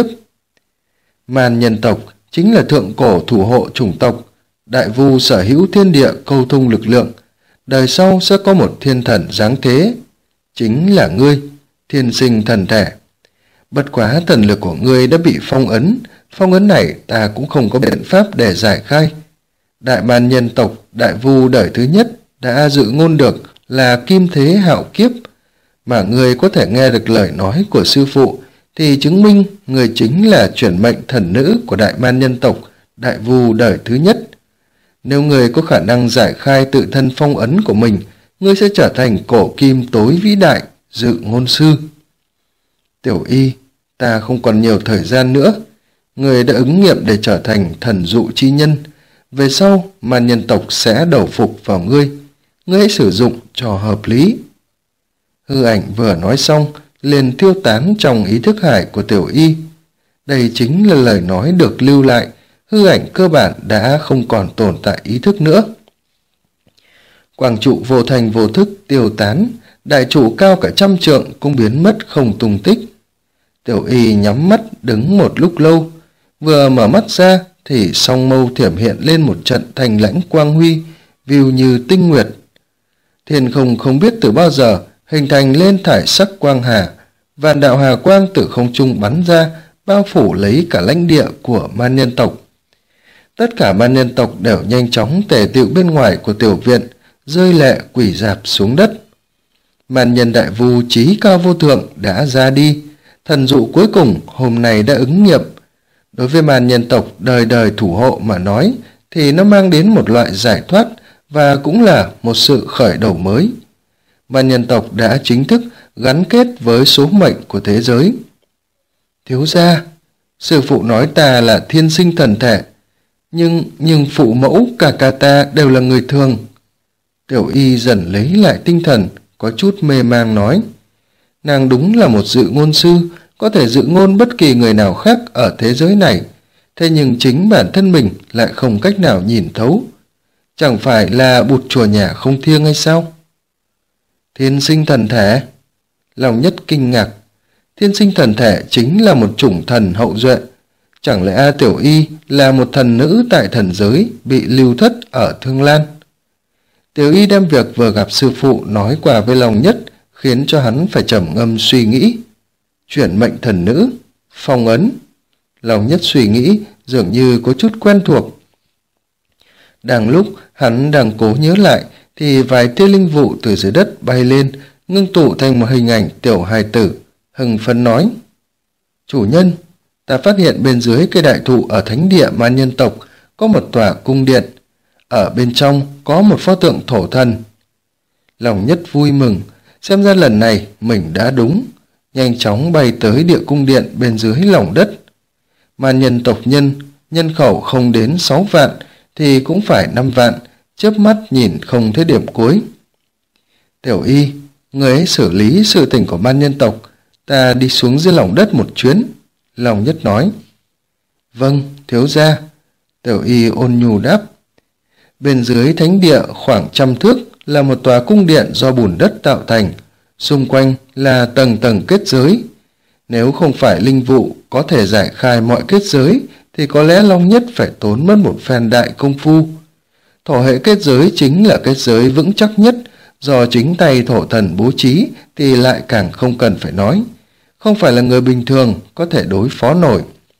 Man nhân tộc chính là thượng cổ thủ hộ chủng tộc, đại vu sở hữu thiên địa câu thông lực lượng, đời sau sẽ có một thiên thần giáng thế, chính là ngươi, thiên sinh thần thể. Bất quá thần lực của ngươi đã bị phong ấn này ta cũng không có biện pháp để giải khai. Đại man nhân tộc đại vu đời thứ nhất đã dự ngôn được là kim thế hạo kiếp, mà ngươi có thể nghe được lời nói của sư phụ thì chứng minh người chính là chuyển mệnh thần nữ của đại man nhân tộc đại vu đời thứ nhất. Nếu người có khả năng giải khai tự thân phong ấn của mình, ngươi sẽ trở thành cổ kim tối vĩ đại, dự ngôn sư. Tiểu Y, ta không còn nhiều thời gian nữa. Người đã ứng nghiệm để trở thành thần dụ chi nhân. Về sau, man nhân tộc sẽ đầu phục vào ngươi. Ngươi hãy sử dụng cho hợp lý. Hư Ảnh vừa nói xong, liền tiêu tán trong ý thức hải của Tiểu Y. Đây chính là lời nói được lưu lại. Hư ảnh cơ bản đã không còn tồn tại ý thức nữa. Quang trụ vô thành vô thức tiêu tán, đại trụ cao cả 100 trượng cũng biến mất không tung tích. Tiểu Y nhắm mắt đứng một lúc lâu, vừa mở mắt ra thì song mâu thiểm hiện lên một trận thành lãnh quang huy, view như tinh nguyệt. Thiên không không biết từ bao giờ hình thành lên thải sắc quang hà, vạn đạo hà quang từ không trung bắn ra, bao phủ lấy cả lãnh địa của man nhân tộc. Tất cả man nhân tộc đều nhanh chóng tề tựu bên ngoài của tiểu viện, rơi lệ quỳ rạp xuống đất. Man nhân đại vu chí cao vô thượng đã ra đi, thần dụ cuối cùng hôm nay đã ứng nghiệm. Đối với man nhân tộc đời đời thủ hộ mà nói thì nó mang đến một loại giải thoát và cũng là một sự khởi đầu mới. Man nhân tộc đã chính thức gắn kết với số mệnh của thế giới. Thiếu gia, sư phụ nói ta là thiên sinh thần thể, nhưng phụ mẫu cả ta đều là người thường. Tiểu Y dần lấy lại tinh thần, có chút mê mang nói. Nàng đúng là một dự ngôn sư, có thể dự ngôn bất kỳ người nào khác ở thế giới này, thế nhưng chính bản thân mình lại không cách nào nhìn thấu. Chẳng phải là bụt chùa nhà không thiêng hay sao? Thiên sinh thần thể? Lòng Nhất kinh ngạc. Thiên sinh thần thể chính là một chủng thần hậu duệ. Chẳng lẽ Tiểu Y là một thần nữ tại thần giới bị lưu thất ở Thương Lan? Tiểu Y đem việc vừa gặp sư phụ nói qua với Lòng Nhất, khiến cho hắn phải trầm ngâm suy nghĩ. Chuyển mệnh thần nữ, phong ấn. Lòng Nhất suy nghĩ dường như có chút quen thuộc. Đang lúc hắn đang cố nhớ lại thì vài tia linh vụ từ dưới đất bay lên, ngưng tụ thành một hình ảnh tiểu hài tử, hưng phấn nói. Chủ nhân, ta phát hiện bên dưới cây đại thụ ở thánh địa man nhân tộc có một tòa cung điện, ở bên trong có một pho tượng thổ thần. Lòng Nhất vui mừng, xem ra lần này mình đã đúng, nhanh chóng bay tới địa cung điện bên dưới lòng đất. Man nhân tộc nhân khẩu không đến 6 vạn thì cũng phải 5 vạn, chớp mắt nhìn không thấy điểm cuối. Tiểu Y, người ấy xử lý sự tình của man nhân tộc, ta đi xuống dưới lòng đất một chuyến. Lòng Nhất nói. Vâng, thiếu gia. Tiểu Y ôn nhu đáp. Bên dưới thánh địa khoảng 100 thước là một tòa cung điện do bùn đất tạo thành, xung quanh là tầng tầng kết giới. Nếu không phải linh vụ có thể giải khai mọi kết giới thì có lẽ Long Nhất phải tốn mất một phen đại công phu. Thổ hệ kết giới chính là kết giới vững chắc nhất, do chính tay thổ thần bố trí thì lại càng không cần phải nói. Không phải là người bình thường có thể đối phó nổi.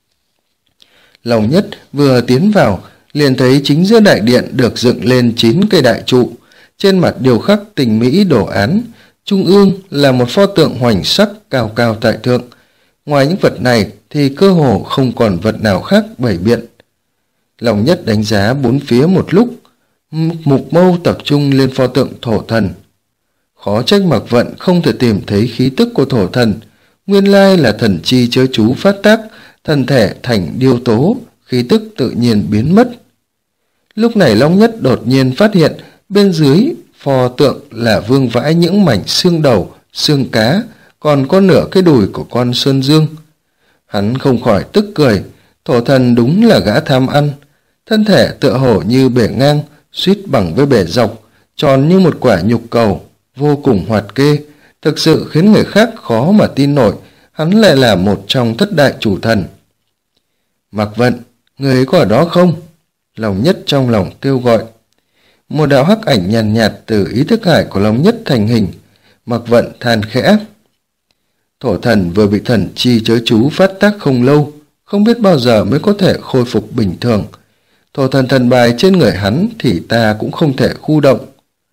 Long Nhất vừa tiến vào liền thấy chính giữa đại điện được dựng lên 9 cây đại trụ, trên mặt điêu khắc tinh mỹ đồ án, trung ương là một pho tượng hoành sắc cao cao tại thượng. Ngoài những vật này thì cơ hồ không còn vật nào khác bày biện. Long Nhất đánh giá bốn phía một lúc, mục mâu tập trung lên pho tượng thổ thần. Khó trách Mặc Vận không thể tìm thấy khí tức của thổ thần, nguyên lai là thần chi chớ chú phát tác, thân thể thành điêu tố, khí tức tự nhiên biến mất. Lúc này Long Nhất đột nhiên phát hiện bên dưới pho tượng là vương vãi những mảnh xương đầu, xương cá, còn có nửa cái đùi của con sơn dương. Hắn không khỏi tức cười, thổ thần đúng là gã tham ăn. Thân thể tựa hồ như bể ngang, suýt bằng với bể dọc, tròn như một quả nhục cầu, vô cùng hoạt kê, thực sự khiến người khác khó mà tin nổi hắn lại là một trong thất đại chủ thần. Mạc Vận, người có ở đó không? Lòng Nhất trong lòng kêu gọi. Một đạo hắc ảnh nhàn nhạt từ ý thức hải của Lòng Nhất thành hình. Mạc Vận than khẽ. Thổ thần vừa bị thần chi chớ chú phát tác không lâu, không biết bao giờ mới có thể khôi phục bình thường. Thổ thần thần bài trên người hắn thì ta cũng không thể khu động.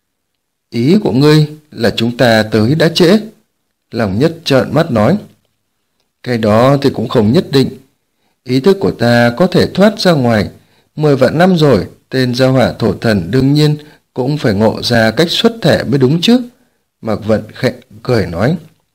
Ý của ngươi là chúng ta tới đã trễ. Lòng Nhất trợn mắt nói. Cái đó thì cũng không nhất định. Ý thức của ta có thể thoát ra ngoài. 10 vạn năm rồi, tên gia hỏa thổ thần đương nhiên cũng phải ngộ ra cách xuất thể mới đúng chứ. Mạc Vận khẽ cười nói.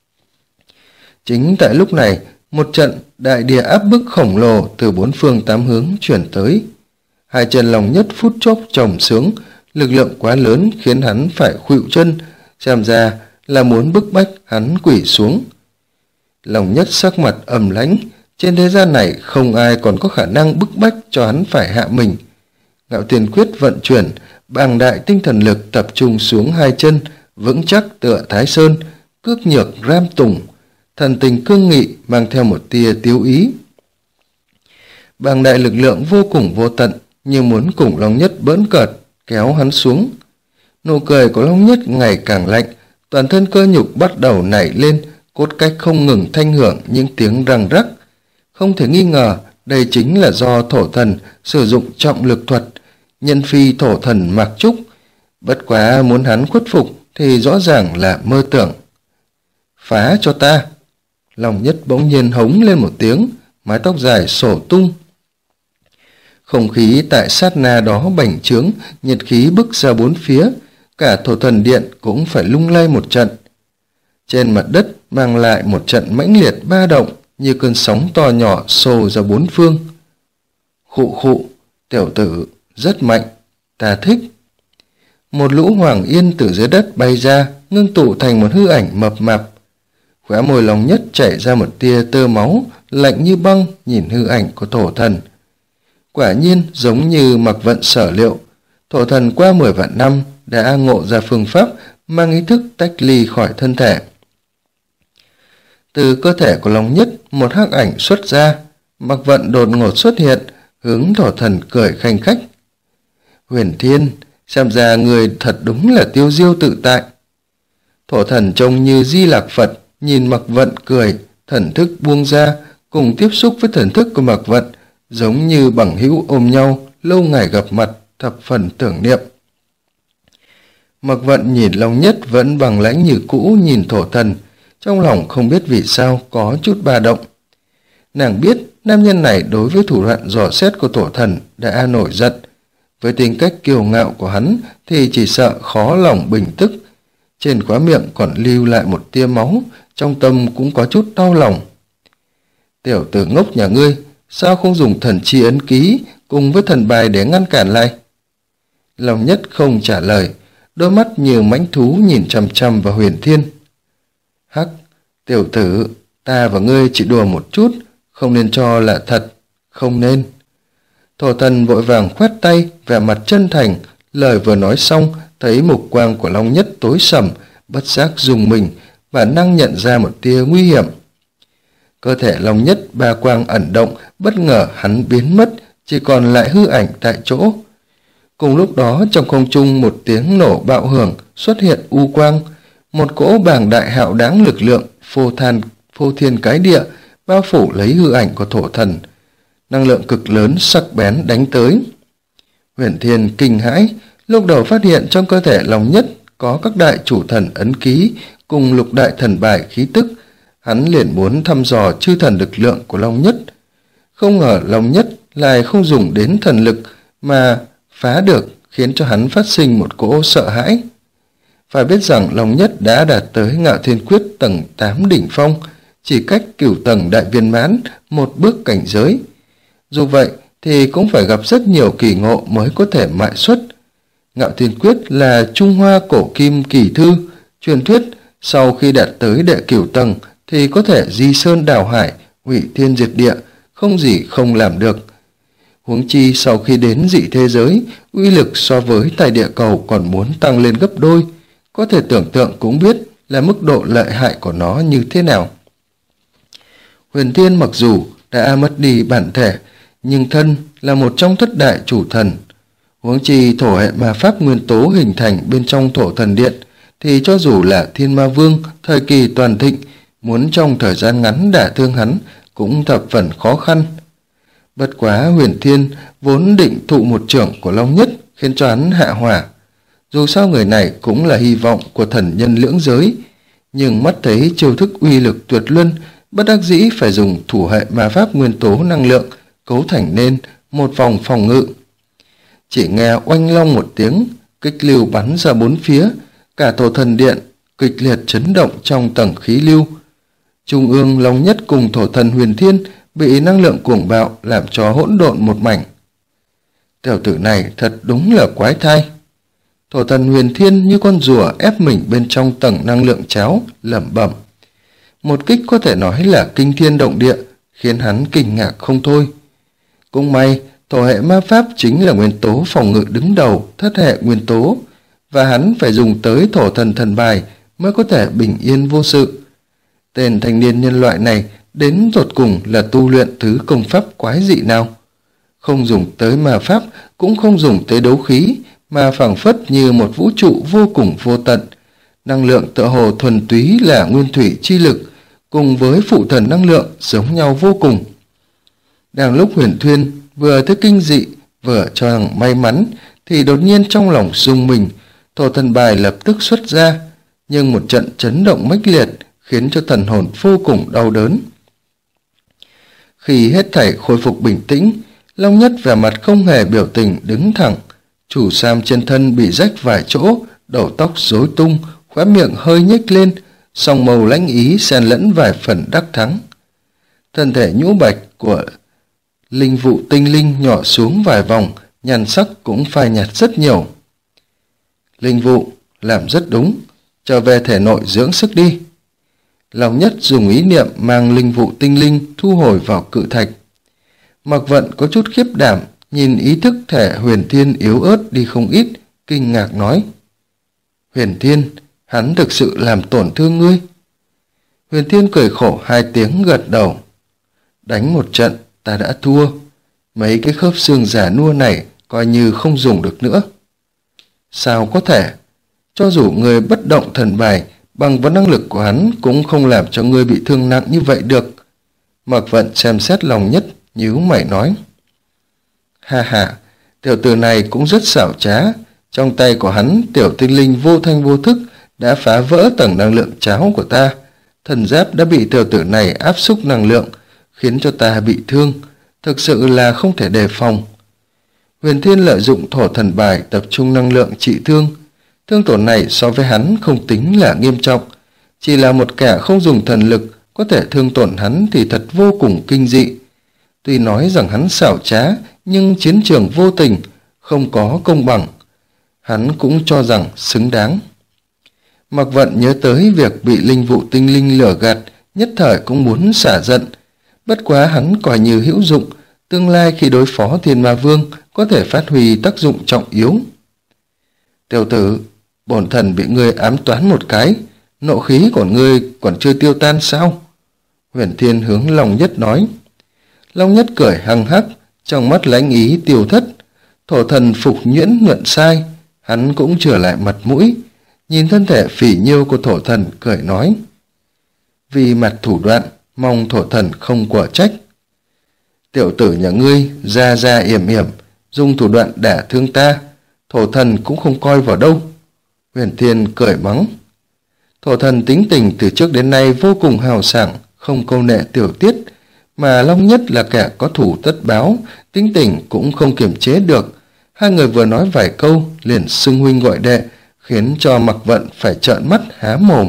Chính tại lúc này, một trận đại địa áp bức khổng lồ từ bốn phương tám hướng chuyển tới. Hai chân Lòng Nhất phút chốc chồng sướng, lực lượng quá lớn khiến hắn phải khuỵu chân, xem ra là muốn bức bách hắn quỳ xuống. Lòng Nhất sắc mặt ầm lãnh, trên thế gian này không ai còn có khả năng bức bách cho hắn phải hạ mình. Ngạo Tiền Quyết vận chuyển, bàng đại tinh thần lực tập trung xuống hai chân, vững chắc tựa Thái Sơn, cước nhược ram tùng, thần tình cương nghị mang theo một tia tiếu ý. Bàng đại lực lượng vô cùng vô tận, như muốn cùng Long Nhất bỡn cợt, kéo hắn xuống. Nụ cười của Long Nhất ngày càng lạnh, toàn thân cơ nhục bắt đầu nảy lên, cốt cách không ngừng thanh hưởng những tiếng răng rắc. Không thể nghi ngờ, đây chính là do thổ thần sử dụng trọng lực thuật, nhân phi thổ thần Mạc Trúc. Bất quá muốn hắn khuất phục thì rõ ràng là mơ tưởng. Phá cho ta! Long Nhất bỗng nhiên hống lên một tiếng, mái tóc dài sổ tung. Không khí tại sát na đó bành trướng, nhiệt khí bức ra bốn phía, cả thổ thần điện cũng phải lung lay một trận. Trên mặt đất mang lại một trận mãnh liệt ba động, như cơn sóng to nhỏ xô ra bốn phương. Khụ khụ, tiểu tử, rất mạnh, ta thích. Một lũ hoàng yên từ dưới đất bay ra, ngưng tụ thành một hư ảnh mập mạp. Khóe môi Long Nhất chảy ra một tia tơ máu, lạnh như băng nhìn hư ảnh của thổ thần. Quả nhiên giống như Mạc Vận sở liệu, thổ thần qua 10 vạn năm đã ngộ ra phương pháp mang ý thức tách ly khỏi thân thể. Từ cơ thể của Long Nhất, một hắc ảnh xuất ra, Mạc Vận đột ngột xuất hiện, hướng thổ thần cười khanh khách. Huyền Thiên, xem ra người thật đúng là tiêu diêu tự tại. Thổ thần trông như Di Lạc Phật, nhìn Mạc Vận cười, thần thức buông ra, cùng tiếp xúc với thần thức của Mạc Vận, giống như bằng hữu ôm nhau, lâu ngày gặp mặt, thập phần tưởng niệm. Mạc Vận nhìn Long Nhất vẫn bằng lãnh như cũ nhìn thổ thần, trong lòng không biết vì sao có chút ba động. Nàng biết nam nhân này đối với thủ đoạn dò xét của thổ thần đã nổi giận. Với tính cách kiêu ngạo của hắn thì chỉ sợ khó lòng bình tức. Trên khóe miệng còn lưu lại một tia máu, trong tâm cũng có chút đau lòng. Tiểu tử ngốc nhà ngươi, sao không dùng thần chi ấn ký cùng với thần bài để ngăn cản lại? Long Nhất không trả lời, đôi mắt như mãnh thú nhìn chằm chằm vào Huyền Thiên. Hắc, tiểu tử, ta và ngươi chỉ đùa một chút, không nên cho là thật, không nên. Thổ thần vội vàng khoát tay, vẻ mặt chân thành, lời vừa nói xong, thấy mục quang của Long Nhất tối sầm, bất giác dùng mình, bản năng nhận ra một tia nguy hiểm. Cơ thể Long Nhất ba quang ẩn động, bất ngờ hắn biến mất, chỉ còn lại hư ảnh tại chỗ. Cùng lúc đó trong không trung một tiếng nổ bạo hưởng xuất hiện u quang, một cỗ bàng đại hạo đáng lực lượng phô thiên cái địa bao phủ lấy hư ảnh của thổ thần. Năng lượng cực lớn sắc bén đánh tới. Huyền Thiên kinh hãi, lúc đầu phát hiện trong cơ thể Long Nhất có các đại chủ thần ấn ký cùng lục đại thần bài khí tức, hắn liền muốn thăm dò chư thần lực lượng của Long Nhất. Không ngờ Long Nhất lại không dùng đến thần lực mà phá được, khiến cho hắn phát sinh một cỗ sợ hãi. Phải biết rằng Long Nhất đã đạt tới Ngạo Thiên Quyết tầng 8 đỉnh phong, chỉ cách cửu tầng đại viên mãn một bước cảnh giới. Dù vậy thì cũng phải gặp rất nhiều kỳ ngộ mới có thể mại xuất. Ngạo Thiên Quyết là Trung Hoa cổ kim kỳ thư, truyền thuyết sau khi đạt tới đệ cửu tầng thì có thể di sơn đảo hải, hủy thiên diệt địa, không gì không làm được. Huống chi sau khi đến dị thế giới, uy lực so với tại địa cầu còn muốn tăng lên gấp đôi, có thể tưởng tượng cũng biết là mức độ lợi hại của nó như thế nào. Huyền Thiên mặc dù đã mất đi bản thể, nhưng thân là một trong thất đại chủ thần. Huống chi thổ hệ ma pháp nguyên tố hình thành bên trong thổ thần điện, thì cho dù là Thiên Ma Vương thời kỳ toàn thịnh, muốn trong thời gian ngắn đả thương hắn cũng thập phần khó khăn. Bất quá Huyền Thiên vốn định thụ một chưởng của Long Nhất khiến cho hắn hạ hỏa. Dù sao người này cũng là hy vọng của thần nhân lưỡng giới, nhưng mắt thấy chiêu thức uy lực tuyệt luân, bất đắc dĩ phải dùng thủ hệ ma pháp nguyên tố năng lượng cấu thành nên một vòng phòng ngự. Chỉ nghe oanh long một tiếng, kích lưu bắn ra bốn phía, cả thổ thần điện kịch liệt chấn động trong tầng khí lưu. Trung ương Long Nhất cùng thổ thần Huyền Thiên bị năng lượng cuồng bạo làm cho hỗn độn một mảnh. Tiểu tử này thật đúng là quái thai. Thổ thần Huyền Thiên như con rùa ép mình bên trong tầng năng lượng cháo, lẩm bẩm. Một kích có thể nói là kinh thiên động địa, khiến hắn kinh ngạc không thôi. Cũng may, thổ hệ ma pháp chính là nguyên tố phòng ngự đứng đầu thất hệ nguyên tố, và hắn phải dùng tới thổ thần thần bài mới có thể bình yên vô sự. Tên thanh niên nhân loại này đến tột cùng là tu luyện thứ công pháp quái dị nào? Không dùng tới ma pháp, cũng không dùng tới đấu khí, mà phảng phất như một vũ trụ vô cùng vô tận. Năng lượng tựa hồ thuần túy là nguyên thủy chi lực, cùng với phụ thần năng lượng giống nhau vô cùng. Đang lúc Huyền Thiên vừa thấy kinh dị, vừa cho rằng may mắn, thì đột nhiên trong lòng rung mình, thổ thần bài lập tức xuất ra, nhưng một trận chấn động mãnh liệt khiến cho thần hồn vô cùng đau đớn. Khi hết thảy khôi phục bình tĩnh, Long Nhất vẻ mặt không hề biểu tình đứng thẳng, chủ sam trên thân bị rách vài chỗ, đầu tóc rối tung, khóe miệng hơi nhếch lên, song màu lãnh ý xen lẫn vài phần đắc thắng. Thân thể nhũ bạch của linh vụ tinh linh nhỏ xuống vài vòng, nhan sắc cũng phai nhạt rất nhiều. Linh vụ, làm rất đúng, trở về thể nội dưỡng sức đi. Long Nhất dùng ý niệm mang linh vụ tinh linh thu hồi vào cự thạch. Mặc Vận có chút khiếp đảm, nhìn ý thức thể Huyền Thiên yếu ớt đi không ít, kinh ngạc nói. Huyền Thiên, hắn thực sự làm tổn thương ngươi. Huyền Thiên cười khổ hai tiếng gật đầu. Đánh một trận, ta đã thua. Mấy cái khớp xương giả nua này coi như không dùng được nữa. Sao có thể? Cho dù người bất động thần bài, bằng vào năng lực của hắn cũng không làm cho ngươi bị thương nặng như vậy được. Mặc Vận xem xét Long Nhất, nhíu mày nói. Ha ha, tiểu tử này cũng rất xảo trá. Trong tay của hắn, tiểu tinh linh vô thanh vô thức đã phá vỡ tầng năng lượng cháo của ta. Thần giáp đã bị tiểu tử này áp xúc năng lượng, khiến cho ta bị thương. Thực sự là không thể đề phòng. Huyền Thiên lợi dụng thổ thần bài tập trung năng lượng trị thương. Thương tổn này so với hắn không tính là nghiêm trọng. Chỉ là một kẻ không dùng thần lực có thể thương tổn hắn thì thật vô cùng kinh dị. Tuy nói rằng hắn xảo trá, nhưng chiến trường vô tình, không có công bằng. Hắn cũng cho rằng xứng đáng. Mặc Vận nhớ tới việc bị linh vụ tinh linh lừa gạt, nhất thời cũng muốn xả giận. Bất quá hắn coi như hữu dụng, tương lai khi đối phó Thiên Ma Vương có thể phát huy tác dụng trọng yếu. Tiểu tử, bổn thần bị ngươi ám toán một cái, nộ khí của ngươi còn chưa tiêu tan sao? Huyền Thiên hướng Long Nhất nói. Long Nhất cười hăng hắc, trong mắt lãnh ý tiêu thất. Thổ thần Phục Nhuyễn nhuận sai, hắn cũng trở lại mặt mũi, nhìn thân thể phỉ nhiêu của thổ thần cười nói. Vì mặt thủ đoạn, mong thổ thần không quả trách. Tiểu tử nhà ngươi ra ra yểm yểm, dùng thủ đoạn đả thương ta, thổ thần cũng không coi vào đâu. Huyền Thiên cười mắng. Thổ thần tính tình từ trước đến nay vô cùng hào sảng, không câu nệ tiểu tiết, mà Long Nhất là kẻ có thủ tất báo, tính tình cũng không kiềm chế được. Hai người vừa nói vài câu liền xưng huynh gọi đệ, khiến cho Mặc Vận phải trợn mắt há mồm.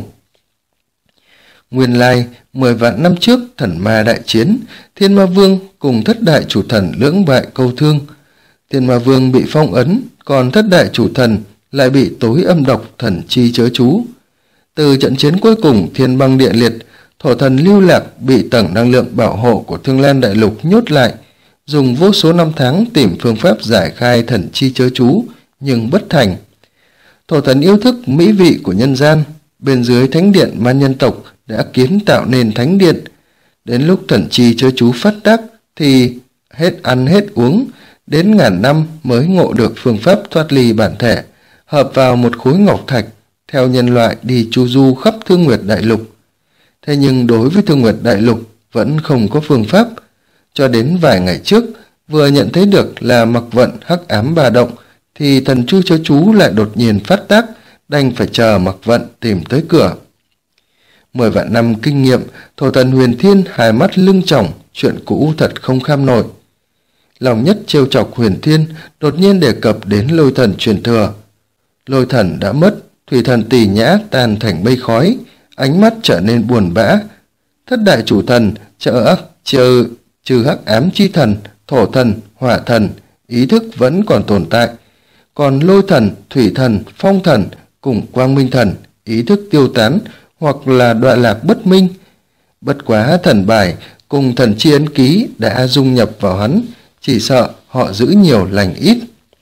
Nguyên lai 10 vạn năm trước thần ma đại chiến, Thiên Ma Vương cùng thất đại chủ thần lưỡng bại câu thương. Thiên Ma Vương bị phong ấn, còn thất đại chủ thần lại bị tối âm độc thần chi chớ chú. Từ trận chiến cuối cùng thiên băng địa liệt, thổ thần lưu lạc bị tầng năng lượng bảo hộ của Thương Lan Đại Lục nhốt lại, dùng vô số năm tháng tìm phương pháp giải khai thần chi chớ chú, nhưng bất thành. Thổ thần yêu thức mỹ vị của nhân gian, bên dưới thánh điện ma nhân tộc đã kiến tạo nên thánh điện. Đến lúc thần chi chớ chú phát tác thì hết ăn hết uống, đến ngàn năm mới ngộ được phương pháp thoát ly bản thể, hợp vào một khối ngọc thạch, theo nhân loại đi chu du khắp Thương Nguyệt Đại Lục. Thế nhưng đối với Thương Nguyệt Đại Lục vẫn không có phương pháp. Cho đến vài ngày trước, vừa nhận thấy được là mặc vận hắc ám bà động, thì thần chu chớ chú lại đột nhiên phát tác, đành phải chờ mặc vận tìm tới cửa. 10 vạn năm kinh nghiệm, thổ thần Huyền Thiên hai mắt lưng tròng, chuyện cũ thật không kham nổi. Lòng nhất trêu chọc Huyền Thiên, đột nhiên đề cập đến lôi thần truyền thừa. Lôi thần đã mất, thủy thần Tỳ Nhã tan thành mây khói, ánh mắt trở nên buồn bã. Thất đại chủ thần trừ hắc ám chi thần, thổ thần, hỏa thần, ý thức vẫn còn tồn tại. Còn lôi thần, thủy thần, phong thần cùng quang minh thần, ý thức tiêu tán hoặc là đoạn lạc bất minh. Bất quá thần bài cùng thần chi ấn ký đã dung nhập vào hắn, chỉ sợ họ giữ nhiều lành ít.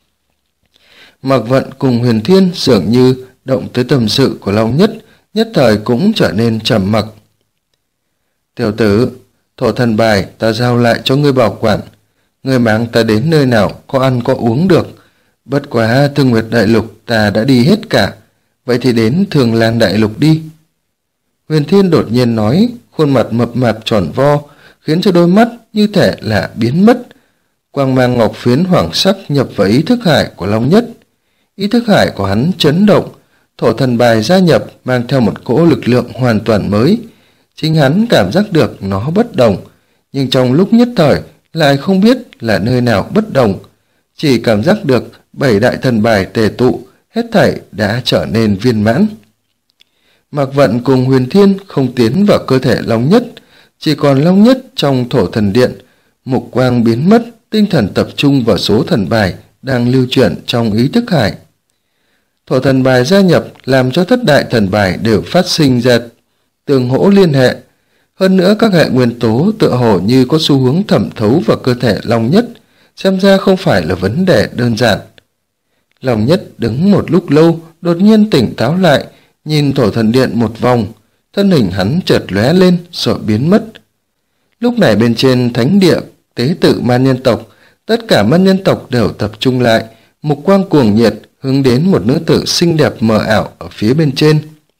Mạc Vận cùng Huyền Thiên dường như động tới tâm sự của Long Nhất, nhất thời cũng trở nên trầm mặc. Tiểu tử, thổ thần bài ta giao lại cho ngươi bảo quản, ngươi mang ta đến nơi nào có ăn có uống được. Bất quá Thương Nguyệt Đại Lục ta đã đi hết cả, vậy thì đến Thương Lan Đại Lục đi. Huyền Thiên đột nhiên nói, khuôn mặt mập mạp tròn vo, khiến cho đôi mắt như thể là biến mất. Quang mang ngọc phiến hoàng sắc nhập vào ý thức hải của Long Nhất. Ý thức hải của hắn chấn động, thổ thần bài gia nhập mang theo một cỗ lực lượng hoàn toàn mới. Chính hắn cảm giác được nó bất đồng, nhưng trong lúc nhất thời lại không biết là nơi nào bất đồng. Chỉ cảm giác được 7 đại thần bài tề tụ, hết thảy đã trở nên viên mãn. Mạc Vận cùng Huyền Thiên không tiến vào cơ thể Long Nhất, chỉ còn Long Nhất trong thổ thần điện. Mục quang biến mất, tinh thần tập trung vào số thần bài đang lưu chuyển trong ý thức hải. Thổ thần bài gia nhập làm cho thất đại thần bài đều phát sinh ra tương hỗ liên hệ. Hơn nữa các hệ nguyên tố tựa hồ như có xu hướng thẩm thấu vào cơ thể Long Nhất, xem ra không phải là vấn đề đơn giản. Long Nhất đứng một lúc lâu, đột nhiên tỉnh táo lại, nhìn thổ thần điện một vòng, thân hình hắn chợt lóe lên rồi biến mất. Lúc này bên trên thánh địa tế tự man nhân tộc, tất cả man nhân tộc đều tập trung lại, mục quang cuồng nhiệt hướng đến một nữ tử xinh đẹp mờ ảo ở phía bên trên.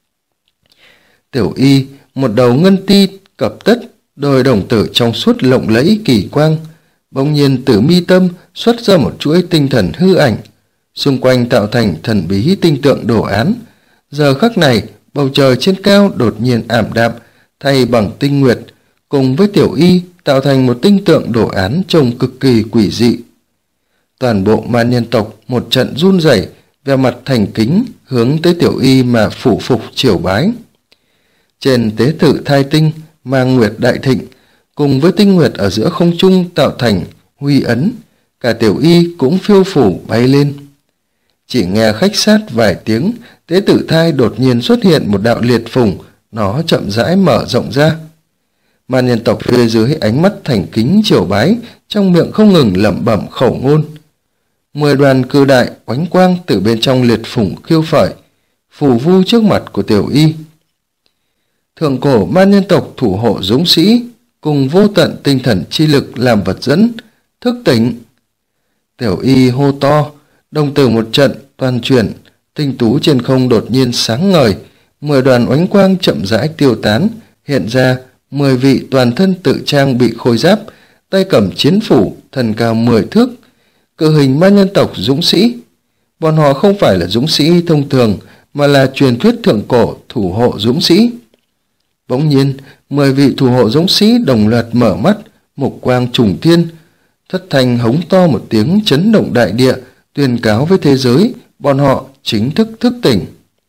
Tiểu Y, một đầu ngân ti cập tất, đôi đồng tử trong suốt lộng lẫy kỳ quang, bỗng nhiên từ mi tâm xuất ra một chuỗi tinh thần hư ảnh, xung quanh tạo thành thần bí tinh tượng đồ án. Giờ khắc này, bầu trời trên cao đột nhiên ảm đạm, thay bằng tinh nguyệt, cùng với Tiểu Y tạo thành một tinh tượng đồ án trông cực kỳ quỷ dị. Toàn bộ man nhân tộc một trận run rẩy, vẻ mặt thành kính hướng tới Tiểu Y mà phủ phục triều bái. Trên tế tự thai tinh mang nguyệt đại thịnh, cùng với tinh nguyệt ở giữa không trung tạo thành huy ấn, cả Tiểu Y cũng phiêu phủ bay lên. Chỉ nghe khách sát vài tiếng, tế tự thai đột nhiên xuất hiện một đạo liệt phùng, nó chậm rãi mở rộng ra. Man nhân tộc phía dưới ánh mắt thành kính triều bái, trong miệng không ngừng lẩm bẩm khẩu ngôn. 10 đoàn cư đại oánh quang từ bên trong liệt phùng khiêu phởi, phù vu trước mặt của Tiểu Y. Thượng cổ man nhân tộc thủ hộ dũng sĩ, cùng vô tận tinh thần chi lực làm vật dẫn, thức tỉnh. Tiểu Y hô to, đồng tử một trận toàn chuyển, tinh tú trên không đột nhiên sáng ngời, 10 đoàn oánh quang chậm rãi tiêu tán, hiện ra 10 vị toàn thân tự trang bị khôi giáp, tay cầm chiến phủ, thân cao 10 thước, cự hình man nhân tộc dũng sĩ. Bọn họ không phải là dũng sĩ thông thường, mà là truyền thuyết thượng cổ thủ hộ dũng sĩ. Bỗng nhiên, 10 vị thủ hộ dũng sĩ đồng loạt mở mắt, mục quang trùng thiên, thất thanh hống to một tiếng chấn động đại địa, tuyên cáo với thế giới, bọn họ chính thức thức tỉnh.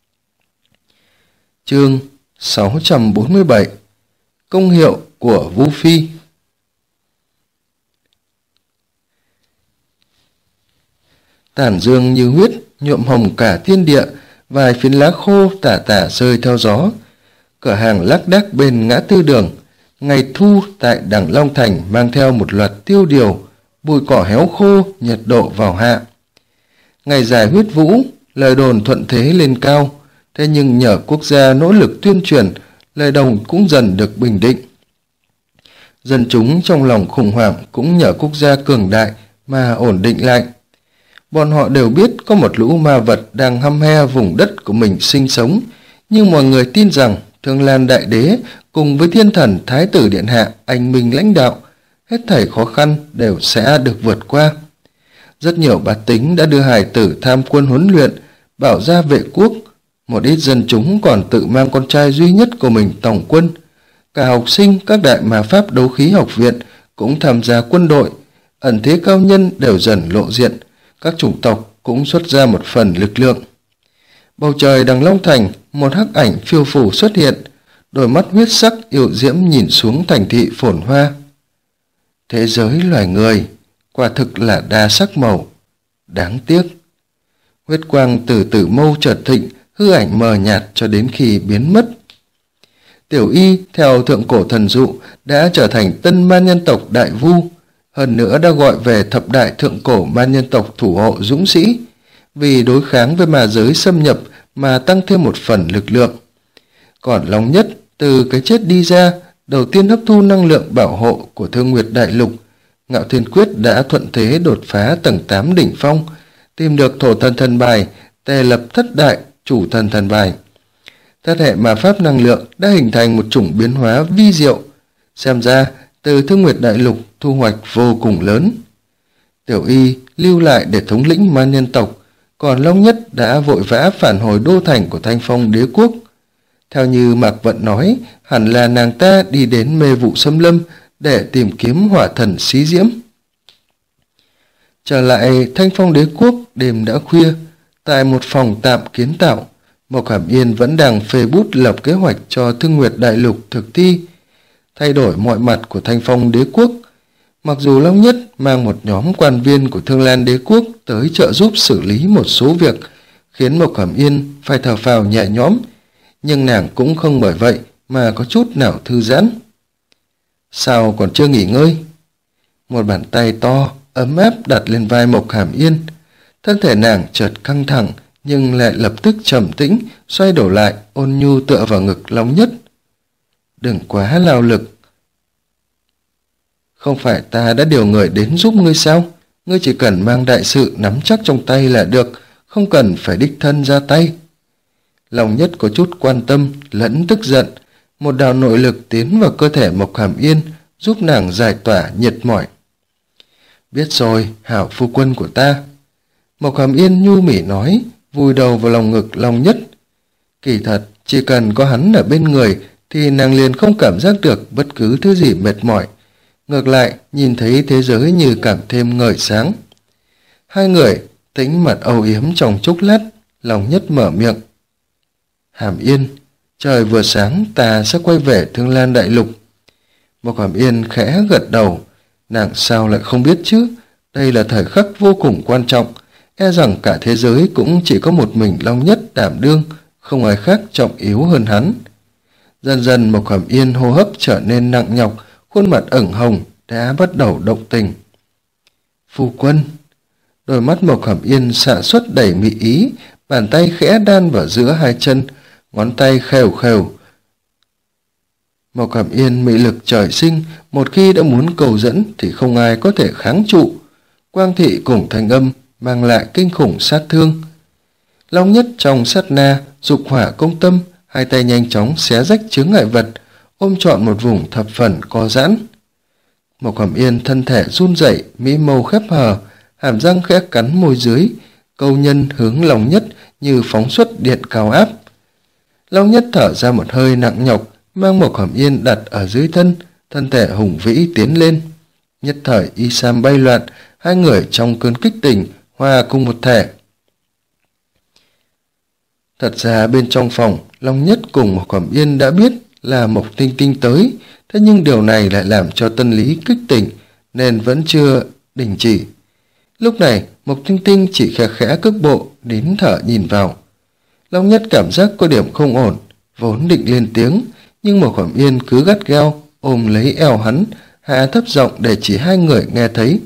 Chương 647 Công hiệu của Vu Phi. tàn dương như huyết, nhuộm hồng cả thiên địa, vài phiến lá khô tả tả rơi theo gió. Cửa hàng lác đác bên ngã tư đường, ngày thu tại Đằng Long Thành mang theo một loạt tiêu điều, bụi cỏ héo khô, nhiệt độ vào hạ. Ngày dài huyết vũ, lời đồn thuận thế lên cao, thế nhưng nhờ quốc gia nỗ lực tuyên truyền, lời đồn cũng dần được bình định. Dân chúng trong lòng khủng hoảng cũng nhờ quốc gia cường đại mà ổn định lại. Bọn họ đều biết có một lũ ma vật đang hăm he vùng đất của mình sinh sống, nhưng mọi người tin rằng Thương Lan Đại Đế cùng với thiên thần Thái tử Điện Hạ anh minh lãnh đạo, hết thảy khó khăn đều sẽ được vượt qua. Rất nhiều bá tính đã đưa hài tử tham quân huấn luyện, bảo ra vệ quốc. Một ít dân chúng còn tự mang con trai duy nhất của mình tổng quân. Cả học sinh các đại ma pháp đấu khí học viện cũng tham gia quân đội. Ẩn thế cao nhân đều dần lộ diện, các chủng tộc cũng xuất ra một phần lực lượng. Bầu trời Đằng Long Thành, một hắc ảnh phiêu phù xuất hiện, đôi mắt huyết sắc yêu diễm nhìn xuống thành thị phồn hoa. Thế giới loài người quả thực là đa sắc màu, đáng tiếc. Huyết quang từ từ mâu chợt thịnh, hư ảnh mờ nhạt cho đến khi biến mất. Tiểu Y theo thượng cổ thần dụ đã trở thành tân man nhân tộc đại vu, hơn nữa đã gọi về thập đại thượng cổ man nhân tộc thủ hộ dũng sĩ, vì đối kháng với ma giới xâm nhập mà tăng thêm một phần lực lượng. Còn Long Nhất từ cái chết đi ra, đầu tiên hấp thu năng lượng bảo hộ của Thương Nguyệt Đại Lục. Ngạo Thiên Quyết đã thuận thế đột phá tầng 8 đỉnh phong, tìm được thổ thần thần bài, tề lập thất đại chủ thần thần bài. Thất hệ ma pháp năng lượng đã hình thành một chủng biến hóa vi diệu, xem ra từ Thương Nguyệt Đại Lục thu hoạch vô cùng lớn. Tiểu Y lưu lại để thống lĩnh man nhân tộc, còn Long Nhất đã vội vã phản hồi đô thành của Thanh Phong Đế quốc. Theo như Mạc Vận nói, hẳn là nàng ta đi đến mê vụ xâm lâm để tìm kiếm hỏa thần xí diễm. Trở lại Thanh Phong Đế quốc, đêm đã khuya, tại một phòng tạm kiến tạo, Mộc Hàm Yên vẫn đang phê bút lập kế hoạch cho Thương Nguyệt Đại Lục thực thi, thay đổi mọi mặt của Thanh Phong Đế quốc. Mặc dù Long Nhất mang một nhóm quan viên của Thương Lan Đế quốc tới trợ giúp xử lý một số việc, khiến Mộc Hàm Yên phải thở phào nhẹ nhõm, nhưng nàng cũng không bởi vậy mà có chút nào thư giãn. Sao còn chưa nghỉ ngơi? Một bàn tay to, ấm áp đặt lên vai Mộc Hàm Yên. Thân thể nàng chợt căng thẳng, nhưng lại lập tức trầm tĩnh, xoay đổ lại, ôn nhu tựa vào ngực Long Nhất. Đừng quá lao lực. Không phải ta đã điều người đến giúp ngươi sao? Ngươi chỉ cần mang đại sự nắm chắc trong tay là được, không cần phải đích thân ra tay. Long Nhất có chút quan tâm, lẫn tức giận. Một đạo nội lực tiến vào cơ thể Mộc Hàm Yên, giúp nàng giải tỏa nhiệt mỏi. Biết rồi, hảo phu quân của ta. Mộc Hàm Yên nhu mỉ nói, vùi đầu vào lòng ngực Long Nhất. Kỳ thật, chỉ cần có hắn ở bên người, thì nàng liền không cảm giác được bất cứ thứ gì mệt mỏi. Ngược lại, nhìn thấy thế giới như càng thêm ngời sáng. Hai người tĩnh mật âu yếm trong chốc lát, Long Nhất mở miệng. Hàm Yên, trời vừa sáng ta sẽ quay về Thương Lan Đại Lục. Mộc Hàm Yên khẽ gật đầu, nàng sao lại không biết chứ, đây là thời khắc vô cùng quan trọng, e rằng cả thế giới cũng chỉ có một mình Long Nhất đảm đương, không ai khác trọng yếu hơn hắn. Dần dần Mộc Hàm Yên hô hấp trở nên nặng nhọc, khuôn mặt ửng hồng đã bắt đầu động tình. Phu quân. Đôi mắt Mộc Hàm Yên xạ xuất đầy mị ý, bàn tay khẽ đan vào giữa hai chân, ngón tay khều khều. Mộc Hàm Yên mị lực trời sinh, một khi đã muốn cầu dẫn thì không ai có thể kháng trụ. Quang thị cùng thanh âm mang lại kinh khủng sát thương. Long Nhất trong sát na, dục hỏa công tâm, hai tay nhanh chóng xé rách chướng ngại vật, ôm trọn một vùng thập phần co giãn. Mộc Hàm Yên thân thể run rẩy, mỹ mâu khép hờ, hàm răng khẽ cắn môi dưới, câu nhân hướng Long Nhất như phóng xuất điện cao áp. Long Nhất thở ra một hơi nặng nhọc, mang Mộc Hàm Yên đặt ở dưới thân thể hùng vĩ tiến lên. Nhất thời y sam bay loạn, hai người trong cơn kích tình hòa cùng một thể. Thật ra bên trong phòng, Long Nhất cùng Mộc Hàm Yên đã biết là Mộc Tinh Tinh tới, thế nhưng điều này lại làm cho Tân Lý kích tỉnh, nên vẫn chưa đình chỉ. Lúc này, Mộc Tinh Tinh chỉ khẽ khẽ cước bộ, nín thở nhìn vào. Long Nhất cảm giác có điểm không ổn, vốn định lên tiếng, nhưng Mộc Hàm Yên cứ gắt gao ôm lấy eo hắn, hạ thấp giọng để chỉ hai người nghe thấy.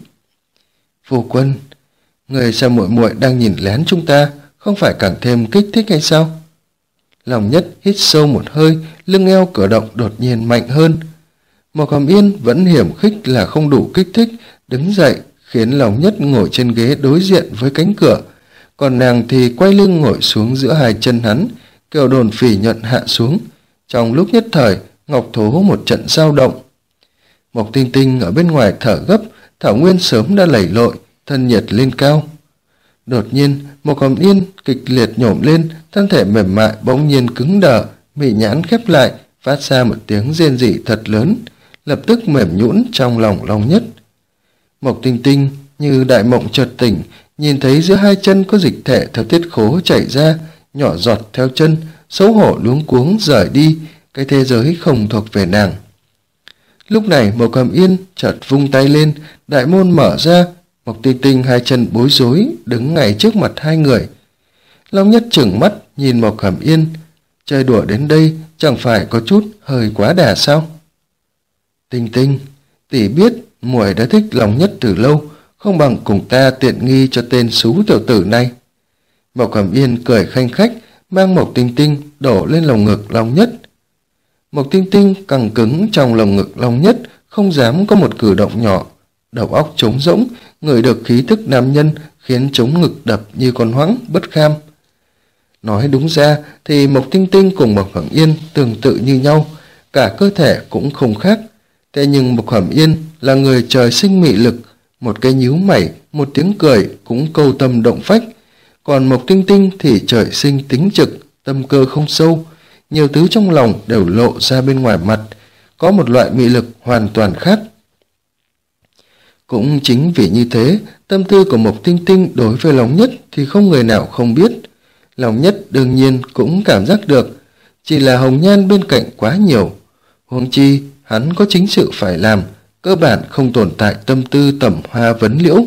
Phu quân, người xem muội muội đang nhìn lén chúng ta, không phải càng thêm kích thích hay sao? Long Nhất hít sâu một hơi, lưng eo cử động đột nhiên mạnh hơn. Mộc Hàm Yên vẫn hiểm khích là không đủ kích thích, đứng dậy khiến Long Nhất ngồi trên ghế đối diện với cánh cửa, còn nàng thì quay lưng ngồi xuống giữa hai chân hắn, kiểu đồn phỉ nhuận hạ xuống. Trong lúc nhất thời, ngọc thố một trận dao động. Mộc Tinh Tinh ở bên ngoài thở gấp, thảo nguyên sớm đã lầy lội, thân nhiệt lên cao. Đột nhiên, Mộc Hàm Yên kịch liệt nhổm lên, thân thể mềm mại bỗng nhiên cứng đờ, mị nhãn khép lại, phát ra một tiếng rên rỉ thật lớn, lập tức mềm nhũn trong lòng Long Nhất. Mộc Tinh Tinh như đại mộng chợt tỉnh, nhìn thấy giữa hai chân có dịch thể theo tiết khố chảy ra, nhỏ giọt theo chân, xấu hổ luống cuống rời đi, cái thế giới không thuộc về nàng. Lúc này Mộc Hàm Yên chợt vung tay lên, đại môn mở ra, Mộc Tinh Tinh hai chân bối rối đứng ngay trước mặt hai người. Long Nhất trừng mắt nhìn Mộc Hàm Yên, chơi đùa đến đây chẳng phải có chút hơi quá đà sao? Tinh Tinh, tỷ biết muội đã thích Long Nhất từ lâu, không bằng cùng ta tiện nghi cho tên xú tiểu tử này. Mộc Hàm Yên cười khanh khách, mang Mộc Tinh Tinh đổ lên lồng ngực Long Nhất. Mộc Tinh Tinh căng cứng trong lồng ngực Long Nhất, không dám có một cử động nhỏ, đầu óc trống rỗng, ngửi được khí thức nam nhân khiến trống ngực đập như con hoãng bất kham. Nói đúng ra thì Mộc Tinh Tinh cùng Mộc Hàm Yên tương tự như nhau, cả cơ thể cũng không khác. Thế nhưng Mộc Hàm Yên là người trời sinh mị lực, một cái nhíu mày, một tiếng cười cũng câu tâm động phách. Còn Mộc Tinh Tinh thì trời sinh tính trực, tâm cơ không sâu, nhiều thứ trong lòng đều lộ ra bên ngoài mặt, có một loại mị lực hoàn toàn khác. Cũng chính vì như thế, tâm tư của Mộc Tinh Tinh đối với Long Nhất thì không người nào không biết. Long Nhất đương nhiên cũng cảm giác được, chỉ là hồng nhan bên cạnh quá nhiều. Huống chi, hắn có chính sự phải làm, cơ bản không tồn tại tâm tư tẩm hoa vấn liễu.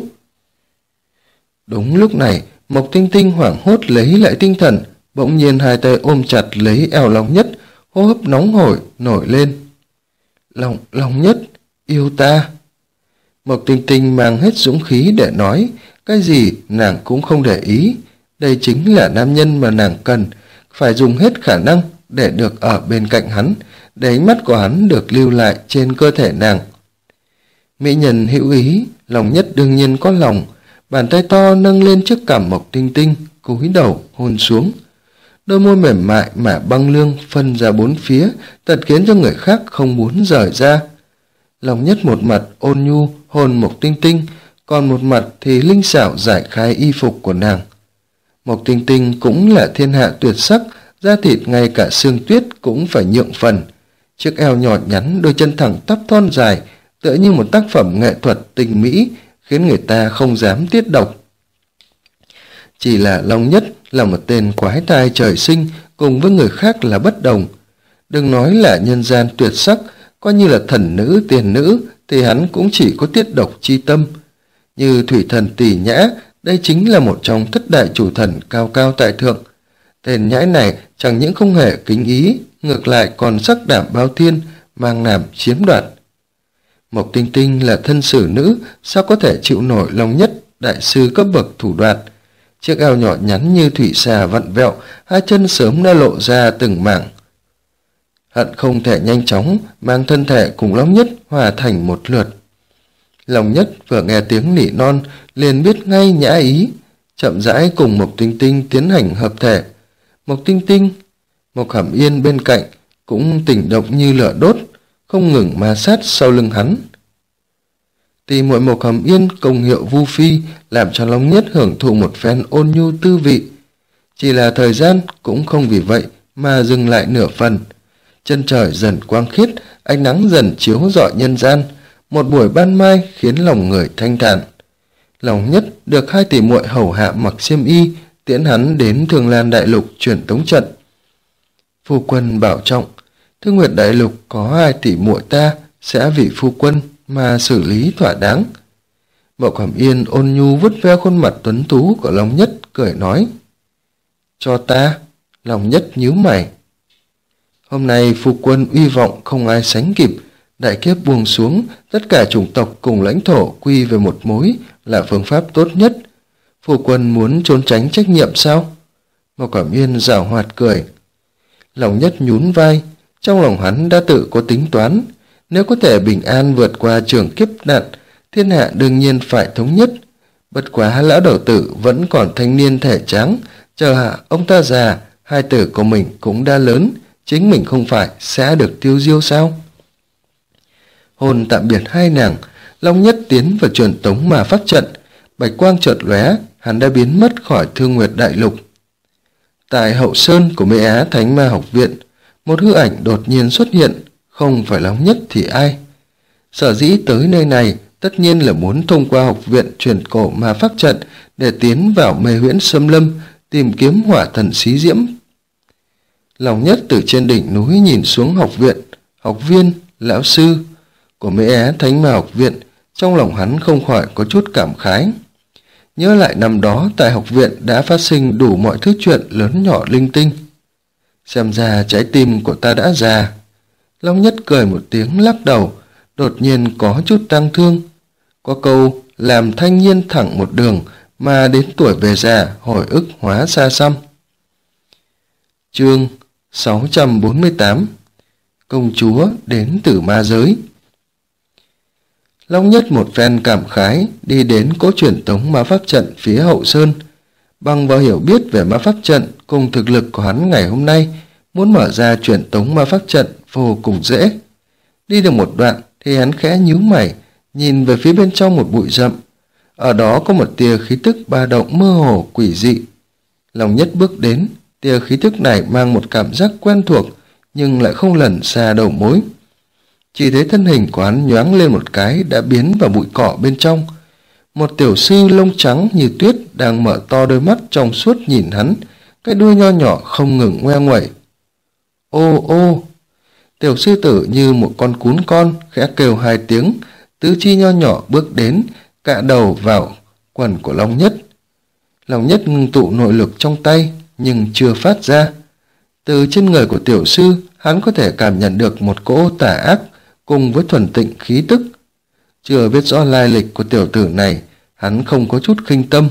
Đúng lúc này, Mộc Tinh Tinh hoảng hốt lấy lại tinh thần, bỗng nhiên hai tay ôm chặt lấy eo Long Nhất, hô hấp nóng hổi nổi lên. Long Nhất, yêu ta. Mộc Tinh Tinh mang hết dũng khí để nói, cái gì nàng cũng không để ý. Đây chính là nam nhân mà nàng cần, phải dùng hết khả năng để được ở bên cạnh hắn, để ánh mắt của hắn được lưu lại trên cơ thể nàng. Mỹ nhân hữu ý, Long Nhất đương nhiên có lòng, bàn tay to nâng lên trước cằm Mộc Tinh Tinh, cúi đầu hôn xuống. Đôi môi mềm mại mà băng lương phân ra bốn phía, thật khiến cho người khác không muốn rời ra. Long Nhất một mặt ôn nhu hôn Mộc Tinh Tinh, còn một mặt thì linh xảo giải khai y phục của nàng. Mộc Tinh Tinh cũng là thiên hạ tuyệt sắc, da thịt ngay cả xương tuyết cũng phải nhượng phần. Chiếc eo nhỏ nhắn, đôi chân thẳng tắp thon dài, tựa như một tác phẩm nghệ thuật tinh mỹ, khiến người ta không dám tiết độc. Chỉ là Long Nhất là một tên quái tai trời sinh, cùng với người khác là bất đồng. Đừng nói là nhân gian tuyệt sắc, coi như là thần nữ tiền nữ thì hắn cũng chỉ có tiết độc chi tâm. Như thủy thần Tỷ Nhã, đây chính là một trong thất đại chủ thần cao cao tại thượng. Tên nhãi này chẳng những không hề kính ý, ngược lại còn sắc đảm bao thiên, mang nàm chiếm đoạt. Mộc Tinh Tinh là thân xử nữ, sao có thể chịu nổi Long Nhất đại sư cấp bậc thủ đoạn. Chiếc eo nhỏ nhắn như thủy xà vặn vẹo, hai chân sớm đã lộ ra từng mảng. Hận không thể nhanh chóng mang thân thể cùng Long Nhất hòa thành một lượt. Long Nhất vừa nghe tiếng nỉ non liền biết ngay nhã ý, chậm rãi cùng Mộc Tinh Tinh tiến hành hợp thể. Mộc Tinh Tinh, Mộc Hàm Yên bên cạnh cũng tỉnh động như lửa đốt, không ngừng ma sát sau lưng hắn. Tỷ muội Mộc Hàm Yên công hiệu vu phi, làm cho Long Nhất hưởng thụ một phen ôn nhu tư vị. Chỉ là thời gian cũng không vì vậy mà dừng lại nửa phần. Chân trời dần quang khiết, ánh nắng dần chiếu rọi nhân gian, một buổi ban mai khiến lòng người thanh thản. Long Nhất được hai tỷ muội hầu hạ mặc xiêm y, tiễn hắn đến Thương Lan Đại Lục truyền tống trận. Phu quân bảo trọng, Thương Nguyệt Đại Lục có hai tỷ muội ta sẽ vì phu quân mà xử lý thỏa đáng. Mộ Cẩm Yên ôn nhu vuốt ve khuôn mặt tuấn tú của Long Nhất, cười nói. Cho ta. Long Nhất nhíu mày. Hôm nay phu quân uy vọng không ai sánh kịp, đại kiếp buông xuống, tất cả chủng tộc cùng lãnh thổ quy về một mối là phương pháp tốt nhất. Phu quân muốn trốn tránh trách nhiệm sao? Mộ Cẩm Yên giảo hoạt cười. Long Nhất nhún vai, trong lòng hắn đã tự có tính toán, nếu có thể bình an vượt qua trường kiếp nạn, thiên hạ đương nhiên phải thống nhất. Bất quá lão đầu tử vẫn còn thanh niên thể tráng, chờ hạ ông ta già, hai tử của mình cũng đã lớn, chính mình không phải sẽ được tiêu diêu sao? Hôn tạm biệt hai nàng, Long Nhất tiến vào truyền tống ma pháp trận, bạch quang chợt lóe, hắn đã biến mất khỏi Thương Nguyệt Đại Lục. Tại hậu sơn của Mễ Á Thánh Ma Học Viện, một hư ảnh đột nhiên xuất hiện, không phải Long Nhất thì ai? Sở dĩ tới nơi này tất nhiên là muốn thông qua học viện truyền cổ ma pháp trận để tiến vào mê huyễn xâm lâm, tìm kiếm hỏa thần xí diễm. Long Nhất từ trên đỉnh núi nhìn xuống học viện, học viên, lão sư của Mễ Á Thánh Ma Học Viện, trong lòng hắn không khỏi có chút cảm khái. Nhớ lại năm đó tại học viện đã phát sinh đủ mọi thứ chuyện lớn nhỏ linh tinh. Xem ra trái tim của ta đã già. Long Nhất cười một tiếng lắc đầu, đột nhiên có chút tang thương. Có câu làm thanh niên thẳng một đường mà đến tuổi về già hồi ức hóa xa xăm. Chương 648 Công chúa đến từ ma giới. Long Nhất một phen cảm khái đi đến cỗ truyền tống ma pháp trận phía hậu sơn. Bằng vào hiểu biết về ma pháp trận cùng thực lực của hắn ngày hôm nay, muốn mở ra truyền tống ma pháp trận vô cùng dễ. Đi được một đoạn thì hắn khẽ nhíu mày, nhìn về phía bên trong một bụi rậm. Ở đó có một tia khí tức ba động mơ hồ quỷ dị. Long Nhất bước đến, tia khí tức này mang một cảm giác quen thuộc nhưng lại không lần xa đầu mối. Chỉ thấy thân hình của hắn nhoáng lên một cái đã biến vào bụi cỏ bên trong. Một tiểu sư lông trắng như tuyết đang mở to đôi mắt trong suốt nhìn hắn, cái đuôi nho nhỏ không ngừng ngoe nguẩy. Ô ô! Tiểu sư tử như một con cún con khẽ kêu hai tiếng, tứ chi nho nhỏ bước đến, cạ đầu vào quần của Long Nhất. Long Nhất ngưng tụ nội lực trong tay nhưng chưa phát ra. Từ trên người của tiểu sư, hắn có thể cảm nhận được một cỗ tà ác cùng với thuần tịnh khí tức. Chưa biết rõ lai lịch của tiểu tử này, hắn không có chút khinh tâm.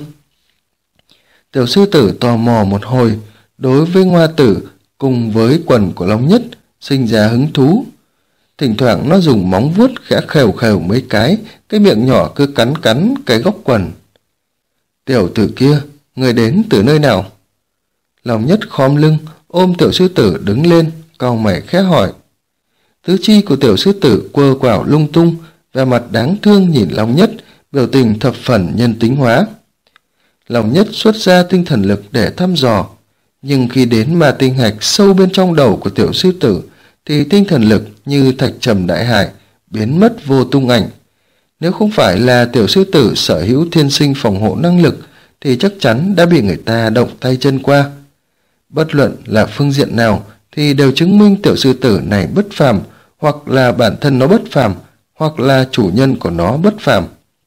Tiểu sư tử tò mò một hồi, đối với ngoa tử cùng với quần của Long Nhất sinh ra hứng thú. Thỉnh thoảng nó dùng móng vuốt khẽ khều khều mấy cái miệng nhỏ cứ cắn cắn cái góc quần. Tiểu tử kia, người đến từ nơi nào? Long Nhất khom lưng, ôm tiểu sư tử đứng lên, cau mày khẽ hỏi. Tứ chi của tiểu sư tử quơ quảo lung tung, vẻ mặt đáng thương nhìn Long Nhất, biểu tình thập phần nhân tính hóa. Long Nhất xuất ra tinh thần lực để thăm dò, nhưng khi đến ma tinh hạch sâu bên trong đầu của tiểu sư tử thì tinh thần lực như thạch trầm đại hải, biến mất vô tung ảnh. Nếu không phải là tiểu sư tử sở hữu thiên sinh phòng hộ năng lực thì chắc chắn đã bị người ta động tay chân qua. Bất luận là phương diện nào thì đều chứng minh tiểu sư tử này bất phàm, hoặc là bản thân nó bất phàm, hoặc là chủ nhân của nó bất phàm.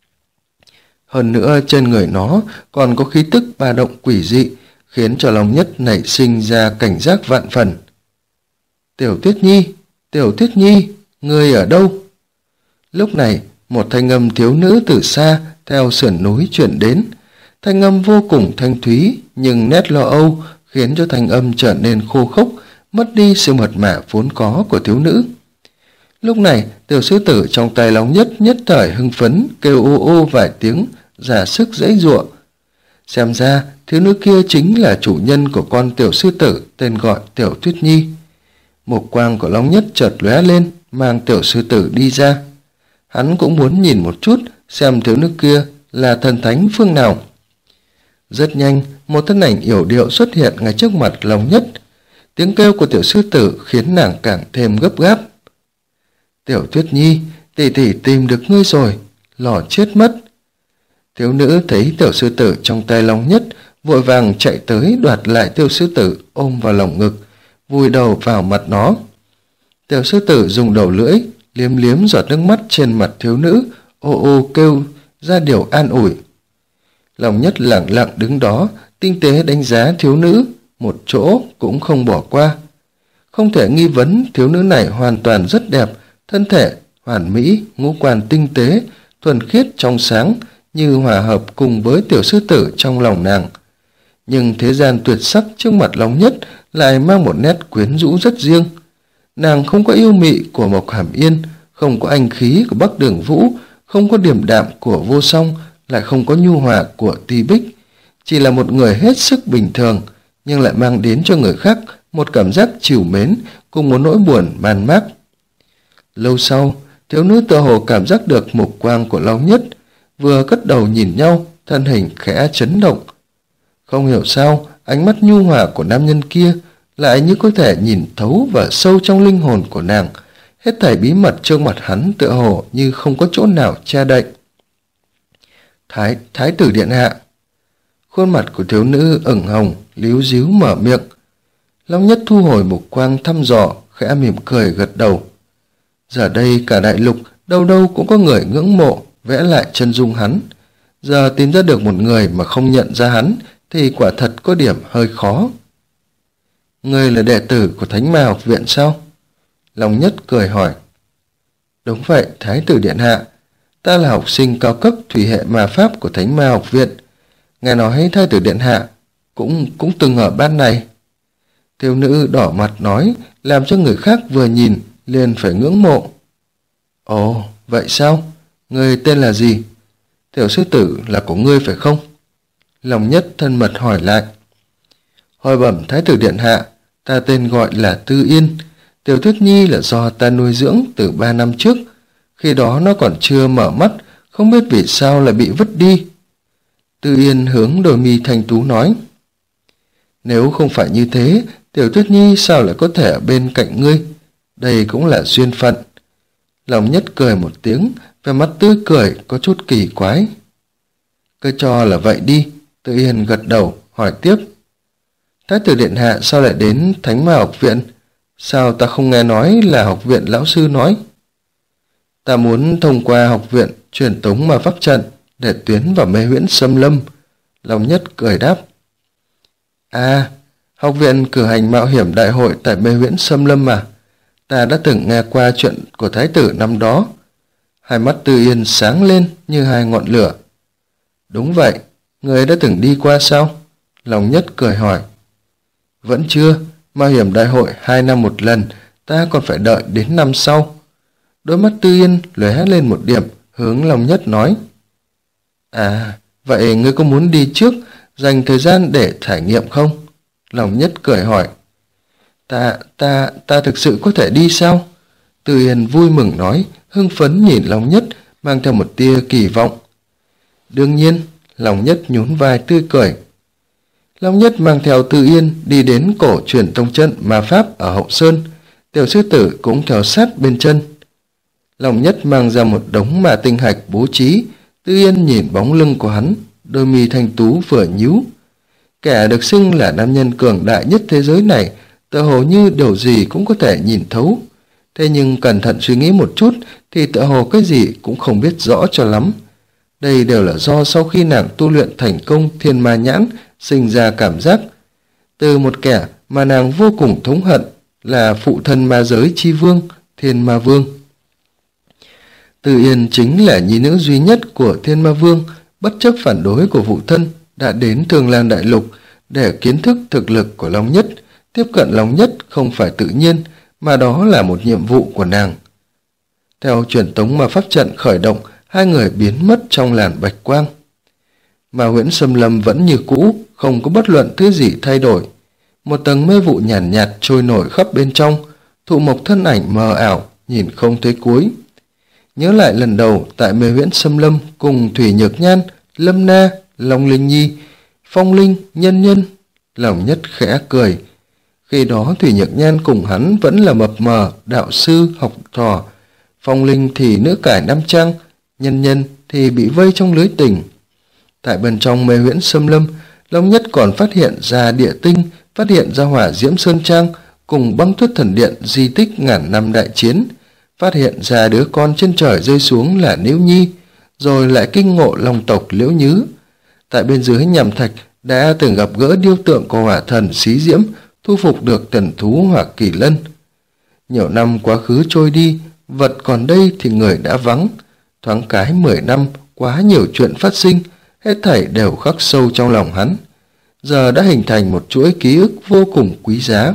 Hơn nữa trên người nó còn có khí tức ba động quỷ dị, khiến cho Long Nhất nảy sinh ra cảnh giác vạn phần. Tiểu Tuyết Nhi, ngươi ở đâu? Lúc này, một thanh âm thiếu nữ từ xa theo sườn núi chuyển đến. Thanh âm vô cùng thanh thúy, nhưng nét lo âu khiến cho thanh âm trở nên khô khốc, mất đi sự mật mả vốn có của thiếu nữ. Lúc này, tiểu sư tử trong tay Long Nhất nhất thời hưng phấn, kêu ô ô vài tiếng, ra sức giãy giụa. Xem ra, thiếu nữ kia chính là chủ nhân của con tiểu sư tử tên gọi Tiểu Tuyết Nhi. Mục quang của Long Nhất chợt lóe lên, mang tiểu sư tử đi ra. Hắn cũng muốn nhìn một chút xem thiếu nữ kia là thần thánh phương nào. Rất nhanh, một thân ảnh yểu điệu xuất hiện ngay trước mặt Long Nhất. Tiếng kêu của tiểu sư tử khiến nàng càng thêm gấp gáp. Tiểu Tuyết Nhi, tỷ tỷ tìm được ngươi rồi, lò chết mất. Thiếu nữ thấy tiểu sư tử trong tay Long Nhất, vội vàng chạy tới đoạt lại tiểu sư tử, ôm vào lòng ngực, vùi đầu vào mặt nó. Tiểu sư tử dùng đầu lưỡi liếm liếm giọt nước mắt trên mặt thiếu nữ, ô ô kêu ra điều an ủi. Lòng Nhất lặng lặng đứng đó, tinh tế đánh giá thiếu nữ, một chỗ cũng không bỏ qua. Không thể nghi vấn thiếu nữ này hoàn toàn rất đẹp, thân thể hoàn mỹ, ngũ quan tinh tế, thuần khiết trong sáng, như hòa hợp cùng với tiểu sư tử trong lòng nàng. Nhưng thế gian tuyệt sắc trước mặt Long Nhất lại mang một nét quyến rũ rất riêng. Nàng không có yêu mị của Mộc Hàm Yên, không có anh khí của Bắc Đường Vũ, không có điềm đạm của Vô Song, lại không có nhu hòa của Ti Bích. Chỉ là một người hết sức bình thường, nhưng lại mang đến cho người khác một cảm giác trìu mến cùng một nỗi buồn man mác. Lâu sau, thiếu nữ tựa hồ cảm giác được mục quang của Long Nhất, vừa cất đầu nhìn nhau, thân hình khẽ chấn động. Không hiểu sao, ánh mắt nhu hòa của nam nhân kia lại như có thể nhìn thấu vào sâu trong linh hồn của nàng, hết thảy bí mật trước mặt hắn tựa hồ như không có chỗ nào che đậy. Thái tử điện hạ. Khuôn mặt của thiếu nữ ửng hồng, líu díu mở miệng. Long Nhất thu hồi mục quang thăm dò, khẽ mỉm cười gật đầu. Giờ đây cả đại lục đâu đâu cũng có người ngưỡng mộ, vẽ lại chân dung hắn. Giờ tìm ra được một người mà không nhận ra hắn thì quả thật có điểm hơi khó. Ngươi là đệ tử của Thánh Ma học viện sao? Long Nhất cười hỏi. Đúng vậy, Thái tử điện hạ. Ta là học sinh cao cấp thủy hệ ma pháp của Thánh Ma học viện. Nghe nói Thái tử điện hạ cũng từng ở ban này. Thiếu nữ đỏ mặt nói, làm cho người khác vừa nhìn liền phải ngưỡng mộ. Ồ, vậy sao? Ngươi tên là gì? Tiểu sư tử là của ngươi phải không? Long Nhất thân mật hỏi lại. Hồi bẩm Thái tử điện hạ, ta tên gọi là Tư Yên. Tiểu Tuyết Nhi là do ta nuôi dưỡng từ 3 năm trước. Khi đó nó còn chưa mở mắt, không biết vì sao lại bị vứt đi. Tư Yên hướng đôi mi thanh tú nói. Nếu không phải như thế, Tiểu Tuyết Nhi sao lại có thể ở bên cạnh ngươi? Đây cũng là duyên phận. Long Nhất cười một tiếng, vẻ mặt tươi cười có chút kỳ quái. Cứ cho là vậy đi. Tư Yên gật đầu, hỏi tiếp. Thái tử điện hạ sao lại đến Thánh Ma học viện? Sao ta không nghe nói là học viện lão sư nói? Ta muốn thông qua học viện truyền tống ma pháp trận để tiến vào mê huyễn xâm lâm. Long Nhất cười đáp. À, học viện cử hành mạo hiểm đại hội tại mê huyễn xâm lâm mà. Ta đã từng nghe qua chuyện của thái tử năm đó. Hai mắt Tư Yên sáng lên như hai ngọn lửa. Đúng vậy, người đã từng đi qua sao? Long Nhất cười hỏi. Vẫn chưa, mạo hiểm đại hội 2 năm một lần, ta còn phải đợi đến năm sau. Đôi mắt Tư Yên lóe lên một điểm, hướng Long Nhất nói. À, vậy ngươi có muốn đi trước, dành thời gian để trải nghiệm không? Long Nhất cười hỏi. Ta thực sự có thể đi sao? Tư Yên vui mừng nói, hưng phấn nhìn Long Nhất, mang theo một tia kỳ vọng. Đương nhiên, Long Nhất nhún vai tươi cười. Long Nhất mang theo Tư Yên đi đến cổ truyền tông trận ma pháp ở Hậu Sơn, tiểu sư tử cũng theo sát bên chân. Long Nhất mang ra một đống ma tinh hạch bố trí, Tư Yên nhìn bóng lưng của hắn, đôi mi thanh tú vừa nhíu. Kẻ được xưng là nam nhân cường đại nhất thế giới này, tựa hồ như điều gì cũng có thể nhìn thấu. Thế nhưng cẩn thận suy nghĩ một chút thì tựa hồ cái gì cũng không biết rõ cho lắm. Đây đều là do sau khi nàng tu luyện thành công thiên ma nhãn sinh ra cảm giác. Từ một kẻ mà nàng vô cùng thống hận là phụ thân ma giới chi vương, Thiên Ma Vương. Từ Yên chính là nhi nữ duy nhất của Thiên Ma Vương, bất chấp phản đối của phụ thân, đã đến Thương Lan Đại Lục để kiến thức thực lực của Long Nhất. Tiếp cận Long Nhất không phải tự nhiên, mà đó là một nhiệm vụ của nàng. Theo truyền tống ma pháp trận khởi động, hai người biến mất trong làn bạch quang. Ma huyễn xâm lâm vẫn như cũ, không có bất luận thứ gì thay đổi. Một tầng mê vụ nhàn nhạt trôi nổi khắp bên trong, thụ mộc thân ảnh mờ ảo, nhìn không thấy cuối. Nhớ lại lần đầu tại mê huyễn xâm lâm cùng Thủy Nhược Nhan, Lâm Na, Long Linh Nhi, Phong Linh, Nhân Nhân, Lòng Nhất khẽ cười. Khi đó Thủy Nhược Nhan cùng hắn vẫn là mập mờ, đạo sư, học trò. Phong Linh thì nữ cải nam trang, Nhân Nhân thì bị vây trong lưới tình. Tại bên trong mê huyễn xâm lâm, Long Nhất còn phát hiện ra địa tinh, phát hiện ra hỏa diễm sơn trang cùng băng tuyết thần điện di tích ngàn năm đại chiến, phát hiện ra đứa con trên trời rơi xuống là Niễu Nhi, rồi lại kinh ngộ Long tộc Liễu Nhứ. Tại bên dưới nham thạch đã từng gặp gỡ điêu tượng của hỏa thần Xí Diễm, thu phục được thần thú Hỏa Kỳ Lân. Nhiều năm quá khứ trôi đi, vật còn đây thì người đã vắng. Thoáng cái 10 năm, quá nhiều chuyện phát sinh, hết thảy đều khắc sâu trong lòng hắn. Giờ đã hình thành một chuỗi ký ức vô cùng quý giá.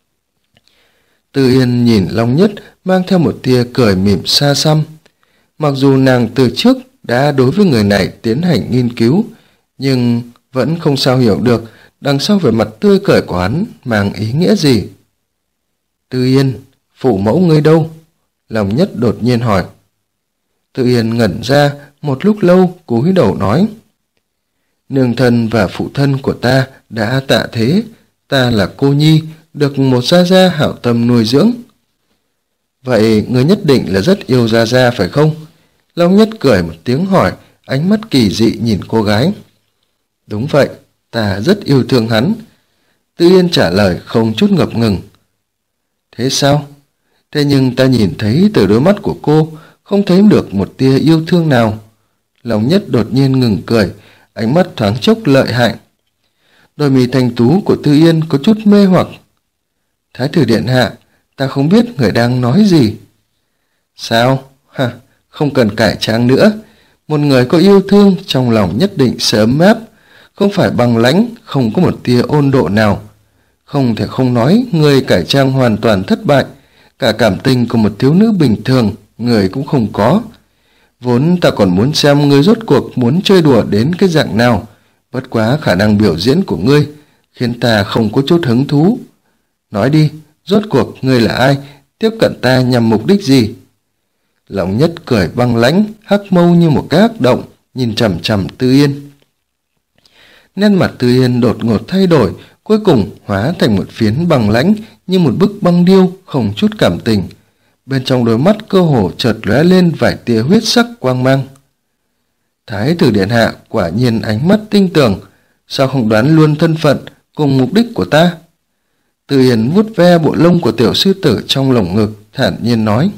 Từ Yên nhìn Long Nhất mang theo một tia cười mỉm xa xăm. Mặc dù nàng từ trước đã đối với người này tiến hành nghiên cứu, nhưng vẫn không sao hiểu được đằng sau vẻ mặt tươi cười của hắn mang ý nghĩa gì. Từ Yên, phụ mẫu ngươi đâu? Long Nhất đột nhiên hỏi. Từ Yên ngẩn ra một lúc lâu, cúi đầu nói. Nương thân và phụ thân của ta đã tạ thế, ta là cô nhi, được một gia gia hảo tâm nuôi dưỡng. Vậy ngươi nhất định là rất yêu gia gia phải không? Long Nhất cười một tiếng hỏi, ánh mắt kỳ dị nhìn cô gái. Đúng vậy, ta rất yêu thương hắn. Tư Yên trả lời không chút ngập ngừng. Thế sao? Thế nhưng ta nhìn thấy từ đôi mắt của cô không thấy được một tia yêu thương nào. Long Nhất đột nhiên ngừng cười, ánh mắt thoáng chốc lợi hại. Đôi mì thanh tú của Tư Yên có chút mê hoặc. Thái tử điện hạ, ta không biết người đang nói gì. Sao? Ha, không cần cải trang nữa. Một người có yêu thương trong lòng nhất định sẽ ấm áp, không phải băng lãnh, không có một tia ôn độ nào. Không thể không nói người cải trang hoàn toàn thất bại. Cả cảm tình của một thiếu nữ bình thường, người cũng không có. Vốn ta còn muốn xem ngươi rốt cuộc muốn chơi đùa đến cái dạng nào. Bất quá khả năng biểu diễn của ngươi khiến ta không có chút hứng thú. Nói đi, rốt cuộc ngươi là ai, tiếp cận ta nhằm mục đích gì? Long Nhất cười băng lãnh, hắc mâu như một cái hắc động, nhìn chằm chằm Tư Yên. Nét mặt Tư Yên đột ngột thay đổi, cuối cùng hóa thành một phiến băng lãnh như một bức băng điêu không chút cảm tình. Bên trong đôi mắt cơ hồ chợt lóe lên vài tia huyết sắc quang mang. Thái tử điện hạ quả nhiên ánh mắt tinh tường, sao không đoán luôn thân phận cùng mục đích của ta? Từ Yên vuốt ve bộ lông của tiểu sư tử trong lồng ngực, thản nhiên nói.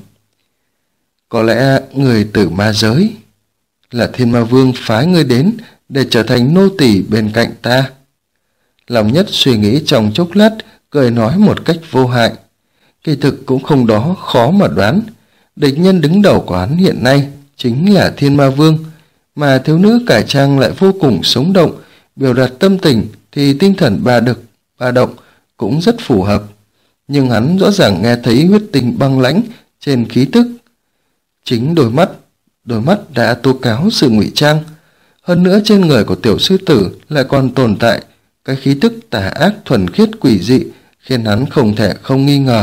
Có lẽ người từ ma giới, là Thiên Ma Vương phái ngươi đến để trở thành nô tỳ bên cạnh ta. Long Nhất suy nghĩ trong chốc lát, cười nói một cách vô hại. Kỳ thực cũng không đó khó mà đoán. Địch nhân đứng đầu của hắn hiện nay chính là Thiên Ma Vương, mà thiếu nữ cải trang lại vô cùng sống động, biểu đạt tâm tình thì tinh thần ba động cũng rất phù hợp. Nhưng hắn rõ ràng nghe thấy huyết tình băng lãnh trên khí tức. Chính đôi mắt đã tố cáo sự ngụy trang. Hơn nữa trên người của tiểu sư tử lại còn tồn tại cái khí tức tà ác thuần khiết quỷ dị, khiến hắn không thể không nghi ngờ.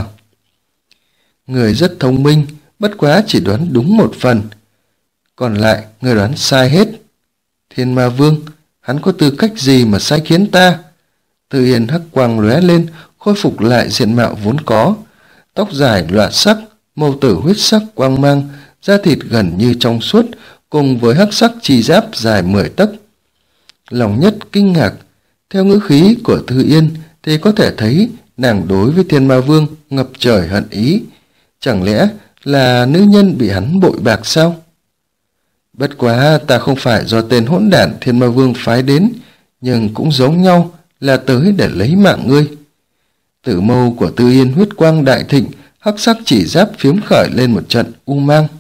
Người rất thông minh, bất quá chỉ đoán đúng một phần. Còn lại, người đoán sai hết. Thiên Ma Vương, hắn có tư cách gì mà sai khiến ta? Từ Yên hắc quang lóe lên, khôi phục lại diện mạo vốn có. Tóc dài loạ sắc, màu tử huyết sắc quang mang, da thịt gần như trong suốt, cùng với hắc sắc chi giáp dài 10 tấc. Long Nhất kinh ngạc, theo ngữ khí của Thư Yên thì có thể thấy nàng đối với Thiên Ma Vương ngập trời hận ý. Chẳng lẽ là nữ nhân bị hắn bội bạc sao? Bất quá ta không phải do tên hỗn đản Thiên Ma Vương phái đến, nhưng cũng giống nhau là tới để lấy mạng ngươi. Tử mâu của Tư Yên huyết quang đại thịnh, hắc sắc chỉ giáp phiếm khởi lên một trận u mang.